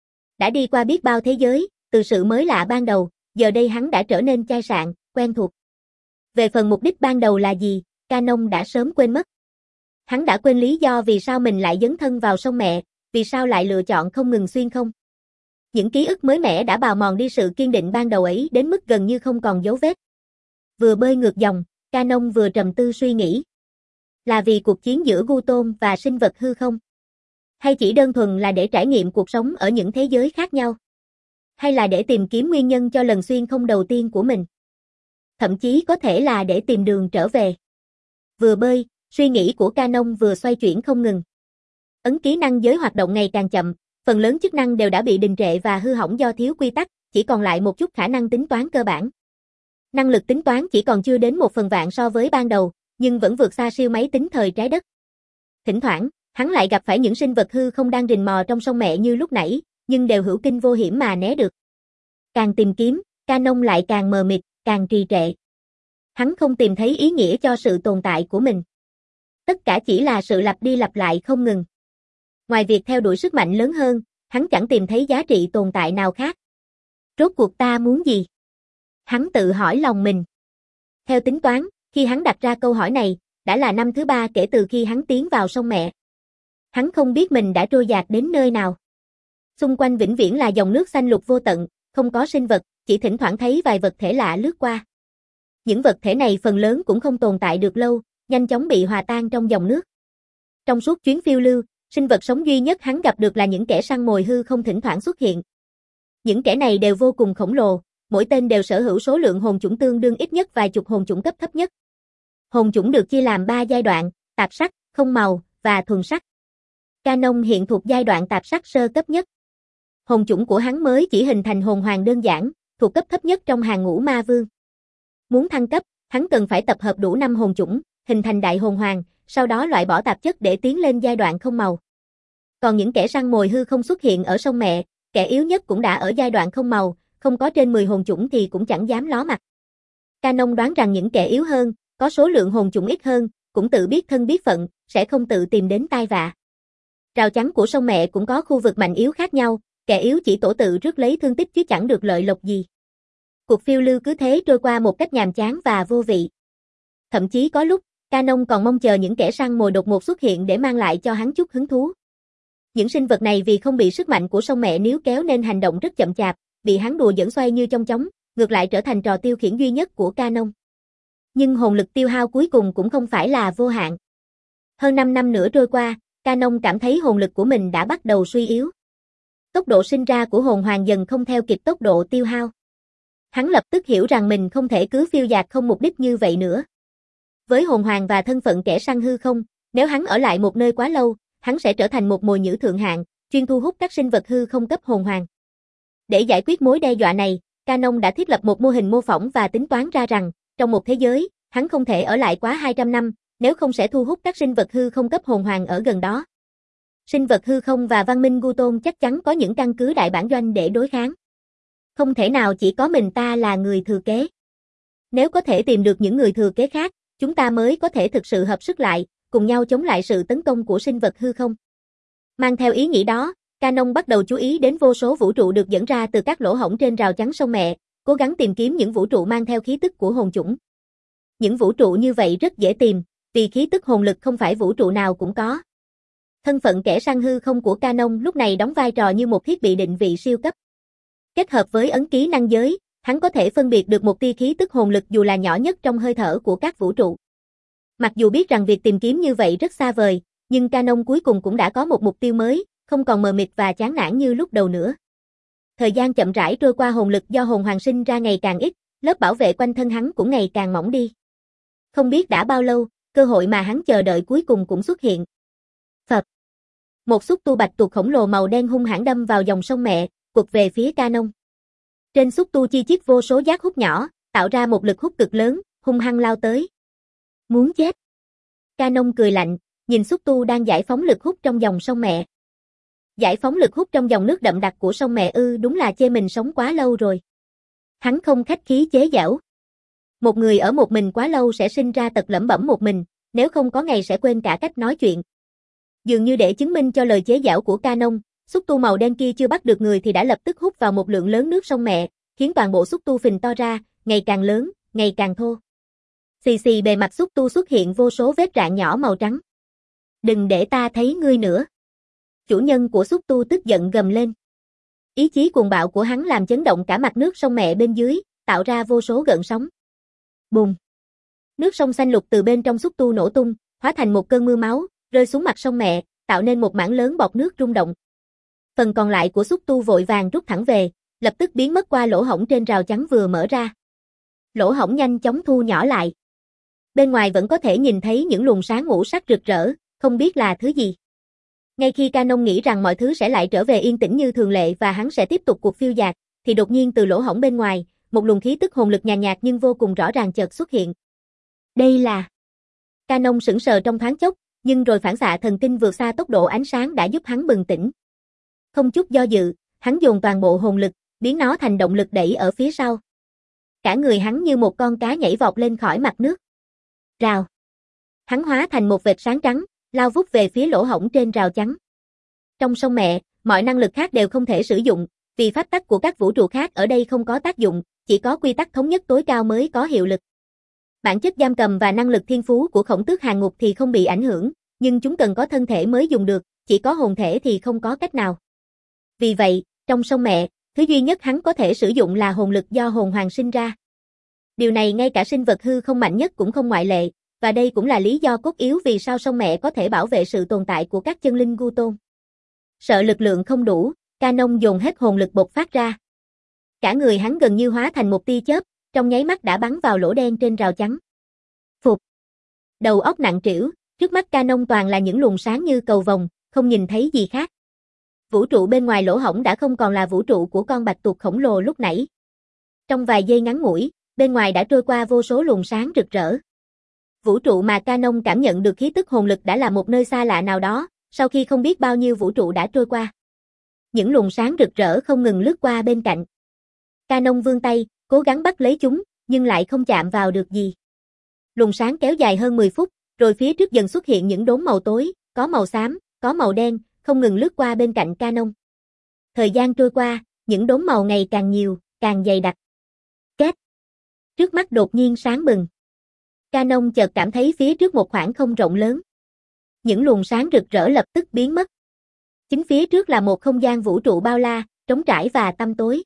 Đã đi qua biết bao thế giới, từ sự mới lạ ban đầu, giờ đây hắn đã trở nên chai sạn, quen thuộc. Về phần mục đích ban đầu là gì, Canon đã sớm quên mất. Hắn đã quên lý do vì sao mình lại dấn thân vào sông mẹ, vì sao lại lựa chọn không ngừng xuyên không. Những ký ức mới mẻ đã bào mòn đi sự kiên định ban đầu ấy đến mức gần như không còn dấu vết. Vừa bơi ngược dòng, Canon vừa trầm tư suy nghĩ. Là vì cuộc chiến giữa Gutom và sinh vật hư không? Hay chỉ đơn thuần là để trải nghiệm cuộc sống ở những thế giới khác nhau? Hay là để tìm kiếm nguyên nhân cho lần xuyên không đầu tiên của mình? Thậm chí có thể là để tìm đường trở về. Vừa bơi, suy nghĩ của Canon vừa xoay chuyển không ngừng. Ấn ký năng giới hoạt động ngày càng chậm, phần lớn chức năng đều đã bị đình trệ và hư hỏng do thiếu quy tắc, chỉ còn lại một chút khả năng tính toán cơ bản. Năng lực tính toán chỉ còn chưa đến một phần vạn so với ban đầu, nhưng vẫn vượt xa siêu máy tính thời trái đất. Thỉnh thoảng, hắn lại gặp phải những sinh vật hư không đang rình mò trong sông mẹ như lúc nãy, nhưng đều hữu kinh vô hiểm mà né được. Càng tìm kiếm, Canon lại càng mờ mịt, càng trì trệ. Hắn không tìm thấy ý nghĩa cho sự tồn tại của mình. Tất cả chỉ là sự lặp đi lặp lại không ngừng. Ngoài việc theo đuổi sức mạnh lớn hơn, hắn chẳng tìm thấy giá trị tồn tại nào khác. Rốt cuộc ta muốn gì? Hắn tự hỏi lòng mình. Theo tính toán, khi hắn đặt ra câu hỏi này, đã là năm thứ ba kể từ khi hắn tiến vào sông mẹ. Hắn không biết mình đã trôi dạt đến nơi nào. Xung quanh vĩnh viễn là dòng nước xanh lục vô tận, không có sinh vật, chỉ thỉnh thoảng thấy vài vật thể lạ lướt qua. Những vật thể này phần lớn cũng không tồn tại được lâu, nhanh chóng bị hòa tan trong dòng nước. Trong suốt chuyến phiêu lưu, sinh vật sống duy nhất hắn gặp được là những kẻ săn mồi hư không thỉnh thoảng xuất hiện. Những kẻ này đều vô cùng khổng lồ, mỗi tên đều sở hữu số lượng hồn chủng tương đương ít nhất vài chục hồn chủng cấp thấp nhất. Hồn chủng được chia làm ba giai đoạn, tạp sắc, không màu và thuần sắc. Canon hiện thuộc giai đoạn tạp sắc sơ cấp nhất. Hồn chủng của hắn mới chỉ hình thành hồn hoàng đơn giản, thuộc cấp thấp nhất trong hàng ngũ ma vương. Muốn thăng cấp, hắn cần phải tập hợp đủ năm hồn chủng, hình thành đại hồn hoàng, sau đó loại bỏ tạp chất để tiến lên giai đoạn không màu. Còn những kẻ săn mồi hư không xuất hiện ở sông mẹ, kẻ yếu nhất cũng đã ở giai đoạn không màu, không có trên mười hồn chủng thì cũng chẳng dám ló mặt. Canon đoán rằng những kẻ yếu hơn, có số lượng hồn chủng ít hơn, cũng tự biết thân biết phận, sẽ không tự tìm đến tai vạ. Rào chắn của sông mẹ cũng có khu vực mạnh yếu khác nhau, kẻ yếu chỉ tổ tự rước lấy thương tích chứ chẳng được lợi lộc gì. Cuộc phiêu lưu cứ thế trôi qua một cách nhàm chán và vô vị. Thậm chí có lúc, Canon còn mong chờ những kẻ săn mồi đột ngột xuất hiện để mang lại cho hắn chút hứng thú. Những sinh vật này vì không bị sức mạnh của sông mẹ níu kéo nên hành động rất chậm chạp, bị hắn đùa dẫn xoay như trong chóng, ngược lại trở thành trò tiêu khiển duy nhất của Canon. Nhưng hồn lực tiêu hao cuối cùng cũng không phải là vô hạn. Hơn năm năm nữa trôi qua, Canon cảm thấy hồn lực của mình đã bắt đầu suy yếu. Tốc độ sinh ra của hồn hoàng dần không theo kịp tốc độ tiêu hao. Hắn lập tức hiểu rằng mình không thể cứ phiêu dạt không mục đích như vậy nữa. Với hồn hoàng và thân phận kẻ săn hư không, nếu hắn ở lại một nơi quá lâu, hắn sẽ trở thành một mồi nhử thượng hạng, chuyên thu hút các sinh vật hư không cấp hồn hoàng. Để giải quyết mối đe dọa này, Canon đã thiết lập một mô hình mô phỏng và tính toán ra rằng, trong một thế giới, hắn không thể ở lại quá hai trăm năm, nếu không sẽ thu hút các sinh vật hư không cấp hồn hoàng ở gần đó. Sinh vật hư không và văn minh Gu Tôn chắc chắn có những căn cứ đại bản doanh để đối kháng. Không thể nào chỉ có mình ta là người thừa kế. Nếu có thể tìm được những người thừa kế khác, chúng ta mới có thể thực sự hợp sức lại, cùng nhau chống lại sự tấn công của sinh vật hư không. Mang theo ý nghĩ đó, Canon bắt đầu chú ý đến vô số vũ trụ được dẫn ra từ các lỗ hổng trên rào chắn sông mẹ, cố gắng tìm kiếm những vũ trụ mang theo khí tức của hồn chủng. Những vũ trụ như vậy rất dễ tìm, vì khí tức hồn lực không phải vũ trụ nào cũng có. Thân phận kẻ săn hư không của Canon lúc này đóng vai trò như một thiết bị định vị siêu cấp. Kết hợp với ấn ký năng giới, hắn có thể phân biệt được một tia khí tức hồn lực dù là nhỏ nhất trong hơi thở của các vũ trụ. Mặc dù biết rằng việc tìm kiếm như vậy rất xa vời, nhưng Canon cuối cùng cũng đã có một mục tiêu mới, không còn mờ mịt và chán nản như lúc đầu nữa. Thời gian chậm rãi trôi qua, hồn lực do hồn hoàng sinh ra ngày càng ít, lớp bảo vệ quanh thân hắn cũng ngày càng mỏng đi. Không biết đã bao lâu, cơ hội mà hắn chờ đợi cuối cùng cũng xuất hiện. Phập. Một xúc tu bạch tuộc khổng lồ màu đen hung hãn đâm vào dòng sông mẹ, quật về phía Canon. Trên xúc tu chi chít vô số giác hút nhỏ, tạo ra một lực hút cực lớn, hung hăng lao tới. Muốn chết. Canon cười lạnh, nhìn xúc tu đang giải phóng lực hút trong dòng sông mẹ. Giải phóng lực hút trong dòng nước đậm đặc của sông mẹ ư, đúng là chê mình sống quá lâu rồi. Hắn không khách khí chế giễu. Một người ở một mình quá lâu sẽ sinh ra tật lẩm bẩm một mình, nếu không có ngày sẽ quên cả cách nói chuyện. Dường như để chứng minh cho lời chế giễu của Canon, xúc tu màu đen kia chưa bắt được người thì đã lập tức hút vào một lượng lớn nước sông mẹ, khiến toàn bộ xúc tu phình to ra, ngày càng lớn, ngày càng thô. Xì xì bề mặt xúc tu xuất hiện vô số vết rạn nhỏ màu trắng. Đừng để ta thấy ngươi nữa. Chủ nhân của xúc tu tức giận gầm lên. Ý chí cuồng bạo của hắn làm chấn động cả mặt nước sông mẹ bên dưới, tạo ra vô số gợn sóng. Bùm! Nước sông xanh lục từ bên trong xúc tu nổ tung, hóa thành một cơn mưa máu, rơi xuống mặt sông mẹ, tạo nên một mảng lớn bọt nước rung động. Phần còn lại của xúc tu vội vàng rút thẳng về, lập tức biến mất qua lỗ hổng trên rào chắn vừa mở ra. Lỗ hổng nhanh chóng thu nhỏ lại. Bên ngoài vẫn có thể nhìn thấy những luồng sáng ngũ sắc rực rỡ, không biết là thứ gì. Ngay khi Canon nghĩ rằng mọi thứ sẽ lại trở về yên tĩnh như thường lệ và hắn sẽ tiếp tục cuộc phiêu dạt, thì đột nhiên từ lỗ hổng bên ngoài, một luồng khí tức hồn lực nhàn nhạt nhưng vô cùng rõ ràng chợt xuất hiện. Đây là... Canon sững sờ trong thoáng chốc, nhưng rồi phản xạ thần kinh vượt xa tốc độ ánh sáng đã giúp hắn bừng tỉnh. Không chút do dự, hắn dồn toàn bộ hồn lực, biến nó thành động lực đẩy ở phía sau. Cả người hắn như một con cá nhảy vọt lên khỏi mặt nước. Rào. Hắn hóa thành một vệt sáng trắng, lao vút về phía lỗ hổng trên rào chắn. Trong sông mẹ, mọi năng lực khác đều không thể sử dụng, vì pháp tắc của các vũ trụ khác ở đây không có tác dụng, chỉ có quy tắc thống nhất tối cao mới có hiệu lực. Bản chất giam cầm và năng lực thiên phú của Khổng Tước Hàng Ngục thì không bị ảnh hưởng, nhưng chúng cần có thân thể mới dùng được, chỉ có hồn thể thì không có cách nào. Vì vậy, trong sông mẹ, thứ duy nhất hắn có thể sử dụng là hồn lực do hồn hoàng sinh ra. Điều này ngay cả sinh vật hư không mạnh nhất cũng không ngoại lệ, và đây cũng là lý do cốt yếu vì sao sông mẹ có thể bảo vệ sự tồn tại của các chân linh gu tôn. Sợ lực lượng không đủ, Canon dồn hết hồn lực bộc phát ra. Cả người hắn gần như hóa thành một tia chớp, trong nháy mắt đã bắn vào lỗ đen trên rào chắn. Phục. Đầu óc nặng trĩu, trước mắt Canon toàn là những luồng sáng như cầu vồng, không nhìn thấy gì khác. Vũ trụ bên ngoài lỗ hổng đã không còn là vũ trụ của con bạch tuộc khổng lồ lúc nãy. Trong vài giây ngắn ngủi, bên ngoài đã trôi qua vô số luồng sáng rực rỡ. Vũ trụ mà Canon cảm nhận được khí tức hồn lực đã là một nơi xa lạ nào đó, sau khi không biết bao nhiêu vũ trụ đã trôi qua. Những luồng sáng rực rỡ không ngừng lướt qua bên cạnh. Canon vươn tay, cố gắng bắt lấy chúng, nhưng lại không chạm vào được gì. Luồng sáng kéo dài hơn mười phút, rồi phía trước dần xuất hiện những đốm màu tối, có màu xám, có màu đen, không ngừng lướt qua bên cạnh Canon. Thời gian trôi qua, những đốm màu ngày càng nhiều, càng dày đặc. Két. Trước mắt đột nhiên sáng bừng. Canon chợt cảm thấy phía trước một khoảng không rộng lớn. Những luồng sáng rực rỡ lập tức biến mất. Chính phía trước là một không gian vũ trụ bao la, trống trải và tăm tối.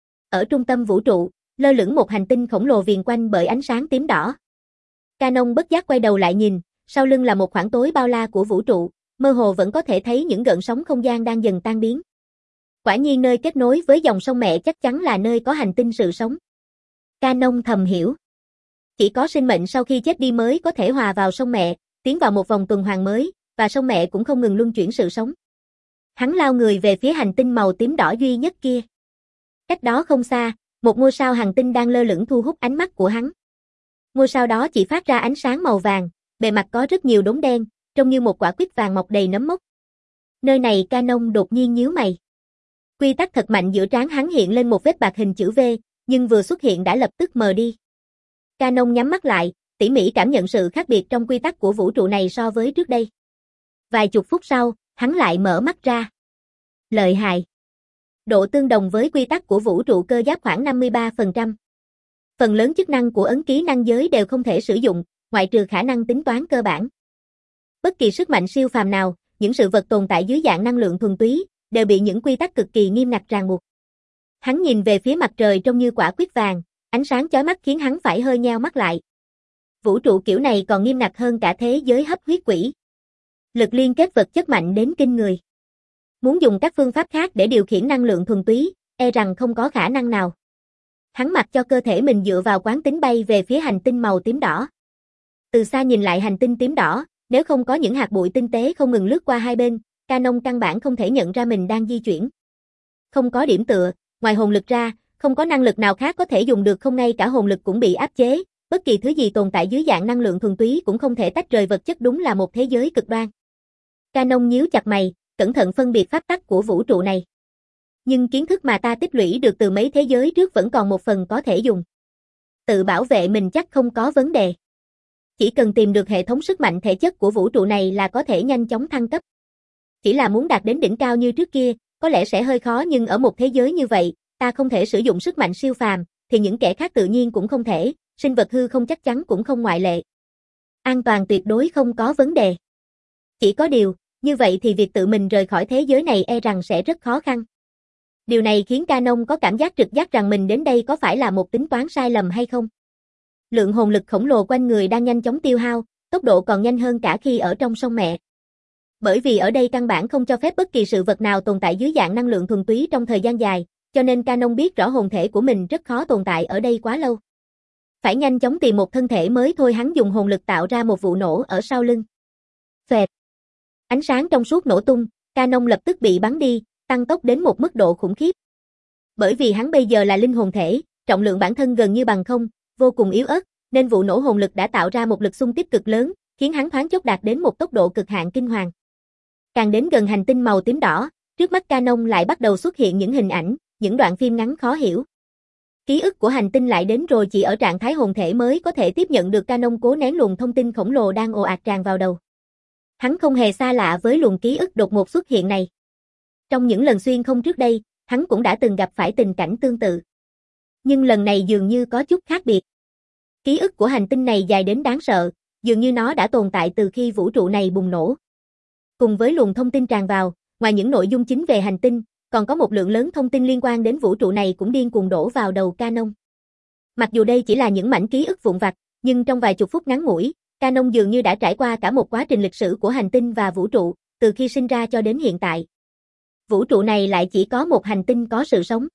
Ở trung tâm vũ trụ, lơ lửng một hành tinh khổng lồ viền quanh bởi ánh sáng tím đỏ. Canon bất giác quay đầu lại nhìn, sau lưng là một khoảng tối bao la của vũ trụ, mơ hồ vẫn có thể thấy những gợn sóng không gian đang dần tan biến. Quả nhiên nơi kết nối với dòng sông mẹ chắc chắn là nơi có hành tinh sự sống. Canon thầm hiểu. Chỉ có sinh mệnh sau khi chết đi mới có thể hòa vào sông mẹ, tiến vào một vòng tuần hoàn mới, và sông mẹ cũng không ngừng luân chuyển sự sống. Hắn lao người về phía hành tinh màu tím đỏ duy nhất kia. Cách đó không xa, một ngôi sao hành tinh đang lơ lửng thu hút ánh mắt của hắn. Ngôi sao đó chỉ phát ra ánh sáng màu vàng, bề mặt có rất nhiều đốm đen, trông như một quả quýt vàng mọc đầy nấm mốc. Nơi này Canon đột nhiên nhíu mày. Quy tắc thật mạnh giữa trán hắn hiện lên một vết bạc hình chữ V, nhưng vừa xuất hiện đã lập tức mờ đi. Canon nhắm mắt lại, tỉ mỉ cảm nhận sự khác biệt trong quy tắc của vũ trụ này so với trước đây. Vài chục phút sau, hắn lại mở mắt ra. Lợi hại. Độ tương đồng với quy tắc của vũ trụ cơ giáp khoảng năm mươi ba phần trăm. Phần lớn chức năng của ấn ký năng giới đều không thể sử dụng, ngoại trừ khả năng tính toán cơ bản. Bất kỳ sức mạnh siêu phàm nào, những sự vật tồn tại dưới dạng năng lượng thuần túy, đều bị những quy tắc cực kỳ nghiêm ngặt ràng buộc. Hắn nhìn về phía mặt trời trông như quả quýt vàng, ánh sáng chói mắt khiến hắn phải hơi nheo mắt lại. Vũ trụ kiểu này còn nghiêm ngặt hơn cả thế giới hấp huyết quỷ. Lực liên kết vật chất mạnh đến kinh người. Muốn dùng các phương pháp khác để điều khiển năng lượng thuần túy, e rằng không có khả năng nào. Hắn mặc cho cơ thể mình dựa vào quán tính bay về phía hành tinh màu tím đỏ. Từ xa nhìn lại hành tinh tím đỏ, nếu không có những hạt bụi tinh tế không ngừng lướt qua hai bên, Canon căn bản không thể nhận ra mình đang di chuyển. Không có điểm tựa, ngoài hồn lực ra, không có năng lực nào khác có thể dùng được, không ngay cả hồn lực cũng bị áp chế, bất kỳ thứ gì tồn tại dưới dạng năng lượng thuần túy cũng không thể tách rời vật chất, đúng là một thế giới cực đoan. Canon nhíu chặt mày, cẩn thận phân biệt pháp tắc của vũ trụ này. Nhưng kiến thức mà ta tích lũy được từ mấy thế giới trước vẫn còn một phần có thể dùng. Tự bảo vệ mình chắc không có vấn đề. Chỉ cần tìm được hệ thống sức mạnh thể chất của vũ trụ này là có thể nhanh chóng thăng cấp. Chỉ là muốn đạt đến đỉnh cao như trước kia, có lẽ sẽ hơi khó, nhưng ở một thế giới như vậy, ta không thể sử dụng sức mạnh siêu phàm, thì những kẻ khác tự nhiên cũng không thể, sinh vật hư không chắc chắn cũng không ngoại lệ. An toàn tuyệt đối không có vấn đề. Chỉ có điều, như vậy thì việc tự mình rời khỏi thế giới này e rằng sẽ rất khó khăn. Điều này khiến Canon có cảm giác trực giác rằng mình đến đây có phải là một tính toán sai lầm hay không. Lượng hồn lực khổng lồ quanh người đang nhanh chóng tiêu hao, tốc độ còn nhanh hơn cả khi ở trong sông mẹ. Bởi vì ở đây căn bản không cho phép bất kỳ sự vật nào tồn tại dưới dạng năng lượng thuần túy trong thời gian dài, cho nên Canon biết rõ hồn thể của mình rất khó tồn tại ở đây quá lâu. Phải nhanh chóng tìm một thân thể mới thôi. Hắn dùng hồn lực tạo ra một vụ nổ ở sau lưng. Phệt. Ánh sáng trong suốt nổ tung, Canon lập tức bị bắn đi, tăng tốc đến một mức độ khủng khiếp. Bởi vì hắn bây giờ là linh hồn thể, trọng lượng bản thân gần như bằng không, vô cùng yếu ớt, nên vụ nổ hồn lực đã tạo ra một lực xung kích cực lớn, khiến hắn thoáng chốc đạt đến một tốc độ cực hạn kinh hoàng. Càng đến gần hành tinh màu tím đỏ, trước mắt Canon lại bắt đầu xuất hiện những hình ảnh, những đoạn phim ngắn khó hiểu. Ký ức của hành tinh lại đến rồi, chỉ ở trạng thái hồn thể mới có thể tiếp nhận được. Canon cố nén luồng thông tin khổng lồ đang ồ ạt tràn vào đầu. Hắn không hề xa lạ với luồng ký ức đột ngột xuất hiện này. Trong những lần xuyên không trước đây, hắn cũng đã từng gặp phải tình cảnh tương tự. Nhưng lần này dường như có chút khác biệt. Ký ức của hành tinh này dài đến đáng sợ, dường như nó đã tồn tại từ khi vũ trụ này bùng nổ. Cùng với luồng thông tin tràn vào, ngoài những nội dung chính về hành tinh, còn có một lượng lớn thông tin liên quan đến vũ trụ này cũng điên cuồng đổ vào đầu Canon. Mặc dù đây chỉ là những mảnh ký ức vụn vặt, nhưng trong vài chục phút ngắn ngủi, Canon dường như đã trải qua cả một quá trình lịch sử của hành tinh và vũ trụ, từ khi sinh ra cho đến hiện tại. Vũ trụ này lại chỉ có một hành tinh có sự sống.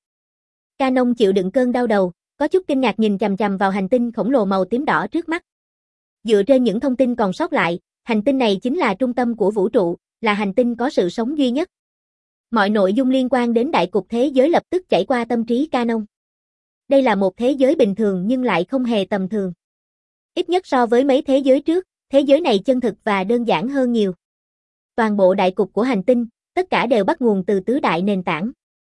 Canon chịu đựng cơn đau đầu, có chút kinh ngạc nhìn chằm chằm vào hành tinh khổng lồ màu tím đỏ trước mắt. Dựa trên những thông tin còn sót lại, hành tinh này chính là trung tâm của vũ trụ, là hành tinh có sự sống duy nhất. Mọi nội dung liên quan đến đại cục thế giới lập tức chảy qua tâm trí Canon. Đây là một thế giới bình thường nhưng lại không hề tầm thường. Ít nhất so với mấy thế giới trước, thế giới này chân thực và đơn giản hơn nhiều. Toàn bộ đại cục của hành tinh, tất cả đều bắt nguồn từ tứ đại nền tảng.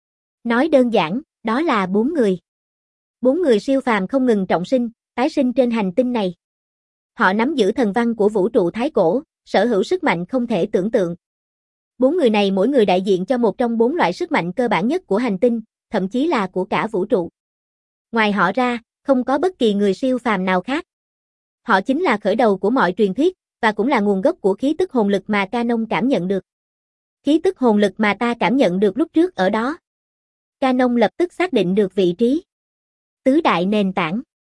Nói đơn giản, đó là bốn người. Bốn người siêu phàm không ngừng trọng sinh, tái sinh trên hành tinh này. Họ nắm giữ thần văn của vũ trụ thái cổ, sở hữu sức mạnh không thể tưởng tượng. Bốn người này mỗi người đại diện cho một trong bốn loại sức mạnh cơ bản nhất của hành tinh, thậm chí là của cả vũ trụ. Ngoài họ ra, không có bất kỳ người siêu phàm nào khác. Họ chính là khởi đầu của mọi truyền thuyết, và cũng là nguồn gốc của khí tức hồn lực mà Canon cảm nhận được. Khí tức hồn lực mà ta cảm nhận được lúc trước ở đó. Canon lập tức xác định được vị trí. Tứ đại nền tảng.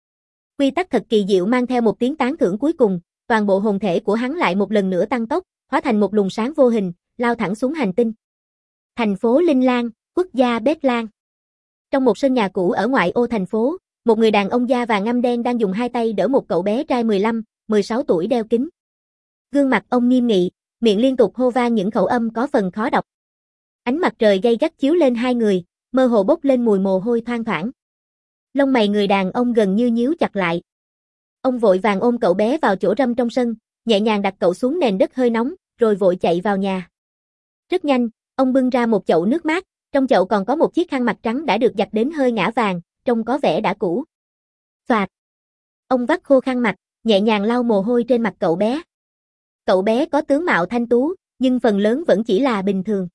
Quy tắc thật kỳ diệu mang theo một tiếng tán thưởng cuối cùng, toàn bộ hồn thể của hắn lại một lần nữa tăng tốc, hóa thành một luồng sáng vô hình, lao thẳng xuống hành tinh. Thành phố Linh Lan, quốc gia Bét Lan. Trong một sân nhà cũ ở ngoại ô thành phố, một người đàn ông da vàng ngăm đen đang dùng hai tay đỡ một cậu bé trai mười lăm, mười sáu tuổi đeo kính. Gương mặt ông nghiêm nghị, miệng liên tục hô vang những khẩu âm có phần khó đọc. Ánh mặt trời gay gắt chiếu lên hai người, mơ hồ bốc lên mùi mồ hôi thoang thoảng. Lông mày người đàn ông gần như nhíu chặt lại. Ông vội vàng ôm cậu bé vào chỗ râm trong sân, nhẹ nhàng đặt cậu xuống nền đất hơi nóng, rồi vội chạy vào nhà. Rất nhanh, ông bưng ra một chậu nước mát, trong chậu còn có một chiếc khăn mặt trắng đã được giặt đến hơi ngả vàng, trông có vẻ đã cũ. Phạt. Ông vắt khô khăn mặt, nhẹ nhàng lau mồ hôi trên mặt cậu bé. Cậu bé có tướng mạo thanh tú, nhưng phần lớn vẫn chỉ là bình thường.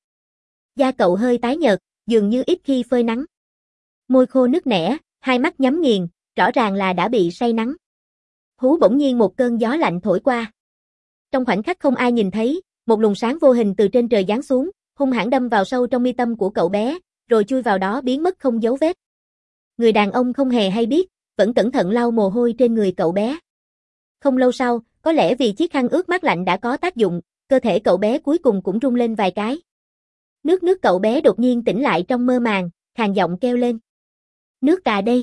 Da cậu hơi tái nhợt, dường như ít khi phơi nắng. Môi khô nứt nẻ, hai mắt nhắm nghiền, rõ ràng là đã bị say nắng. Hú bỗng nhiên một cơn gió lạnh thổi qua. Trong khoảnh khắc không ai nhìn thấy, một luồng sáng vô hình từ trên trời giáng xuống, hung hãn đâm vào sâu trong mi tâm của cậu bé, rồi chui vào đó biến mất không dấu vết. Người đàn ông không hề hay biết, vẫn cẩn thận lau mồ hôi trên người cậu bé. Không lâu sau, có lẽ vì chiếc khăn ướt mát lạnh đã có tác dụng, cơ thể cậu bé cuối cùng cũng rung lên vài cái. Nước nước cậu bé đột nhiên tỉnh lại trong mơ màng, khàn giọng kêu lên. Nước cà đây.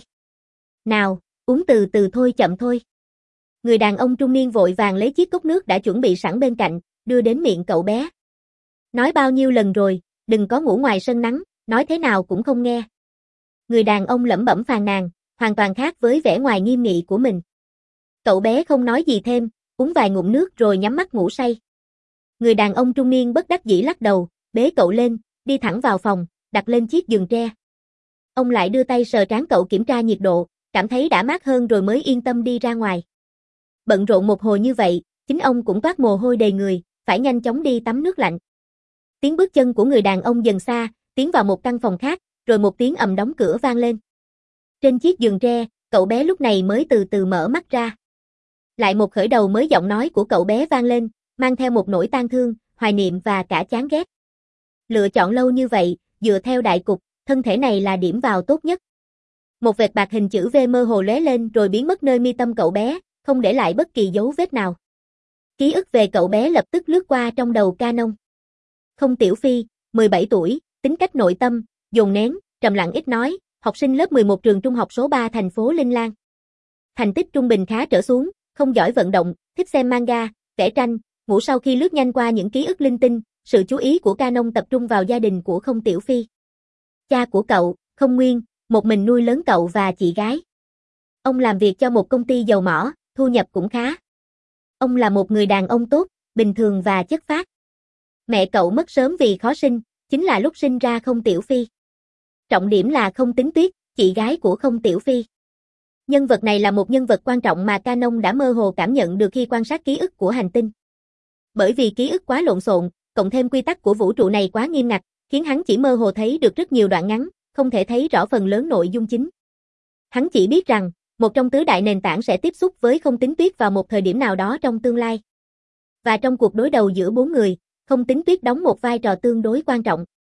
Nào, uống từ từ thôi chậm thôi. Người đàn ông trung niên vội vàng lấy chiếc cốc nước đã chuẩn bị sẵn bên cạnh, đưa đến miệng cậu bé. Nói bao nhiêu lần rồi, đừng có ngủ ngoài sân nắng, nói thế nào cũng không nghe. Người đàn ông lẩm bẩm phàn nàn, hoàn toàn khác với vẻ ngoài nghiêm nghị của mình. Cậu bé không nói gì thêm, uống vài ngụm nước rồi nhắm mắt ngủ say. Người đàn ông trung niên bất đắc dĩ lắc đầu, bế cậu lên, đi thẳng vào phòng, đặt lên chiếc giường tre. Ông lại đưa tay sờ trán cậu kiểm tra nhiệt độ, cảm thấy đã mát hơn rồi mới yên tâm đi ra ngoài. Bận rộn một hồi như vậy, chính ông cũng toát mồ hôi đầy người, phải nhanh chóng đi tắm nước lạnh. Tiếng bước chân của người đàn ông dần xa, tiến vào một căn phòng khác, rồi một tiếng ầm đóng cửa vang lên. Trên chiếc giường tre, cậu bé lúc này mới từ từ mở mắt ra. Lại một khởi đầu mới, giọng nói của cậu bé vang lên, mang theo một nỗi tang thương, hoài niệm và cả chán ghét. Lựa chọn lâu như vậy, dựa theo đại cục, thân thể này là điểm vào tốt nhất. Một vệt bạc hình chữ V mơ hồ lóe lên rồi biến mất nơi mi tâm cậu bé, không để lại bất kỳ dấu vết nào. Ký ức về cậu bé lập tức lướt qua trong đầu Canon. Không Tiểu Phi, mười bảy tuổi, tính cách nội tâm, dồn nén, trầm lặng ít nói, học sinh lớp mười một trường trung học số ba thành phố Linh Lan. Thành tích trung bình khá trở xuống, không giỏi vận động, thích xem manga, vẽ tranh, ngủ sau khi lướt nhanh qua những ký ức linh tinh, sự chú ý của Canon tập trung vào gia đình của Không Tiểu Phi. Cha của cậu, Không Nguyên, một mình nuôi lớn cậu và chị gái. Ông làm việc cho một công ty dầu mỏ, thu nhập cũng khá. Ông là một người đàn ông tốt, bình thường và chất phác. Mẹ cậu mất sớm vì khó sinh, chính là lúc sinh ra Không Tiểu Phi. Trọng điểm là Không Tính Tuyết, chị gái của Không Tiểu Phi. Nhân vật này là một nhân vật quan trọng mà Canon đã mơ hồ cảm nhận được khi quan sát ký ức của hành tinh. Bởi vì ký ức quá lộn xộn, cộng thêm quy tắc của vũ trụ này quá nghiêm ngặt, khiến hắn chỉ mơ hồ thấy được rất nhiều đoạn ngắn, không thể thấy rõ phần lớn nội dung chính. Hắn chỉ biết rằng, một trong tứ đại nền tảng sẽ tiếp xúc với Không Tính Tuyết vào một thời điểm nào đó trong tương lai. Và trong cuộc đối đầu giữa bốn người, Không Tính Tuyết đóng một vai trò tương đối quan trọng.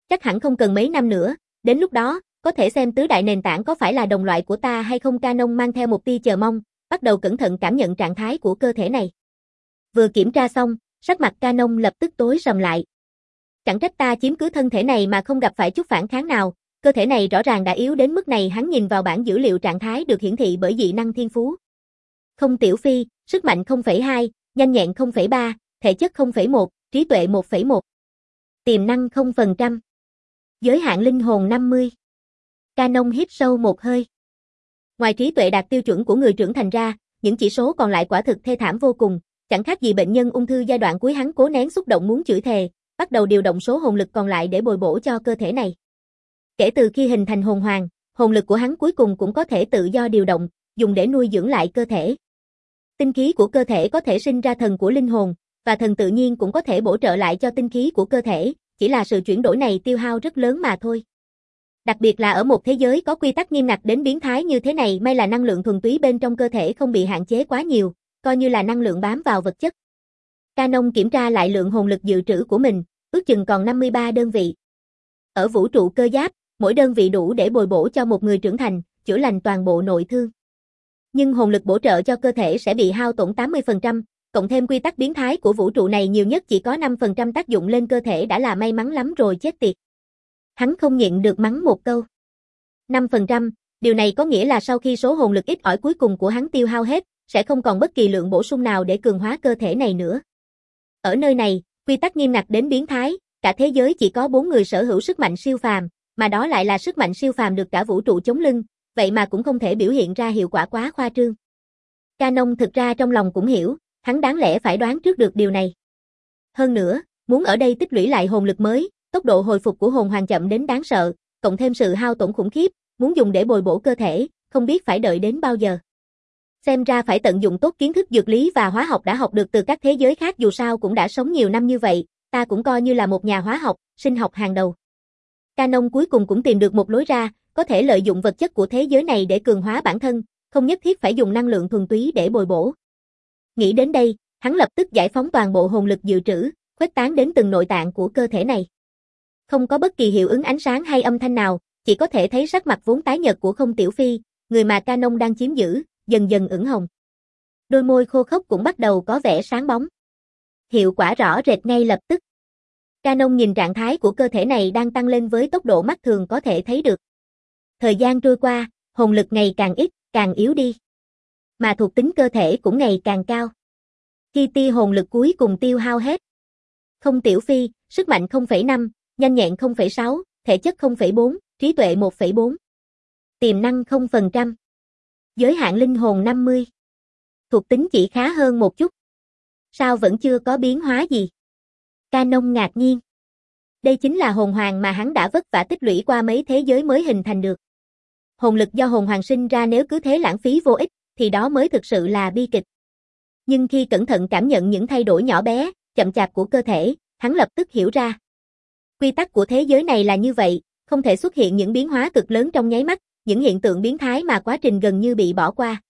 Chắc hẳn không cần mấy năm nữa, đến lúc đó, có thể xem tứ đại nền tảng có phải là đồng loại của ta hay không. Canon mang theo một tia chờ mong, bắt đầu cẩn thận cảm nhận trạng thái của cơ thể này. Vừa kiểm tra xong, sắc mặt Canon lập tức tối sầm lại. Chẳng trách ta chiếm cứ thân thể này mà không gặp phải chút phản kháng nào, cơ thể này rõ ràng đã yếu đến mức này. Hắn nhìn vào bảng dữ liệu trạng thái được hiển thị bởi dị năng thiên phú. Không Tiểu Phi, sức mạnh không phẩy hai, nhanh nhẹn không phẩy ba, thể chất không phẩy một, trí tuệ một phẩy một. Tiềm năng không phần trăm. Giới hạn linh hồn năm mươi. Canon hít sâu một hơi. Ngoài trí tuệ đạt tiêu chuẩn của người trưởng thành ra, những chỉ số còn lại quả thực thê thảm vô cùng, chẳng khác gì bệnh nhân ung thư giai đoạn cuối. Hắn cố nén xúc động muốn chửi thề, bắt đầu điều động số hồn lực còn lại để bồi bổ cho cơ thể này. Kể từ khi hình thành hồn hoàng, hồn lực của hắn cuối cùng cũng có thể tự do điều động, dùng để nuôi dưỡng lại cơ thể. Tinh khí của cơ thể có thể sinh ra thần của linh hồn, và thần tự nhiên cũng có thể bổ trợ lại cho tinh khí của cơ thể, chỉ là sự chuyển đổi này tiêu hao rất lớn mà thôi. Đặc biệt là ở một thế giới có quy tắc nghiêm ngặt đến biến thái như thế này, may là năng lượng thuần túy bên trong cơ thể không bị hạn chế quá nhiều, coi như là năng lượng bám vào vật chất. Canon kiểm tra lại lượng hồn lực dự trữ của mình, ước chừng còn năm mươi ba đơn vị. Ở vũ trụ cơ giáp, mỗi đơn vị đủ để bồi bổ cho một người trưởng thành, chữa lành toàn bộ nội thương. Nhưng hồn lực bổ trợ cho cơ thể sẽ bị hao tổn tám mươi phần trăm, cộng thêm quy tắc biến thái của vũ trụ này nhiều nhất chỉ có năm phần trăm tác dụng lên cơ thể đã là may mắn lắm rồi. Chết tiệt. Hắn không nhịn được mắng một câu. năm phần trăm, điều này có nghĩa là sau khi số hồn lực ít ỏi cuối cùng của hắn tiêu hao hết, sẽ không còn bất kỳ lượng bổ sung nào để cường hóa cơ thể này nữa. Ở nơi này, quy tắc nghiêm ngặt đến biến thái, cả thế giới chỉ có bốn người sở hữu sức mạnh siêu phàm, mà đó lại là sức mạnh siêu phàm được cả vũ trụ chống lưng, vậy mà cũng không thể biểu hiện ra hiệu quả quá khoa trương. Canon thực ra trong lòng cũng hiểu, hắn đáng lẽ phải đoán trước được điều này. Hơn nữa, muốn ở đây tích lũy lại hồn lực mới, tốc độ hồi phục của hồn hoàng chậm đến đáng sợ, cộng thêm sự hao tổn khủng khiếp, muốn dùng để bồi bổ cơ thể, không biết phải đợi đến bao giờ. Xem ra phải tận dụng tốt kiến thức dược lý và hóa học đã học được từ các thế giới khác, dù sao cũng đã sống nhiều năm như vậy, ta cũng coi như là một nhà hóa học, sinh học hàng đầu. Canon cuối cùng cũng tìm được một lối ra, có thể lợi dụng vật chất của thế giới này để cường hóa bản thân, không nhất thiết phải dùng năng lượng thuần túy để bồi bổ. Nghĩ đến đây, hắn lập tức giải phóng toàn bộ hồn lực dự trữ, khuếch tán đến từng nội tạng của cơ thể này. Không có bất kỳ hiệu ứng ánh sáng hay âm thanh nào, chỉ có thể thấy sắc mặt vốn tái nhợt của Không Tiểu Phi, người mà Canon đang chiếm giữ, dần dần ửng hồng. Đôi môi khô khốc cũng bắt đầu có vẻ sáng bóng. Hiệu quả rõ rệt ngay lập tức. Canon nhìn trạng thái của cơ thể này đang tăng lên với tốc độ mắt thường có thể thấy được. Thời gian trôi qua, hồn lực ngày càng ít, càng yếu đi. Mà thuộc tính cơ thể cũng ngày càng cao. Khi tia hồn lực cuối cùng tiêu hao hết. Không Tiểu Phi, sức mạnh không phẩy năm, nhanh nhẹn không phẩy sáu, thể chất không phẩy bốn, trí tuệ một phẩy bốn. Tiềm năng không phần trăm. Giới hạn linh hồn năm mươi. Thuộc tính chỉ khá hơn một chút. Sao vẫn chưa có biến hóa gì? Canon ngạc nhiên. Đây chính là hồn hoàng mà hắn đã vất vả tích lũy qua mấy thế giới mới hình thành được. Hồn lực do hồn hoàng sinh ra nếu cứ thế lãng phí vô ích, thì đó mới thực sự là bi kịch. Nhưng khi cẩn thận cảm nhận những thay đổi nhỏ bé, chậm chạp của cơ thể, hắn lập tức hiểu ra. Quy tắc của thế giới này là như vậy, không thể xuất hiện những biến hóa cực lớn trong nháy mắt, những hiện tượng biến thái mà quá trình gần như bị bỏ qua.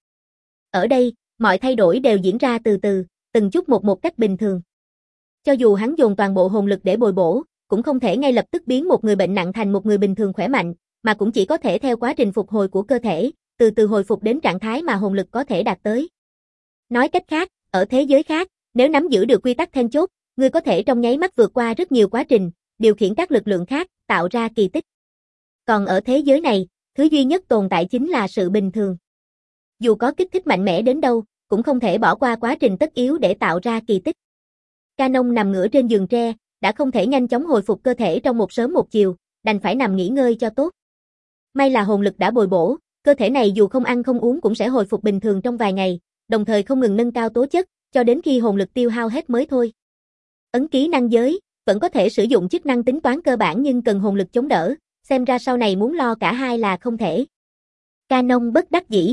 Ở đây, mọi thay đổi đều diễn ra từ từ, từng chút một một cách bình thường. Cho dù hắn dồn toàn bộ hồn lực để bồi bổ, cũng không thể ngay lập tức biến một người bệnh nặng thành một người bình thường khỏe mạnh, mà cũng chỉ có thể theo quá trình phục hồi của cơ thể, từ từ hồi phục đến trạng thái mà hồn lực có thể đạt tới. Nói cách khác, ở thế giới khác, nếu nắm giữ được quy tắc then chốt, ngươi có thể trong nháy mắt vượt qua rất nhiều quá trình, điều khiển các lực lượng khác, tạo ra kỳ tích. Còn ở thế giới này, thứ duy nhất tồn tại chính là sự bình thường. Dù có kích thích mạnh mẽ đến đâu, cũng không thể bỏ qua quá trình tất yếu để tạo ra kỳ tích. Canon nằm ngửa trên giường tre, đã không thể nhanh chóng hồi phục cơ thể trong một sớm một chiều, đành phải nằm nghỉ ngơi cho tốt. May là hồn lực đã bồi bổ, cơ thể này dù không ăn không uống cũng sẽ hồi phục bình thường trong vài ngày, đồng thời không ngừng nâng cao tố chất, cho đến khi hồn lực tiêu hao hết mới thôi. Ấn ký năng giới, vẫn có thể sử dụng chức năng tính toán cơ bản nhưng cần hồn lực chống đỡ, xem ra sau này muốn lo cả hai là không thể. Canon bất đắc dĩ.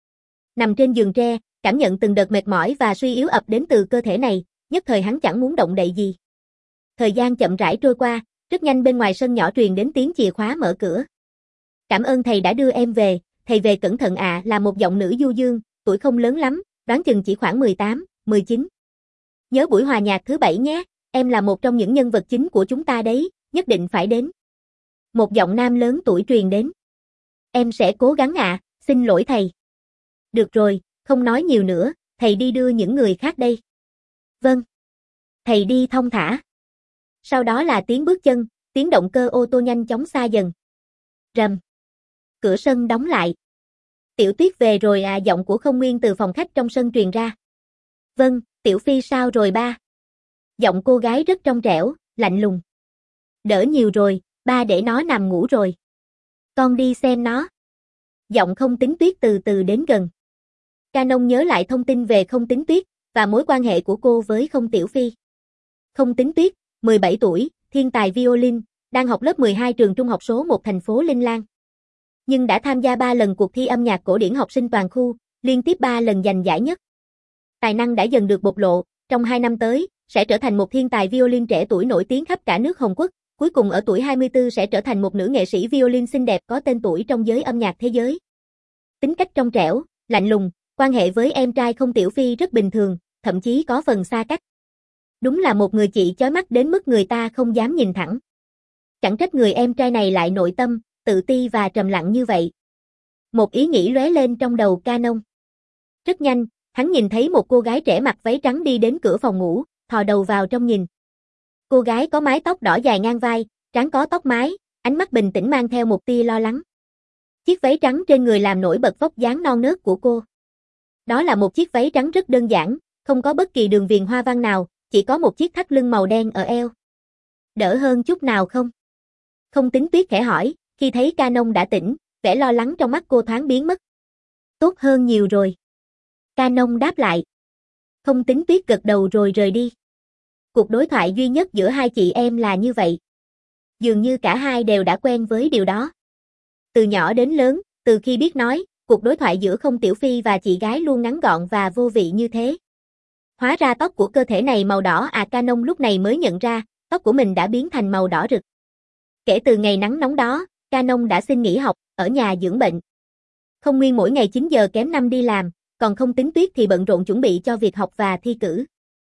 Nằm trên giường tre, cảm nhận từng đợt mệt mỏi và suy yếu ập đến từ cơ thể này, nhất thời hắn chẳng muốn động đậy gì. Thời gian chậm rãi trôi qua, rất nhanh bên ngoài sân nhỏ truyền đến tiếng chìa khóa mở cửa. Cảm ơn thầy đã đưa em về, thầy về cẩn thận ạ, à, là một giọng nữ du dương, tuổi không lớn lắm, đoán chừng chỉ khoảng mười tám, mười chín. Nhớ buổi hòa nhạc thứ bảy nhé, em là một trong những nhân vật chính của chúng ta đấy, nhất định phải đến. Một giọng nam lớn tuổi truyền đến. Em sẽ cố gắng ạ, à, xin lỗi thầy. Được rồi, không nói nhiều nữa, thầy đi đưa những người khác đây. Vâng. Thầy đi thong thả. Sau đó là tiếng bước chân, tiếng động cơ ô tô nhanh chóng xa dần. Rầm. Cửa sân đóng lại. Tiểu Tuyết về rồi à, giọng của Không Nguyên từ phòng khách trong sân truyền ra. Vâng, Tiểu Phi sao rồi ba? Giọng cô gái rất trong trẻo, lạnh lùng. Đỡ nhiều rồi, ba để nó nằm ngủ rồi. Con đi xem nó. Giọng Không Tính Tuyết từ từ đến gần. Canon nhớ lại thông tin về Không Tính Tuyết và mối quan hệ của cô với Không Tiểu Phi. Không Tính Tuyết, mười bảy tuổi, thiên tài violin, đang học lớp mười hai trường trung học số một thành phố Linh Lan. Nhưng đã tham gia ba lần cuộc thi âm nhạc cổ điển học sinh toàn khu, liên tiếp ba lần giành giải nhất. Tài năng đã dần được bộc lộ, trong hai năm tới, sẽ trở thành một thiên tài violin trẻ tuổi nổi tiếng khắp cả nước Hồng Quốc, cuối cùng ở tuổi hai mươi tư sẽ trở thành một nữ nghệ sĩ violin xinh đẹp có tên tuổi trong giới âm nhạc thế giới. Tính cách trong trẻo, lạnh lùng, quan hệ với em trai Không Tiểu Phi rất bình thường, thậm chí có phần xa cách. Đúng là một người chị chói mắt đến mức người ta không dám nhìn thẳng. Chẳng trách người em trai này lại nội tâm, tự ti và trầm lặng như vậy. Một ý nghĩ lóe lên trong đầu Canon. Rất nhanh, hắn nhìn thấy một cô gái trẻ mặc váy trắng đi đến cửa phòng ngủ, thò đầu vào trong nhìn. Cô gái có mái tóc đỏ dài ngang vai, trán có tóc mái, ánh mắt bình tĩnh mang theo một tia lo lắng. Chiếc váy trắng trên người làm nổi bật vóc dáng non nớt của cô. Đó là một chiếc váy trắng rất đơn giản, không có bất kỳ đường viền hoa văn nào, chỉ có một chiếc thắt lưng màu đen ở eo. Đỡ hơn chút nào không? Không Tính Tuyết khẽ hỏi, khi thấy Canon đã tỉnh, vẻ lo lắng trong mắt cô thoáng biến mất. Tốt hơn nhiều rồi. Canon đáp lại. Không Tính Tuyết gật đầu rồi rời đi. Cuộc đối thoại duy nhất giữa hai chị em là như vậy. Dường như cả hai đều đã quen với điều đó. Từ nhỏ đến lớn, từ khi biết nói, cuộc đối thoại giữa Không Tiểu Phi và chị gái luôn ngắn gọn và vô vị như thế. Hóa ra tóc của cơ thể này màu đỏ à, Canon lúc này mới nhận ra, tóc của mình đã biến thành màu đỏ rực. Kể từ ngày nắng nóng đó, Canon đã xin nghỉ học, ở nhà dưỡng bệnh. Không Nguyên mỗi ngày chín giờ kém năm đi làm, còn Không Tính Tuyết thì bận rộn chuẩn bị cho việc học và thi cử.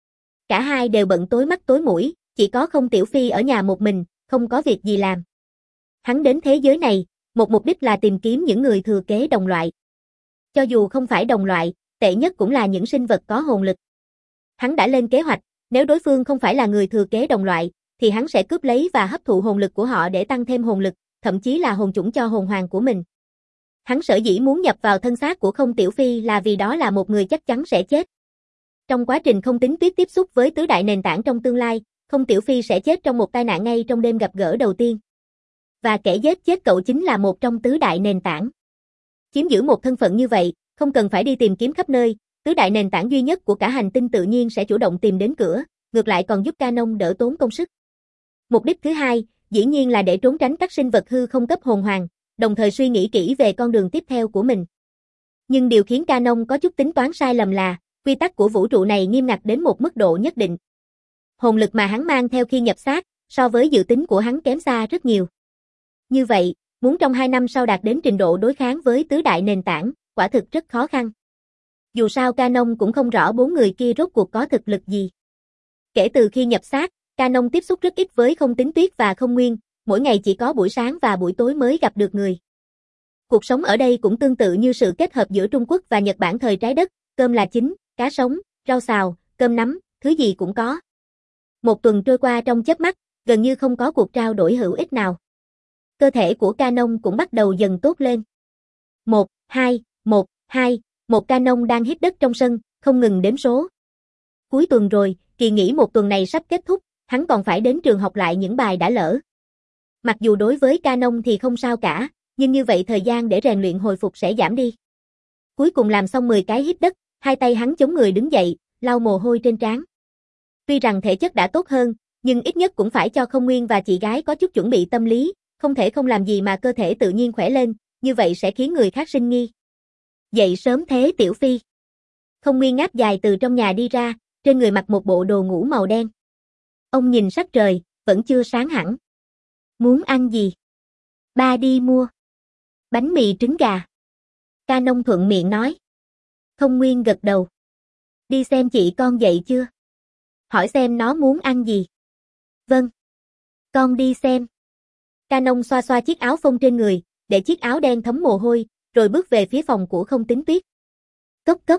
Cả hai đều bận tối mắt tối mũi, chỉ có Không Tiểu Phi ở nhà một mình, không có việc gì làm. Hắn đến thế giới này, một mục đích là tìm kiếm những người thừa kế đồng loại. Cho dù không phải đồng loại, tệ nhất cũng là những sinh vật có hồn lực. Hắn đã lên kế hoạch, nếu đối phương không phải là người thừa kế đồng loại, thì hắn sẽ cướp lấy và hấp thụ hồn lực của họ để tăng thêm hồn lực, thậm chí là hồn chủng cho hồn hoàng của mình. Hắn sở dĩ muốn nhập vào thân xác của Không Tiểu Phi là vì đó là một người chắc chắn sẽ chết. Trong quá trình Không Tính Tuyết tiếp xúc với tứ đại nền tảng trong tương lai, Không Tiểu Phi sẽ chết trong một tai nạn ngay trong đêm gặp gỡ đầu tiên. Và kẻ giết chết cậu chính là một trong tứ đại nền tảng. Chiếm giữ một thân phận như vậy, không cần phải đi tìm kiếm khắp nơi, tứ đại nền tảng duy nhất của cả hành tinh tự nhiên sẽ chủ động tìm đến cửa, ngược lại còn giúp Canon đỡ tốn công sức. Mục đích thứ hai, dĩ nhiên là để trốn tránh các sinh vật hư không cấp hồn hoàng, đồng thời suy nghĩ kỹ về con đường tiếp theo của mình. Nhưng điều khiến Canon có chút tính toán sai lầm là, quy tắc của vũ trụ này nghiêm ngặt đến một mức độ nhất định. Hồn lực mà hắn mang theo khi nhập xác, so với dự tính của hắn kém xa rất nhiều. Như vậy, muốn trong hai năm sau đạt đến trình độ đối kháng với tứ đại nền tảng, quả thực rất khó khăn. Dù sao Canon cũng không rõ bốn người kia rốt cuộc có thực lực gì. Kể từ khi nhập xác, Canon tiếp xúc rất ít với Không Tính Tuyết và Không Nguyên, mỗi ngày chỉ có buổi sáng và buổi tối mới gặp được người. Cuộc sống ở đây cũng tương tự như sự kết hợp giữa Trung Quốc và Nhật Bản thời trái đất, cơm là chính, cá sống, rau xào, cơm nắm, thứ gì cũng có. Một tuần trôi qua trong chớp mắt, gần như không có cuộc trao đổi hữu ích nào. Cơ thể của Canon cũng bắt đầu dần tốt lên. Một, hai, một, hai, một Canon đang hít đất trong sân, không ngừng đếm số. Cuối tuần rồi, kỳ nghỉ một tuần này sắp kết thúc, hắn còn phải đến trường học lại những bài đã lỡ. Mặc dù đối với Canon thì không sao cả, nhưng như vậy thời gian để rèn luyện hồi phục sẽ giảm đi. Cuối cùng làm xong mười cái hít đất, hai tay hắn chống người đứng dậy, lau mồ hôi trên trán. Tuy rằng thể chất đã tốt hơn, nhưng ít nhất cũng phải cho Không Nguyên và chị gái có chút chuẩn bị tâm lý, không thể không làm gì mà cơ thể tự nhiên khỏe lên, như vậy sẽ khiến người khác sinh nghi. Dậy sớm thế Tiểu Phi. Không Nguyên ngáp dài từ trong nhà đi ra, trên người mặc một bộ đồ ngủ màu đen. Ông nhìn sắc trời, vẫn chưa sáng hẳn. Muốn ăn gì? Ba đi mua. Bánh mì trứng gà. Canon thuận miệng nói. Không Nguyên gật đầu. Đi xem chị con dậy chưa? Hỏi xem nó muốn ăn gì. Vâng. Con đi xem. Canon xoa xoa chiếc áo phông trên người, để chiếc áo đen thấm mồ hôi, rồi bước về phía phòng của Không Tính Tuyết. Cốc cốc.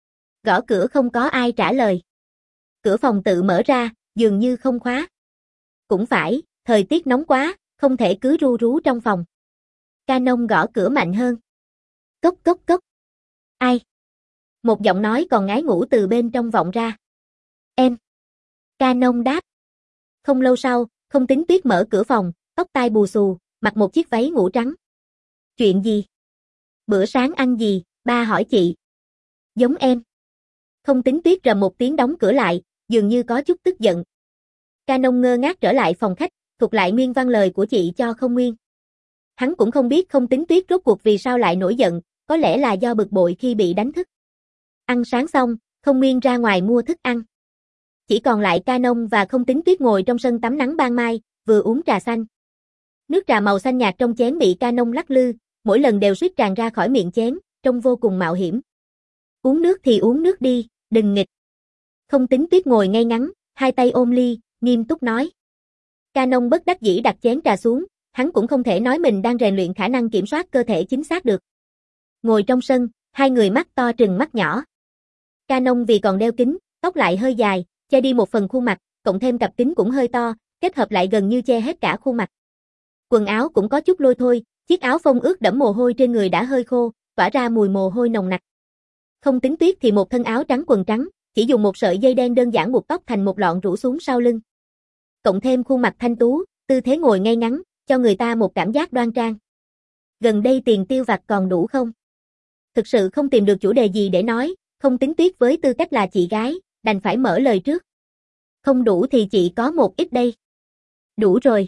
Gõ cửa không có ai trả lời. Cửa phòng tự mở ra, dường như không khóa. Cũng phải, thời tiết nóng quá, không thể cứ ru rú trong phòng. Canon gõ cửa mạnh hơn. Cốc cốc cốc. Ai? Một giọng nói còn ngái ngủ từ bên trong vọng ra. Em. Canon đáp. Không lâu sau, Không Tính Tuyết mở cửa phòng, tóc tai bù xù, mặc một chiếc váy ngủ trắng. Chuyện gì? Bữa sáng ăn gì? Ba hỏi chị. Giống em. Không Tính Tuyết rầm một tiếng đóng cửa lại, dường như có chút tức giận. Canon ngơ ngác trở lại phòng khách, thuật lại nguyên văn lời của chị cho Không Nguyên. Hắn cũng không biết Không Tính Tuyết rốt cuộc vì sao lại nổi giận, có lẽ là do bực bội khi bị đánh thức. Ăn sáng xong, Không Nguyên ra ngoài mua thức ăn. Chỉ còn lại Canon và Không Tính Tuyết ngồi trong sân tắm nắng ban mai, vừa uống trà xanh. Nước trà màu xanh nhạt trong chén bị Canon lắc lư, mỗi lần đều suýt tràn ra khỏi miệng chén, trông vô cùng mạo hiểm. Uống nước thì uống nước đi, đừng nghịch. Không Tính Tuyết ngồi ngay ngắn, hai tay ôm ly, nghiêm túc nói. Canon bất đắc dĩ đặt chén trà xuống, hắn cũng không thể nói mình đang rèn luyện khả năng kiểm soát cơ thể chính xác được. Ngồi trong sân, hai người mắt to trừng mắt nhỏ. Canon vì còn đeo kính, tóc lại hơi dài, che đi một phần khuôn mặt, cộng thêm cặp kính cũng hơi to, kết hợp lại gần như che hết cả khuôn mặt. Quần áo cũng có chút lôi thôi, chiếc áo phông ướt đẫm mồ hôi trên người đã hơi khô, tỏa ra mùi mồ hôi nồng nặc. Không Tính Tuyết thì một thân áo trắng quần trắng, chỉ dùng một sợi dây đen đơn giản buộc tóc thành một lọn rủ xuống sau lưng. Cộng thêm khuôn mặt thanh tú, tư thế ngồi ngay ngắn, cho người ta một cảm giác đoan trang. Gần đây tiền tiêu vặt còn đủ không? Thực sự không tìm được chủ đề gì để nói, Không Tính Tuyết với tư cách là chị gái, đành phải mở lời trước. Không đủ thì chị có một ít đây. Đủ rồi.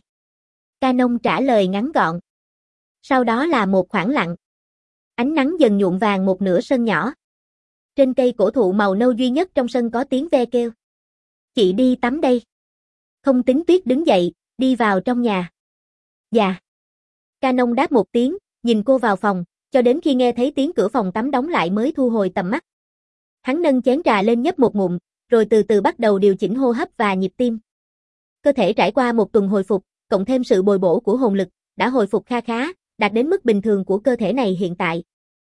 Canon trả lời ngắn gọn. Sau đó là một khoảng lặng. Ánh nắng dần nhuộm vàng một nửa sân nhỏ. Trên cây cổ thụ màu nâu duy nhất trong sân có tiếng ve kêu. Chị đi tắm đây. Không Tính Tuyết đứng dậy, đi vào trong nhà. Dạ. Canon đáp một tiếng, nhìn cô vào phòng, cho đến khi nghe thấy tiếng cửa phòng tắm đóng lại mới thu hồi tầm mắt. Hắn nâng chén trà lên nhấp một ngụm, rồi từ từ bắt đầu điều chỉnh hô hấp và nhịp tim. Cơ thể trải qua một tuần hồi phục, cộng thêm sự bồi bổ của hồn lực, đã hồi phục kha khá, đạt đến mức bình thường của cơ thể này hiện tại.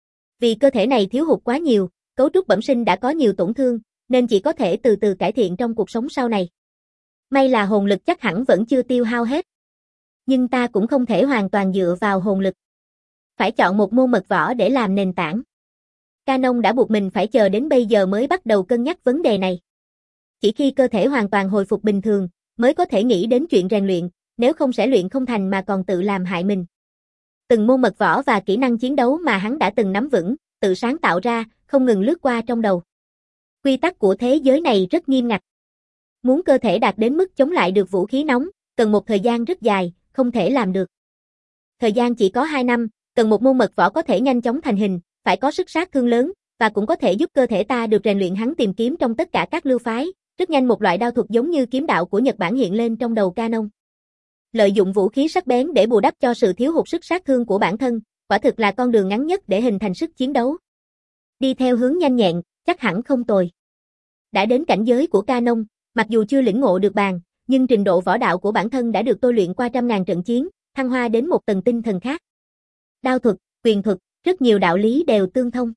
Vì cơ thể này thiếu hụt quá nhiều, cấu trúc bẩm sinh đã có nhiều tổn thương, nên chỉ có thể từ từ cải thiện trong cuộc sống sau này. May là hồn lực chắc hẳn vẫn chưa tiêu hao hết. Nhưng ta cũng không thể hoàn toàn dựa vào hồn lực. Phải chọn một môn mật võ để làm nền tảng. Canon đã buộc mình phải chờ đến bây giờ mới bắt đầu cân nhắc vấn đề này. Chỉ khi cơ thể hoàn toàn hồi phục bình thường, mới có thể nghĩ đến chuyện rèn luyện, nếu không sẽ luyện không thành mà còn tự làm hại mình. Từng môn mật võ và kỹ năng chiến đấu mà hắn đã từng nắm vững, tự sáng tạo ra, không ngừng lướt qua trong đầu. Quy tắc của thế giới này rất nghiêm ngặt. Muốn cơ thể đạt đến mức chống lại được vũ khí nóng, cần một thời gian rất dài, không thể làm được. Thời gian chỉ có hai năm, cần một môn mật võ có thể nhanh chóng thành hình, phải có sức sát thương lớn, và cũng có thể giúp cơ thể ta được rèn luyện. Hắn tìm kiếm trong tất cả các lưu phái, rất nhanh một loại đao thuật giống như kiếm đạo của Nhật Bản hiện lên trong đầu Canon. Lợi dụng vũ khí sắc bén để bù đắp cho sự thiếu hụt sức sát thương của bản thân, quả thực là con đường ngắn nhất để hình thành sức chiến đấu. Đi theo hướng nhanh nhẹn, chắc hẳn không tồi. Đã đến cảnh giới của Canon, mặc dù chưa lĩnh ngộ được bàn, nhưng trình độ võ đạo của bản thân đã được tôi luyện qua trăm ngàn trận chiến, thăng hoa đến một tầng tinh thần khác. Đao thuật, quyền thuật, rất nhiều đạo lý đều tương thông.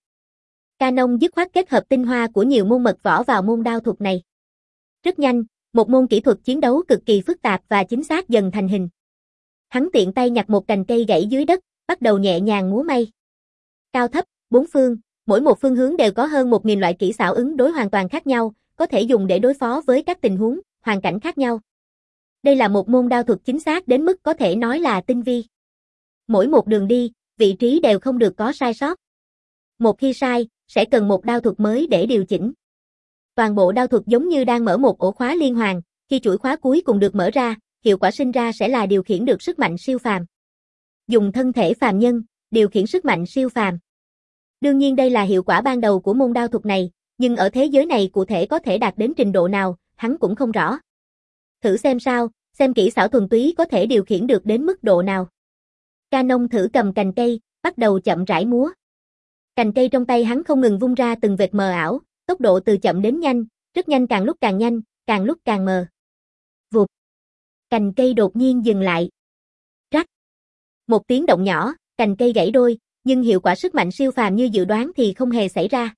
Canon dứt khoát kết hợp tinh hoa của nhiều môn mật võ vào môn đao thuật này. Rất nhanh, một môn kỹ thuật chiến đấu cực kỳ phức tạp và chính xác dần thành hình. Hắn tiện tay nhặt một cành cây gãy dưới đất, bắt đầu nhẹ nhàng múa may. Cao thấp, bốn phương, mỗi một phương hướng đều có hơn một nghìn loại kỹ xảo ứng đối hoàn toàn khác nhau, có thể dùng để đối phó với các tình huống, hoàn cảnh khác nhau. Đây là một môn đao thuật chính xác đến mức có thể nói là tinh vi. Mỗi một đường đi, vị trí đều không được có sai sót. Một khi sai, sẽ cần một đao thuật mới để điều chỉnh. Toàn bộ đao thuật giống như đang mở một ổ khóa liên hoàn, khi chuỗi khóa cuối cùng được mở ra, hiệu quả sinh ra sẽ là điều khiển được sức mạnh siêu phàm. Dùng thân thể phàm nhân, điều khiển sức mạnh siêu phàm. Đương nhiên đây là hiệu quả ban đầu của môn đao thuật này, nhưng ở thế giới này cụ thể có thể đạt đến trình độ nào, hắn cũng không rõ. Thử xem sao, xem kỹ xảo thuần túy có thể điều khiển được đến mức độ nào. Canon thử cầm cành cây, bắt đầu chậm rãi múa. Cành cây trong tay hắn không ngừng vung ra từng vệt mờ ảo, tốc độ từ chậm đến nhanh, rất nhanh càng lúc càng nhanh, càng lúc càng mờ. Vụt. Cành cây đột nhiên dừng lại. Rắc. Một tiếng động nhỏ, cành cây gãy đôi, nhưng hiệu quả sức mạnh siêu phàm như dự đoán thì không hề xảy ra.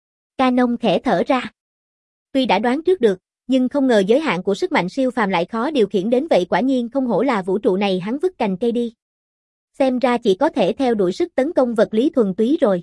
Canon khẽ thở ra. Tuy đã đoán trước được, nhưng không ngờ giới hạn của sức mạnh siêu phàm lại khó điều khiển đến vậy, quả nhiên không hổ là vũ trụ này, hắn vứt cành cây đi. Xem ra chỉ có thể theo đuổi sức tấn công vật lý thuần túy rồi.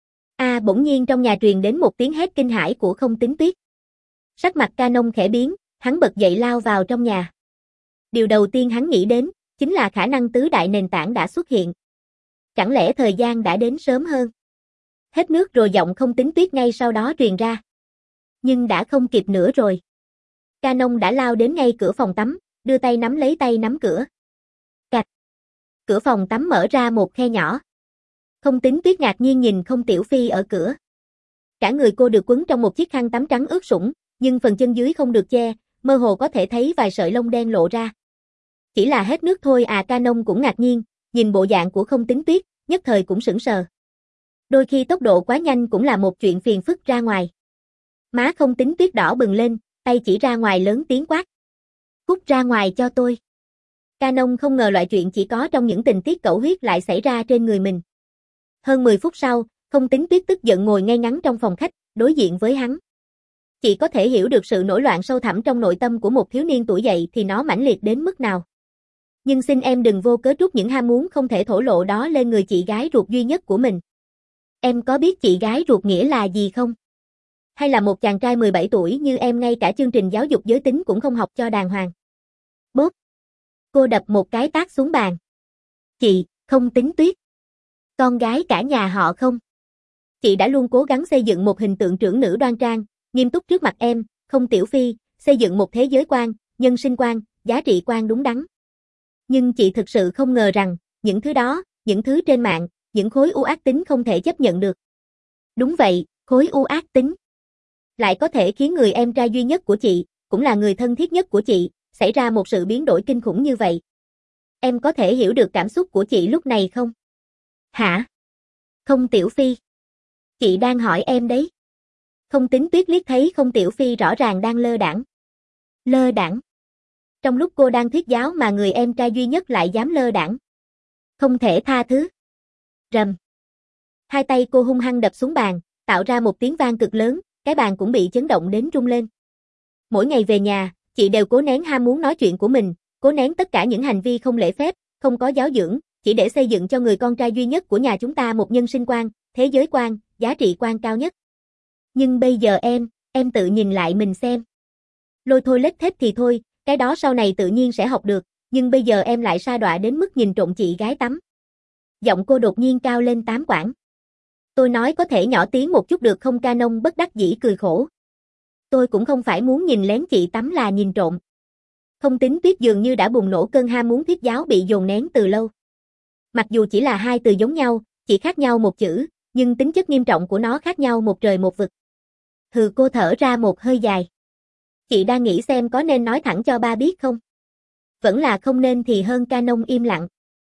A à, bỗng nhiên trong nhà truyền đến một tiếng hét kinh hãi của Không Tính Tuyết. Sắc mặt Canon khẽ biến, hắn bật dậy lao vào trong nhà. Điều đầu tiên hắn nghĩ đến, chính là khả năng tứ đại nền tảng đã xuất hiện. Chẳng lẽ thời gian đã đến sớm hơn? Hết nước rồi, giọng Không Tính Tuyết ngay sau đó truyền ra. Nhưng đã không kịp nữa rồi. Canon đã lao đến ngay cửa phòng tắm, đưa tay nắm lấy tay nắm cửa. Cạch. Cửa phòng tắm mở ra một khe nhỏ. Không Tính Tuyết ngạc nhiên nhìn Không Tiểu Phi ở cửa. Cả người cô được quấn trong một chiếc khăn tắm trắng ướt sũng, nhưng phần chân dưới không được che, mơ hồ có thể thấy vài sợi lông đen lộ ra. Chỉ là hết nước thôi à? Canon cũng ngạc nhiên, nhìn bộ dạng của Không Tính Tuyết, nhất thời cũng sững sờ. Đôi khi tốc độ quá nhanh cũng là một chuyện phiền phức. Ra ngoài. Má Không Tính Tuyết đỏ bừng lên, tay chỉ ra ngoài lớn tiếng quát. Cút ra ngoài cho tôi. Canon không ngờ loại chuyện chỉ có trong những tình tiết cẩu huyết lại xảy ra trên người mình. Hơn mười phút sau, Không Tính Tuyết tức giận ngồi ngay ngắn trong phòng khách, đối diện với hắn. Chị có thể hiểu được sự nổi loạn sâu thẳm trong nội tâm của một thiếu niên tuổi dậy thì nó mãnh liệt đến mức nào. Nhưng xin em đừng vô cớ trút những ham muốn không thể thổ lộ đó lên người chị gái ruột duy nhất của mình. Em có biết chị gái ruột nghĩa là gì không? Hay là một chàng trai mười bảy tuổi như em ngay cả chương trình giáo dục giới tính cũng không học cho đàng hoàng. Bốp. Cô đập một cái tát xuống bàn. Chị, Không Tính Tuyết. Con gái cả nhà họ Không. Chị đã luôn cố gắng xây dựng một hình tượng trưởng nữ đoan trang, nghiêm túc trước mặt em, Không Tiểu Phi, xây dựng một thế giới quan, nhân sinh quan, giá trị quan đúng đắn. Nhưng chị thực sự không ngờ rằng, những thứ đó, những thứ trên mạng, những khối u ác tính không thể chấp nhận được. Đúng vậy, khối u ác tính. Lại có thể khiến người em trai duy nhất của chị, cũng là người thân thiết nhất của chị, xảy ra một sự biến đổi kinh khủng như vậy. Em có thể hiểu được cảm xúc của chị lúc này không? Hả? Không Tiểu Phi. Chị đang hỏi em đấy. Không Tính Tuyết liếc thấy Không Tiểu Phi rõ ràng đang lơ đãng. Lơ đãng. Trong lúc cô đang thuyết giáo mà người em trai duy nhất lại dám lơ đãng. Không thể tha thứ. Rầm. Hai tay cô hung hăng đập xuống bàn, tạo ra một tiếng vang cực lớn, cái bàn cũng bị chấn động đến rung lên. Mỗi ngày về nhà, chị đều cố nén ham muốn nói chuyện của mình, cố nén tất cả những hành vi không lễ phép, không có giáo dưỡng, chỉ để xây dựng cho người con trai duy nhất của nhà chúng ta một nhân sinh quan, thế giới quan, giá trị quan cao nhất. Nhưng bây giờ em, em tự nhìn lại mình xem. Lôi thôi lết thết thì thôi, cái đó sau này tự nhiên sẽ học được, nhưng bây giờ em lại sa đọa đến mức nhìn trộm chị gái tắm. Giọng cô đột nhiên cao lên tám quãng. Tôi nói có thể nhỏ tiếng một chút được không? Canon bất đắc dĩ cười khổ. Tôi cũng không phải muốn nhìn lén chị tắm là nhìn trộm. Không Tính Tuyết dường như đã bùng nổ cơn ham muốn thuyết giáo bị dồn nén từ lâu. Mặc dù chỉ là hai từ giống nhau, chỉ khác nhau một chữ, nhưng tính chất nghiêm trọng của nó khác nhau một trời một vực. Hừ, cô thở ra một hơi dài. Chị đang nghĩ xem có nên nói thẳng cho ba biết không? Vẫn là không nên thì hơn. Canon im lặng.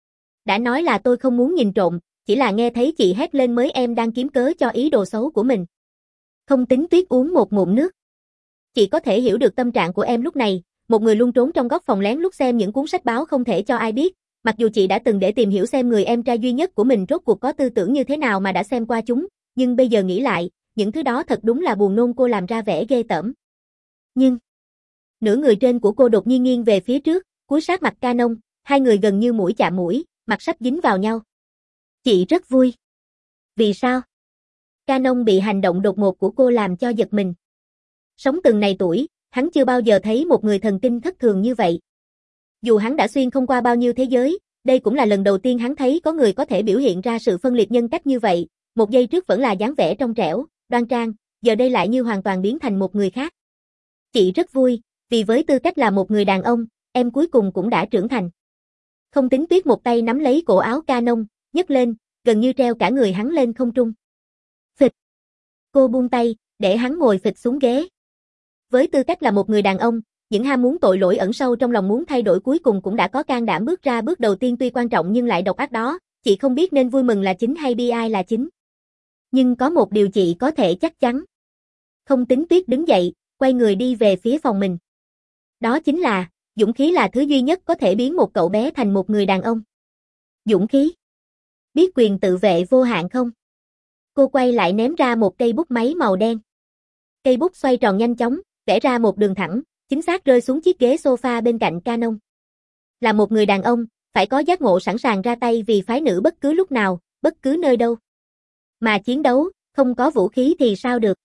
Đã nói là tôi không muốn nhìn trộm, chỉ là nghe thấy chị hét lên mới em đang kiếm cớ cho ý đồ xấu của mình. Không Tính Tuyết uống một ngụm nước. Chị có thể hiểu được tâm trạng của em lúc này, một người luôn trốn trong góc phòng lén lút xem những cuốn sách báo không thể cho ai biết, mặc dù chị đã từng để tìm hiểu xem người em trai duy nhất của mình rốt cuộc có tư tưởng như thế nào mà đã xem qua chúng, nhưng bây giờ nghĩ lại, những thứ đó thật đúng là buồn nôn. Cô làm ra vẻ ghê tởm. Nhưng, nửa người trên của cô đột nhiên nghiêng về phía trước, cúi sát mặt Canon, hai người gần như mũi chạm mũi, mặt sắp dính vào nhau. Chị rất vui. Vì sao? Canon bị hành động đột ngột của cô làm cho giật mình. Sống từng này tuổi, hắn chưa bao giờ thấy một người thần kinh thất thường như vậy. Dù hắn đã xuyên không qua bao nhiêu thế giới, đây cũng là lần đầu tiên hắn thấy có người có thể biểu hiện ra sự phân liệt nhân cách như vậy. Một giây trước vẫn là dáng vẻ trong trẻo, đoan trang, giờ đây lại như hoàn toàn biến thành một người khác. Chị rất vui, vì với tư cách là một người đàn ông, em cuối cùng cũng đã trưởng thành. Không Tính Tuyết một tay nắm lấy cổ áo Canon, nhấc lên, gần như treo cả người hắn lên không trung. Phịch. Cô buông tay, để hắn ngồi phịch xuống ghế. Với tư cách là một người đàn ông, những ham muốn tội lỗi ẩn sâu trong lòng muốn thay đổi cuối cùng cũng đã có can đảm bước ra bước đầu tiên tuy quan trọng nhưng lại độc ác đó, chị không biết nên vui mừng là chính hay bi ai là chính. Nhưng có một điều chị có thể chắc chắn. Không Tính Tuyết đứng dậy, quay người đi về phía phòng mình. Đó chính là, dũng khí là thứ duy nhất có thể biến một cậu bé thành một người đàn ông. Dũng khí. Biết quyền tự vệ vô hạn không? Cô quay lại ném ra một cây bút máy màu đen. Cây bút xoay tròn nhanh chóng, vẽ ra một đường thẳng, chính xác rơi xuống chiếc ghế sofa bên cạnh Canon. Là một người đàn ông, phải có giác ngộ sẵn sàng ra tay vì phái nữ bất cứ lúc nào, bất cứ nơi đâu. Mà chiến đấu, không có vũ khí thì sao được?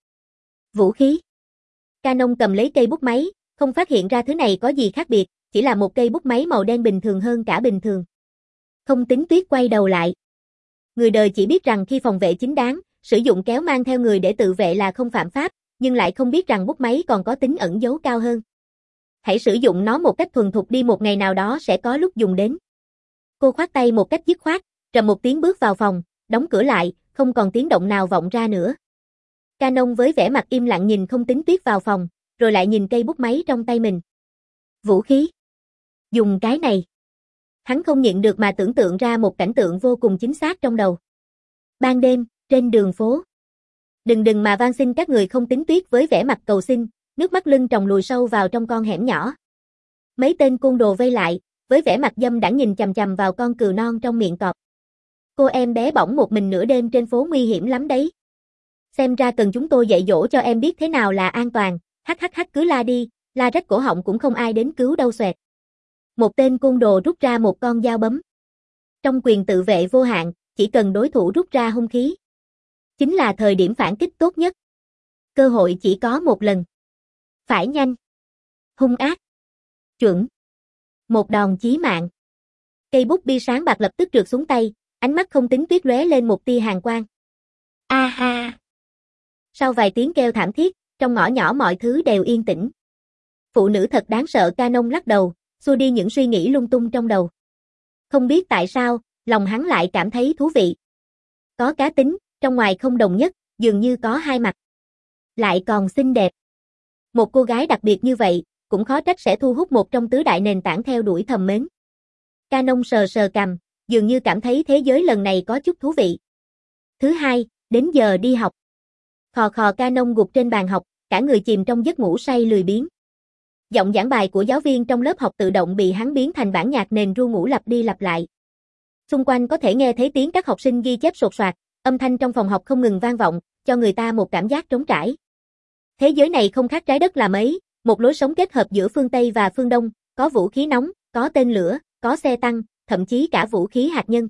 Vũ khí. Canon cầm lấy cây bút máy, không phát hiện ra thứ này có gì khác biệt, chỉ là một cây bút máy màu đen bình thường hơn cả bình thường. Không Tính Tuyết quay đầu lại. Người đời chỉ biết rằng khi phòng vệ chính đáng, sử dụng kéo mang theo người để tự vệ là không phạm pháp, nhưng lại không biết rằng bút máy còn có tính ẩn giấu cao hơn. Hãy sử dụng nó một cách thuần thục đi, một ngày nào đó sẽ có lúc dùng đến. Cô khoát tay một cách dứt khoát, rầm một tiếng bước vào phòng, đóng cửa lại, không còn tiếng động nào vọng ra nữa. Canon với vẻ mặt im lặng nhìn Không Tính Tuyết vào phòng, rồi lại nhìn cây bút máy trong tay mình. Vũ khí. Dùng cái này. Hắn không nhịn được mà tưởng tượng ra một cảnh tượng vô cùng chính xác trong đầu. Ban đêm, trên đường phố. Đừng đừng mà van xin các người Không Tính Tuyết với vẻ mặt cầu xin, nước mắt lưng tròng lùi sâu vào trong con hẻm nhỏ. Mấy tên côn đồ vây lại, với vẻ mặt dâm đãng nhìn chằm chằm vào con cừu non trong miệng cọp. Cô em bé bỏng một mình nửa đêm trên phố nguy hiểm lắm đấy. Xem ra cần chúng tôi dạy dỗ cho em biết thế nào là an toàn, hắc hắc hắc cứ la đi, la rách cổ họng cũng không ai đến cứu đâu xoẹt. Một tên côn đồ rút ra một con dao bấm. Trong quyền tự vệ vô hạn, chỉ cần đối thủ rút ra hung khí, chính là thời điểm phản kích tốt nhất. Cơ hội chỉ có một lần. Phải nhanh, hung ác, chuẩn. Một đòn chí mạng. Cây bút bi sáng bạc lập tức trượt xuống tay, ánh mắt Không Tính Tuyết lóe lên một tia hàn quang. A ha. Sau vài tiếng kêu thảm thiết, trong ngõ nhỏ mọi thứ đều yên tĩnh. Phụ nữ thật đáng sợ, Canon lắc đầu, xua đi những suy nghĩ lung tung trong đầu. Không biết tại sao, lòng hắn lại cảm thấy thú vị. Có cá tính, trong ngoài không đồng nhất, dường như có hai mặt. Lại còn xinh đẹp. Một cô gái đặc biệt như vậy, cũng khó trách sẽ thu hút một trong tứ đại nền tảng theo đuổi thầm mến. Canon sờ sờ cằm, dường như cảm thấy thế giới lần này có chút thú vị. Thứ hai, đến giờ đi học. Khò khò, Canon gục trên bàn học, cả người chìm trong giấc ngủ say lười biếng. Giọng giảng bài của giáo viên trong lớp học tự động bị hắn biến thành bản nhạc nền ru ngủ lặp đi lặp lại. Xung quanh có thể nghe thấy tiếng các học sinh ghi chép sột soạt, âm thanh trong phòng học không ngừng vang vọng, cho người ta một cảm giác trống trải. Thế giới này không khác trái đất là mấy, một lối sống kết hợp giữa phương Tây và phương Đông, có vũ khí nóng, có tên lửa, có xe tăng, thậm chí cả vũ khí hạt nhân.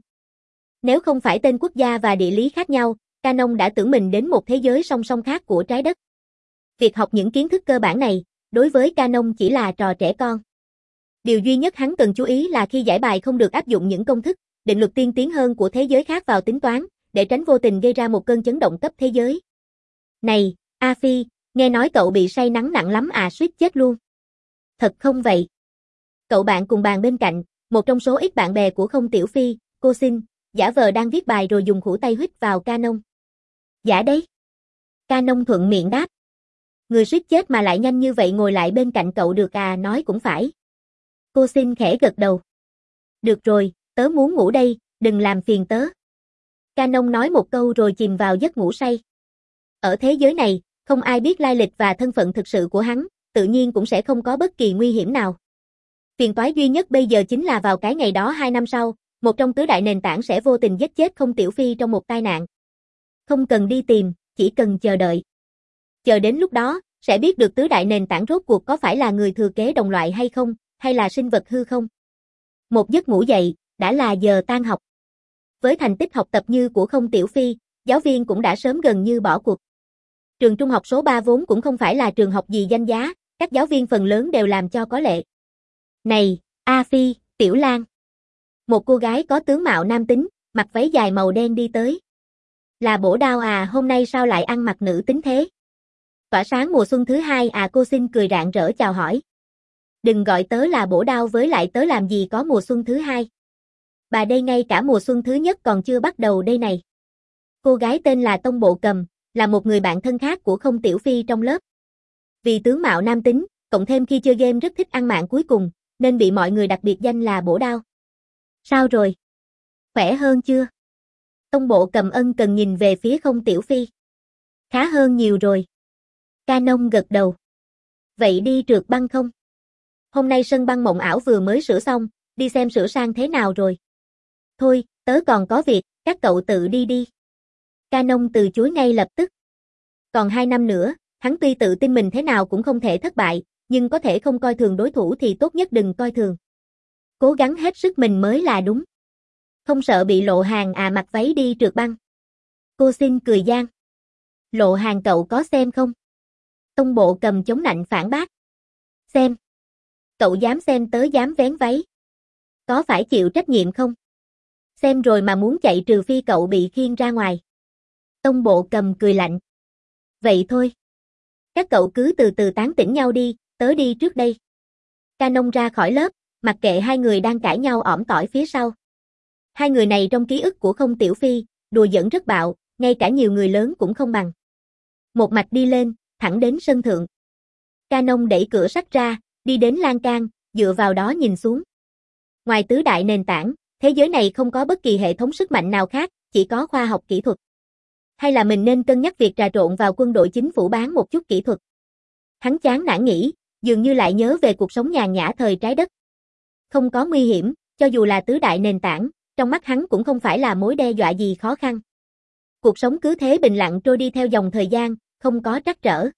Nếu không phải tên quốc gia và địa lý khác nhau, Canon đã tưởng mình đến một thế giới song song khác của trái đất. Việc học những kiến thức cơ bản này, đối với Canon chỉ là trò trẻ con. Điều duy nhất hắn cần chú ý là khi giải bài không được áp dụng những công thức, định luật tiên tiến hơn của thế giới khác vào tính toán, để tránh vô tình gây ra một cơn chấn động cấp thế giới. Này, A Phi, nghe nói cậu bị say nắng nặng lắm à, suýt chết luôn. Thật không vậy? Cậu bạn cùng bàn bên cạnh, một trong số ít bạn bè của Không Tiểu Phi, cô xin, giả vờ đang viết bài rồi dùng khủ tay huýt vào Canon. Giả đấy. Canon thuận miệng đáp. Người suýt chết mà lại nhanh như vậy ngồi lại bên cạnh cậu được à, nói cũng phải. Cô xin khẽ gật đầu. Được rồi, tớ muốn ngủ đây, đừng làm phiền tớ. Canon nói một câu rồi chìm vào giấc ngủ say. Ở thế giới này, không ai biết lai lịch và thân phận thực sự của hắn, tự nhiên cũng sẽ không có bất kỳ nguy hiểm nào. Phiền toái duy nhất bây giờ chính là vào cái ngày đó hai năm sau, một trong tứ đại nền tảng sẽ vô tình giết chết Không Tiểu Phi trong một tai nạn. Không cần đi tìm, chỉ cần chờ đợi. Chờ đến lúc đó, sẽ biết được tứ đại nền tảng rốt cuộc có phải là người thừa kế đồng loại hay không, hay là sinh vật hư không. Một giấc ngủ dậy, đã là giờ tan học. Với thành tích học tập như của Không Tiểu Phi, giáo viên cũng đã sớm gần như bỏ cuộc. Trường trung học số ba vốn cũng không phải là trường học gì danh giá, các giáo viên phần lớn đều làm cho có lệ. Này, A Phi, Tiểu Lan. Một cô gái có tướng mạo nam tính, mặc váy dài màu đen đi tới. Là Bổ Đao à, hôm nay sao lại ăn mặc nữ tính thế? Tỏa sáng mùa xuân thứ hai à, cô xin cười rạng rỡ chào hỏi. Đừng gọi tớ là Bổ Đao, với lại tớ làm gì có mùa xuân thứ hai. Bà đây ngay cả mùa xuân thứ nhất còn chưa bắt đầu đây này. Cô gái tên là Tông Bộ Cầm, là một người bạn thân khác của Không Tiểu Phi trong lớp. Vì tướng mạo nam tính, cộng thêm khi chơi game rất thích ăn mạng cuối cùng, nên bị mọi người đặc biệt danh là Bổ Đao. Sao rồi? Khỏe hơn chưa? Tông Bộ Cầm ân cần nhìn về phía Không Tiểu Phi. Khá hơn nhiều rồi. Canon gật đầu. Vậy đi trượt băng không? Hôm nay sân băng mộng ảo vừa mới sửa xong, đi xem sửa sang thế nào rồi. Thôi, tớ còn có việc, các cậu tự đi đi. Canon từ chối ngay lập tức. Còn hai năm nữa, hắn tuy tự tin mình thế nào cũng không thể thất bại, nhưng có thể không coi thường đối thủ thì tốt nhất đừng coi thường. Cố gắng hết sức mình mới là đúng. Không sợ bị Lộ Hàng à mặc váy đi trượt băng. Cô xin cười gian. Lộ Hàng cậu có xem không? Tông Bộ Cầm chống nạnh phản bác. Xem. Cậu dám xem tớ dám vén váy. Có phải chịu trách nhiệm không? Xem rồi mà muốn chạy trừ phi cậu bị khiêng ra ngoài. Tông Bộ Cầm cười lạnh. Vậy thôi. Các cậu cứ từ từ tán tỉnh nhau đi, tớ đi trước đây. Canon ra khỏi lớp, mặc kệ hai người đang cãi nhau ỏm tỏi phía sau. Hai người này trong ký ức của Không Tiểu Phi, đùa giỡn rất bạo, ngay cả nhiều người lớn cũng không bằng. Một mạch đi lên, thẳng đến sân thượng. Canon đẩy cửa sắt ra, đi đến lan can, dựa vào đó nhìn xuống. Ngoài tứ đại nền tảng, thế giới này không có bất kỳ hệ thống sức mạnh nào khác, chỉ có khoa học kỹ thuật. Hay là mình nên cân nhắc việc trà trộn vào quân đội chính phủ bán một chút kỹ thuật. Hắn chán nản nghĩ, dường như lại nhớ về cuộc sống nhàn nhã thời trái đất. Không có nguy hiểm, cho dù là tứ đại nền tảng, trong mắt hắn cũng không phải là mối đe dọa gì khó khăn. Cuộc sống cứ thế bình lặng trôi đi theo dòng thời gian, không có trắc trở.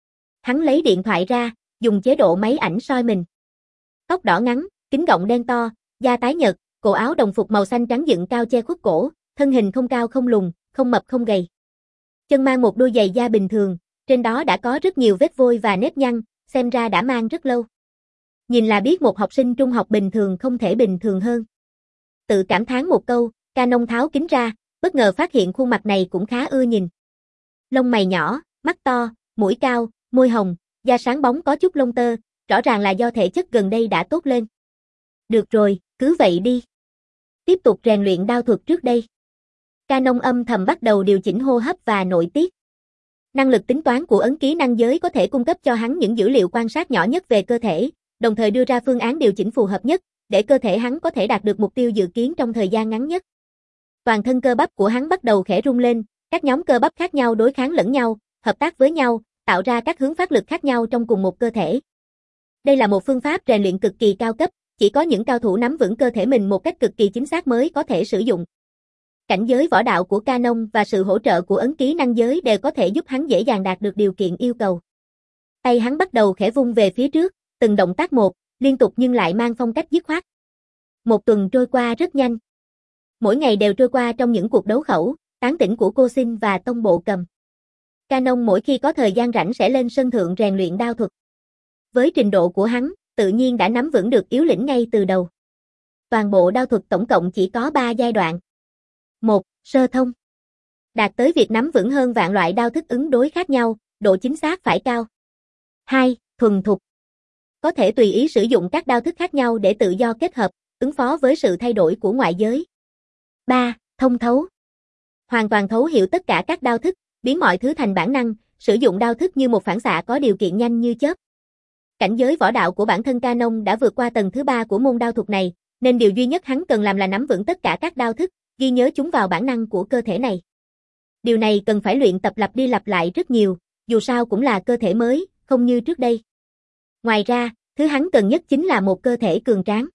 Hắn lấy điện thoại ra, dùng chế độ máy ảnh soi mình. Tóc đỏ ngắn, kính gọng đen to, da tái nhợt, cổ áo đồng phục màu xanh trắng dựng cao che khuất cổ, thân hình không cao không lùn, không mập không gầy. Chân mang một đôi giày da bình thường, trên đó đã có rất nhiều vết vôi và nếp nhăn, xem ra đã mang rất lâu. Nhìn là biết một học sinh trung học bình thường không thể bình thường hơn. Tự cảm thán một câu, Canon tháo kính ra, bất ngờ phát hiện khuôn mặt này cũng khá ưa nhìn. Lông mày nhỏ, mắt to, mũi cao, môi hồng, da sáng bóng có chút lông tơ, rõ ràng là do thể chất gần đây đã tốt lên. Được rồi, cứ vậy đi. Tiếp tục rèn luyện đao thuật trước đây. Canon âm thầm bắt đầu điều chỉnh hô hấp và nội tiết. Năng lực tính toán của ấn ký năng giới có thể cung cấp cho hắn những dữ liệu quan sát nhỏ nhất về cơ thể, đồng thời đưa ra phương án điều chỉnh phù hợp nhất, để cơ thể hắn có thể đạt được mục tiêu dự kiến trong thời gian ngắn nhất. Toàn thân cơ bắp của hắn bắt đầu khẽ rung lên, các nhóm cơ bắp khác nhau đối kháng lẫn nhau, hợp tác với nhau, tạo ra các hướng phát lực khác nhau trong cùng một cơ thể. Đây là một phương pháp rèn luyện cực kỳ cao cấp, chỉ có những cao thủ nắm vững cơ thể mình một cách cực kỳ chính xác mới có thể sử dụng. Cảnh giới võ đạo của Canon và sự hỗ trợ của ấn ký năng giới đều có thể giúp hắn dễ dàng đạt được điều kiện yêu cầu. Tay hắn bắt đầu khẽ vung về phía trước, từng động tác một, liên tục nhưng lại mang phong cách dứt khoát. Một tuần trôi qua rất nhanh. Mỗi ngày đều trôi qua trong những cuộc đấu khẩu, tán tỉnh của cô Xin và Tông Bộ Cầm. Canon mỗi khi có thời gian rảnh sẽ lên sân thượng rèn luyện đao thuật. Với trình độ của hắn, tự nhiên đã nắm vững được yếu lĩnh ngay từ đầu. Toàn bộ đao thuật tổng cộng chỉ có ba giai đoạn. một. Sơ thông. Đạt tới việc nắm vững hơn vạn loại đao thức ứng đối khác nhau, độ chính xác phải cao. hai. Thuần thục. Có thể tùy ý sử dụng các đao thức khác nhau để tự do kết hợp, ứng phó với sự thay đổi của ngoại giới. ba. Thông thấu. Hoàn toàn thấu hiểu tất cả các đao thức, biến mọi thứ thành bản năng, sử dụng đao thức như một phản xạ có điều kiện nhanh như chớp. Cảnh giới võ đạo của bản thân Canon đã vượt qua tầng thứ ba của môn đao thuật này, nên điều duy nhất hắn cần làm là nắm vững tất cả các đao thức, ghi nhớ chúng vào bản năng của cơ thể này. Điều này cần phải luyện tập lặp đi lặp lại rất nhiều, dù sao cũng là cơ thể mới, không như trước đây. Ngoài ra, thứ hắn cần nhất chính là một cơ thể cường tráng.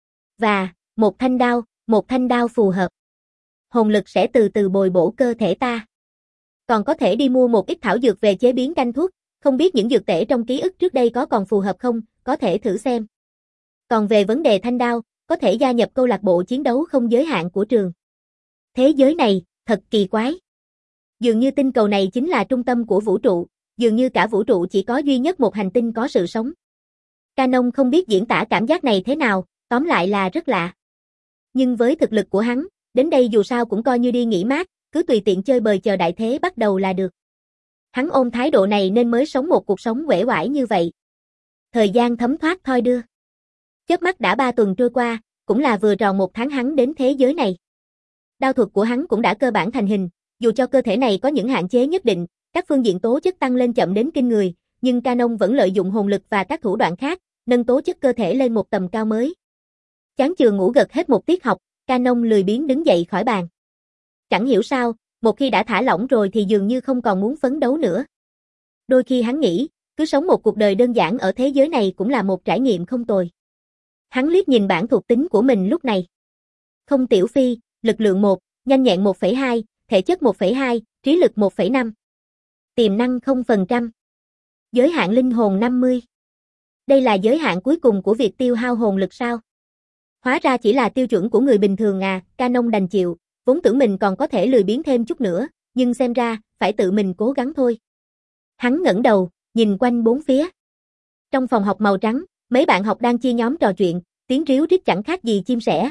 Và, một thanh đao, một thanh đao phù hợp. Hồn lực sẽ từ từ bồi bổ cơ thể ta. Còn có thể đi mua một ít thảo dược về chế biến canh thuốc, không biết những dược tể trong ký ức trước đây có còn phù hợp không, có thể thử xem. Còn về vấn đề thanh đao, có thể gia nhập câu lạc bộ chiến đấu không giới hạn của trường. Thế giới này, thật kỳ quái. Dường như tinh cầu này chính là trung tâm của vũ trụ, dường như cả vũ trụ chỉ có duy nhất một hành tinh có sự sống. Canon không biết diễn tả cảm giác này thế nào, tóm lại là rất lạ. Nhưng với thực lực của hắn, đến đây dù sao cũng coi như đi nghỉ mát, cứ tùy tiện chơi bời chờ đại thế bắt đầu là được. Hắn ôm thái độ này nên mới sống một cuộc sống uể oải như vậy. Thời gian thấm thoát thoi đưa. Chớp mắt đã ba tuần trôi qua, cũng là vừa tròn một tháng hắn đến thế giới này. Đao thuật của hắn cũng đã cơ bản thành hình, dù cho cơ thể này có những hạn chế nhất định, các phương diện tố chất tăng lên chậm đến kinh người, nhưng Canon vẫn lợi dụng hồn lực và các thủ đoạn khác, nâng tố chất cơ thể lên một tầm cao mới. Chán chường ngủ gật hết một tiết học, Canon lười biếng đứng dậy khỏi bàn. Chẳng hiểu sao, một khi đã thả lỏng rồi thì dường như không còn muốn phấn đấu nữa. Đôi khi hắn nghĩ, cứ sống một cuộc đời đơn giản ở thế giới này cũng là một trải nghiệm không tồi. Hắn liếc nhìn bảng thuộc tính của mình lúc này. không tiểu phi, lực lượng một, nhanh nhẹn một phẩy hai, thể chất một phẩy hai, trí lực một phẩy năm. Tiềm năng không phần trăm. Giới hạn linh hồn năm mươi. Đây là giới hạn cuối cùng của việc tiêu hao hồn lực sao? Hóa ra chỉ là tiêu chuẩn của người bình thường à, Canon đành chịu, vốn tưởng mình còn có thể lười biếng thêm chút nữa, nhưng xem ra, phải tự mình cố gắng thôi. Hắn ngẩng đầu, nhìn quanh bốn phía. Trong phòng học màu trắng, mấy bạn học đang chia nhóm trò chuyện, tiếng ríu rít chẳng khác gì chim sẻ.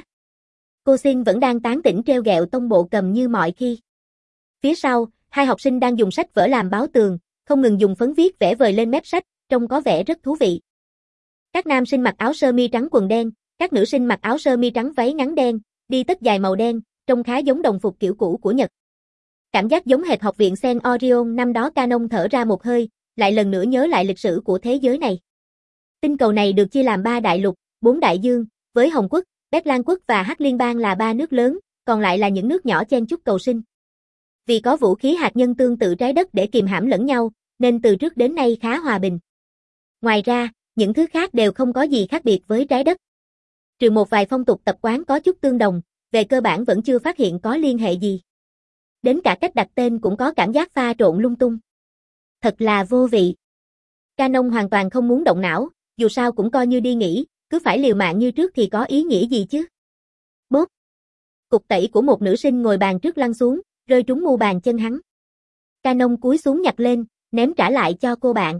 Cô Xin vẫn đang tán tỉnh treo gẹo tông bộ cầm như mọi khi. Phía sau, hai học sinh đang dùng sách vở làm báo tường, không ngừng dùng phấn viết vẽ vời lên mép sách, trông có vẻ rất thú vị. Các nam sinh mặc áo sơ mi trắng quần đen, các nữ sinh mặc áo sơ mi trắng váy ngắn đen, đi tất dài màu đen, trông khá giống đồng phục kiểu cũ của Nhật. Cảm giác giống hệt học viện Saint Orion năm đó. Canon thở ra một hơi, lại lần nữa nhớ lại lịch sử của thế giới này. Tinh cầu này được chia làm ba đại lục, bốn đại dương, với Hồng Quốc, Bét Lan Quốc và Hắc Liên bang là ba nước lớn, còn lại là những nước nhỏ chen chúc cầu sinh. Vì có vũ khí hạt nhân tương tự trái đất để kìm hãm lẫn nhau, nên từ trước đến nay khá hòa bình. Ngoài ra, những thứ khác đều không có gì khác biệt với trái đất. Trừ một vài phong tục tập quán có chút tương đồng, về cơ bản vẫn chưa phát hiện có liên hệ gì. Đến cả cách đặt tên cũng có cảm giác pha trộn lung tung. Thật là vô vị. Canon hoàn toàn không muốn động não, dù sao cũng coi như đi nghỉ, cứ phải liều mạng như trước thì có ý nghĩa gì chứ. Bốp. Cục tẩy của một nữ sinh ngồi bàn trước lăn xuống, rơi trúng mu bàn chân hắn. Canon cúi xuống nhặt lên, ném trả lại cho cô bạn.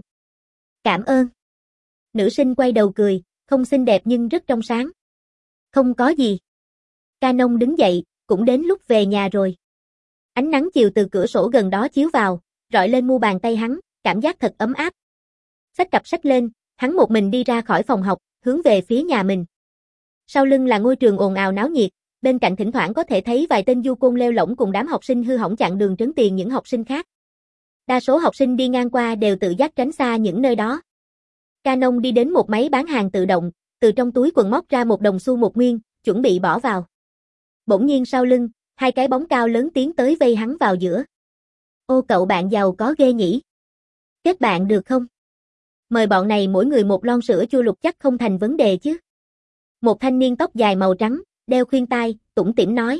Cảm ơn. Nữ sinh quay đầu cười, không xinh đẹp nhưng rất trong sáng. Không có gì. Canon đứng dậy, cũng đến lúc về nhà rồi. Ánh nắng chiều từ cửa sổ gần đó chiếu vào, rọi lên mu bàn tay hắn, cảm giác thật ấm áp. Xách cặp sách lên, hắn một mình đi ra khỏi phòng học, hướng về phía nhà mình. Sau lưng là ngôi trường ồn ào náo nhiệt, bên cạnh thỉnh thoảng có thể thấy vài tên du côn leo lổng cùng đám học sinh hư hỏng chặn đường trấn tiền những học sinh khác. Đa số học sinh đi ngang qua đều tự giác tránh xa những nơi đó. Canon đi đến một máy bán hàng tự động, từ trong túi quần móc ra một đồng xu một nguyên, chuẩn bị bỏ vào. Bỗng nhiên sau lưng, hai cái bóng cao lớn tiến tới vây hắn vào giữa. Ô cậu bạn giàu có ghê nhỉ? Kết bạn được không? Mời bọn này mỗi người một lon sữa chua lục chắc không thành vấn đề chứ. Một thanh niên tóc dài màu trắng, đeo khuyên tai, tủm tỉm nói.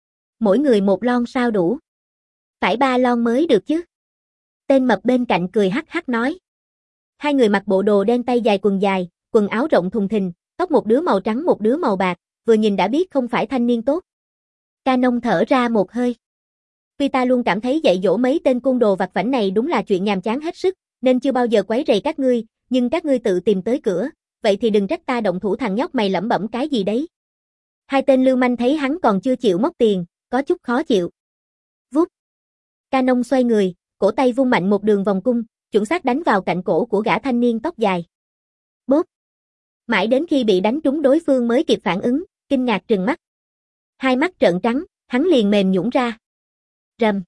Mỗi người một lon sao đủ? Phải ba lon mới được chứ. Tên mập bên cạnh cười hắc hắc nói. Hai người mặc bộ đồ đen tay dài quần dài, quần áo rộng thùng thình, tóc một đứa màu trắng một đứa màu bạc, vừa nhìn đã biết không phải thanh niên tốt. Canon thở ra một hơi. Tuy ta luôn cảm thấy dạy dỗ mấy tên côn đồ vặt vãnh này đúng là chuyện nhàm chán hết sức, nên chưa bao giờ quấy rầy các ngươi, nhưng các ngươi tự tìm tới cửa, vậy thì đừng trách ta động thủ. Thằng nhóc mày lẩm bẩm cái gì đấy. Hai tên lưu manh thấy hắn còn chưa chịu móc tiền, có chút khó chịu. Vút. Canon xoay người, cổ tay vung mạnh một đường vòng cung, chuẩn xác đánh vào cạnh cổ của gã thanh niên tóc dài. Bốp. Mãi đến khi bị đánh trúng đối phương mới kịp phản ứng, kinh ngạc trừng mắt. Hai mắt trợn trắng, hắn liền mềm nhũn ra. Rầm.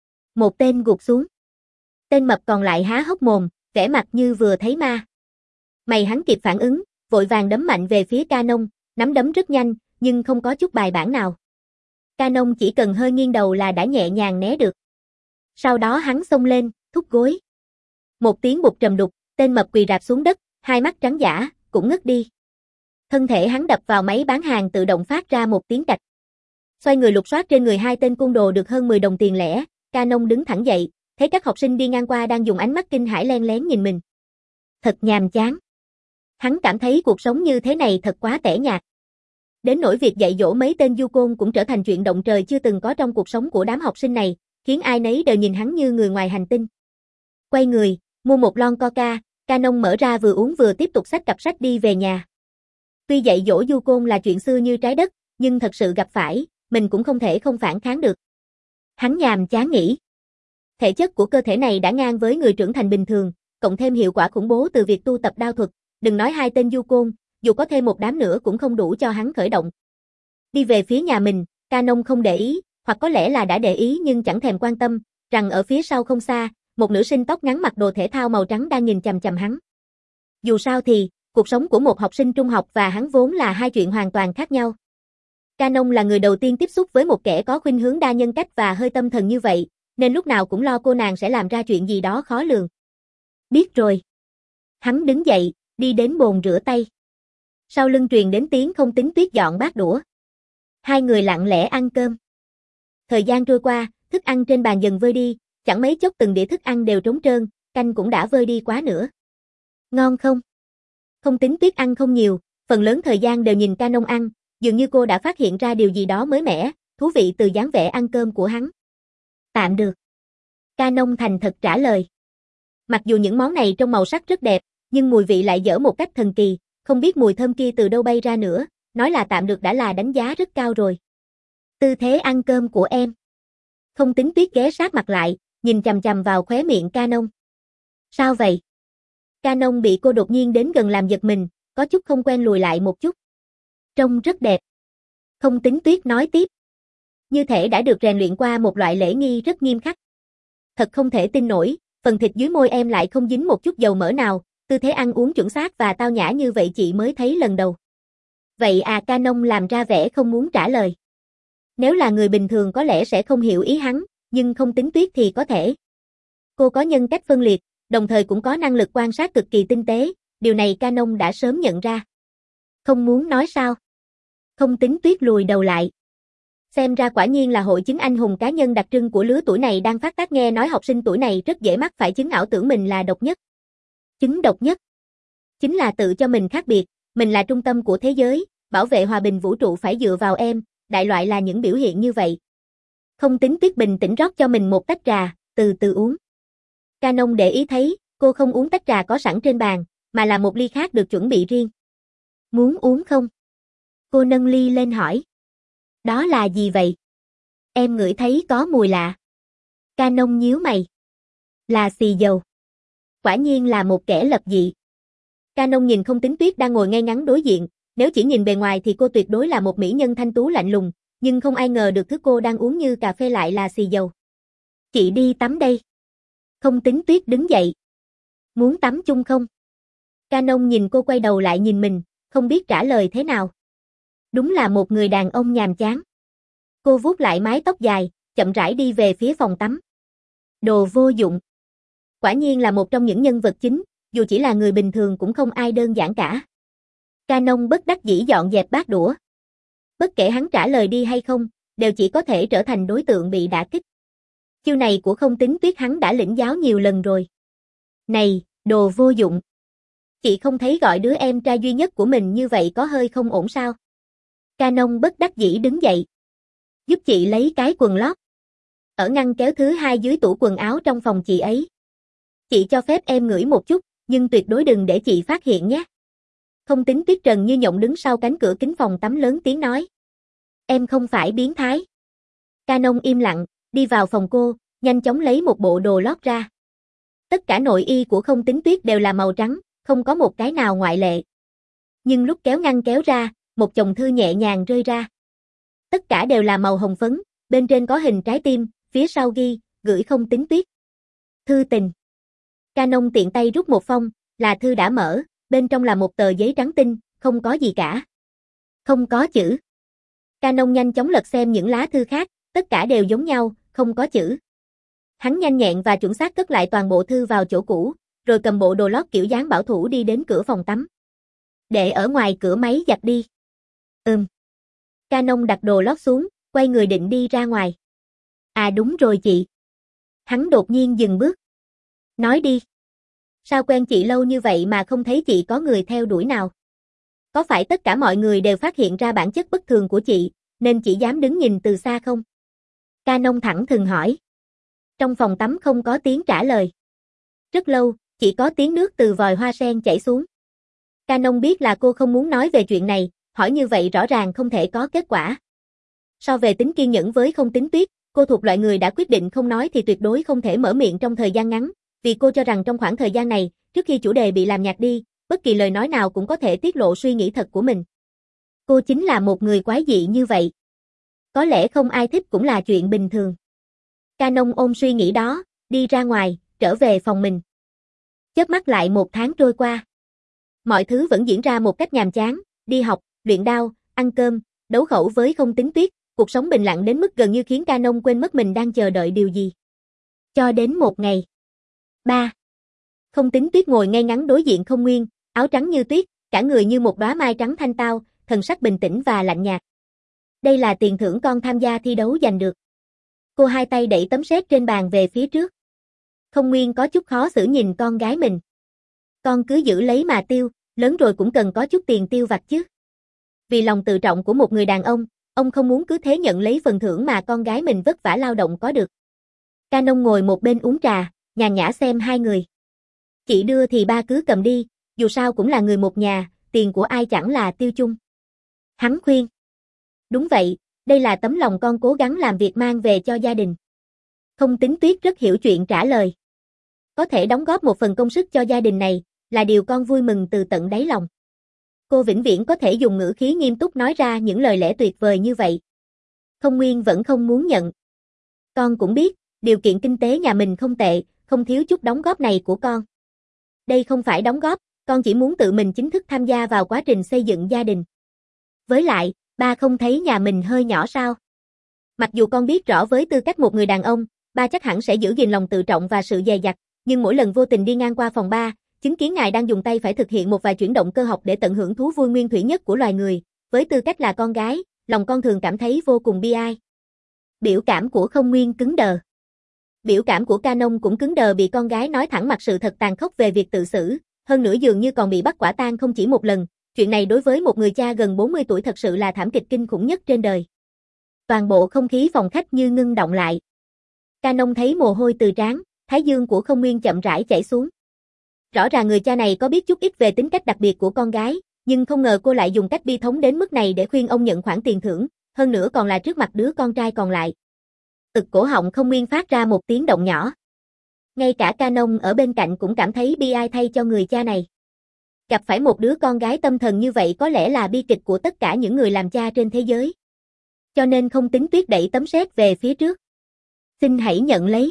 Một tên gục xuống. Tên mập còn lại há hốc mồm, vẻ mặt như vừa thấy ma. May hắn kịp phản ứng, vội vàng đấm mạnh về phía Canon, nắm đấm rất nhanh, nhưng không có chút bài bản nào. Canon chỉ cần hơi nghiêng đầu là đã nhẹ nhàng né được. Sau đó hắn xông lên, thúc gối. Một tiếng bụp trầm đục, tên mập quỳ rạp xuống đất, hai mắt trắng dã, cũng ngất đi. Thân thể hắn đập vào máy bán hàng tự động phát ra một tiếng cạch. Xoay người lục soát trên người hai tên côn đồ được hơn mười đồng tiền lẻ, Canon đứng thẳng dậy, thấy các học sinh đi ngang qua đang dùng ánh mắt kinh hãi len lén nhìn mình. Thật nhàm chán. Hắn cảm thấy cuộc sống như thế này thật quá tẻ nhạt. Đến nỗi việc dạy dỗ mấy tên du côn cũng trở thành chuyện động trời chưa từng có trong cuộc sống của đám học sinh này, khiến ai nấy đều nhìn hắn như người ngoài hành tinh. Quay người, mua một lon Coca, Canon mở ra vừa uống vừa tiếp tục xách cặp sách đi về nhà. Tuy dạy dỗ du côn là chuyện xưa như trái đất, nhưng thật sự gặp phải, mình cũng không thể không phản kháng được. Hắn nhàm chán nghĩ. Thể chất của cơ thể này đã ngang với người trưởng thành bình thường, cộng thêm hiệu quả khủng bố từ việc tu tập đao thuật, đừng nói hai tên du côn, dù có thêm một đám nữa cũng không đủ cho hắn khởi động. Đi về phía nhà mình, Canon không để ý, hoặc có lẽ là đã để ý nhưng chẳng thèm quan tâm, rằng ở phía sau không xa, một nữ sinh tóc ngắn mặc đồ thể thao màu trắng đang nhìn chằm chằm hắn. Dù sao thì, cuộc sống của một học sinh trung học và hắn vốn là hai chuyện hoàn toàn khác nhau. Canon là người đầu tiên tiếp xúc với một kẻ có khuynh hướng đa nhân cách và hơi tâm thần như vậy, nên lúc nào cũng lo cô nàng sẽ làm ra chuyện gì đó khó lường. Biết rồi. Hắn đứng dậy, đi đến bồn rửa tay. Sau lưng truyền đến tiếng không tính tuyết dọn bát đũa. Hai người lặng lẽ ăn cơm. Thời gian trôi qua, thức ăn trên bàn dần vơi đi, chẳng mấy chốc từng đĩa thức ăn đều trống trơn, canh cũng đã vơi đi quá nữa. Ngon không? Không Tính Tuyết ăn không nhiều, phần lớn thời gian đều nhìn Canon ăn, dường như cô đã phát hiện ra điều gì đó mới mẻ, thú vị từ dáng vẻ ăn cơm của hắn. Tạm được. Canon thành thật trả lời. Mặc dù những món này trong màu sắc rất đẹp, nhưng mùi vị lại dở một cách thần kỳ, không biết mùi thơm kia từ đâu bay ra nữa, nói là tạm được đã là đánh giá rất cao rồi. Tư thế ăn cơm của em. Không Tính Tuyết ghé sát mặt lại, nhìn chằm chằm vào khóe miệng Canon. Sao vậy? Canon bị cô đột nhiên đến gần làm giật mình, có chút không quen lùi lại một chút. Trông rất đẹp. Không Tính Tuyết nói tiếp. Như thể đã được rèn luyện qua một loại lễ nghi rất nghiêm khắc. Thật không thể tin nổi, phần thịt dưới môi em lại không dính một chút dầu mỡ nào, tư thế ăn uống chuẩn xác và tao nhã như vậy chị mới thấy lần đầu. Vậy à, Canon làm ra vẻ không muốn trả lời. Nếu là người bình thường có lẽ sẽ không hiểu ý hắn, nhưng Không Tính Tuyết thì có thể. Cô có nhân cách phân liệt, đồng thời cũng có năng lực quan sát cực kỳ tinh tế, điều này Canon đã sớm nhận ra. Không muốn nói sao? Không Tính Tuyết lùi đầu lại. Xem ra quả nhiên là hội chứng anh hùng cá nhân đặc trưng của lứa tuổi này đang phát tác, nghe nói học sinh tuổi này rất dễ mắc phải chứng ảo tưởng mình là độc nhất. Chứng độc nhất chính là tự cho mình khác biệt, mình là trung tâm của thế giới, bảo vệ hòa bình vũ trụ phải dựa vào em, đại loại là những biểu hiện như vậy. Không Tính Tuyết bình tĩnh rót cho mình một tách trà, từ từ uống. Canon để ý thấy, cô không uống tách trà có sẵn trên bàn, mà là một ly khác được chuẩn bị riêng. Muốn uống không? Cô nâng ly lên hỏi. Đó là gì vậy? Em ngửi thấy có mùi lạ. Canon nhíu mày. Là xì dầu. Quả nhiên là một kẻ lập dị. Canon nhìn Không Tính Tuyết đang ngồi ngay ngắn đối diện, nếu chỉ nhìn bề ngoài thì cô tuyệt đối là một mỹ nhân thanh tú lạnh lùng, nhưng không ai ngờ được thứ cô đang uống như cà phê lại là xì dầu. Chị đi tắm đây. Không Tính Tuyết đứng dậy. Muốn tắm chung không? Canon nhìn cô quay đầu lại nhìn mình, không biết trả lời thế nào. Đúng là một người đàn ông nhàm chán. Cô vuốt lại mái tóc dài, chậm rãi đi về phía phòng tắm. Đồ vô dụng. Quả nhiên là một trong những nhân vật chính, dù chỉ là người bình thường cũng không ai đơn giản cả. Canon bất đắc dĩ dọn dẹp bát đũa. Bất kể hắn trả lời đi hay không, đều chỉ có thể trở thành đối tượng bị đả kích. Chiêu này của Không Tính Tuyết hắn đã lĩnh giáo nhiều lần rồi. Này, đồ vô dụng. Chị không thấy gọi đứa em trai duy nhất của mình như vậy có hơi không ổn sao? Canon bất đắc dĩ đứng dậy. Giúp chị lấy cái quần lót. Ở ngăn kéo thứ hai dưới tủ quần áo trong phòng chị ấy. Chị cho phép em ngửi một chút, nhưng tuyệt đối đừng để chị phát hiện nhé. Không Tính Tuyết trần như nhộng đứng sau cánh cửa kính phòng tắm lớn tiếng nói. Em không phải biến thái. Canon im lặng, đi vào phòng cô, nhanh chóng lấy một bộ đồ lót ra. Tất cả nội y của Không Tính Tuyết đều là màu trắng, không có một cái nào ngoại lệ. Nhưng lúc kéo ngăn kéo ra, một chồng thư nhẹ nhàng rơi ra. Tất cả đều là màu hồng phấn, bên trên có hình trái tim, phía sau ghi, gửi Không Tính Tuyết. Thư tình. Canon tiện tay rút một phong, là thư đã mở, bên trong là một tờ giấy trắng tinh, không có gì cả. Không có chữ. Canon nhanh chóng lật xem những lá thư khác, tất cả đều giống nhau, không có chữ. Hắn nhanh nhẹn và chuẩn xác cất lại toàn bộ thư vào chỗ cũ, rồi cầm bộ đồ lót kiểu dáng bảo thủ đi đến cửa phòng tắm. Để ở ngoài cửa máy giặt đi. Ừm. Canon đặt đồ lót xuống, quay người định đi ra ngoài. À đúng rồi chị. Hắn đột nhiên dừng bước. Nói đi. Sao quen chị lâu như vậy mà không thấy chị có người theo đuổi nào? Có phải tất cả mọi người đều phát hiện ra bản chất bất thường của chị, nên chỉ dám đứng nhìn từ xa không? Canon thẳng thừng hỏi. Trong phòng tắm không có tiếng trả lời. Rất lâu, chỉ có tiếng nước từ vòi hoa sen chảy xuống. Canon biết là cô không muốn nói về chuyện này, hỏi như vậy rõ ràng không thể có kết quả. So về tính kiên nhẫn với Không Tính Tuyết, cô thuộc loại người đã quyết định không nói thì tuyệt đối không thể mở miệng trong thời gian ngắn, vì cô cho rằng trong khoảng thời gian này, trước khi chủ đề bị làm nhạt đi, bất kỳ lời nói nào cũng có thể tiết lộ suy nghĩ thật của mình. Cô chính là một người quái dị như vậy. Có lẽ không ai thích cũng là chuyện bình thường. Canon ôm suy nghĩ đó, đi ra ngoài, trở về phòng mình. Chớp mắt lại một tháng trôi qua. Mọi thứ vẫn diễn ra một cách nhàm chán, đi học, luyện đao, ăn cơm, đấu khẩu với Không Tính Tuyết, cuộc sống bình lặng đến mức gần như khiến Canon quên mất mình đang chờ đợi điều gì. Cho đến một ngày. ba. Không Tính Tuyết ngồi ngay ngắn đối diện Không Nguyên, áo trắng như tuyết, cả người như một đóa mai trắng thanh tao, thần sắc bình tĩnh và lạnh nhạt. Đây là tiền thưởng con tham gia thi đấu giành được. Cô hai tay đẩy tấm séc trên bàn về phía trước. Không Nguyên có chút khó xử nhìn con gái mình. Con cứ giữ lấy mà tiêu, lớn rồi cũng cần có chút tiền tiêu vặt chứ. Vì lòng tự trọng của một người đàn ông, ông không muốn cứ thế nhận lấy phần thưởng mà con gái mình vất vả lao động có được. Canon ngồi một bên uống trà, nhàn nhã xem hai người. Chị đưa thì ba cứ cầm đi, dù sao cũng là người một nhà, tiền của ai chẳng là tiêu chung. Hắn khuyên. Đúng vậy, đây là tấm lòng con cố gắng làm việc mang về cho gia đình. Không Tính Tuyết rất hiểu chuyện trả lời. Có thể đóng góp một phần công sức cho gia đình này, là điều con vui mừng từ tận đáy lòng. Cô vĩnh viễn có thể dùng ngữ khí nghiêm túc nói ra những lời lẽ tuyệt vời như vậy. Không Nguyên vẫn không muốn nhận. Con cũng biết, điều kiện kinh tế nhà mình không tệ, không thiếu chút đóng góp này của con. Đây không phải đóng góp, con chỉ muốn tự mình chính thức tham gia vào quá trình xây dựng gia đình. Với lại, ba không thấy nhà mình hơi nhỏ sao? Mặc dù con biết rõ với tư cách một người đàn ông, ba chắc hẳn sẽ giữ gìn lòng tự trọng và sự dè dặt, nhưng mỗi lần vô tình đi ngang qua phòng ba, chứng kiến ngài đang dùng tay phải thực hiện một vài chuyển động cơ học để tận hưởng thú vui nguyên thủy nhất của loài người, với tư cách là con gái, lòng con thường cảm thấy vô cùng bi ai. Biểu cảm của Không Nguyên cứng đờ. Biểu cảm của Canon cũng cứng đờ bị con gái nói thẳng mặt sự thật tàn khốc về việc tự xử, hơn nữa dường như còn bị bắt quả tang không chỉ một lần, chuyện này đối với một người cha gần bốn mươi tuổi thật sự là thảm kịch kinh khủng nhất trên đời. Toàn bộ không khí phòng khách như ngưng động lại. Canon thấy mồ hôi từ trán, thái dương của Không Nguyên chậm rãi chảy xuống. Rõ ràng người cha này có biết chút ít về tính cách đặc biệt của con gái, nhưng không ngờ cô lại dùng cách bi thống đến mức này để khuyên ông nhận khoản tiền thưởng, hơn nữa còn là trước mặt đứa con trai còn lại. Ực cổ họng Không Nguyên phát ra một tiếng động nhỏ. Ngay cả Canon ở bên cạnh cũng cảm thấy bi ai thay cho người cha này. Gặp phải một đứa con gái tâm thần như vậy có lẽ là bi kịch của tất cả những người làm cha trên thế giới. Cho nên Không Tính Tuyết đẩy tấm séc về phía trước. Xin hãy nhận lấy.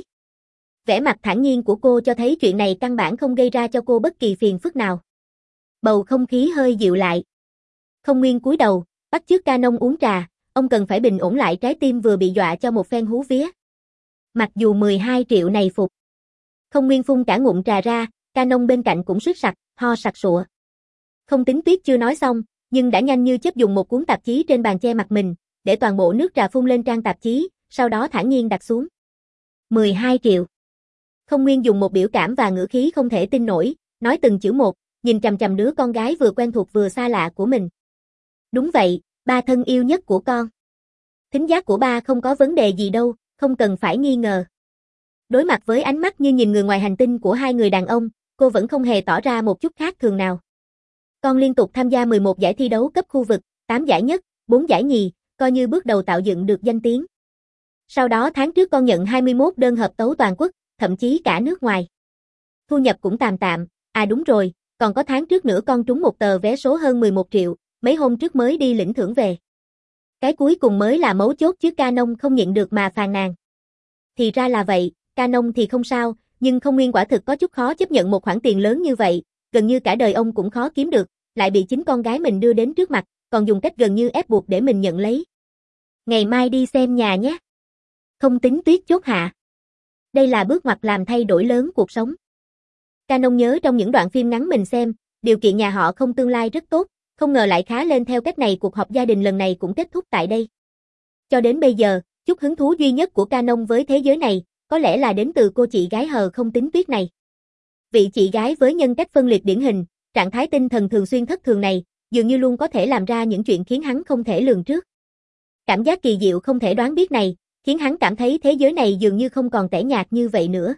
Vẻ mặt thản nhiên của cô cho thấy chuyện này căn bản không gây ra cho cô bất kỳ phiền phức nào. Bầu không khí hơi dịu lại. Không Nguyên cúi đầu, bắt chước Canon uống trà, ông cần phải bình ổn lại trái tim vừa bị dọa cho một phen hú vía. Mặc dù mười hai triệu này phục. Không Nguyên phun cả ngụm trà ra, Canon bên cạnh cũng suýt sặc, ho sặc sụa. Không Tính Tuyết chưa nói xong, nhưng đã nhanh như chớp dùng một cuốn tạp chí trên bàn che mặt mình, để toàn bộ nước trà phun lên trang tạp chí, sau đó thản nhiên đặt xuống. mười hai triệu. Không Nguyên dùng một biểu cảm và ngữ khí không thể tin nổi, nói từng chữ một, nhìn chằm chằm đứa con gái vừa quen thuộc vừa xa lạ của mình. Đúng vậy, ba thân yêu nhất của con. Thính giác của ba không có vấn đề gì đâu, không cần phải nghi ngờ. Đối mặt với ánh mắt như nhìn người ngoài hành tinh của hai người đàn ông, cô vẫn không hề tỏ ra một chút khác thường nào. Con liên tục tham gia mười một giải thi đấu cấp khu vực, tám giải nhất, bốn giải nhì, coi như bước đầu tạo dựng được danh tiếng. Sau đó tháng trước con nhận hai mươi mốt đơn hợp tấu toàn quốc, thậm chí cả nước ngoài. Thu nhập cũng tạm tạm, à đúng rồi, còn có tháng trước nữa con trúng một tờ vé số hơn mười một triệu, mấy hôm trước mới đi lĩnh thưởng về. Cái cuối cùng mới là mấu chốt chứ Canon không nhịn được mà phàn nàn. Thì ra là vậy, Canon thì không sao, nhưng Không Nguyên quả thực có chút khó chấp nhận một khoản tiền lớn như vậy, gần như cả đời ông cũng khó kiếm được, lại bị chính con gái mình đưa đến trước mặt, còn dùng cách gần như ép buộc để mình nhận lấy. Ngày mai đi xem nhà nhé. Không Tính Tuyết chốt hạ. Đây là bước ngoặt làm thay đổi lớn cuộc sống. Canon nhớ trong những đoạn phim ngắn mình xem, điều kiện nhà họ Không tương lai rất tốt, không ngờ lại khá lên theo cách này. Cuộc họp gia đình lần này cũng kết thúc tại đây. Cho đến bây giờ, chút hứng thú duy nhất của Canon với thế giới này, có lẽ là đến từ cô chị gái hờ Không Tính Tuyết này. Vị chị gái với nhân cách phân liệt điển hình, trạng thái tinh thần thường xuyên thất thường này, dường như luôn có thể làm ra những chuyện khiến hắn không thể lường trước. Cảm giác kỳ diệu không thể đoán biết này, khiến hắn cảm thấy thế giới này dường như không còn tẻ nhạt như vậy nữa.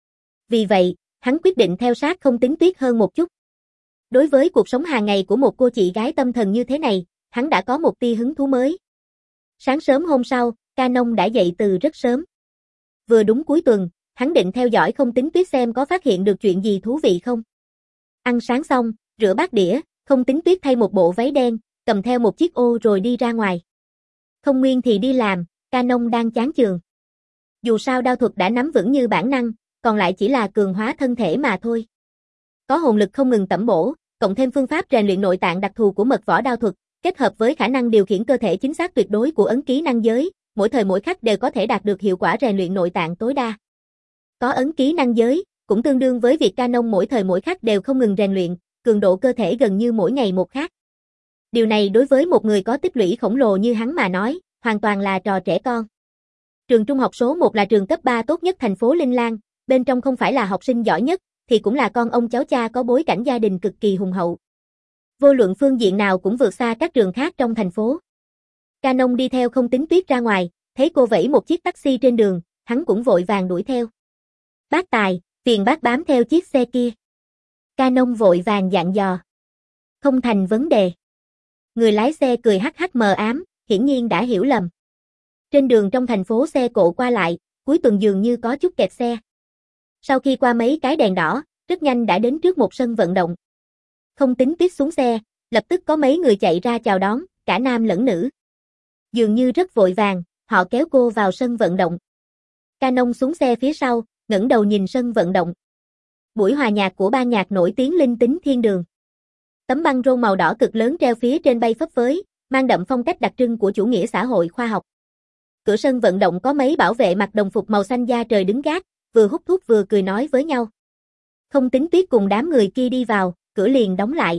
Vì vậy, hắn quyết định theo sát Không Tính Tuyết hơn một chút. Đối với cuộc sống hàng ngày của một cô chị gái tâm thần như thế này, hắn đã có một tia hứng thú mới. Sáng sớm hôm sau, Canon đã dậy từ rất sớm. Vừa đúng cuối tuần, hắn định theo dõi Không Tính Tuyết xem có phát hiện được chuyện gì thú vị không. Ăn sáng xong, rửa bát đĩa, Không Tính Tuyết thay một bộ váy đen, cầm theo một chiếc ô rồi đi ra ngoài. Không Nguyên thì đi làm, Canon đang chán chường. Dù sao đao thuật đã nắm vững như bản năng, còn lại chỉ là cường hóa thân thể mà thôi. Có hồn lực không ngừng tẩm bổ, cộng thêm phương pháp rèn luyện nội tạng đặc thù của mật võ đao thuật, kết hợp với khả năng điều khiển cơ thể chính xác tuyệt đối của ấn ký năng giới, mỗi thời mỗi khắc đều có thể đạt được hiệu quả rèn luyện nội tạng tối đa. Có ấn ký năng giới, cũng tương đương với việc Canon mỗi thời mỗi khắc đều không ngừng rèn luyện, cường độ cơ thể gần như mỗi ngày một khác. Điều này đối với một người có tích lũy khổng lồ như hắn mà nói, hoàn toàn là trò trẻ con. Trường trung học số một là trường cấp ba tốt nhất thành phố Linh Lan, bên trong không phải là học sinh giỏi nhất, thì cũng là con ông cháu cha có bối cảnh gia đình cực kỳ hùng hậu. Vô luận phương diện nào cũng vượt xa các trường khác trong thành phố. Canon đi theo Không Tính Tuyết ra ngoài, thấy cô vẫy một chiếc taxi trên đường, hắn cũng vội vàng đuổi theo. Bác Tài, phiền bác bám theo chiếc xe kia. Canon vội vàng dặn dò. Không thành vấn đề. Người lái xe cười hắc hắc mờ ám, hiển nhiên đã hiểu lầm. Trên đường trong thành phố xe cộ qua lại, cuối tuần dường như có chút kẹt xe. Sau khi qua mấy cái đèn đỏ, rất nhanh đã đến trước một sân vận động. Không Tính Tuyết xuống xe, lập tức có mấy người chạy ra chào đón, cả nam lẫn nữ. Dường như rất vội vàng, họ kéo cô vào sân vận động. Canon xuống xe phía sau, ngẩng đầu nhìn sân vận động. Buổi hòa nhạc của ban nhạc nổi tiếng Linh Tính Thiên Đường. Tấm băng rôn màu đỏ cực lớn treo phía trên bay phấp phới, mang đậm phong cách đặc trưng của chủ nghĩa xã hội khoa học. Cửa sân vận động có mấy bảo vệ mặc đồng phục màu xanh da trời đứng gác, vừa hút thuốc vừa cười nói với nhau. Không Tính Tuyết cùng đám người kia đi vào, cửa liền đóng lại.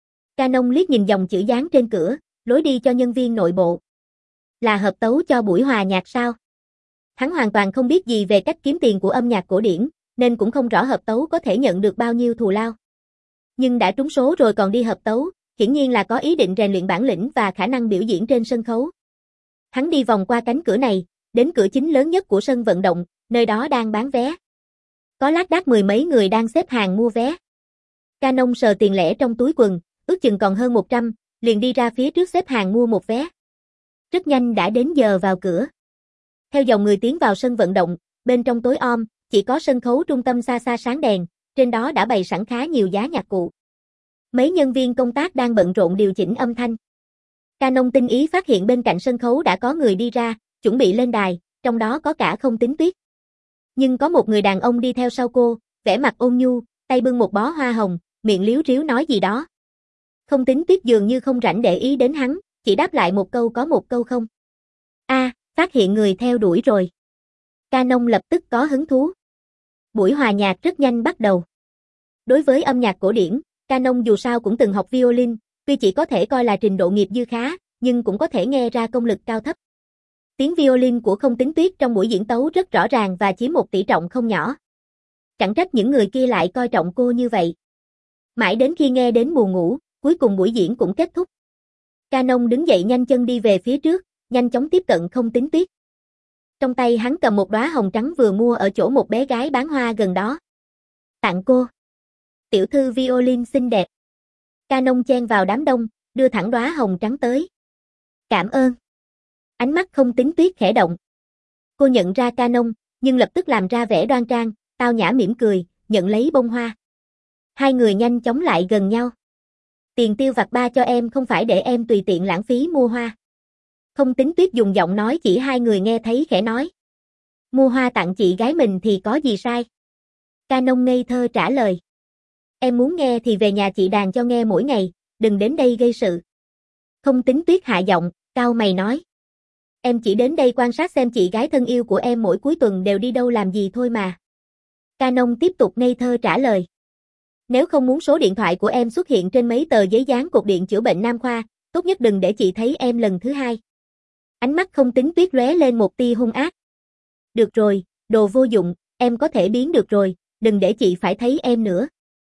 Canon liếc nhìn dòng chữ dán trên cửa, lối đi cho nhân viên nội bộ. Là hợp tấu cho buổi hòa nhạc sao? Hắn hoàn toàn không biết gì về cách kiếm tiền của âm nhạc cổ điển, nên cũng không rõ hợp tấu có thể nhận được bao nhiêu thù lao. Nhưng đã trúng số rồi còn đi hợp tấu, hiển nhiên là có ý định rèn luyện bản lĩnh và khả năng biểu diễn trên sân khấu. Hắn đi vòng qua cánh cửa này, đến cửa chính lớn nhất của sân vận động, nơi đó đang bán vé. Có lác đác mười mấy người đang xếp hàng mua vé. Canon sờ tiền lẻ trong túi quần, ước chừng còn hơn một trăm, liền đi ra phía trước xếp hàng mua một vé. Rất nhanh đã đến giờ vào cửa. Theo dòng người tiến vào sân vận động, bên trong tối om, chỉ có sân khấu trung tâm xa xa sáng đèn, trên đó đã bày sẵn khá nhiều giá nhạc cụ. Mấy nhân viên công tác đang bận rộn điều chỉnh âm thanh. Canon tinh ý phát hiện bên cạnh sân khấu đã có người đi ra, chuẩn bị lên đài, trong đó có cả Không Tính Tuyết. Nhưng có một người đàn ông đi theo sau cô, vẻ mặt ôn nhu, tay bưng một bó hoa hồng, miệng líu ríu nói gì đó. Không Tính Tuyết dường như không rảnh để ý đến hắn, chỉ đáp lại một câu có một câu không. A, à, phát hiện người theo đuổi rồi. Canon lập tức có hứng thú. Buổi hòa nhạc rất nhanh bắt đầu. Đối với âm nhạc cổ điển, Canon dù sao cũng từng học violin, tuy chỉ có thể coi là trình độ nghiệp dư khá, nhưng cũng có thể nghe ra công lực cao thấp. Tiếng violin của Không Tính Tuyết trong buổi diễn tấu rất rõ ràng và chiếm một tỷ trọng không nhỏ. Chẳng trách những người kia lại coi trọng cô như vậy. Mãi đến khi nghe đến buồn ngủ, cuối cùng buổi diễn cũng kết thúc. Canon đứng dậy nhanh chân đi về phía trước, nhanh chóng tiếp cận Không Tính Tuyết. Trong tay hắn cầm một đóa hồng trắng vừa mua ở chỗ một bé gái bán hoa gần đó. Tặng cô. Tiểu thư violin xinh đẹp. Canon chen vào đám đông, đưa thẳng đóa hồng trắng tới. Cảm ơn. Ánh mắt Không Tính Tuyết khẽ động. Cô nhận ra Canon, nhưng lập tức làm ra vẻ đoan trang, tao nhã mỉm cười, nhận lấy bông hoa. Hai người nhanh chóng lại gần nhau. Tiền tiêu vặt ba cho em không phải để em tùy tiện lãng phí mua hoa. Không Tính Tuyết dùng giọng nói chỉ hai người nghe thấy khẽ nói. Mua hoa tặng chị gái mình thì có gì sai? Canon ngây thơ trả lời. Em muốn nghe thì về nhà chị đàn cho nghe mỗi ngày, đừng đến đây gây sự. Không Tính Tuyết hạ giọng, cau mày nói. Em chỉ đến đây quan sát xem chị gái thân yêu của em mỗi cuối tuần đều đi đâu làm gì thôi mà. Canon tiếp tục ngây thơ trả lời. Nếu không muốn số điện thoại của em xuất hiện trên mấy tờ giấy dán cột điện chữa bệnh nam khoa, tốt nhất đừng để chị thấy em lần thứ hai. Ánh mắt Không Tính Tuyết lóe lên một tia hung ác. Được rồi, đồ vô dụng, em có thể biến được rồi, đừng để chị phải thấy em nữa.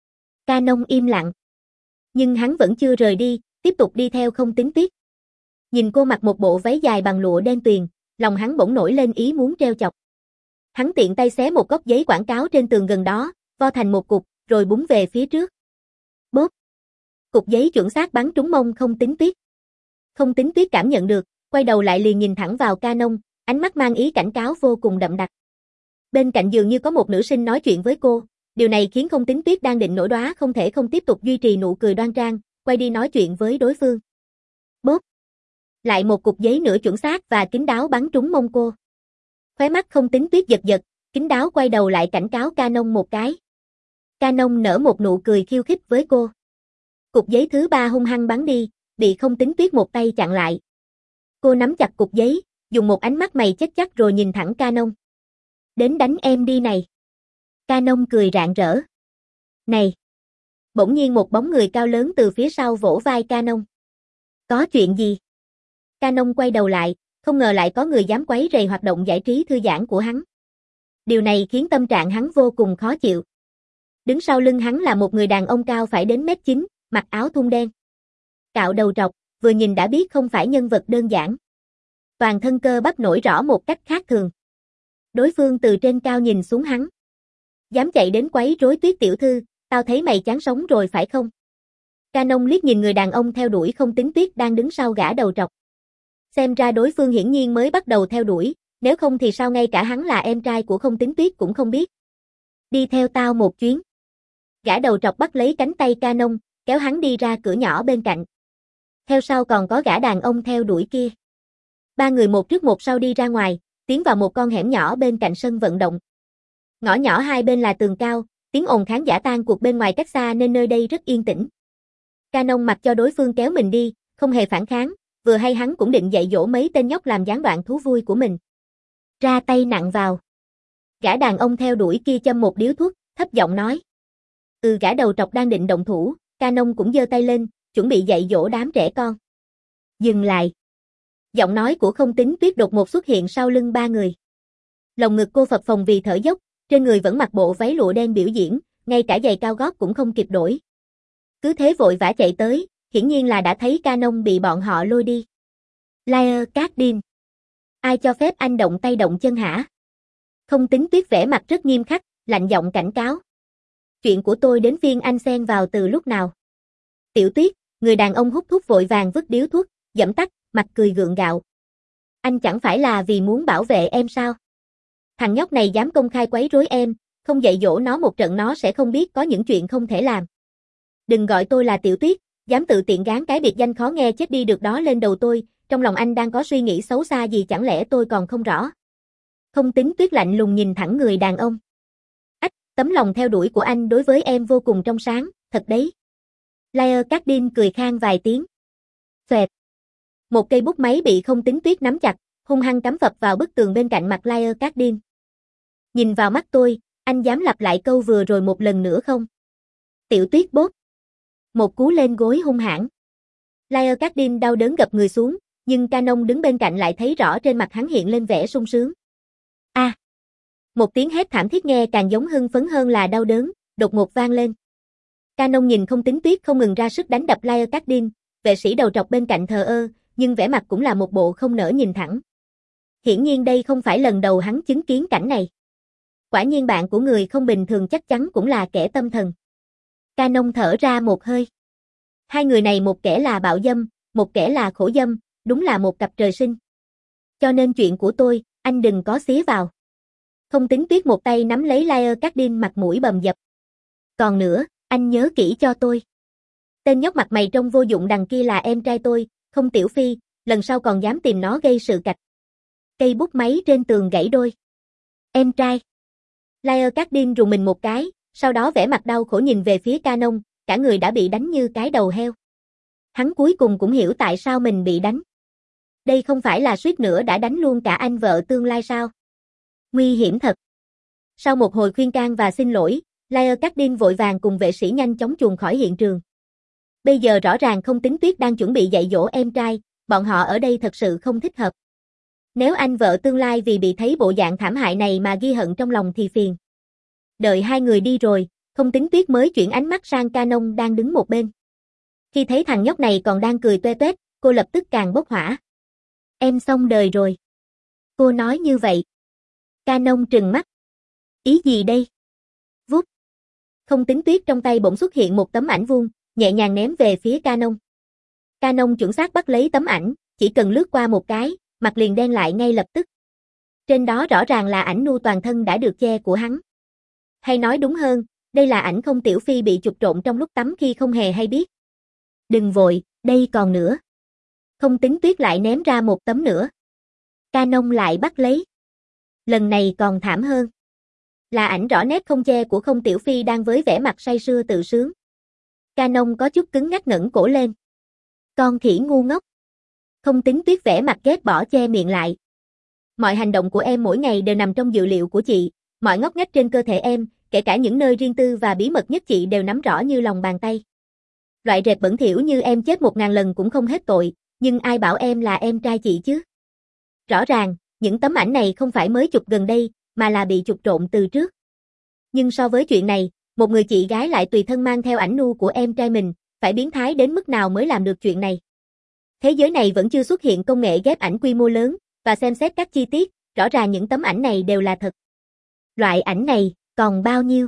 Canon im lặng. Nhưng hắn vẫn chưa rời đi, tiếp tục đi theo Không Tính Tuyết. Nhìn cô mặc một bộ váy dài bằng lụa đen tuyền, lòng hắn bỗng nổi lên ý muốn treo chọc. Hắn tiện tay xé một góc giấy quảng cáo trên tường gần đó, vo thành một cục, rồi búng về phía trước. Bốp! Cục giấy chuẩn xác bắn trúng mông Không Tính Tuyết. Không Tính Tuyết cảm nhận được, quay đầu lại liền nhìn thẳng vào Canon, ánh mắt mang ý cảnh cáo vô cùng đậm đặc. Bên cạnh dường như có một nữ sinh nói chuyện với cô, điều này khiến Không Tính Tuyết đang định nổi đoá không thể không tiếp tục duy trì nụ cười đoan trang, quay đi nói chuyện với đối phương. Bốp! Lại một cục giấy nữa chuẩn xác và kín đáo bắn trúng mông cô. Khóe mắt Không Tính Tuyết giật giật, kín đáo quay đầu lại cảnh cáo Canon một cái. Canon nở một nụ cười khiêu khích với cô. Cục giấy thứ ba hung hăng bắn đi, bị Không Tính Tuyết một tay chặn lại. Cô nắm chặt cục giấy, dùng một ánh mắt mày chết chắc rồi nhìn thẳng Canon. Đến đánh em đi này. Canon cười rạng rỡ. Này! Bỗng nhiên một bóng người cao lớn từ phía sau vỗ vai Canon. Có chuyện gì? Canon quay đầu lại, không ngờ lại có người dám quấy rầy hoạt động giải trí thư giãn của hắn. Điều này khiến tâm trạng hắn vô cùng khó chịu. Đứng sau lưng hắn là một người đàn ông cao phải đến mét chín, mặc áo thun đen. Cạo đầu trọc, vừa nhìn đã biết không phải nhân vật đơn giản. Toàn thân cơ bắp nổi rõ một cách khác thường. Đối phương từ trên cao nhìn xuống hắn. Dám chạy đến quấy rối Tuyết tiểu thư, tao thấy mày chán sống rồi phải không? Canon liếc nhìn người đàn ông theo đuổi Không Tính Tuyết đang đứng sau gã đầu trọc. Xem ra đối phương hiển nhiên mới bắt đầu theo đuổi, nếu không thì sao ngay cả hắn là em trai của Không Tính Tuyết cũng không biết. Đi theo tao một chuyến. Gã đầu trọc bắt lấy cánh tay Canon, kéo hắn đi ra cửa nhỏ bên cạnh. Theo sau còn có gã đàn ông theo đuổi kia. Ba người một trước một sau đi ra ngoài, tiến vào một con hẻm nhỏ bên cạnh sân vận động. Ngõ nhỏ hai bên là tường cao, tiếng ồn khán giả tan cuộc bên ngoài cách xa nên nơi đây rất yên tĩnh. Canon mặc cho đối phương kéo mình đi, không hề phản kháng, vừa hay hắn cũng định dạy dỗ mấy tên nhóc làm gián đoạn thú vui của mình. Ra tay nặng vào. Gã đàn ông theo đuổi kia châm một điếu thuốc, thấp giọng nói. Ừ, gã đầu trọc đang định động thủ, Canon cũng giơ tay lên, chuẩn bị dạy dỗ đám trẻ con. Dừng lại. Giọng nói của Không Tính Tuyết đột ngột xuất hiện sau lưng ba người. Lồng ngực cô phập phồng vì thở dốc, trên người vẫn mặc bộ váy lụa đen biểu diễn, ngay cả giày cao gót cũng không kịp đổi. Cứ thế vội vã chạy tới, hiển nhiên là đã thấy Canon bị bọn họ lôi đi. Liar Cardin. Ai cho phép anh động tay động chân hả? Không Tính Tuyết vẻ mặt rất nghiêm khắc, lạnh giọng cảnh cáo. Chuyện của tôi đến phiên anh xen vào từ lúc nào? Tiểu Tuyết, người đàn ông hút thuốc vội vàng vứt điếu thuốc, giẫm tắt, mặt cười gượng gạo. Anh chẳng phải là vì muốn bảo vệ em sao? Thằng nhóc này dám công khai quấy rối em, không dạy dỗ nó một trận nó sẽ không biết có những chuyện không thể làm. Đừng gọi tôi là Tiểu Tuyết, dám tự tiện gán cái biệt danh khó nghe chết đi được đó lên đầu tôi, trong lòng anh đang có suy nghĩ xấu xa gì chẳng lẽ tôi còn không rõ. Không Tính Tuyết lạnh lùng nhìn thẳng người đàn ông. Ách, tấm lòng theo đuổi của anh đối với em vô cùng trong sáng, thật đấy. Liar Cardin cười khan vài tiếng. Xoẹt. Một cây bút máy bị Không Tính Tuyết nắm chặt, hung hăng cắm phập vào bức tường bên cạnh mặt Liar Cardin. Nhìn vào mắt tôi, anh dám lặp lại câu vừa rồi một lần nữa không? Tiểu Tuyết bốt. Một cú lên gối hung hãn. Liar Cardin đau đớn gập người xuống, nhưng Canon đứng bên cạnh lại thấy rõ trên mặt hắn hiện lên vẻ sung sướng. A. À. Một tiếng hét thảm thiết nghe càng giống hưng phấn hơn là đau đớn, đột ngột vang lên. Canon nhìn Không Tính Tuyết không ngừng ra sức đánh đập Liar Cardin, vệ sĩ đầu trọc bên cạnh thờ ơ, nhưng vẻ mặt cũng là một bộ không nỡ nhìn thẳng. Hiển nhiên đây không phải lần đầu hắn chứng kiến cảnh này. Quả nhiên bạn của người không bình thường chắc chắn cũng là kẻ tâm thần. Canon thở ra một hơi. Hai người này một kẻ là bạo dâm, một kẻ là khổ dâm, đúng là một cặp trời sinh. Cho nên chuyện của tôi, anh đừng có xía vào. Không Tính Tuyết một tay nắm lấy Liar Cardin mặt mũi bầm dập. Còn nữa, anh nhớ kỹ cho tôi. Tên nhóc mặt mày trông vô dụng đằng kia là em trai tôi, Không Tiểu Phi, lần sau còn dám tìm nó gây sự cạch. Cây bút máy trên tường gãy đôi. Em trai. Liar Cardin rùng mình một cái, sau đó vẻ mặt đau khổ nhìn về phía Canon, cả người đã bị đánh như cái đầu heo. Hắn cuối cùng cũng hiểu tại sao mình bị đánh. Đây không phải là suýt nữa đã đánh luôn cả anh vợ tương lai sao? Nguy hiểm thật. Sau một hồi khuyên can và xin lỗi, Liar Cardin vội vàng cùng vệ sĩ nhanh chóng chuồn khỏi hiện trường. Bây giờ rõ ràng Không Tính Tuyết đang chuẩn bị dạy dỗ em trai, bọn họ ở đây thật sự không thích hợp. Nếu anh vợ tương lai vì bị thấy bộ dạng thảm hại này mà ghi hận trong lòng thì phiền. Đợi hai người đi rồi, Không Tính Tuyết mới chuyển ánh mắt sang Canon đang đứng một bên. Khi thấy thằng nhóc này còn đang cười toe toét, cô lập tức càng bốc hỏa. Em xong đời rồi. Cô nói như vậy. Canon trừng mắt. Ý gì đây? Vút. Không Tính Tuyết trong tay bỗng xuất hiện một tấm ảnh vuông, nhẹ nhàng ném về phía Canon. Canon chuẩn xác bắt lấy tấm ảnh, chỉ cần lướt qua một cái, mặt liền đen lại ngay lập tức. Trên đó rõ ràng là ảnh nu toàn thân đã được che của hắn. Hay nói đúng hơn, đây là ảnh Không Tiểu Phi bị chụp trộn trong lúc tắm khi không hề hay biết. Đừng vội, đây còn nữa. Không Tính Tuyết lại ném ra một tấm nữa. Canon lại bắt lấy. Lần này còn thảm hơn. Là ảnh rõ nét không che của Không Tiểu Phi đang với vẻ mặt say sưa tự sướng. Canon có chút cứng ngắc ngẩng cổ lên. Con khỉ ngu ngốc. Không Tính Tuyết vẻ mặt ghét bỏ che miệng lại. Mọi hành động của em mỗi ngày đều nằm trong dự liệu của chị, mọi ngóc ngách trên cơ thể em, kể cả những nơi riêng tư và bí mật nhất chị đều nắm rõ như lòng bàn tay. Loại rệp bẩn thỉu như em chết một ngàn lần cũng không hết tội, nhưng ai bảo em là em trai chị chứ? Rõ ràng, những tấm ảnh này không phải mới chụp gần đây, mà là bị chụp trộn từ trước. Nhưng so với chuyện này, một người chị gái lại tùy thân mang theo ảnh nu của em trai mình, phải biến thái đến mức nào mới làm được chuyện này. Thế giới này vẫn chưa xuất hiện công nghệ ghép ảnh quy mô lớn, và xem xét các chi tiết, rõ ràng những tấm ảnh này đều là thật. Loại ảnh này, còn bao nhiêu?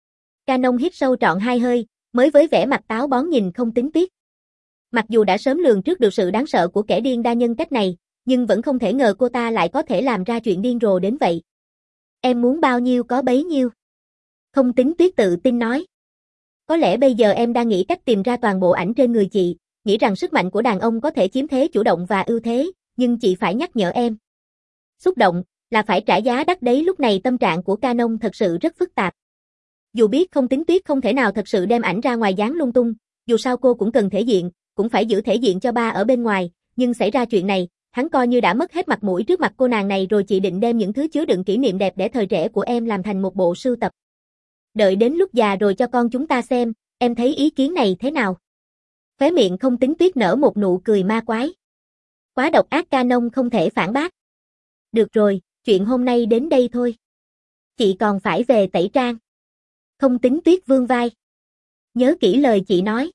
Canon hít sâu trọn hai hơi, mới với vẻ mặt táo bón nhìn Không Tính Tuyết. Mặc dù đã sớm lường trước được sự đáng sợ của kẻ điên đa nhân cách này, nhưng vẫn không thể ngờ cô ta lại có thể làm ra chuyện điên rồ đến vậy. Em muốn bao nhiêu có bấy nhiêu. Không Tính Tuyết tự tin nói. Có lẽ bây giờ em đang nghĩ cách tìm ra toàn bộ ảnh trên người chị, nghĩ rằng sức mạnh của đàn ông có thể chiếm thế chủ động và ưu thế, nhưng chị phải nhắc nhở em. Xúc động, là phải trả giá đắt đấy. Lúc này tâm trạng của Canon thật sự rất phức tạp. Dù biết Không Tính Tuyết không thể nào thật sự đem ảnh ra ngoài dán lung tung, dù sao cô cũng cần thể diện, cũng phải giữ thể diện cho ba ở bên ngoài, nhưng xảy ra chuyện này, hắn coi như đã mất hết mặt mũi trước mặt cô nàng này rồi. Chị định đem những thứ chứa đựng kỷ niệm đẹp đẽ thời trẻ của em làm thành một bộ sưu tập. Đợi đến lúc già rồi cho con chúng ta xem, em thấy ý kiến này thế nào? Khóe miệng Không Tính Tuyết nở một nụ cười ma quái. Quá độc ác. Canon không thể phản bác. Được rồi, chuyện hôm nay đến đây thôi. Chị còn phải về tẩy trang. Không Tính Tuyết vươn vai. Nhớ kỹ lời chị nói.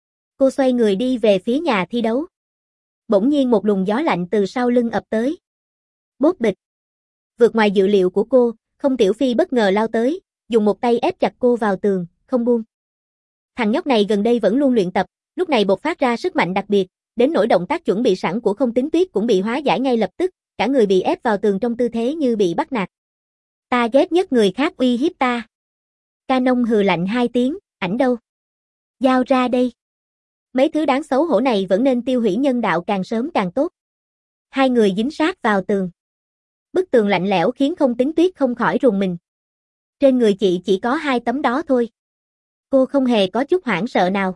Cô xoay người đi về phía nhà thi đấu. Bỗng nhiên một luồng gió lạnh từ sau lưng ập tới. Bốp bịch. Vượt ngoài dự liệu của cô, Không Tiểu Phi bất ngờ lao tới, dùng một tay ép chặt cô vào tường, không buông. Thằng nhóc này gần đây vẫn luôn luyện tập, lúc này bộc phát ra sức mạnh đặc biệt, đến nỗi động tác chuẩn bị sẵn của Không Tính Tuyết cũng bị hóa giải ngay lập tức, cả người bị ép vào tường trong tư thế như bị bắt nạt. Ta ghét nhất người khác uy hiếp ta. Canon hừ lạnh hai tiếng, ảnh đâu? Giao ra đây. Mấy thứ đáng xấu hổ này vẫn nên tiêu hủy nhân đạo càng sớm càng tốt. Hai người dính sát vào tường. Bức tường lạnh lẽo khiến Không Tính Tuyết không khỏi rùng mình. Trên người chị chỉ có hai tấm đó thôi. Cô không hề có chút hoảng sợ nào.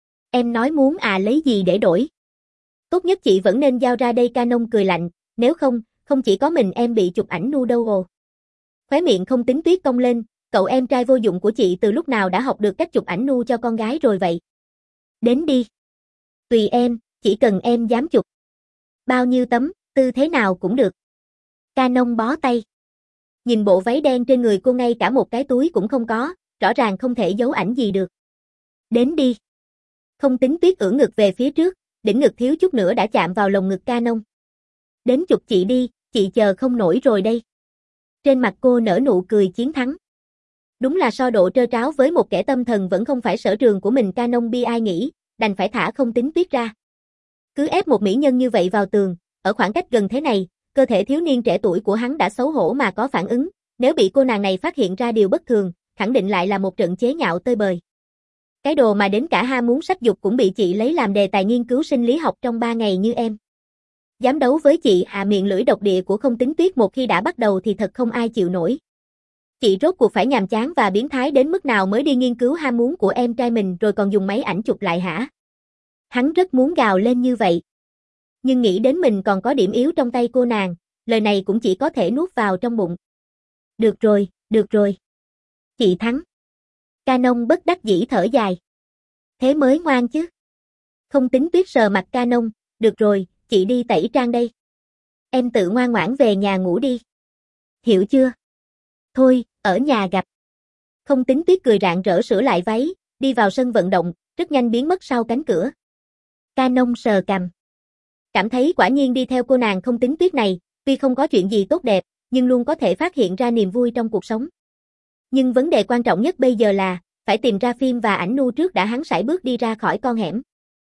Em nói muốn à lấy gì để đổi? Tốt nhất chị vẫn nên giao ra đây. Canon cười lạnh, nếu không, không chỉ có mình em bị chụp ảnh nu đâu ồ. Khóe miệng Không Tính Tuyết cong lên, cậu em trai vô dụng của chị từ lúc nào đã học được cách chụp ảnh nu cho con gái rồi vậy? Đến đi. Tùy em, chỉ cần em dám chụp. Bao nhiêu tấm, tư thế nào cũng được. Canon bó tay. Nhìn bộ váy đen trên người cô ngay cả một cái túi cũng không có, rõ ràng không thể giấu ảnh gì được. Đến đi. Không Tính Tuyết ưỡn ngực về phía trước, đỉnh ngực thiếu chút nữa đã chạm vào lồng ngực Canon. Đến chụp chị đi, chị chờ không nổi rồi đây. Trên mặt cô nở nụ cười chiến thắng. Đúng là so độ trơ tráo với một kẻ tâm thần vẫn không phải sở trường của mình. Canon bi ai nghĩ, đành phải thả Không Tính Tuyết ra. Cứ ép một mỹ nhân như vậy vào tường, ở khoảng cách gần thế này, cơ thể thiếu niên trẻ tuổi của hắn đã xấu hổ mà có phản ứng, nếu bị cô nàng này phát hiện ra điều bất thường, khẳng định lại là một trận chế nhạo tơi bời. Cái đồ mà đến cả ham muốn sắc dục cũng bị chị lấy làm đề tài nghiên cứu sinh lý học trong ba ngày như em. Dám đấu với chị à? Miệng lưỡi độc địa của Không Tính Tuyết một khi đã bắt đầu thì thật không ai chịu nổi. Chị rốt cuộc phải nhàm chán và biến thái đến mức nào mới đi nghiên cứu ham muốn của em trai mình rồi còn dùng máy ảnh chụp lại hả? Hắn rất muốn gào lên như vậy. Nhưng nghĩ đến mình còn có điểm yếu trong tay cô nàng, lời này cũng chỉ có thể nuốt vào trong bụng. Được rồi, được rồi. Chị thắng. Canon bất đắc dĩ thở dài. Thế mới ngoan chứ. Không Tính Tuyết sờ mặt Canon, được rồi, chị đi tẩy trang đây. Em tự ngoan ngoãn về nhà ngủ đi. Hiểu chưa? Thôi, ở nhà gặp. Không Tính Tuyết cười rạng rỡ sửa lại váy, đi vào sân vận động, rất nhanh biến mất sau cánh cửa. Canon sờ cằm. Cảm thấy quả nhiên đi theo cô nàng Không Tính Tuyết này, tuy không có chuyện gì tốt đẹp, nhưng luôn có thể phát hiện ra niềm vui trong cuộc sống. Nhưng vấn đề quan trọng nhất bây giờ là, phải tìm ra phim và ảnh nu trước đã. Hắn sải bước đi ra khỏi con hẻm.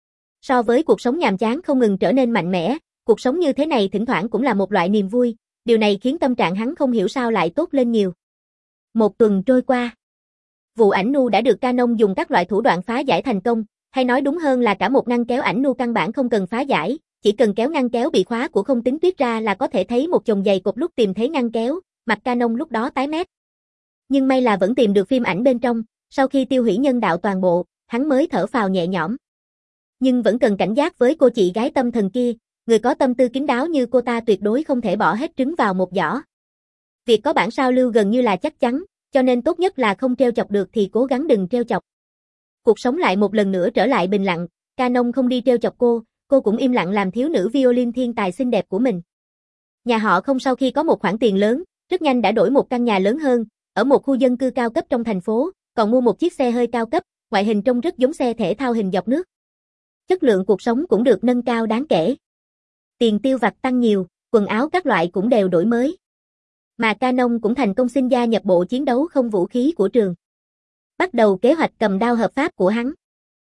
So với cuộc sống nhàm chán không ngừng trở nên mạnh mẽ, cuộc sống như thế này thỉnh thoảng cũng là một loại niềm vui, điều này khiến tâm trạng hắn không hiểu sao lại tốt lên nhiều. Một tuần trôi qua. Vụ ảnh nu đã được Canon dùng các loại thủ đoạn phá giải thành công, hay nói đúng hơn là cả một ngăn kéo ảnh nu căn bản không cần phá giải, chỉ cần kéo ngăn kéo bị khóa của Không Tính Tuyết ra là có thể thấy một chồng giày cột. Lúc tìm thấy ngăn kéo, mặt Canon lúc đó tái mét. Nhưng may là vẫn tìm được phim ảnh bên trong, sau khi tiêu hủy nhân đạo toàn bộ, hắn mới thở phào nhẹ nhõm. Nhưng vẫn cần cảnh giác với cô chị gái tâm thần kia, người có tâm tư kín đáo như cô ta tuyệt đối không thể bỏ hết trứng vào một giỏ. Việc có bản sao lưu gần như là chắc chắn, cho nên tốt nhất là không trêu chọc được thì cố gắng đừng trêu chọc. Cuộc sống lại một lần nữa trở lại bình lặng, Canon không đi trêu chọc cô, cô cũng im lặng làm thiếu nữ violin thiên tài xinh đẹp của mình. Nhà họ Không sau khi có một khoản tiền lớn, rất nhanh đã đổi một căn nhà lớn hơn, ở một khu dân cư cao cấp trong thành phố, còn mua một chiếc xe hơi cao cấp, ngoại hình trông rất giống xe thể thao hình dọc nước. Chất lượng cuộc sống cũng được nâng cao đáng kể. Tiền tiêu vặt tăng nhiều, quần áo các loại cũng đều đổi mới. Mà Canon cũng thành công xin gia nhập bộ chiến đấu không vũ khí của trường. Bắt đầu kế hoạch cầm đao hợp pháp của hắn.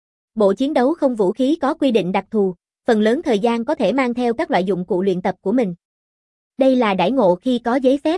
Bộ chiến đấu không vũ khí có quy định đặc thù, phần lớn thời gian có thể mang theo các loại dụng cụ luyện tập của mình. Đây là đãi ngộ khi có giấy phép.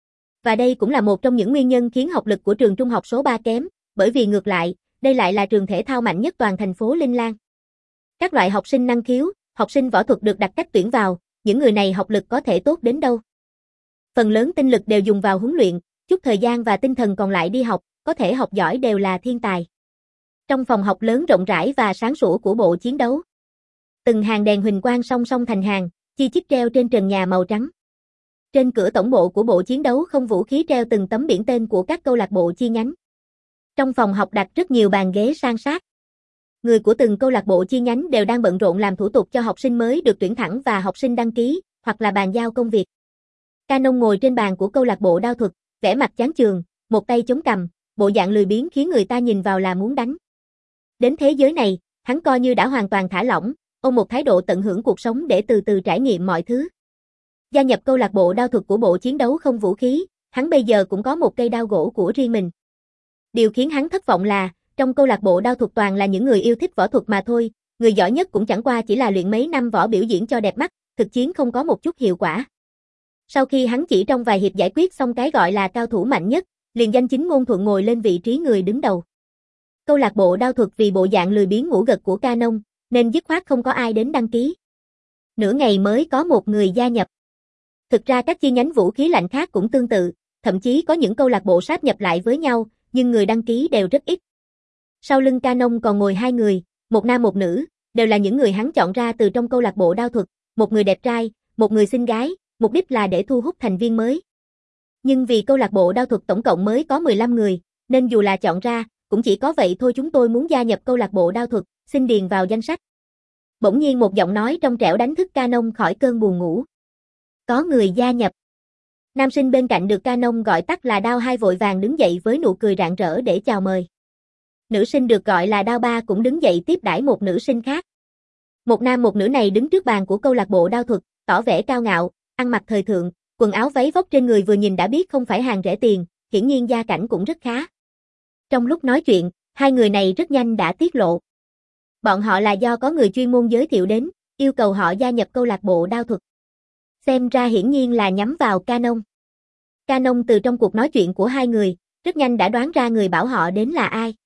Và đây cũng là một trong những nguyên nhân khiến học lực của trường trung học số ba kém, bởi vì ngược lại, đây lại là trường thể thao mạnh nhất toàn thành phố Linh Lan. Các loại học sinh năng khiếu, học sinh võ thuật được đặt cách tuyển vào, những người này học lực có thể tốt đến đâu. Phần lớn tinh lực đều dùng vào huấn luyện, chút thời gian và tinh thần còn lại đi học, có thể học giỏi đều là thiên tài. Trong phòng học lớn rộng rãi và sáng sủa của bộ chiến đấu, từng hàng đèn huỳnh quang song song thành hàng, chi chít treo trên trần nhà màu trắng. Trên cửa tổng bộ của bộ chiến đấu không vũ khí treo từng tấm biển tên của các câu lạc bộ chi nhánh. Trong phòng học đặt rất nhiều bàn ghế san sát. Người của từng câu lạc bộ chi nhánh đều đang bận rộn làm thủ tục cho học sinh mới được tuyển thẳng và học sinh đăng ký, hoặc là bàn giao công việc. Canon ngồi trên bàn của câu lạc bộ đao thuật, vẻ mặt chán chường, một tay chống cằm, bộ dạng lười biếng khiến người ta nhìn vào là muốn đánh. Đến thế giới này, hắn coi như đã hoàn toàn thả lỏng, ôm một thái độ tận hưởng cuộc sống để từ từ trải nghiệm mọi thứ. Gia nhập câu lạc bộ đao thuật của bộ chiến đấu không vũ khí, hắn bây giờ cũng có một cây đao gỗ của riêng mình. Điều khiến hắn thất vọng là, trong câu lạc bộ đao thuật toàn là những người yêu thích võ thuật mà thôi, người giỏi nhất cũng chẳng qua chỉ là luyện mấy năm võ biểu diễn cho đẹp mắt, thực chiến không có một chút hiệu quả. Sau khi hắn chỉ trong vài hiệp giải quyết xong cái gọi là cao thủ mạnh nhất, liền danh chính ngôn thuận ngồi lên vị trí người đứng đầu. Câu lạc bộ đao thuật vì bộ dạng lười biếng ngủ gật của Canon, nên dứt khoát không có ai đến đăng ký. Nửa ngày mới có một người gia nhập. Thực ra các chi nhánh vũ khí lạnh khác cũng tương tự, thậm chí có những câu lạc bộ sáp nhập lại với nhau, nhưng người đăng ký đều rất ít. Sau lưng Canon còn ngồi hai người, một nam một nữ, đều là những người hắn chọn ra từ trong câu lạc bộ đao thuật, một người đẹp trai, một người xinh gái, mục đích là để thu hút thành viên mới. Nhưng vì câu lạc bộ đao thuật tổng cộng mới có mười lăm người, nên dù là chọn ra, cũng chỉ có vậy thôi. Chúng tôi muốn gia nhập câu lạc bộ đao thuật, xin điền vào danh sách. Bỗng nhiên một giọng nói trong trẻo đánh thức Canon khỏi cơn buồn ngủ. Có người gia nhập. Nam sinh bên cạnh được Canon gọi tắt là Đao Hai vội vàng đứng dậy với nụ cười rạng rỡ để chào mời. Nữ sinh được gọi là Đao Ba cũng đứng dậy tiếp đãi một nữ sinh khác. Một nam một nữ này đứng trước bàn của câu lạc bộ đao thuật, tỏ vẻ cao ngạo, ăn mặc thời thượng, quần áo váy vóc trên người vừa nhìn đã biết không phải hàng rẻ tiền, hiển nhiên gia cảnh cũng rất khá. Trong lúc nói chuyện, hai người này rất nhanh đã tiết lộ. Bọn họ là do có người chuyên môn giới thiệu đến, yêu cầu họ gia nhập câu lạc bộ đao thuật. Xem ra hiển nhiên là nhắm vào Canon. Canon từ trong cuộc nói chuyện của hai người, rất nhanh đã đoán ra người bảo họ đến là ai.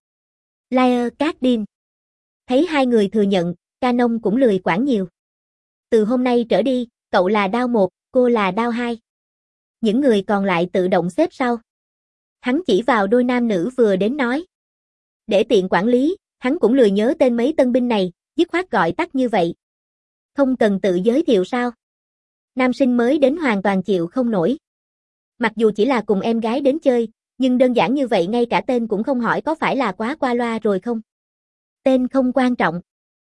Liar Cardin. Thấy hai người thừa nhận, Canon cũng lười quản nhiều. Từ hôm nay trở đi, cậu là Đao một, cô là Đao hai. Những người còn lại tự động xếp sau. Hắn chỉ vào đôi nam nữ vừa đến nói. Để tiện quản lý, hắn cũng lười nhớ tên mấy tân binh này, dứt khoát gọi tắt như vậy. Không cần tự giới thiệu sao? Nam sinh mới đến hoàn toàn chịu không nổi. Mặc dù chỉ là cùng em gái đến chơi, nhưng đơn giản như vậy ngay cả tên cũng không hỏi có phải là quá qua loa rồi không? Tên không quan trọng.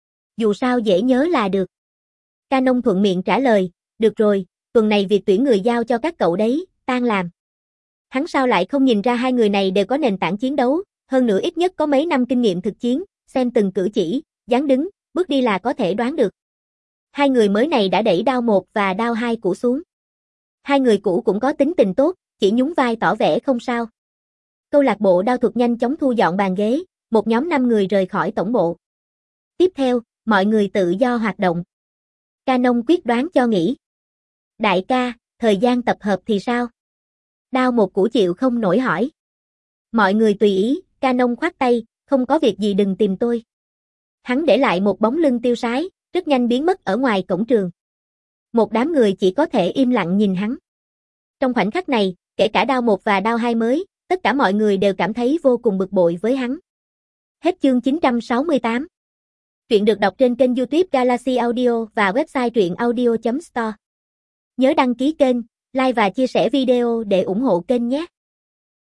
Dù sao dễ nhớ là được. Canon thuận miệng trả lời, được rồi, tuần này việc tuyển người giao cho các cậu đấy, tan làm. Hắn sao lại không nhìn ra hai người này đều có nền tảng chiến đấu, hơn nữa ít nhất có mấy năm kinh nghiệm thực chiến, xem từng cử chỉ, dáng đứng, bước đi là có thể đoán được. Hai người mới này đã đẩy Đao một và Đao hai cũ xuống. Hai người cũ cũng có tính tình tốt, chỉ nhún vai tỏ vẻ không sao. Câu lạc bộ đao thuật nhanh chóng thu dọn bàn ghế, một nhóm năm người rời khỏi tổng bộ. Tiếp theo, mọi người tự do hoạt động. Canon quyết đoán cho nghỉ. Đại ca, thời gian tập hợp thì sao? Đao một cũ chịu không nổi hỏi. Mọi người tùy ý, Canon khoát tay, không có việc gì đừng tìm tôi. Hắn để lại một bóng lưng tiêu sái, rất nhanh biến mất ở ngoài cổng trường. Một đám người chỉ có thể im lặng nhìn hắn. Trong khoảnh khắc này, kể cả Đao một và Đao hai mới, tất cả mọi người đều cảm thấy vô cùng bực bội với hắn. Hết chương chín trăm sáu mươi tám. Truyện được đọc trên kênh YouTube Galaxy Audio và website truyện audio chấm store. Nhớ đăng ký kênh, like và chia sẻ video để ủng hộ kênh nhé.